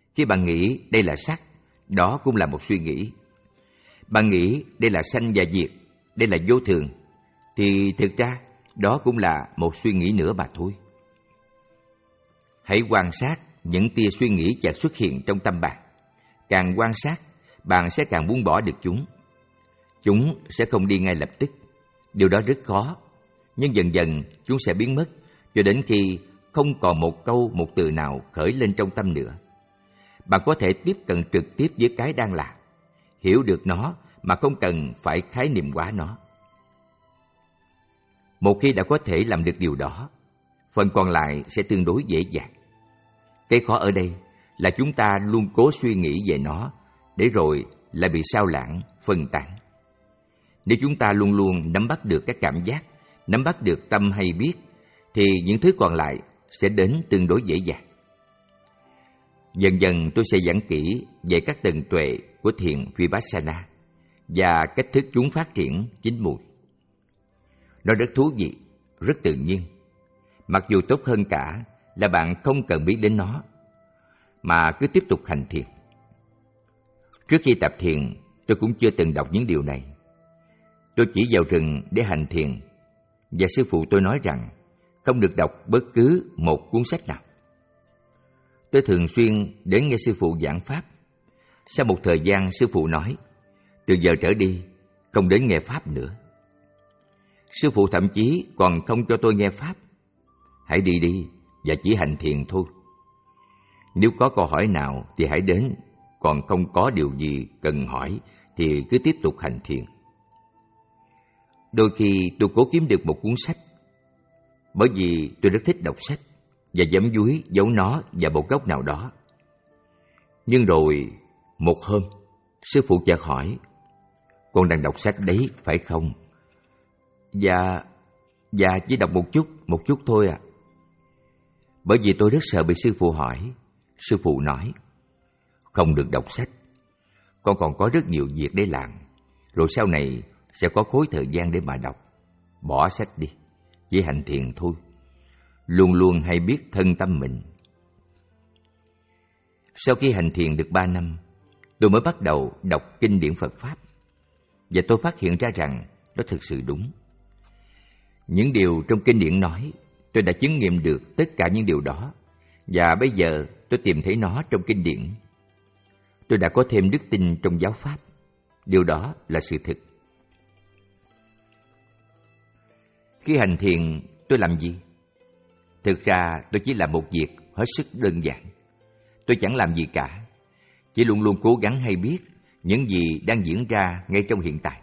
Speaker 2: Khi bạn nghĩ đây là sắc, đó cũng là một suy nghĩ. Bạn nghĩ đây là sanh và diệt, đây là vô thường, thì thực ra đó cũng là một suy nghĩ nữa mà thôi. Hãy quan sát những tia suy nghĩ chợt xuất hiện trong tâm bạn. Càng quan sát, bạn sẽ càng buông bỏ được chúng. Chúng sẽ không đi ngay lập tức. Điều đó rất khó, nhưng dần dần chúng sẽ biến mất cho đến khi không còn một câu, một từ nào khởi lên trong tâm nữa. Bạn có thể tiếp cận trực tiếp với cái đang là, hiểu được nó mà không cần phải khái niệm hóa nó. Một khi đã có thể làm được điều đó, phần còn lại sẽ tương đối dễ dàng. Cái khó ở đây là chúng ta luôn cố suy nghĩ về nó, để rồi lại bị sao lãng, phân tán. Nếu chúng ta luôn luôn nắm bắt được các cảm giác, nắm bắt được tâm hay biết, thì những thứ còn lại sẽ đến tương đối dễ dàng. Dần dần tôi sẽ giảng kỹ về các tầng tuệ của thiền Vipassana và cách thức chúng phát triển chín mùi. Nó rất thú vị, rất tự nhiên. Mặc dù tốt hơn cả là bạn không cần biết đến nó, mà cứ tiếp tục hành thiền. Trước khi tập thiền, tôi cũng chưa từng đọc những điều này. Tôi chỉ vào rừng để hành thiền, và sư phụ tôi nói rằng không được đọc bất cứ một cuốn sách nào. Tôi thường xuyên đến nghe sư phụ giảng pháp. Sau một thời gian, sư phụ nói, từ giờ trở đi, không đến nghe pháp nữa. Sư phụ thậm chí còn không cho tôi nghe pháp. Hãy đi đi và chỉ hành thiền thôi. Nếu có câu hỏi nào thì hãy đến, còn không có điều gì cần hỏi thì cứ tiếp tục hành thiền. Đôi khi tôi cố kiếm được một cuốn sách, bởi vì tôi rất thích đọc sách và giấm dúi giấu nó vào một góc nào đó. Nhưng rồi một hôm, sư phụ chợt hỏi, con đang đọc sách đấy phải không? Dạ, dạ chỉ đọc một chút, một chút thôi ạ. À. Bởi vì tôi rất sợ bị sư phụ hỏi, sư phụ nói, không được đọc sách, con còn có rất nhiều việc để làm, rồi sau này sẽ có khối thời gian để mà đọc. Bỏ sách đi, chỉ hành thiền thôi. Luôn luôn hay biết thân tâm mình. Sau khi hành thiền được ba năm, tôi mới bắt đầu đọc kinh điển Phật Pháp. Và tôi phát hiện ra rằng nó thực sự đúng. Những điều trong kinh điển nói, tôi đã chứng nghiệm được tất cả những điều đó. Và bây giờ tôi tìm thấy nó trong kinh điển. Tôi đã có thêm đức tin trong giáo Pháp. Điều đó là sự thực. Khi hành thiền, tôi làm gì? Thực ra tôi chỉ làm một việc hết sức đơn giản. Tôi chẳng làm gì cả, chỉ luôn luôn cố gắng hay biết những gì đang diễn ra ngay trong hiện tại.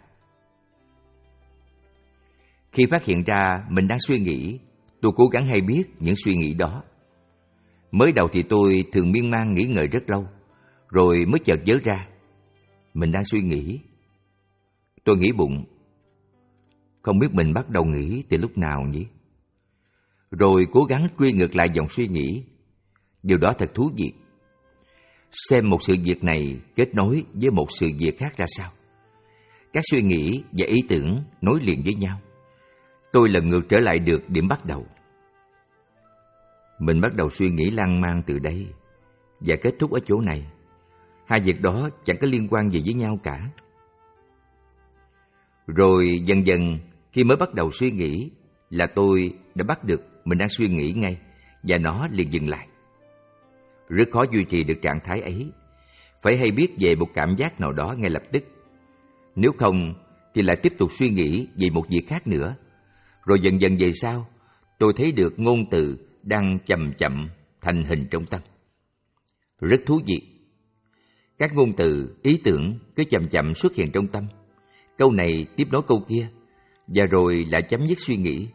Speaker 2: Khi phát hiện ra mình đang suy nghĩ, tôi cố gắng hay biết những suy nghĩ đó. Mới đầu thì tôi thường miên man nghĩ ngợi rất lâu, rồi mới chợt nhớ ra, mình đang suy nghĩ. Tôi nghĩ bụng, không biết mình bắt đầu nghĩ từ lúc nào nhỉ? Rồi cố gắng truy ngược lại dòng suy nghĩ. Điều đó thật thú vị. Xem một sự việc này kết nối với một sự việc khác ra sao. Các suy nghĩ và ý tưởng nối liền với nhau. Tôi lần ngược trở lại được điểm bắt đầu. Mình bắt đầu suy nghĩ lan man từ đây và kết thúc ở chỗ này. Hai việc đó chẳng có liên quan gì với nhau cả. Rồi dần dần khi mới bắt đầu suy nghĩ là tôi đã bắt được mình đang suy nghĩ ngay và nó liền dừng lại. Rất khó duy trì được trạng thái ấy. Phải hay biết về một cảm giác nào đó ngay lập tức. Nếu không thì lại tiếp tục suy nghĩ về một việc khác nữa. Rồi dần dần về sau, tôi thấy được ngôn từ đang chậm chậm thành hình trong tâm. Rất thú vị. Các ngôn từ, ý tưởng cứ chậm chậm xuất hiện trong tâm. Câu này tiếp nối câu kia, và rồi lại chấm dứt suy nghĩ.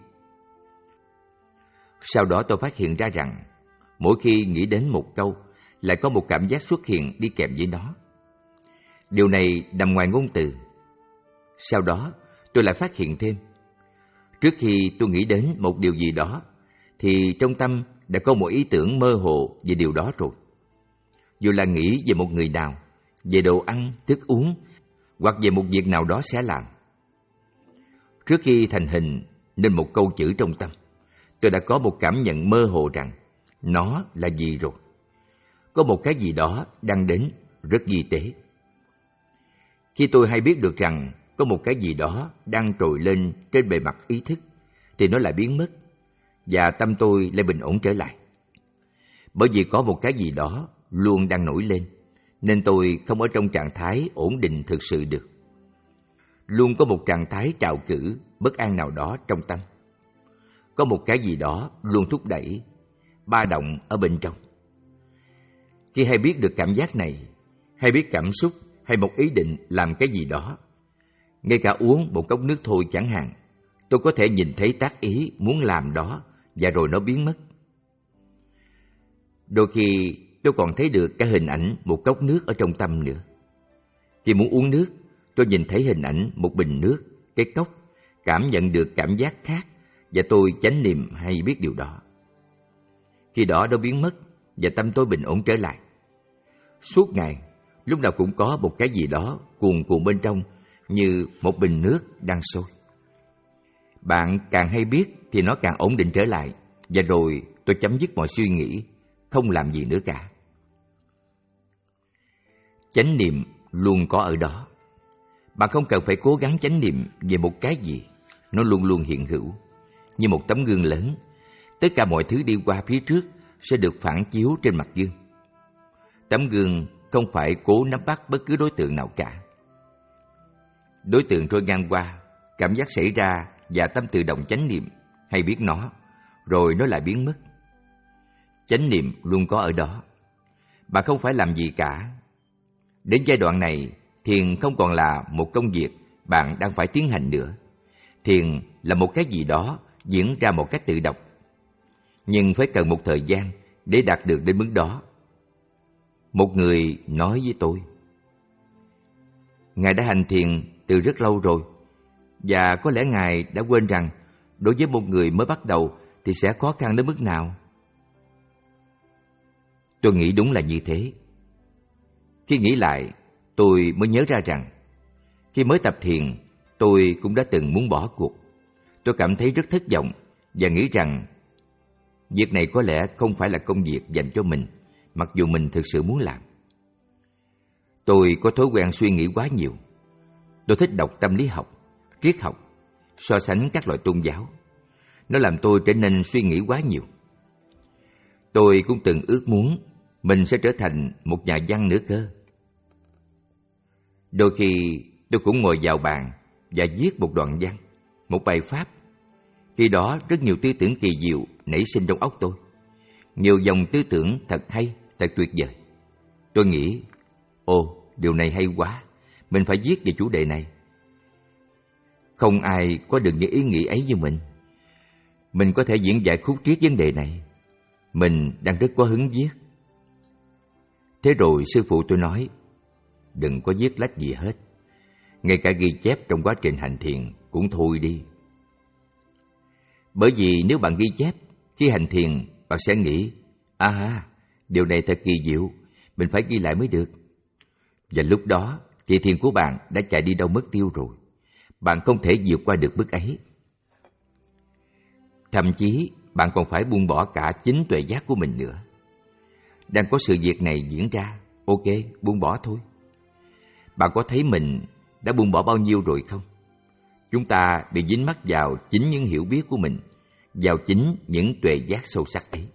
Speaker 2: Sau đó tôi phát hiện ra rằng, mỗi khi nghĩ đến một câu, lại có một cảm giác xuất hiện đi kèm với nó. Điều này nằm ngoài ngôn từ. Sau đó, tôi lại phát hiện thêm. Trước khi tôi nghĩ đến một điều gì đó, thì trong tâm đã có một ý tưởng mơ hồ về điều đó rồi. Dù là nghĩ về một người nào, về đồ ăn, thức uống, hoặc về một việc nào đó sẽ làm. Trước khi thành hình nên một câu chữ trong tâm, tôi đã có một cảm nhận mơ hồ rằng nó là gì rồi. có một cái gì đó đang đến rất vi tế. Khi tôi hay biết được rằng có một cái gì đó đang trồi lên trên bề mặt ý thức, thì nó lại biến mất, và tâm tôi lại bình ổn trở lại. Bởi vì có một cái gì đó luôn đang nổi lên, nên tôi không ở trong trạng thái ổn định thực sự được. Luôn có một trạng thái trào cử, bất an nào đó trong tâm. Có một cái gì đó luôn thúc đẩy, ba động ở bên trong. Khi hay biết được cảm giác này, hay biết cảm xúc hay một ý định làm cái gì đó, ngay cả uống một cốc nước thôi chẳng hạn, tôi có thể nhìn thấy tác ý muốn làm đó và rồi nó biến mất. Đôi khi tôi còn thấy được cái hình ảnh một cốc nước ở trong tâm nữa. Khi muốn uống nước, tôi nhìn thấy hình ảnh một bình nước, cái cốc, cảm nhận được cảm giác khác, và tôi chánh niệm hay biết điều đó. Khi đó nó biến mất và tâm tôi bình ổn trở lại. Suốt ngày, lúc nào cũng có một cái gì đó cuồn cuộn bên trong, như một bình nước đang sôi. Bạn càng hay biết thì nó càng ổn định trở lại, và rồi tôi chấm dứt mọi suy nghĩ, không làm gì nữa cả. Chánh niệm luôn có ở đó. Bạn không cần phải cố gắng chánh niệm về một cái gì, nó luôn luôn hiện hữu, như một tấm gương lớn. Tất cả mọi thứ đi qua phía trước sẽ được phản chiếu trên mặt gương. Tấm gương không phải cố nắm bắt bất cứ đối tượng nào cả. Đối tượng trôi ngang qua, cảm giác xảy ra và tâm tự động chánh niệm hay biết nó, rồi nó lại biến mất. Chánh niệm luôn có ở đó. Bạn không phải làm gì cả. Đến giai đoạn này, thiền không còn là một công việc bạn đang phải tiến hành nữa. Thiền là một cái gì đó diễn ra một cách tự động, nhưng phải cần một thời gian để đạt được đến mức đó. Một người nói với tôi, Ngài đã hành thiền từ rất lâu rồi, và có lẽ Ngài đã quên rằng đối với một người mới bắt đầu thì sẽ khó khăn đến mức nào. Tôi nghĩ đúng là như thế. Khi nghĩ lại, tôi mới nhớ ra rằng khi mới tập thiền, tôi cũng đã từng muốn bỏ cuộc. Tôi cảm thấy rất thất vọng và nghĩ rằng việc này có lẽ không phải là công việc dành cho mình, mặc dù mình thực sự muốn làm. Tôi có thói quen suy nghĩ quá nhiều. Tôi thích đọc tâm lý học, triết học, so sánh các loại tôn giáo. Nó làm tôi trở nên suy nghĩ quá nhiều. Tôi cũng từng ước muốn mình sẽ trở thành một nhà văn nữa cơ. Đôi khi tôi cũng ngồi vào bàn và viết một đoạn văn, một bài pháp. Khi đó rất nhiều tư tưởng kỳ diệu nảy sinh trong óc tôi. Nhiều dòng tư tưởng thật hay, thật tuyệt vời. Tôi nghĩ, ồ, điều này hay quá, mình phải viết về chủ đề này. Không ai có được những ý nghĩ ấy như mình. Mình có thể diễn giải khúc triết vấn đề này. Mình đang rất có hứng viết. Thế rồi sư phụ tôi nói, đừng có viết lách gì hết. Ngay cả ghi chép trong quá trình hành thiền cũng thôi đi. Bởi vì nếu bạn ghi chép, khi hành thiền, bạn sẽ nghĩ, à, điều này thật kỳ diệu, mình phải ghi lại mới được. Và lúc đó, thì thiền của bạn đã chạy đi đâu mất tiêu rồi. Bạn không thể vượt qua được bước ấy. Thậm chí, bạn còn phải buông bỏ cả chính tuệ giác của mình nữa. Đang có sự việc này diễn ra, ok, buông bỏ thôi. Bạn có thấy mình đã buông bỏ bao nhiêu rồi không? Chúng ta bị dính mắc vào chính những hiểu biết của mình, vào chính những tuệ giác sâu sắc ấy.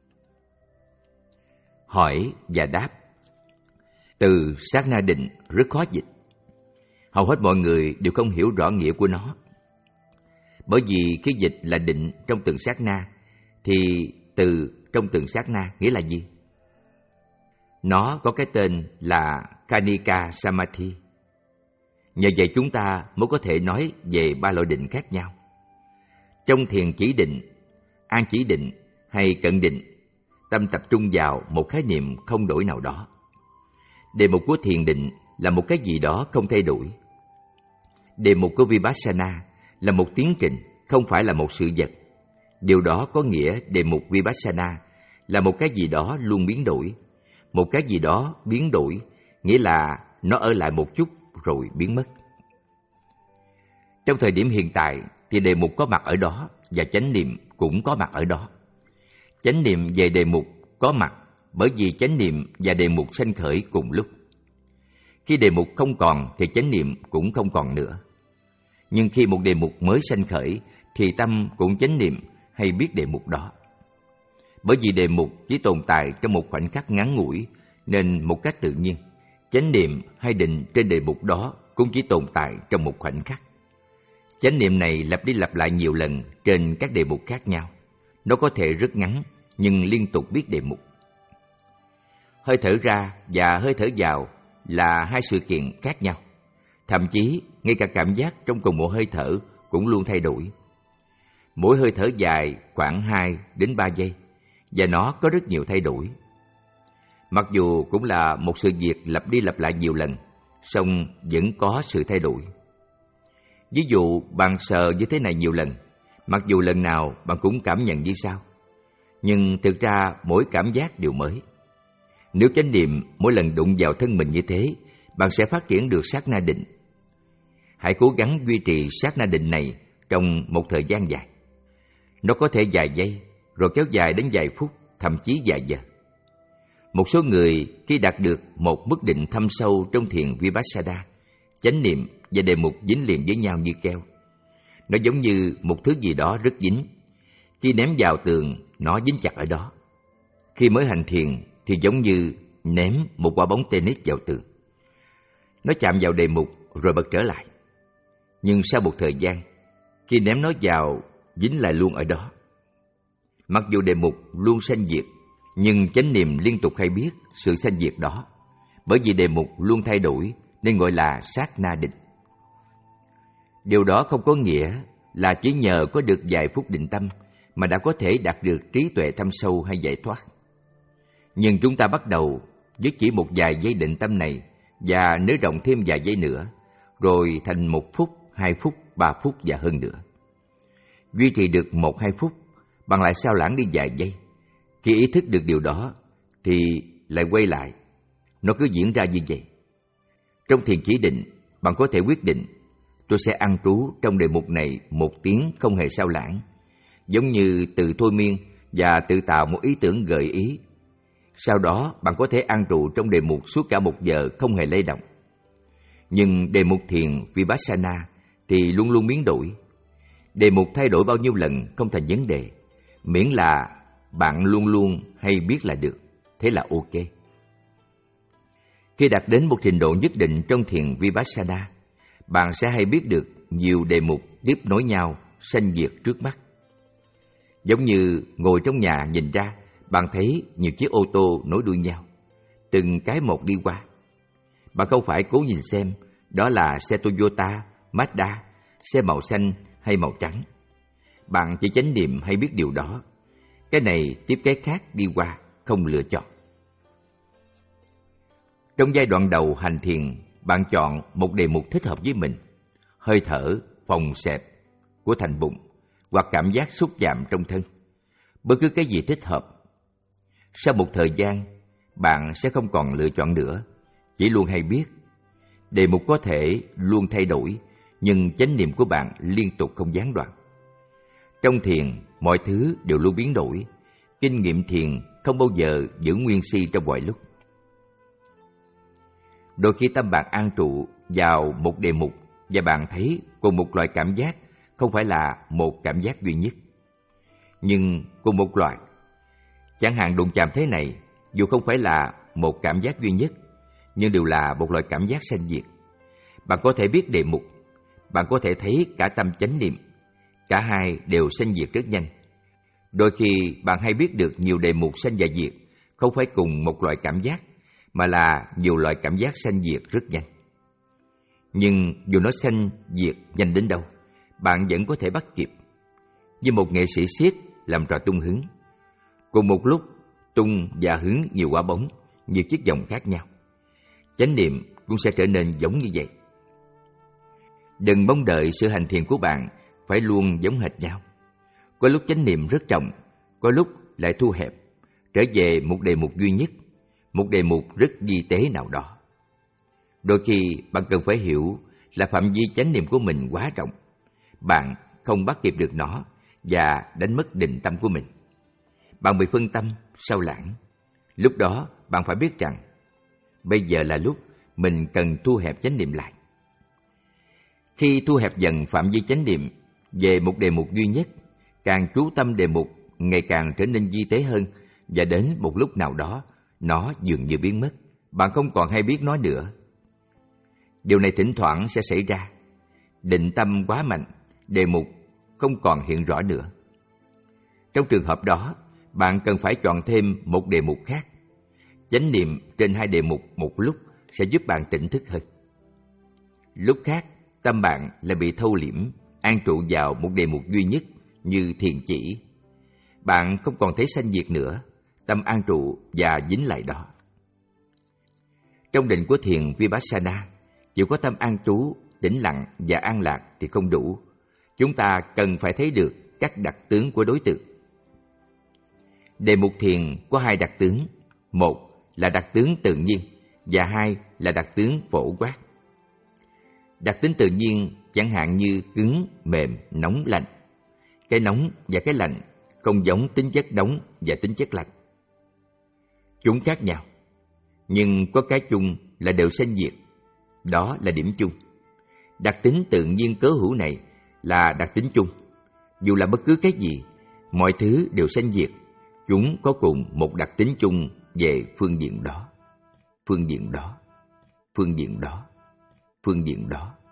Speaker 2: Hỏi và đáp. Từ sát na định rất khó dịch. Hầu hết mọi người đều không hiểu rõ nghĩa của nó. Bởi vì khi dịch là định trong từng sát na, thì từ trong từng sát na nghĩa là gì? Nó có cái tên là Khanika Samadhi. Nhờ vậy chúng ta mới có thể nói về ba loại định khác nhau. Trong thiền chỉ định, an chỉ định hay cận định, tâm tập trung vào một khái niệm không đổi nào đó. Đề mục của thiền định là một cái gì đó không thay đổi. Đề mục của Vipassana là một tiến trình, không phải là một sự vật. Điều đó có nghĩa đề mục Vipassana là một cái gì đó luôn biến đổi. Một cái gì đó biến đổi nghĩa là nó ở lại một chút rồi biến mất. Trong thời điểm hiện tại thì đề mục có mặt ở đó và chánh niệm cũng có mặt ở đó. Chánh niệm về đề mục có mặt bởi vì chánh niệm và đề mục sanh khởi cùng lúc. Khi đề mục không còn thì chánh niệm cũng không còn nữa. Nhưng khi một đề mục mới sanh khởi thì tâm cũng chánh niệm hay biết đề mục đó. Bởi vì đề mục chỉ tồn tại trong một khoảnh khắc ngắn ngủi, nên một cách tự nhiên, chánh niệm hay định trên đề mục đó cũng chỉ tồn tại trong một khoảnh khắc. Chánh niệm này lặp đi lặp lại nhiều lần trên các đề mục khác nhau. Nó có thể rất ngắn, nhưng liên tục biết đề mục. Hơi thở ra và hơi thở vào là hai sự kiện khác nhau. Thậm chí, ngay cả cảm giác trong cùng một hơi thở cũng luôn thay đổi. Mỗi hơi thở dài khoảng hai đến ba giây, và nó có rất nhiều thay đổi. Mặc dù cũng là một sự việc lặp đi lặp lại nhiều lần, song vẫn có sự thay đổi. Ví dụ, bạn sờ như thế này nhiều lần, mặc dù lần nào bạn cũng cảm nhận như sau. Nhưng thực ra mỗi cảm giác đều mới. Nếu chánh niệm mỗi lần đụng vào thân mình như thế, bạn sẽ phát triển được sát na định. Hãy cố gắng duy trì sát na định này trong một thời gian dài. Nó có thể vài giây, rồi kéo dài đến vài phút, thậm chí vài giờ. Một số người khi đạt được một mức định thâm sâu trong thiền Vipassana, chánh niệm và đề mục dính liền với nhau như keo. Nó giống như một thứ gì đó rất dính. Khi ném vào tường, nó dính chặt ở đó. Khi mới hành thiền thì giống như ném một quả bóng tennis vào tường. Nó chạm vào đề mục rồi bật trở lại. Nhưng sau một thời gian, khi ném nó vào, dính lại luôn ở đó. Mặc dù đề mục luôn sanh diệt, nhưng chánh niệm liên tục hay biết sự sanh diệt đó. Bởi vì đề mục luôn thay đổi nên gọi là sát na định. Điều đó không có nghĩa là chỉ nhờ có được vài phút định tâm mà đã có thể đạt được trí tuệ thâm sâu hay giải thoát. Nhưng chúng ta bắt đầu với chỉ một vài giây định tâm này và nới rộng thêm vài giây nữa, rồi thành một phút, hai phút, ba phút và hơn nữa. Duy trì được một, hai phút, bạn lại sao lãng đi vài giây. Khi ý thức được điều đó thì lại quay lại. Nó cứ diễn ra như vậy. Trong thiền chỉ định, bạn có thể quyết định tôi sẽ ăn trú trong đề mục này một tiếng không hề sao lãng, giống như tự thôi miên và tự tạo một ý tưởng gợi ý. Sau đó bạn có thể an trụ trong đề mục suốt cả một giờ không hề lay động. Nhưng đề mục thiền Vipassana thì luôn luôn biến đổi. Đề mục thay đổi bao nhiêu lần không thành vấn đề, miễn là bạn luôn luôn hay biết là được, thế là ok. Khi đạt đến một trình độ nhất định trong thiền Vipassana, bạn sẽ hay biết được nhiều đề mục tiếp nối nhau, sanh diệt trước mắt. Giống như ngồi trong nhà nhìn ra, bạn thấy nhiều chiếc ô tô nối đuôi nhau, từng cái một đi qua. Bạn không phải cố nhìn xem đó là xe Toyota, Mazda, xe màu xanh hay màu trắng. Bạn chỉ chánh niệm hay biết điều đó. Cái này tiếp cái khác đi qua, không lựa chọn. Trong giai đoạn đầu hành thiền, bạn chọn một đề mục thích hợp với mình. Hơi thở, phòng xẹp của thành bụng, hoặc cảm giác xúc chạm trong thân. Bất cứ cái gì thích hợp. Sau một thời gian, bạn sẽ không còn lựa chọn nữa, chỉ luôn hay biết. Đề mục có thể luôn thay đổi, nhưng chánh niệm của bạn liên tục không gián đoạn. Trong thiền, mọi thứ đều luôn biến đổi. Kinh nghiệm thiền không bao giờ giữ nguyên si trong mọi lúc. Đôi khi tâm bạn an trụ vào một đề mục và bạn thấy cùng một loại cảm giác không phải là một cảm giác duy nhất, nhưng cùng một loại. Chẳng hạn đụng chạm thế này, dù không phải là một cảm giác duy nhất, nhưng đều là một loại cảm giác sanh diệt. Bạn có thể biết đề mục, bạn có thể thấy cả tâm chánh niệm. Cả hai đều sanh diệt rất nhanh. Đôi khi bạn hay biết được nhiều đề mục sanh và diệt, không phải cùng một loại cảm giác, mà là nhiều loại cảm giác sanh diệt rất nhanh. Nhưng dù nó sanh diệt nhanh đến đâu, bạn vẫn có thể bắt kịp. Như một nghệ sĩ xiếc làm trò tung hứng. Cùng một lúc, tung và hứng nhiều quả bóng, nhiều chiếc vòng khác nhau. Chánh niệm cũng sẽ trở nên giống như vậy. Đừng mong đợi sự hành thiền của bạn phải luôn giống hệt nhau. Có lúc chánh niệm rất trọng, có lúc lại thu hẹp, trở về một đề mục duy nhất, một đề mục rất vi tế nào đó. Đôi khi bạn cần phải hiểu là phạm vi chánh niệm của mình quá rộng. Bạn không bắt kịp được nó và đánh mất định tâm của mình. Bạn bị phân tâm, sao lãng. Lúc đó bạn phải biết rằng bây giờ là lúc mình cần thu hẹp chánh niệm lại. Khi thu hẹp dần phạm vi chánh niệm về một đề mục duy nhất, càng chú tâm đề mục ngày càng trở nên vi tế hơn, và đến một lúc nào đó nó dường như biến mất, bạn không còn hay biết nó nữa. Điều này thỉnh thoảng sẽ xảy ra. Định tâm quá mạnh, đề mục không còn hiện rõ nữa. Trong trường hợp đó, bạn cần phải chọn thêm một đề mục khác. Chánh niệm trên hai đề mục một lúc sẽ giúp bạn tỉnh thức hơn. Lúc khác, tâm bạn lại bị thâu liễm, an trụ vào một đề mục duy nhất như thiền chỉ. Bạn không còn thấy sanh diệt nữa, tâm an trụ và dính lại đó. Trong định của thiền Vipassana, chỉ có tâm an trú, tĩnh lặng và an lạc thì không đủ. Chúng ta cần phải thấy được các đặc tướng của đối tượng. Đề mục thiền có hai đặc tướng. Một là đặc tướng tự nhiên và hai là đặc tướng phổ quát. Đặc tính tự nhiên chẳng hạn như cứng, mềm, nóng, lạnh. Cái nóng và cái lạnh không giống tính chất nóng và tính chất lạnh. Chúng khác nhau, nhưng có cái chung là đều sanh diệt. Đó là điểm chung. Đặc tính tự nhiên cớ hữu này là đặc tính chung. Dù là bất cứ cái gì, mọi thứ đều sanh diệt. Chúng có cùng một đặc tính chung về phương diện đó, phương diện đó, phương diện đó, phương diện đó.